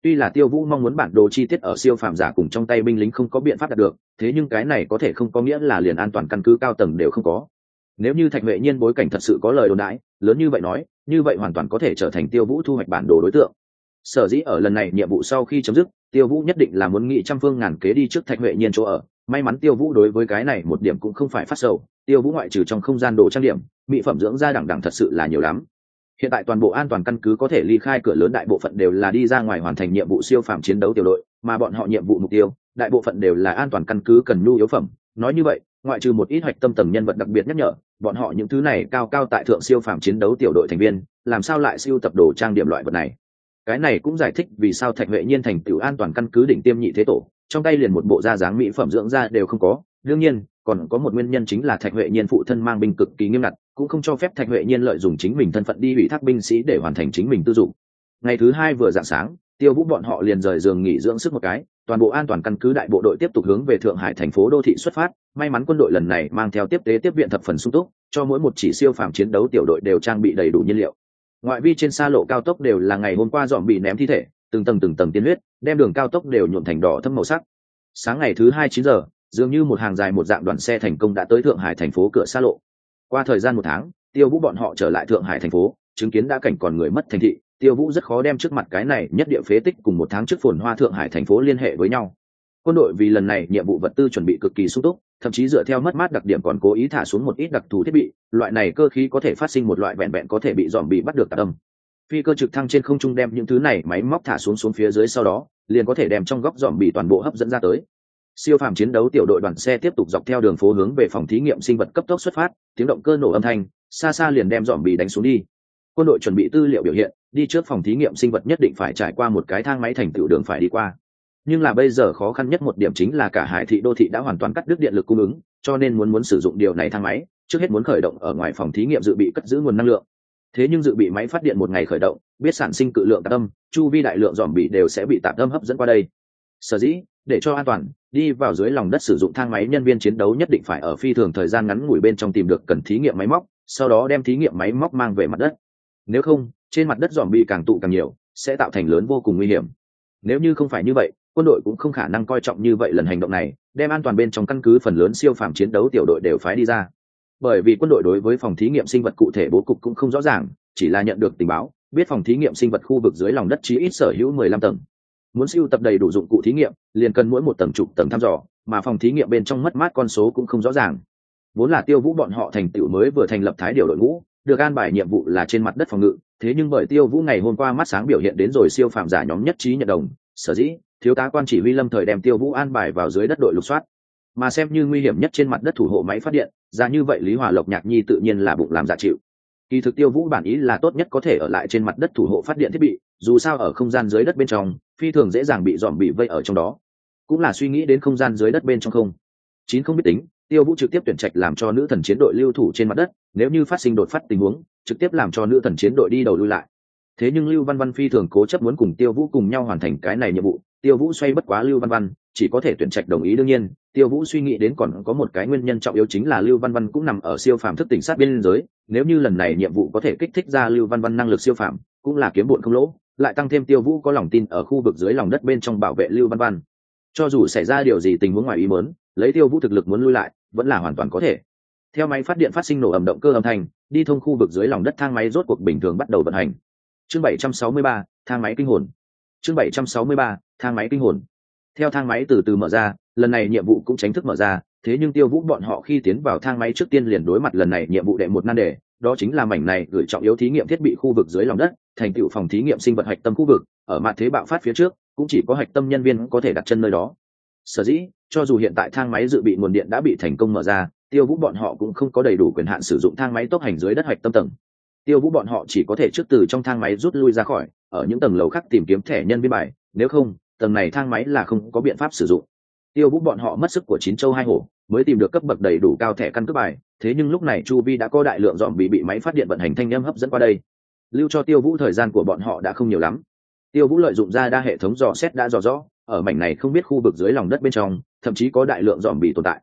Tuy là Tiêu Vũ mong muốn bản đồ chi tiết ở siêu phàm giả cùng trong tay binh lính không có biện pháp đạt được, thế nhưng cái này có thể không có nghĩa là liền an toàn căn cứ cao tầng đều không có. Nếu như Thạch Huệ Nhiên bối cảnh thật sự có lời đồn đãi lớn như vậy nói, như vậy hoàn toàn có thể trở thành Tiêu Vũ thu hoạch bản đồ đối tượng. Sở dĩ ở lần này nhiệm vụ sau khi chấm dứt, Tiêu Vũ nhất định là muốn nghị trăm phương ngàn kế đi trước Thạch Huệ Nhiên chỗ ở. May mắn Tiêu Vũ đối với cái này một điểm cũng không phải phát sầu, Tiêu Vũ ngoại trừ trong không gian đồ trang điểm, mỹ phẩm dưỡng da đẳng đẳng thật sự là nhiều lắm. Hiện tại toàn bộ an toàn căn cứ có thể ly khai cửa lớn đại bộ phận đều là đi ra ngoài hoàn thành nhiệm vụ siêu phàm chiến đấu tiểu đội, mà bọn họ nhiệm vụ mục tiêu, đại bộ phận đều là an toàn căn cứ cần nhu yếu phẩm. Nói như vậy, ngoại trừ một ít hoạch tâm tầng nhân vật đặc biệt nhắc nhở, bọn họ những thứ này cao cao tại thượng siêu phàm chiến đấu tiểu đội thành viên, làm sao lại siêu tập đồ trang điểm loại vật này. Cái này cũng giải thích vì sao Thạch Huệ Nhiên thành tựu an toàn căn cứ đỉnh tiêm nhị thế tổ, trong tay liền một bộ da dáng mỹ phẩm dưỡng da đều không có. Đương nhiên, còn có một nguyên nhân chính là Thạch Huệ Nhiên phụ thân mang binh cực kỳ nghiêm ngặt, cũng không cho phép Thạch Huệ Nhiên lợi dụng chính mình thân phận đi ủy thác binh sĩ để hoàn thành chính mình tư dụng. Ngày thứ hai vừa rạng sáng, Tiêu Vũ bọn họ liền rời giường nghỉ dưỡng sức một cái, toàn bộ an toàn căn cứ đại bộ đội tiếp tục hướng về Thượng Hải thành phố đô thị xuất phát. May mắn quân đội lần này mang theo tiếp tế tiếp viện thập phần sung túc, cho mỗi một chỉ siêu phàm chiến đấu tiểu đội đều trang bị đầy đủ nhiên liệu. Ngoại vi trên xa lộ cao tốc đều là ngày hôm qua dọn bị ném thi thể, từng tầng từng tầng tiên huyết, đem đường cao tốc đều nhuộm thành đỏ thẫm màu sắc. Sáng ngày thứ hai chín giờ, dường như một hàng dài một dạng đoàn xe thành công đã tới Thượng Hải thành phố cửa xa lộ. Qua thời gian một tháng, Tiêu Vũ bọn họ trở lại Thượng Hải thành phố, chứng kiến đã cảnh còn người mất thành thị, Tiêu Vũ rất khó đem trước mặt cái này nhất địa phế tích cùng một tháng trước phồn hoa Thượng Hải thành phố liên hệ với nhau. Quân đội vì lần này nhiệm vụ vật tư chuẩn bị cực kỳ sung túc, thậm chí dựa theo mất mát đặc điểm còn cố ý thả xuống một ít đặc thù thiết bị, loại này cơ khí có thể phát sinh một loại vẹn vẹn có thể bị dòm bị bắt được tạc âm. Phi cơ trực thăng trên không trung đem những thứ này máy móc thả xuống xuống phía dưới, sau đó liền có thể đem trong góc dòm bị toàn bộ hấp dẫn ra tới. Siêu phàm chiến đấu tiểu đội đoàn xe tiếp tục dọc theo đường phố hướng về phòng thí nghiệm sinh vật cấp tốc xuất phát, tiếng động cơ nổ âm thanh xa xa liền đem dòm bị đánh xuống đi. Quân đội chuẩn bị tư liệu biểu hiện, đi trước phòng thí nghiệm sinh vật nhất định phải trải qua một cái thang máy thành tựu đường phải đi qua. Nhưng là bây giờ khó khăn nhất một điểm chính là cả Hải thị đô thị đã hoàn toàn cắt đứt điện lực cung ứng, cho nên muốn muốn sử dụng điều này thang máy, trước hết muốn khởi động ở ngoài phòng thí nghiệm dự bị cất giữ nguồn năng lượng. Thế nhưng dự bị máy phát điện một ngày khởi động, biết sản sinh cự lượng tạp âm, chu vi đại lượng dòm bị đều sẽ bị tạp âm hấp dẫn qua đây. Sở dĩ, để cho an toàn, đi vào dưới lòng đất sử dụng thang máy nhân viên chiến đấu nhất định phải ở phi thường thời gian ngắn ngủi bên trong tìm được cần thí nghiệm máy móc, sau đó đem thí nghiệm máy móc mang về mặt đất. Nếu không, trên mặt đất dòm bị càng tụ càng nhiều, sẽ tạo thành lớn vô cùng nguy hiểm. Nếu như không phải như vậy, quân đội cũng không khả năng coi trọng như vậy lần hành động này, đem an toàn bên trong căn cứ phần lớn siêu phàm chiến đấu tiểu đội đều phái đi ra. Bởi vì quân đội đối với phòng thí nghiệm sinh vật cụ thể bố cục cũng không rõ ràng, chỉ là nhận được tình báo, biết phòng thí nghiệm sinh vật khu vực dưới lòng đất chí ít sở hữu mười lăm tầng. Muốn sưu tập đầy đủ dụng cụ thí nghiệm, liền cần mỗi một tầng chục tầng thăm dò, mà phòng thí nghiệm bên trong mất mát con số cũng không rõ ràng. Vốn là Tiêu Vũ bọn họ thành tựu mới vừa thành lập thái điều đội ngũ, được an bài nhiệm vụ là trên mặt đất phòng ngự, thế nhưng bởi Tiêu Vũ ngày hôm qua mắt sáng biểu hiện đến rồi siêu phàm giả nhóm nhất trí nhận đồng, sở dĩ thiếu tá quan chỉ huy Lâm Thời đem Tiêu Vũ an bài vào dưới đất đội lục soát, mà xem như nguy hiểm nhất trên mặt đất thủ hộ máy phát điện, ra như vậy Lý Hòa Lộc Nhạc Nhi tự nhiên là bụng làm dạ chịu. Kỳ thực Tiêu Vũ bản ý là tốt nhất có thể ở lại trên mặt đất thủ hộ phát điện thiết bị, dù sao ở không gian dưới đất bên trong, phi thường dễ dàng bị dòm bị vây ở trong đó. Cũng là suy nghĩ đến không gian dưới đất bên trong không. Chín không biết tính, Tiêu Vũ trực tiếp tuyển trạch làm cho nữ thần chiến đội lưu thủ trên mặt đất, nếu như phát sinh đột phát tình huống, trực tiếp làm cho nữ thần chiến đội đi đầu lui lại. Thế nhưng Lưu Văn Văn phi thường cố chấp muốn cùng Tiêu Vũ cùng nhau hoàn thành cái này nhiệm vụ, Tiêu Vũ xoay bất quá Lưu Văn Văn, chỉ có thể tuyển trạch đồng ý. Đương nhiên, Tiêu Vũ suy nghĩ đến còn có một cái nguyên nhân trọng yếu chính là Lưu Văn Văn cũng nằm ở siêu phàm thức tỉnh sát biên giới, nếu như lần này nhiệm vụ có thể kích thích ra Lưu Văn Văn năng lực siêu phàm, cũng là kiếm bộn không lỗ, lại tăng thêm Tiêu Vũ có lòng tin ở khu vực dưới lòng đất bên trong bảo vệ Lưu Văn Văn. Cho dù xảy ra điều gì tình huống ngoài ý muốn, lấy Tiêu Vũ thực lực muốn lui lại, vẫn là hoàn toàn có thể. Theo máy phát điện phát sinh nổ ầm động cơ âm thanh, đi thông khu vực dưới lòng đất thang máy rốt cuộc bình thường bắt đầu vận hành. Chương bảy trăm sáu mươi ba, thang máy kinh hồn. Chương bảy trăm sáu mươi ba, thang máy kinh hồn. Theo thang máy từ từ mở ra, lần này nhiệm vụ cũng chính thức mở ra, thế nhưng Tiêu Vũ bọn họ khi tiến vào thang máy trước tiên liền đối mặt lần này nhiệm vụ đệ một nan đề, đó chính là mảnh này gửi trọng yếu thí nghiệm thiết bị khu vực dưới lòng đất, thành tựu phòng thí nghiệm sinh vật hạch tâm khu vực, ở mặt thế bạo phát phía trước, cũng chỉ có hạch tâm nhân viên có thể đặt chân nơi đó. Sở dĩ, cho dù hiện tại thang máy dự bị nguồn điện đã bị thành công mở ra, Tiêu Vũ bọn họ cũng không có đầy đủ quyền hạn sử dụng thang máy tốc hành dưới đất hạch tâm tầng. Tiêu Vũ bọn họ chỉ có thể trước từ trong thang máy rút lui ra khỏi, ở những tầng lầu khác tìm kiếm thẻ nhân viên bài, nếu không, tầng này thang máy là không có biện pháp sử dụng. Tiêu Vũ bọn họ mất sức của chín châu hai hổ, mới tìm được cấp bậc đầy đủ cao thẻ căn cước bài, thế nhưng lúc này chu vi đã có đại lượng dòm bị bị máy phát điện vận hành thanh âm hấp dẫn qua đây. Lưu cho Tiêu Vũ thời gian của bọn họ đã không nhiều lắm. Tiêu Vũ lợi dụng ra đa hệ thống dò xét đã dò rõ, ở mảnh này không biết khu vực dưới lòng đất bên trong, thậm chí có đại lượng dòm bị tồn tại.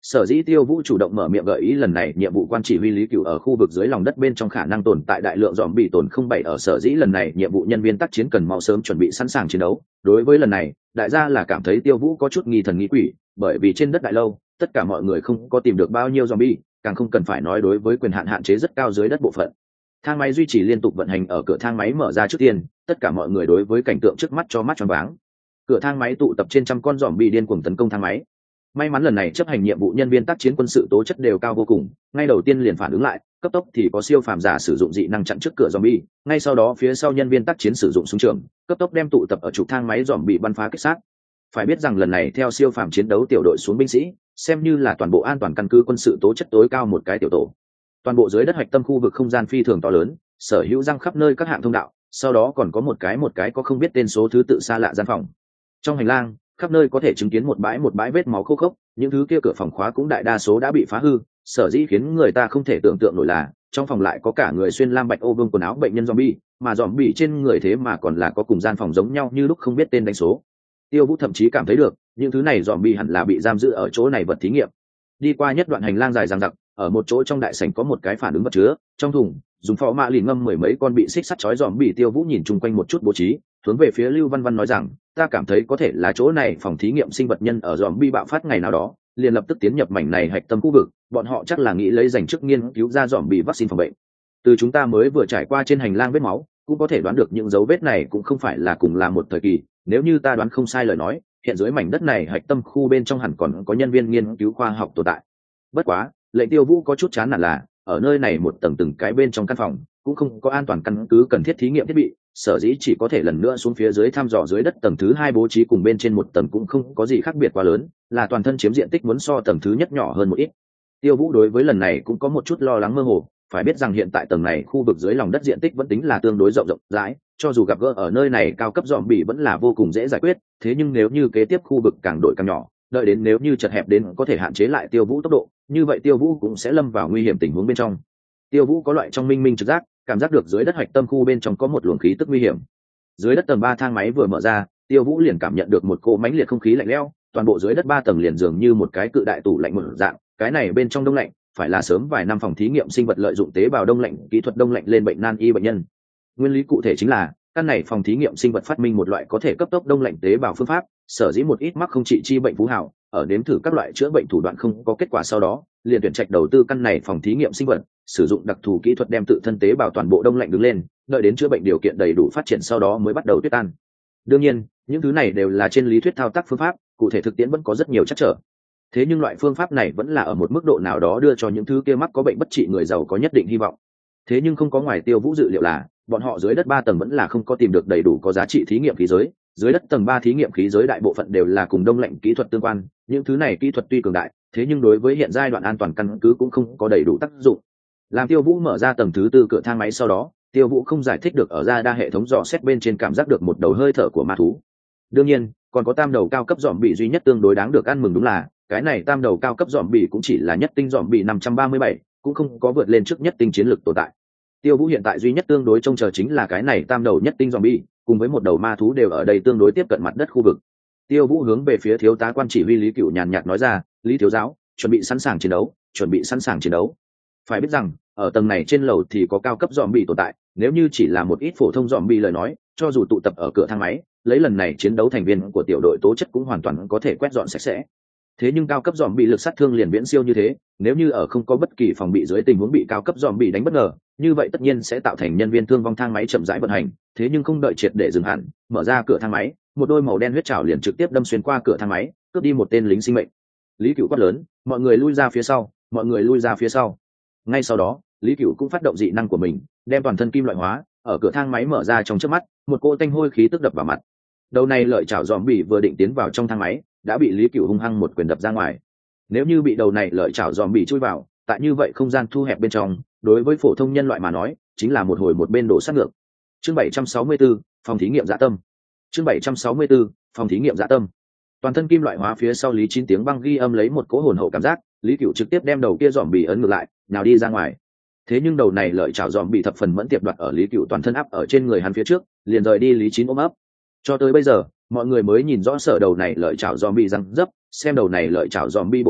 Sở dĩ Tiêu Vũ chủ động mở miệng gợi ý lần này nhiệm vụ quan chỉ huy Lý Cửu ở khu vực dưới lòng đất bên trong khả năng tồn tại đại lượng dòm bị tồn không bảy ở sở dĩ lần này nhiệm vụ nhân viên tác chiến cần mau sớm chuẩn bị sẵn sàng chiến đấu. Đối với lần này, đại gia là cảm thấy Tiêu Vũ có chút nghi thần nghi quỷ, bởi vì trên đất đại lâu, tất cả mọi người không có tìm được bao nhiêu zombie, càng không cần phải nói đối với quyền hạn hạn chế rất cao dưới đất bộ phận. Thang máy duy trì liên tục vận hành ở cửa thang máy mở ra trước tiên, tất cả mọi người đối với cảnh tượng trước mắt cho mắt choáng váng. Cửa thang máy tụ tập trên trăm con zombie điên cuồng tấn công thang máy. May mắn lần này chấp hành nhiệm vụ nhân viên tác chiến quân sự tố chất đều cao vô cùng, ngay đầu tiên liền phản ứng lại, cấp tốc thì có siêu phàm giả sử dụng dị năng chặn trước cửa zombie, ngay sau đó phía sau nhân viên tác chiến sử dụng súng trường, cấp tốc đem tụ tập ở trục thang máy zombie bắn phá kích sát. Phải biết rằng lần này theo siêu phàm chiến đấu tiểu đội xuống binh sĩ, xem như là toàn bộ an toàn căn cứ quân sự tố chất tối cao một cái tiểu tổ. Toàn bộ dưới đất hạch tâm khu vực không gian phi thường to lớn, sở hữu răng khắp nơi các hạng thông đạo, sau đó còn có một cái một cái có không biết tên số thứ tự xa lạ gian phòng. Trong hành lang, khắp nơi có thể chứng kiến một bãi một bãi vết máu khô khốc, những thứ kia cửa phòng khóa cũng đại đa số đã bị phá hư, sở dĩ khiến người ta không thể tưởng tượng nổi là trong phòng lại có cả người xuyên lam bạch ô vương quần áo bệnh nhân zombie, mà zombie trên người thế mà còn là có cùng gian phòng giống nhau như lúc không biết tên đánh số. Tiêu Vũ thậm chí cảm thấy được, những thứ này zombie hẳn là bị giam giữ ở chỗ này vật thí nghiệm. Đi qua nhất đoạn hành lang dài dằng dặc, ở một chỗ trong đại sảnh có một cái phản ứng vật chứa, trong thùng, dùng phó mạ lìn ngâm mười mấy con bị xích sắt chói zombie. Tiêu Vũ nhìn chung quanh một chút bố trí, hướng về phía Lưu Văn Văn nói rằng, ta cảm thấy có thể là chỗ này phòng thí nghiệm sinh vật nhân ở zombie bạo phát ngày nào đó, liền lập tức tiến nhập mảnh này hạch tâm khu vực, bọn họ chắc là nghĩ lấy dành trước nghiên cứu ra zombie vaccine phòng bệnh. Từ chúng ta mới vừa trải qua trên hành lang vết máu, cũng có thể đoán được những dấu vết này cũng không phải là cùng là một thời kỳ, nếu như ta đoán không sai lời nói, hiện dưới mảnh đất này hạch tâm khu bên trong hẳn còn có nhân viên nghiên cứu khoa học tồn tại. Bất quá, lệnh Tiêu Vũ có chút chán nản là, ở nơi này một tầng từng cái bên trong căn phòng, cũng không có an toàn căn cứ cần thiết thí nghiệm thiết bị, sở dĩ chỉ có thể lần nữa xuống phía dưới thăm dò dưới đất tầng thứ hai bố trí cùng bên trên một tầng cũng không có gì khác biệt quá lớn, là toàn thân chiếm diện tích muốn so tầng thứ nhất nhỏ hơn một ít. Tiêu Vũ đối với lần này cũng có một chút lo lắng mơ hồ, phải biết rằng hiện tại tầng này khu vực dưới lòng đất diện tích vẫn tính là tương đối rộng rộng rãi, cho dù gặp gỡ ở nơi này cao cấp dòm bỉ vẫn là vô cùng dễ giải quyết, thế nhưng nếu như kế tiếp khu vực càng đổi càng nhỏ, đợi đến nếu như chật hẹp đến có thể hạn chế lại Tiêu Vũ tốc độ, như vậy Tiêu Vũ cũng sẽ lâm vào nguy hiểm tình huống bên trong. Tiêu Vũ có loại trong minh minh trực giác, cảm giác được dưới đất hạch tâm khu bên trong có một luồng khí tức nguy hiểm. Dưới đất tầng ba thang máy vừa mở ra, Tiêu Vũ liền cảm nhận được một cỗ mãnh liệt không khí lạnh lẽo, toàn bộ dưới đất ba tầng liền dường như một cái cự đại tủ lạnh một dạng, cái này bên trong đông lạnh, phải là sớm vài năm phòng thí nghiệm sinh vật lợi dụng tế bào đông lạnh, kỹ thuật đông lạnh lên bệnh nan y bệnh nhân. Nguyên lý cụ thể chính là, căn này phòng thí nghiệm sinh vật phát minh một loại có thể cấp tốc đông lạnh tế bào phương pháp, sở dĩ một ít mắc không trị chi bệnh phú hào, ở nếm thử các loại chữa bệnh thủ đoạn không có kết quả sau đó, liền tuyển trạch đầu tư căn này phòng thí nghiệm sinh vật, sử dụng đặc thù kỹ thuật đem tự thân tế bào toàn bộ đông lạnh đứng lên, đợi đến chữa bệnh điều kiện đầy đủ phát triển sau đó mới bắt đầu tuyết tan. Đương nhiên, những thứ này đều là trên lý thuyết thao tác phương pháp, cụ thể thực tiễn vẫn có rất nhiều trắc trở. Thế nhưng loại phương pháp này vẫn là ở một mức độ nào đó đưa cho những thứ kia mắc có bệnh bất trị người giàu có nhất định hy vọng. Thế nhưng không có ngoài Tiêu Vũ dự liệu là, bọn họ dưới đất ba tầng vẫn là không có tìm được đầy đủ có giá trị thí nghiệm khí giới, dưới đất tầng ba thí nghiệm khí giới đại bộ phận đều là cùng đông lạnh kỹ thuật tương quan, những thứ này kỹ thuật tuy cường đại, thế nhưng đối với hiện giai đoạn an toàn căn cứ cũng không có đầy đủ tác dụng. Làm Tiêu Vũ mở ra tầng thứ tư cửa thang máy sau đó, Tiêu Vũ không giải thích được ở ra đa hệ thống dò xét bên trên cảm giác được một đầu hơi thở của ma thú. Đương nhiên, còn có tam đầu cao cấp dòm bị duy nhất tương đối đáng được ăn mừng đúng là, cái này tam đầu cao cấp dòm bị cũng chỉ là nhất tinh dòm bị năm trăm ba mươi bảy, cũng không có vượt lên trước nhất tinh chiến lược tồn tại. Tiêu Vũ hiện tại duy nhất tương đối trông chờ chính là cái này tam đầu nhất tinh zombie, cùng với một đầu ma thú đều ở đây tương đối tiếp cận mặt đất khu vực. Tiêu Vũ hướng về phía thiếu tá quan chỉ huy Lý Cửu nhàn nhạt nói ra, "Lý thiếu giáo, chuẩn bị sẵn sàng chiến đấu, chuẩn bị sẵn sàng chiến đấu." Phải biết rằng, ở tầng này trên lầu thì có cao cấp zombie tồn tại, nếu như chỉ là một ít phổ thông zombie lời nói, cho dù tụ tập ở cửa thang máy, lấy lần này chiến đấu thành viên của tiểu đội tố chất cũng hoàn toàn có thể quét dọn sạch sẽ. Thế nhưng cao cấp dòm bị lực sát thương liền viễn siêu như thế, nếu như ở không có bất kỳ phòng bị dưới tình huống bị cao cấp dòm bị đánh bất ngờ, như vậy tất nhiên sẽ tạo thành nhân viên thương vong thang máy chậm rãi vận hành, thế nhưng không đợi triệt để dừng hẳn, mở ra cửa thang máy, một đôi màu đen huyết trảo liền trực tiếp đâm xuyên qua cửa thang máy, cướp đi một tên lính sinh mệnh. Lý Cửu quát lớn, mọi người lui ra phía sau, mọi người lui ra phía sau. Ngay sau đó, Lý Cửu cũng phát động dị năng của mình, đem toàn thân kim loại hóa, ở cửa thang máy mở ra trong chớp mắt, một cỗ tanh hôi khí tức đập vào mặt. Đầu này lợi chảo dòm bị vừa định tiến vào trong thang máy, đã bị Lý Cửu hung hăng một quyền đập ra ngoài. Nếu như bị đầu này lợi chảo dòm bị chui vào, tại như vậy không gian thu hẹp bên trong, đối với phổ thông nhân loại mà nói, chính là một hồi một bên đổ sát ngược. Chương bảy trăm sáu mươi tư, phòng thí nghiệm dạ tâm. Chương bảy trăm sáu mươi tư, phòng thí nghiệm dạ tâm. Toàn thân kim loại hóa phía sau Lý Chín tiếng băng ghi âm lấy một cỗ hồn hậu cảm giác, Lý Cửu trực tiếp đem đầu kia dòm bị ấn ngược lại, nào đi ra ngoài. Thế nhưng đầu này lợi chảo dòm bị thập phần mẫn tiệp đoạt ở Lý Cửu toàn thân áp ở trên người hắn phía trước, liền rời đi Lý Chín ôm ấp. Cho tới bây giờ, mọi người mới nhìn rõ sở đầu này lợi chảo zombie răng dấp, xem đầu này lợi chảo zombie bộ dạng,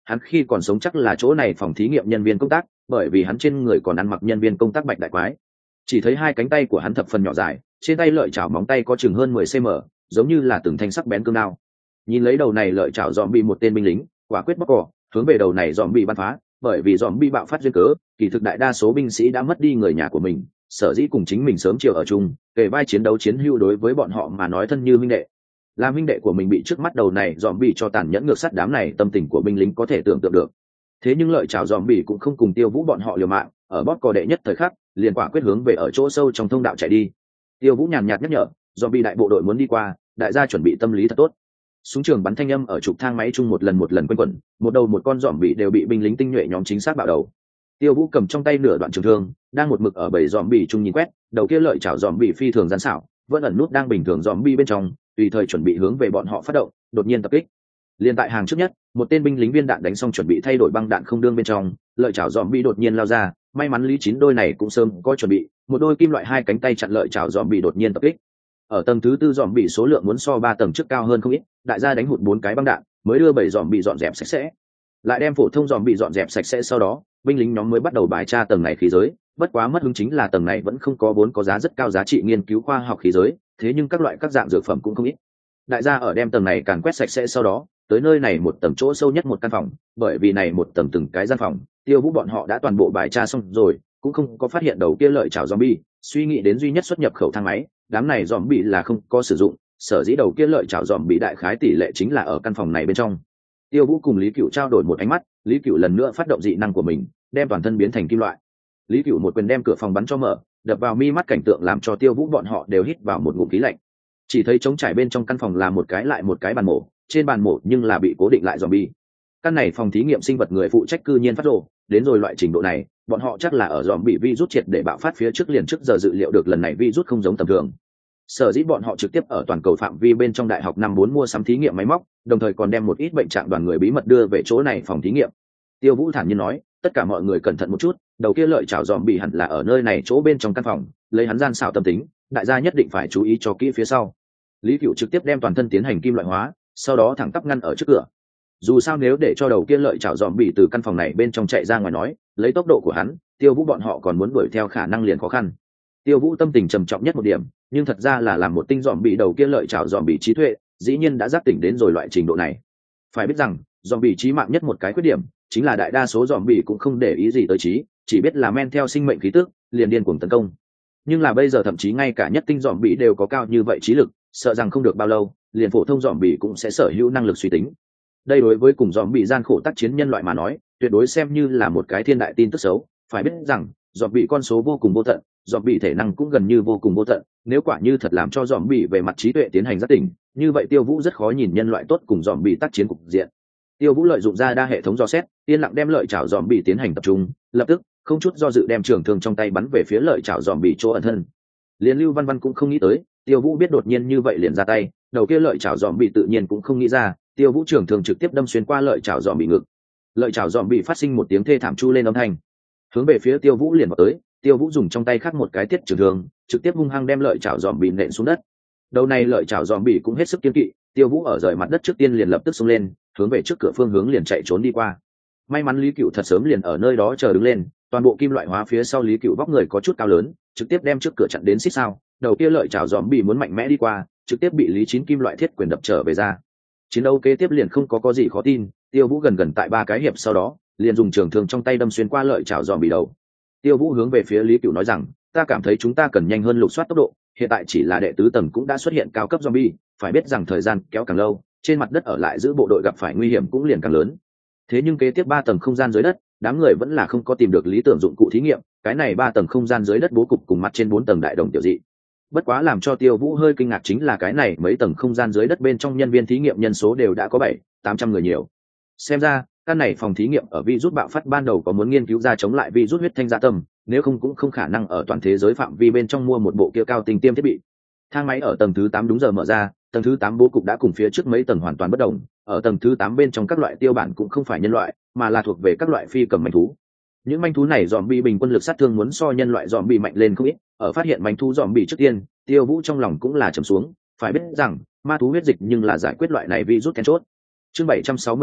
hắn khi còn sống chắc là chỗ này phòng thí nghiệm nhân viên công tác, bởi vì hắn trên người còn ăn mặc nhân viên công tác bạch đại quái. Chỉ thấy hai cánh tay của hắn thập phần nhỏ dài, trên tay lợi chảo móng tay có chừng hơn mười xăng-ti-mét, giống như là từng thanh sắc bén cương đao. Nhìn lấy đầu này lợi chảo dòm bị một tên binh lính quả quyết bóc cỏ hướng về đầu này dòm bị bắn phá, bởi vì dòm bị bạo phát duyên cớ, kỳ thực đại đa số binh sĩ đã mất đi người nhà của mình, sở dĩ cùng chính mình sớm chiều ở chung, kể vai chiến đấu chiến hữu đối với bọn họ mà nói thân như huynh đệ. Làm huynh đệ của mình bị trước mắt đầu này dòm bị cho tàn nhẫn ngược sát đám này, tâm tình của binh lính có thể tưởng tượng được. Thế nhưng lợi chảo dòm bị cũng không cùng Tiêu Vũ bọn họ liều mạng, ở bóp cò đệ nhất thời khắc, liền quả quyết hướng về ở chỗ sâu trong thông đạo chạy đi. Tiêu Vũ nhàn nhạt nhắc nhở, dòm bị đại bộ đội muốn đi qua, đại gia chuẩn bị tâm lý thật tốt. Súng trường bắn thanh âm ở trục thang máy chung một lần một lần quanh quẩn, một đầu một con dòm bị đều bị binh lính tinh nhuệ nhóm chính xác bạo đầu. Tiêu Vũ cầm trong tay nửa đoạn trường thương, đang một mực ở bầy dòm bị chung nhìn quét, đầu kia lợi chảo dòm bị phi thường gian xảo, vẫn ẩn nút đang bình thường dòm bị bên trong, tùy thời chuẩn bị hướng về bọn họ phát động, đột nhiên tập kích. Liên tại hàng trước nhất, một tên binh lính viên đạn đánh xong chuẩn bị thay đổi băng đạn không đương bên trong, lợi chảo dòm bị đột nhiên lao ra, may mắn Lý Chín đôi này cũng sớm có chuẩn bị, một đôi kim loại hai cánh tay chặn lợi chảo dòm bị đột nhiên tập kích. Ở tầng thứ tư dòm bị số lượng muốn so ba tầng trước cao hơn không ít, đại gia đánh hụt bốn cái băng đạn, mới đưa bảy dòm bị dọn dẹp sạch sẽ. Lại đem phổ thông dòm bị dọn dẹp sạch sẽ sau đó, binh lính nhóm mới bắt đầu bài tra tầng này khí giới, bất quá mất hứng chính là tầng này vẫn không có vốn có giá rất cao giá trị nghiên cứu khoa học khí giới, thế nhưng các loại các dạng dược phẩm cũng không ít. Đại gia ở đem tầng này càn quét sạch sẽ sau đó, tới nơi này một tầng chỗ sâu nhất một căn phòng, bởi vì này một tầng từng cái gian phòng, Tiêu Vũ bọn họ đã toàn bộ bài tra xong rồi, cũng không có phát hiện đầu kia lợi chảo zombie, suy nghĩ đến duy nhất xuất nhập khẩu thang máy, đám này zombie là không có sử dụng, sở dĩ đầu kia lợi chảo zombie đại khái tỷ lệ chính là ở căn phòng này bên trong. Tiêu Vũ cùng Lý Cửu trao đổi một ánh mắt, Lý Cửu lần nữa phát động dị năng của mình, đem toàn thân biến thành kim loại. Lý Cửu một quyền đem cửa phòng bắn cho mở, đập vào mi mắt cảnh tượng làm cho Tiêu Vũ bọn họ đều hít vào một ngụm khí lạnh. Chỉ thấy trống trải bên trong căn phòng là một cái lại một cái bàn mổ, trên bàn mổ nhưng là bị cố định lại zombie. Căn này phòng thí nghiệm sinh vật người phụ trách cư nhiên phát rồ, đến rồi loại trình độ này, bọn họ chắc là ở zombie virus triệt để bạo phát phía trước liền trước giờ dự liệu được lần này virus không giống tầm thường. Sở dĩ bọn họ trực tiếp ở toàn cầu phạm vi bên trong đại học năm bốn mua sắm thí nghiệm máy móc, đồng thời còn đem một ít bệnh trạng đoàn người bí mật đưa về chỗ này phòng thí nghiệm. Tiêu Vũ thản nhiên nói, tất cả mọi người cẩn thận một chút, đầu kia lợi chảo zombie hẳn là ở nơi này chỗ bên trong căn phòng, lấy hắn gian xảo tâm tính, đại gia nhất định phải chú ý cho kỹ phía sau. Lý Cửu trực tiếp đem toàn thân tiến hành kim loại hóa, sau đó thẳng tắp ngăn ở trước cửa. Dù sao nếu để cho đầu kia lợi chảo dòm bị từ căn phòng này bên trong chạy ra ngoài nói, lấy tốc độ của hắn, Tiêu Vũ bọn họ còn muốn đuổi theo khả năng liền khó khăn. Tiêu Vũ tâm tình trầm trọng nhất một điểm, nhưng thật ra là làm một tinh dòm bị đầu kia lợi chảo dòm bị trí tuệ, dĩ nhiên đã giác tỉnh đến rồi loại trình độ này. Phải biết rằng, dòm bị trí mạng nhất một cái khuyết điểm, chính là đại đa số dòm bị cũng không để ý gì tới trí, chỉ biết là men theo sinh mệnh khí tức, liền điên cuồng tấn công. Nhưng là bây giờ thậm chí ngay cả nhất tinh dòm bị đều có cao như vậy trí lực, sợ rằng không được bao lâu, liền phổ thông dòm bị cũng sẽ sở hữu năng lực suy tính. Đây đối với cùng dòm bị gian khổ tác chiến nhân loại mà nói, tuyệt đối xem như là một cái thiên đại tin tức xấu. Phải biết rằng, dòm bị con số vô cùng vô tận, dòm bị thể năng cũng gần như vô cùng vô tận. Nếu quả như thật làm cho dòm bị về mặt trí tuệ tiến hành giác tỉnh, như vậy Tiêu Vũ rất khó nhìn nhân loại tốt cùng dòm bị tác chiến cục diện. Tiêu Vũ lợi dụng ra đa hệ thống dò xét, yên lặng đem lợi chảo dòm bị tiến hành tập trung, lập tức không chút do dự đem trường thương trong tay bắn về phía lợi chảo dòm bị chỗ ẩn thân. Liên Lưu Văn Văn cũng không nghĩ tới, Tiêu Vũ biết đột nhiên như vậy liền ra tay, đầu kia lợi chảo dòm bị tự nhiên cũng không nghĩ ra, Tiêu Vũ trường thường trực tiếp đâm xuyên qua lợi chảo dòm bị ngực. Lợi chảo dòm bị phát sinh một tiếng thê thảm chu lên âm thanh, hướng về phía Tiêu Vũ liền vào tới. Tiêu Vũ dùng trong tay khác một cái tiết trường thường, trực tiếp hung hăng đem lợi chảo dòm bị nện xuống đất. Đầu này lợi chảo dòm bị cũng hết sức kiên kỵ, Tiêu Vũ ở rời mặt đất trước tiên liền lập tức xông lên, hướng về trước cửa phương hướng liền chạy trốn đi qua. May mắn Lý Cửu thật sớm liền ở nơi đó chờ đứng lên, toàn bộ kim loại hóa phía sau Lý Cửu vóc người có chút cao lớn, trực tiếp đem trước cửa chặn đến xít sao. Đầu kia lợi chảo dòm bị muốn mạnh mẽ đi qua, trực tiếp bị Lý Chín kim loại thiết quyền đập trở về ra. Chiến đấu kế tiếp liền không có có gì khó tin, Tiêu Vũ gần gần tại ba cái hiệp sau đó, liền dùng trường thương trong tay đâm xuyên qua lợi chảo dòm bị đầu. Tiêu Vũ hướng về phía Lý Cửu nói rằng, ta cảm thấy chúng ta cần nhanh hơn lục soát tốc độ, hiện tại chỉ là đệ tứ tầng cũng đã xuất hiện cao cấp zombie, phải biết rằng thời gian kéo càng lâu, trên mặt đất ở lại giữ bộ đội gặp phải nguy hiểm cũng liền càng lớn. Thế nhưng kế tiếp ba tầng không gian dưới đất, đám người vẫn là không có tìm được lý tưởng dụng cụ thí nghiệm, cái này ba tầng không gian dưới đất bố cục cùng mặt trên bốn tầng đại đồng tiểu dị. Bất quá làm cho Tiêu Vũ hơi kinh ngạc chính là cái này mấy tầng không gian dưới đất bên trong nhân viên thí nghiệm nhân số đều đã có bảy, tám trăm người nhiều. Xem ra, căn này phòng thí nghiệm ở virus bạo phát ban đầu có muốn nghiên cứu ra chống lại virus huyết thanh dạ tâm, nếu không cũng không khả năng ở toàn thế giới phạm vi bên trong mua một bộ kia cao tinh tiêm thiết bị. Thang máy ở tầng thứ tám đúng giờ mở ra, tầng thứ tám bố cục đã cùng phía trước mấy tầng hoàn toàn bất đồng, ở tầng thứ tám bên trong các loại tiêu bản cũng không phải nhân loại, mà là thuộc về các loại phi cầm manh thú. Những manh thú này zombie bình quân lực sát thương muốn so nhân loại zombie mạnh lên không ít, ở phát hiện manh thú zombie trước tiên, Tiêu Vũ trong lòng cũng là trầm xuống, phải biết rằng, ma thú huyết dịch nhưng là giải quyết loại này virus then chốt. Chương bảy trăm sáu mươi lăm,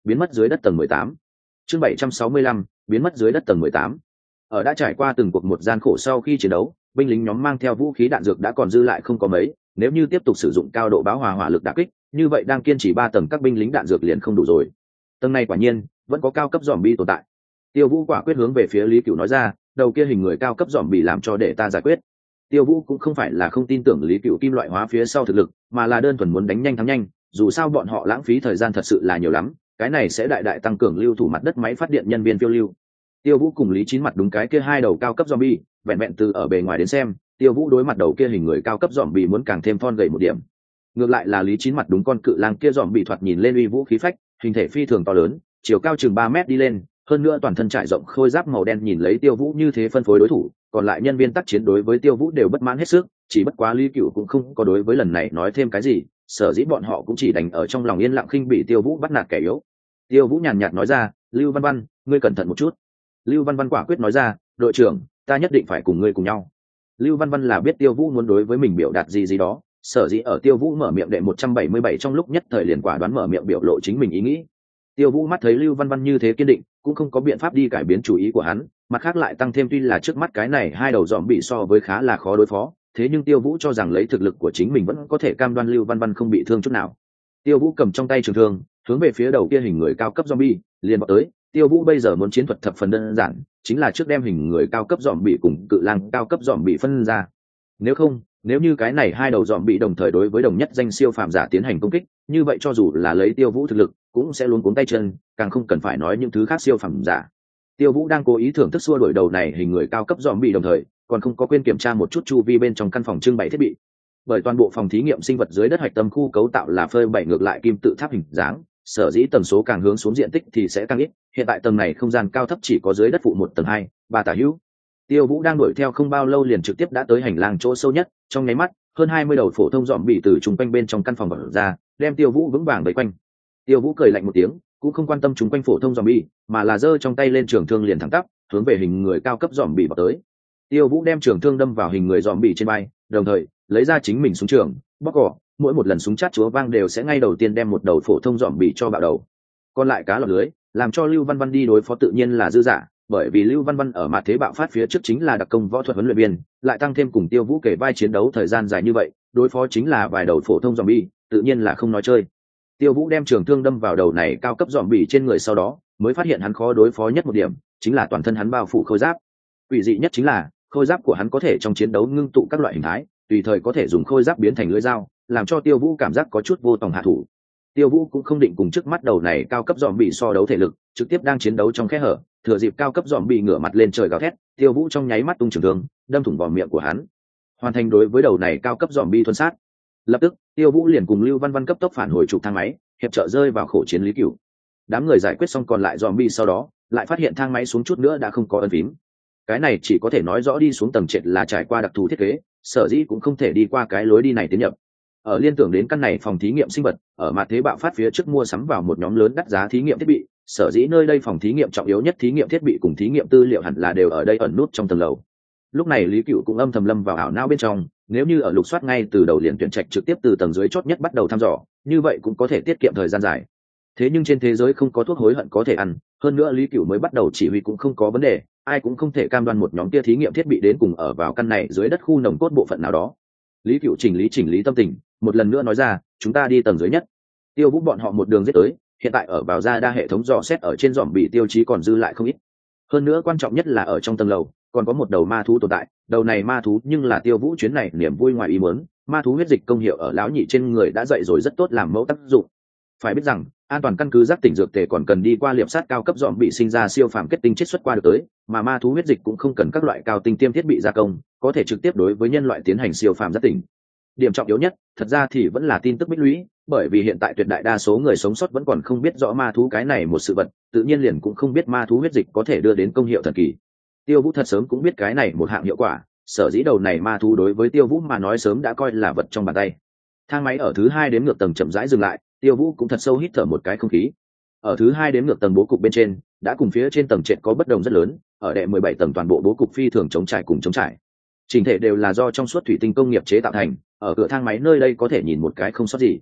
biến mất dưới đất tầng mười tám. Chương bảy trăm sáu mươi lăm, biến mất dưới đất tầng mười tám. Ở đã trải qua từng cuộc một gian khổ sau khi chiến đấu, binh lính nhóm mang theo vũ khí đạn dược đã còn dư lại không có mấy, nếu như tiếp tục sử dụng cao độ bão hòa hỏa lực đả kích, như vậy đang kiên trì ba tầng các binh lính đạn dược liền không đủ rồi. Tầng này quả nhiên vẫn có cao cấp zombie tồn tại. Tiêu Vũ quả quyết hướng về phía Lý Cửu nói ra, đầu kia hình người cao cấp zombie làm cho để ta giải quyết. Tiêu Vũ cũng không phải là không tin tưởng Lý Cửu kim loại hóa phía sau thực lực, mà là đơn thuần muốn đánh nhanh thắng nhanh, dù sao bọn họ lãng phí thời gian thật sự là nhiều lắm, cái này sẽ đại đại tăng cường lưu thủ mặt đất máy phát điện nhân viên phiêu lưu. Tiêu Vũ cùng Lý Chín mặt đúng cái kia hai đầu cao cấp zombie, vẹn vẹn từ ở bề ngoài đến xem, Tiêu Vũ đối mặt đầu kia hình người cao cấp zombie muốn càng thêm thon gầy một điểm. Ngược lại là Lý Chín mặt đúng con cự lang kia zombie thoạt nhìn lên uy vũ khí phách, hình thể phi thường to lớn, chiều cao chừng ba mét đi lên, hơn nữa toàn thân trải rộng khôi giáp màu đen, nhìn lấy Tiêu Vũ như thế phân phối đối thủ, còn lại nhân viên tác chiến đối với Tiêu Vũ đều bất mãn hết sức, chỉ bất quá Lý Cửu cũng không có đối với lần này nói thêm cái gì, sở dĩ bọn họ cũng chỉ đành ở trong lòng yên lặng khinh bị Tiêu Vũ bắt nạt kẻ yếu. Tiêu Vũ nhàn nhạt nói ra, Lưu Văn Văn, ngươi cẩn thận một chút. Lưu Văn Văn quả quyết nói ra, đội trưởng, ta nhất định phải cùng ngươi cùng nhau. Lưu Văn Văn là biết Tiêu Vũ muốn đối với mình biểu đạt gì gì đó, sở dĩ ở Tiêu Vũ mở miệng đệ một trăm bảy mươi bảy trong lúc nhất thời liền quả đoán mở miệng biểu lộ chính mình ý nghĩ. Tiêu Vũ mắt thấy Lưu Văn Văn như thế kiên định, cũng không có biện pháp đi cải biến chủ ý của hắn, mặt khác lại tăng thêm tuy là trước mắt cái này hai đầu dòm bị so với khá là khó đối phó, thế nhưng Tiêu Vũ cho rằng lấy thực lực của chính mình vẫn có thể cam đoan Lưu Văn Văn không bị thương chút nào. Tiêu Vũ cầm trong tay trường thương, hướng về phía đầu kia hình người cao cấp zombie, liền vọt tới. Tiêu Vũ bây giờ muốn chiến thuật thập phần đơn giản, chính là trước đem hình người cao cấp zombie cùng cự lang cao cấp zombie phân ra. Nếu không, nếu như cái này hai đầu zombie đồng thời đối với đồng nhất danh siêu phàm giả tiến hành công kích, như vậy cho dù là lấy Tiêu Vũ thực lực, cũng sẽ luống cuống tay chân, càng không cần phải nói những thứ khác siêu phàm giả. Tiêu Vũ đang cố ý thưởng thức xua đuổi đầu này hình người cao cấp zombie đồng thời, còn không có quên kiểm tra một chút chu vi bên trong căn phòng trưng bày thiết bị. Bởi toàn bộ phòng thí nghiệm sinh vật dưới đất hạch tâm khu cấu tạo là phơi bày ngược lại kim tự tháp hình dáng, sở dĩ tần số càng hướng xuống diện tích thì sẽ càng ít, hiện tại tầng này không gian cao thấp chỉ có dưới đất phụ một tầng hai ba tả hữu. Tiêu Vũ đang đuổi theo không bao lâu liền trực tiếp đã tới hành lang chỗ sâu nhất, trong nháy mắt hơn hai mươi đầu phổ thông dòm bị từ chung quanh bên trong căn phòng bật ra, đem Tiêu Vũ vững vàng vây quanh. Tiêu Vũ cười lạnh một tiếng, cũng không quan tâm chung quanh phổ thông dòm bị, mà là giơ trong tay lên trường thương liền thẳng tắp hướng về hình người cao cấp dòm bị vào tới. Tiêu Vũ đem trường thương đâm vào hình người dòm bị trên vai, đồng thời lấy ra chính mình súng trường, bóc cỏ, mỗi một lần súng chát chúa vang đều sẽ ngay đầu tiên đem một đầu phổ thông dòm bị cho bạo đầu. Còn lại cá lọt lưới, làm cho Lưu Văn Văn đi đối phó tự nhiên là dư giả, bởi vì Lưu Văn Văn ở mặt thế bạo phát phía trước chính là đặc công võ thuật huấn luyện viên, lại tăng thêm cùng Tiêu Vũ kể vai chiến đấu thời gian dài như vậy, đối phó chính là vài đầu phổ thông zombie, tự nhiên là không nói chơi. Tiêu Vũ đem trường thương đâm vào đầu này cao cấp zombie trên người, sau đó mới phát hiện hắn khó đối phó nhất một điểm, chính là toàn thân hắn bao phủ khôi giáp. Quỷ dị nhất chính là khôi giáp của hắn có thể trong chiến đấu ngưng tụ các loại hình thái, tùy thời có thể dùng khôi giáp biến thành lưỡi dao, làm cho Tiêu Vũ cảm giác có chút vô tòng hạ thủ. Tiêu Vũ cũng không định cùng trước mắt đầu này cao cấp zombie so đấu thể lực, trực tiếp đang chiến đấu trong kẽ hở, thừa dịp cao cấp zombie ngửa mặt lên trời gào thét, Tiêu Vũ trong nháy mắt tung trường thương, đâm thủng vào miệng của hắn, hoàn thành đối với đầu này cao cấp zombie thuần sát. Lập tức, Tiêu Vũ liền cùng Lưu Văn Văn cấp tốc phản hồi trục thang máy, hiệp trợ rơi vào khổ chiến Lý Cửu. Đám người giải quyết xong còn lại zombie sau đó, lại phát hiện thang máy xuống chút nữa đã không có ấn phím. Cái này chỉ có thể nói rõ đi xuống tầng trệt là trải qua đặc thù thiết kế, sở dĩ cũng không thể đi qua cái lối đi này tiến nhập. Ở liên tưởng đến căn này phòng thí nghiệm sinh vật, ở mặt thế bạo phát phía trước mua sắm vào một nhóm lớn đắt giá thí nghiệm thiết bị, sở dĩ nơi đây phòng thí nghiệm trọng yếu nhất thí nghiệm thiết bị cùng thí nghiệm tư liệu hẳn là đều ở đây ẩn nút trong tầng lầu. Lúc này Lý Cửu cũng âm thầm lâm vào ảo não bên trong, nếu như ở lục soát ngay từ đầu liền tuyển trạch trực tiếp từ tầng dưới chót nhất bắt đầu thăm dò, như vậy cũng có thể tiết kiệm thời gian dài. Thế nhưng trên thế giới không có thuốc hối hận có thể ăn, hơn nữa Lý Cửu mới bắt đầu chỉ huy cũng không có vấn đề, ai cũng không thể cam đoan một nhóm kia thí nghiệm thiết bị đến cùng ở vào căn này dưới đất khu nồng cốt bộ phận nào đó. Lý Cửu chỉnh lý chỉnh lý tâm tình, một lần nữa nói ra, chúng ta đi tầng dưới nhất. Tiêu Vũ bọn họ một đường giết tới, hiện tại ở vào ra đa hệ thống dò xét ở trên dòm bị tiêu chí còn dư lại không ít. Hơn nữa quan trọng nhất là ở trong tầng lầu còn có một đầu ma thú tồn tại, đầu này ma thú nhưng là Tiêu Vũ chuyến này niềm vui ngoài ý muốn, ma thú huyết dịch công hiệu ở lão nhị trên người đã dậy rồi rất tốt làm mẫu tác dụng. Phải biết rằng an toàn căn cứ giác tỉnh dược tề còn cần đi qua liệp sát cao cấp dòm bị sinh ra siêu phàm kết tinh chiết xuất qua được tới, mà ma thú huyết dịch cũng không cần các loại cao tinh tiêm thiết bị gia công, có thể trực tiếp đối với nhân loại tiến hành siêu phàm giác tỉnh. Điểm trọng yếu nhất thật ra thì vẫn là tin tức bích lũy, bởi vì hiện tại tuyệt đại đa số người sống sót vẫn còn không biết rõ ma thú cái này một sự vật, tự nhiên liền cũng không biết ma thú huyết dịch có thể đưa đến công hiệu thần kỳ. Tiêu Vũ thật sớm cũng biết cái này một hạng hiệu quả, sở dĩ đầu này ma thú đối với Tiêu Vũ mà nói sớm đã coi là vật trong bàn tay. Thang máy ở thứ hai đếm ngược tầng chậm rãi dừng lại, Tiêu Vũ cũng thật sâu hít thở một cái không khí. Ở thứ hai đếm ngược tầng bố cục bên trên, đã cùng phía trên tầng trệt có bất đồng rất lớn, ở đệ mười bảy tầng toàn bộ bố cục phi thường chống trải cùng chống trải. Chỉnh thể đều là do trong suốt thủy tinh công nghiệp chế tạo thành, ở cửa thang máy nơi đây có thể nhìn một cái không sót gì.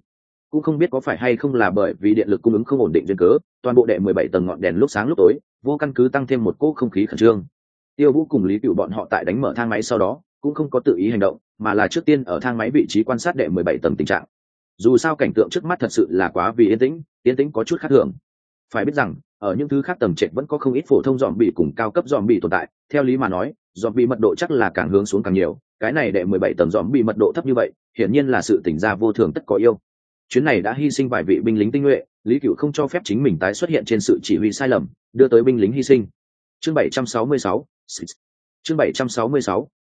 cũng không biết có phải hay không là bởi vì điện lực cung ứng không ổn định duyên cớ, toàn bộ đệ mười bảy tầng ngọn đèn lúc sáng lúc tối vô căn cứ tăng thêm một cỗ không khí khẩn trương. Tiêu Vũ cùng Lý Cựu bọn họ tại đánh mở thang máy sau đó cũng không có tự ý hành động, mà là trước tiên ở thang máy vị trí quan sát đệ mười bảy tầng tình trạng. Dù sao cảnh tượng trước mắt thật sự là quá vì yên tĩnh, yên tĩnh có chút khác thường. Phải biết rằng ở những thứ khác tầng trệt vẫn có không ít phổ thông dòm bị cùng cao cấp dòm bị tồn tại, theo lý mà nói dòm bị mật độ chắc là càng hướng xuống càng nhiều, cái này đệ mười bảy tầng dòm bị mật độ thấp như vậy hiển nhiên là sự tỉnh ra vô thường tất có yêu. Chuyến này đã hy sinh vài vị binh lính tinh nhuệ, Lý Cựu không cho phép chính mình tái xuất hiện trên sự chỉ huy sai lầm, đưa tới binh lính hy sinh. Chương bảy trăm sáu mươi sáu, chương bảy trăm sáu mươi sáu.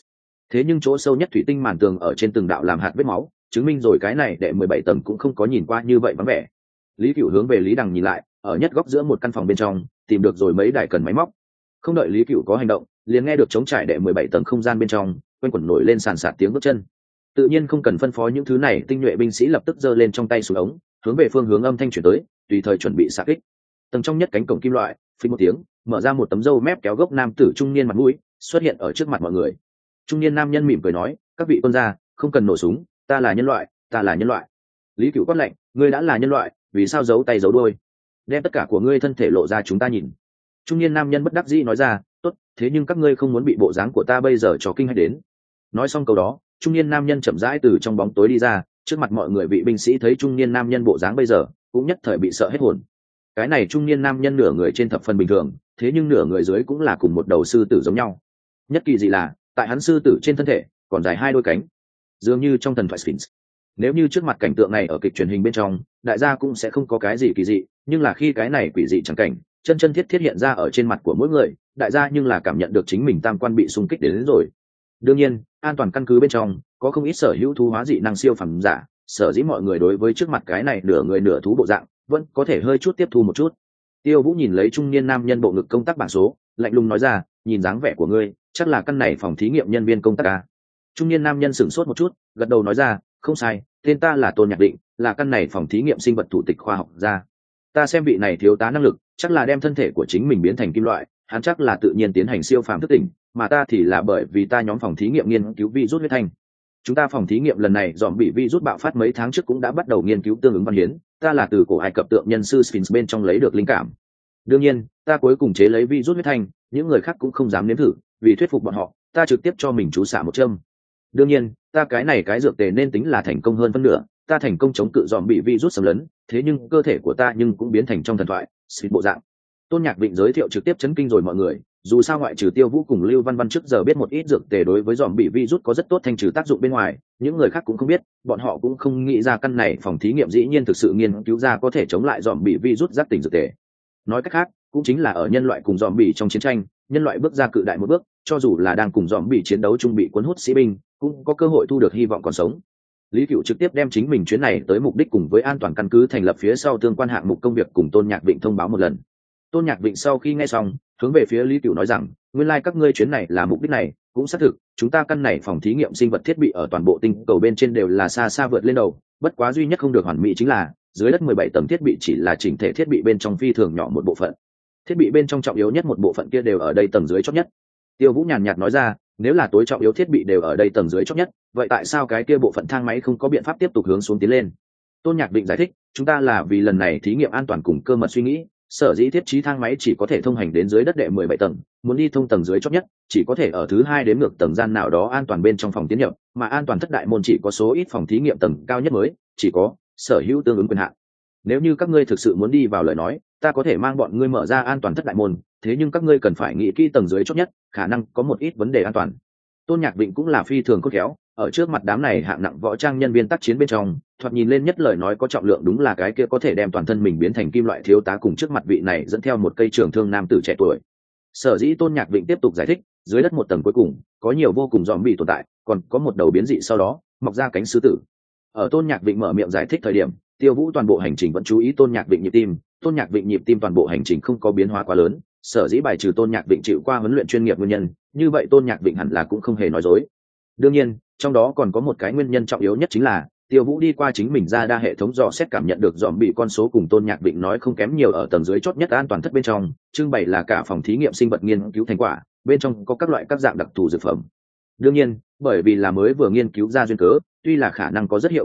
Thế nhưng chỗ sâu nhất thủy tinh màn tường ở trên từng đạo làm hạt vết máu, chứng minh rồi cái này đệ mười bảy tầng cũng không có nhìn qua như vậy vắng vẻ. Lý Cựu hướng về Lý Đằng nhìn lại, ở nhất góc giữa một căn phòng bên trong tìm được rồi mấy đài cần máy móc. Không đợi Lý Cựu có hành động, liền nghe được trống trải đệ mười bảy tầng không gian bên trong quanh quẩn nổi lên sàn sạt tiếng bước chân. Tự nhiên không cần phân phó những thứ này, tinh nhuệ binh sĩ lập tức giơ lên trong tay súng ống, hướng về phương hướng âm thanh chuyển tới, tùy thời chuẩn bị xạ kích. Tầng trong nhất cánh cổng kim loại phình một tiếng, mở ra một tấm râu mép kéo gốc nam tử trung niên mặt mũi xuất hiện ở trước mặt mọi người. Trung niên nam nhân mỉm cười nói, các vị quân gia, không cần nổ súng, ta là nhân loại, ta là nhân loại. Lý Cựu quát lệnh, ngươi đã là nhân loại, vì sao giấu tay giấu đuôi? Đem tất cả của ngươi thân thể lộ ra chúng ta nhìn. Trung niên nam nhân bất đắc dĩ nói ra, tốt, thế nhưng các ngươi không muốn bị bộ dáng của ta bây giờ cho kinh hãi đến. Nói xong câu đó, trung niên nam nhân chậm rãi từ trong bóng tối đi ra, trước mặt mọi người vị binh sĩ thấy trung niên nam nhân bộ dáng bây giờ cũng nhất thời bị sợ hết hồn. Cái này trung niên nam nhân nửa người trên thập phần bình thường, thế nhưng nửa người dưới cũng là cùng một đầu sư tử giống nhau. Nhất kỳ dị là tại hắn sư tử trên thân thể còn dài hai đôi cánh, dường như trong thần thoại Sphinx. Nếu như trước mặt cảnh tượng này ở kịch truyền hình bên trong, đại gia cũng sẽ không có cái gì kỳ dị, nhưng là khi cái này quỷ dị chẳng cảnh chân chân thiết thiết hiện ra ở trên mặt của mỗi người, đại gia nhưng là cảm nhận được chính mình tam quan bị xung kích đến, đến rồi. Đương nhiên, an toàn căn cứ bên trong có không ít sở hữu thú hóa dị năng siêu phẩm giả, sở dĩ mọi người đối với trước mặt cái này nửa người nửa thú bộ dạng vẫn có thể hơi chút tiếp thu một chút. Tiêu Vũ nhìn lấy trung niên nam nhân bộ ngực công tác bảng số, lạnh lùng nói ra, nhìn dáng vẻ của ngươi chắc là căn này phòng thí nghiệm nhân viên công tác à. Trung niên nam nhân sửng sốt một chút, gật đầu nói ra, không sai, tên ta là Tôn Nhạc Định, là căn này phòng thí nghiệm sinh vật thủ tịch khoa học gia. Ta xem vị này thiếu tá năng lực, chắc là đem thân thể của chính mình biến thành kim loại, hắn chắc là tự nhiên tiến hành siêu phàm thức tỉnh, mà ta thì là bởi vì ta nhóm phòng thí nghiệm nghiên cứu virus huyết thanh. Chúng ta phòng thí nghiệm lần này dòm bị virus bạo phát mấy tháng trước cũng đã bắt đầu nghiên cứu tương ứng văn hiến, ta là từ cổ Ai Cập tượng nhân sư Sphinx bên trong lấy được linh cảm. Đương nhiên, ta cuối cùng chế lấy virus huyết thanh, những người khác cũng không dám nếm thử, vì thuyết phục bọn họ, ta trực tiếp cho mình chú xạ một châm. Đương nhiên, ta cái này cái dược tề nên tính là thành công hơn phân nửa, ta thành công chống cự dòm bị virus xâm lấn, thế nhưng cơ thể của ta nhưng cũng biến thành trong thần thoại Sphinx bộ dạng. Tôn Nhạc Vịnh giới thiệu trực tiếp chấn kinh rồi mọi người, dù sao ngoại trừ Tiêu Vũ cùng Lưu Văn Văn trước giờ biết một ít dược tề đối với dòm bị virus có rất tốt thanh trừ tác dụng bên ngoài, những người khác cũng không biết, bọn họ cũng không nghĩ ra căn này phòng thí nghiệm dĩ nhiên thực sự nghiên cứu ra có thể chống lại dòm bị virus giác tỉnh dược tề. Nói cách khác, cũng chính là ở nhân loại cùng dòm bị trong chiến tranh, nhân loại bước ra cự đại một bước, cho dù là đang cùng dòm bị chiến đấu chung bị cuốn hút sĩ binh, cũng có cơ hội thu được hy vọng còn sống. Lý Cựu trực tiếp đem chính mình chuyến này tới mục đích cùng với an toàn căn cứ thành lập phía sau tương quan hạng mục công việc cùng Tôn Nhạc Vịnh thông báo một lần. Tôn Nhạc Vịnh sau khi nghe xong, hướng về phía Lý Cựu nói rằng, nguyên lai like các ngươi chuyến này là mục đích này, cũng xác thực, chúng ta căn này phòng thí nghiệm sinh vật thiết bị ở toàn bộ tinh cầu bên trên đều là xa xa vượt lên đầu, bất quá duy nhất không được hoàn mỹ chính là dưới đất mười bảy tầng thiết bị chỉ là chỉnh thể thiết bị bên trong phi thường nhỏ một bộ phận. Thiết bị bên trong trọng yếu nhất một bộ phận kia đều ở đây tầng dưới chót nhất. Tiêu Vũ nhàn nhạt nói ra, nếu là tối trọng yếu thiết bị đều ở đây tầng dưới chót nhất, vậy tại sao cái kia bộ phận thang máy không có biện pháp tiếp tục hướng xuống tiến lên? Tôn Nhạc Định giải thích, chúng ta là vì lần này thí nghiệm an toàn cùng cơ mật suy nghĩ, sở dĩ thiết trí thang máy chỉ có thể thông hành đến dưới đất đệ mười bảy tầng, muốn đi thông tầng dưới chót nhất, chỉ có thể ở thứ hai đếm ngược tầng gian nào đó an toàn bên trong phòng tiến nhập, mà an toàn thất đại môn chỉ có số ít phòng thí nghiệm tầng cao nhất mới chỉ có sở hữu tương ứng quyền hạn. Nếu như các ngươi thực sự muốn đi vào lời nói, ta có thể mang bọn ngươi mở ra an toàn thất đại môn, thế nhưng các ngươi cần phải nghĩ kỹ tầng dưới chót nhất, khả năng có một ít vấn đề an toàn. Tôn Nhạc Vịnh cũng là phi thường khôn khéo, ở trước mặt đám này hạng nặng võ trang nhân viên tác chiến bên trong, thoạt nhìn lên nhất lời nói có trọng lượng đúng là cái kia có thể đem toàn thân mình biến thành kim loại thiếu tá cùng trước mặt vị này dẫn theo một cây trường thương nam tử trẻ tuổi. Sở dĩ Tôn Nhạc Vịnh tiếp tục giải thích, dưới đất một tầng cuối cùng có nhiều vô cùng zombie tồn tại, còn có một đầu biến dị sau đó mọc ra cánh sư tử. Ở Tôn Nhạc Vịnh mở miệng giải thích thời điểm, Tiêu Vũ toàn bộ hành trình vẫn chú ý Tôn Nhạc Vịnh nhịp tim, Tôn Nhạc Vịnh nhịp tim toàn bộ hành trình không có biến hóa quá lớn, sở dĩ bài trừ Tôn Nhạc Vịnh chịu qua huấn luyện chuyên nghiệp nguyên nhân, như vậy Tôn Nhạc Vịnh hẳn là cũng không hề nói dối. Đương nhiên, trong đó còn có một cái nguyên nhân trọng yếu nhất chính là Tiêu Vũ đi qua chính mình ra đa hệ thống dò xét cảm nhận được dòm bị con số cùng Tôn Nhạc Vịnh nói không kém nhiều ở tầng dưới chót nhất an toàn thất bên trong, trưng bày là cả phòng thí nghiệm sinh vật nghiên cứu thành quả, bên trong có các loại các dạng đặc thù dược phẩm. Đương nhiên, bởi vì là mới vừa nghiên cứu ra duyên cớ, tuy là khả năng có rất hiệu quả tốt,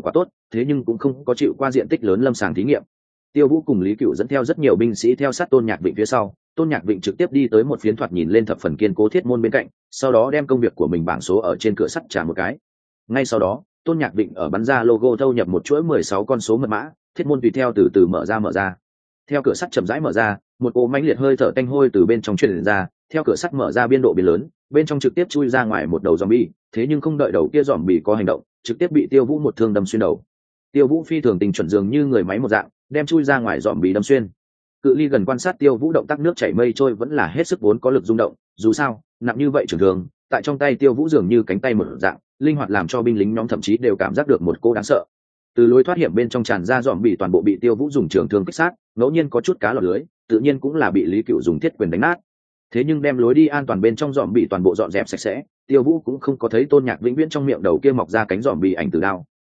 thế nhưng cũng không có chịu qua diện tích lớn lâm sàng thí nghiệm. Tiêu Vũ cùng Lý Cựu dẫn theo rất nhiều binh sĩ theo sát Tôn Nhạc Vịnh phía sau, Tôn Nhạc Vịnh trực tiếp đi tới một phiến thoạt nhìn lên thập phần kiên cố thiết môn bên cạnh, sau đó đem công việc của mình bảng số ở trên cửa sắt trả một cái. Ngay sau đó, Tôn Nhạc Vịnh ở bắn ra logo thâu nhập một chuỗi mười sáu con số mật mã, thiết môn tùy theo từ từ mở ra mở ra. Theo cửa sắt chậm rãi mở ra, một cỗ mãnh liệt hơi thở tanh hôi từ bên trong truyền ra, theo cửa sắt mở ra biên độ biến lớn, bên trong trực tiếp chui ra ngoài một đầu zombie, thế nhưng không đợi đầu kia zombie có hành động, trực tiếp bị Tiêu Vũ một thương đâm xuyên đầu. Tiêu Vũ phi thường tình chuẩn dường như người máy một dạng, đem chui ra ngoài zombie đâm xuyên. Cự ly gần quan sát Tiêu Vũ động tác nước chảy mây trôi vẫn là hết sức vốn có lực rung động, dù sao, nặng như vậy trường thường, tại trong tay Tiêu Vũ dường như cánh tay một dạng, linh hoạt làm cho binh lính nhóm thậm chí đều cảm giác được một cô đáng sợ. Từ lối thoát hiểm bên trong tràn ra zombie toàn bộ bị Tiêu Vũ dùng trường thương kích sát, ngẫu nhiên có chút cá lọt lưới, tự nhiên cũng là bị Lý Cựu dùng thiết quyền đánh nát. Thế nhưng đem lối đi an toàn bên trong zombie toàn bộ dọn dẹp sạch sẽ, Tiêu Vũ cũng không có thấy Tôn Nhạc Vĩnh viễn trong miệng đầu kia mọc ra cánh zombie ảnh từ đao,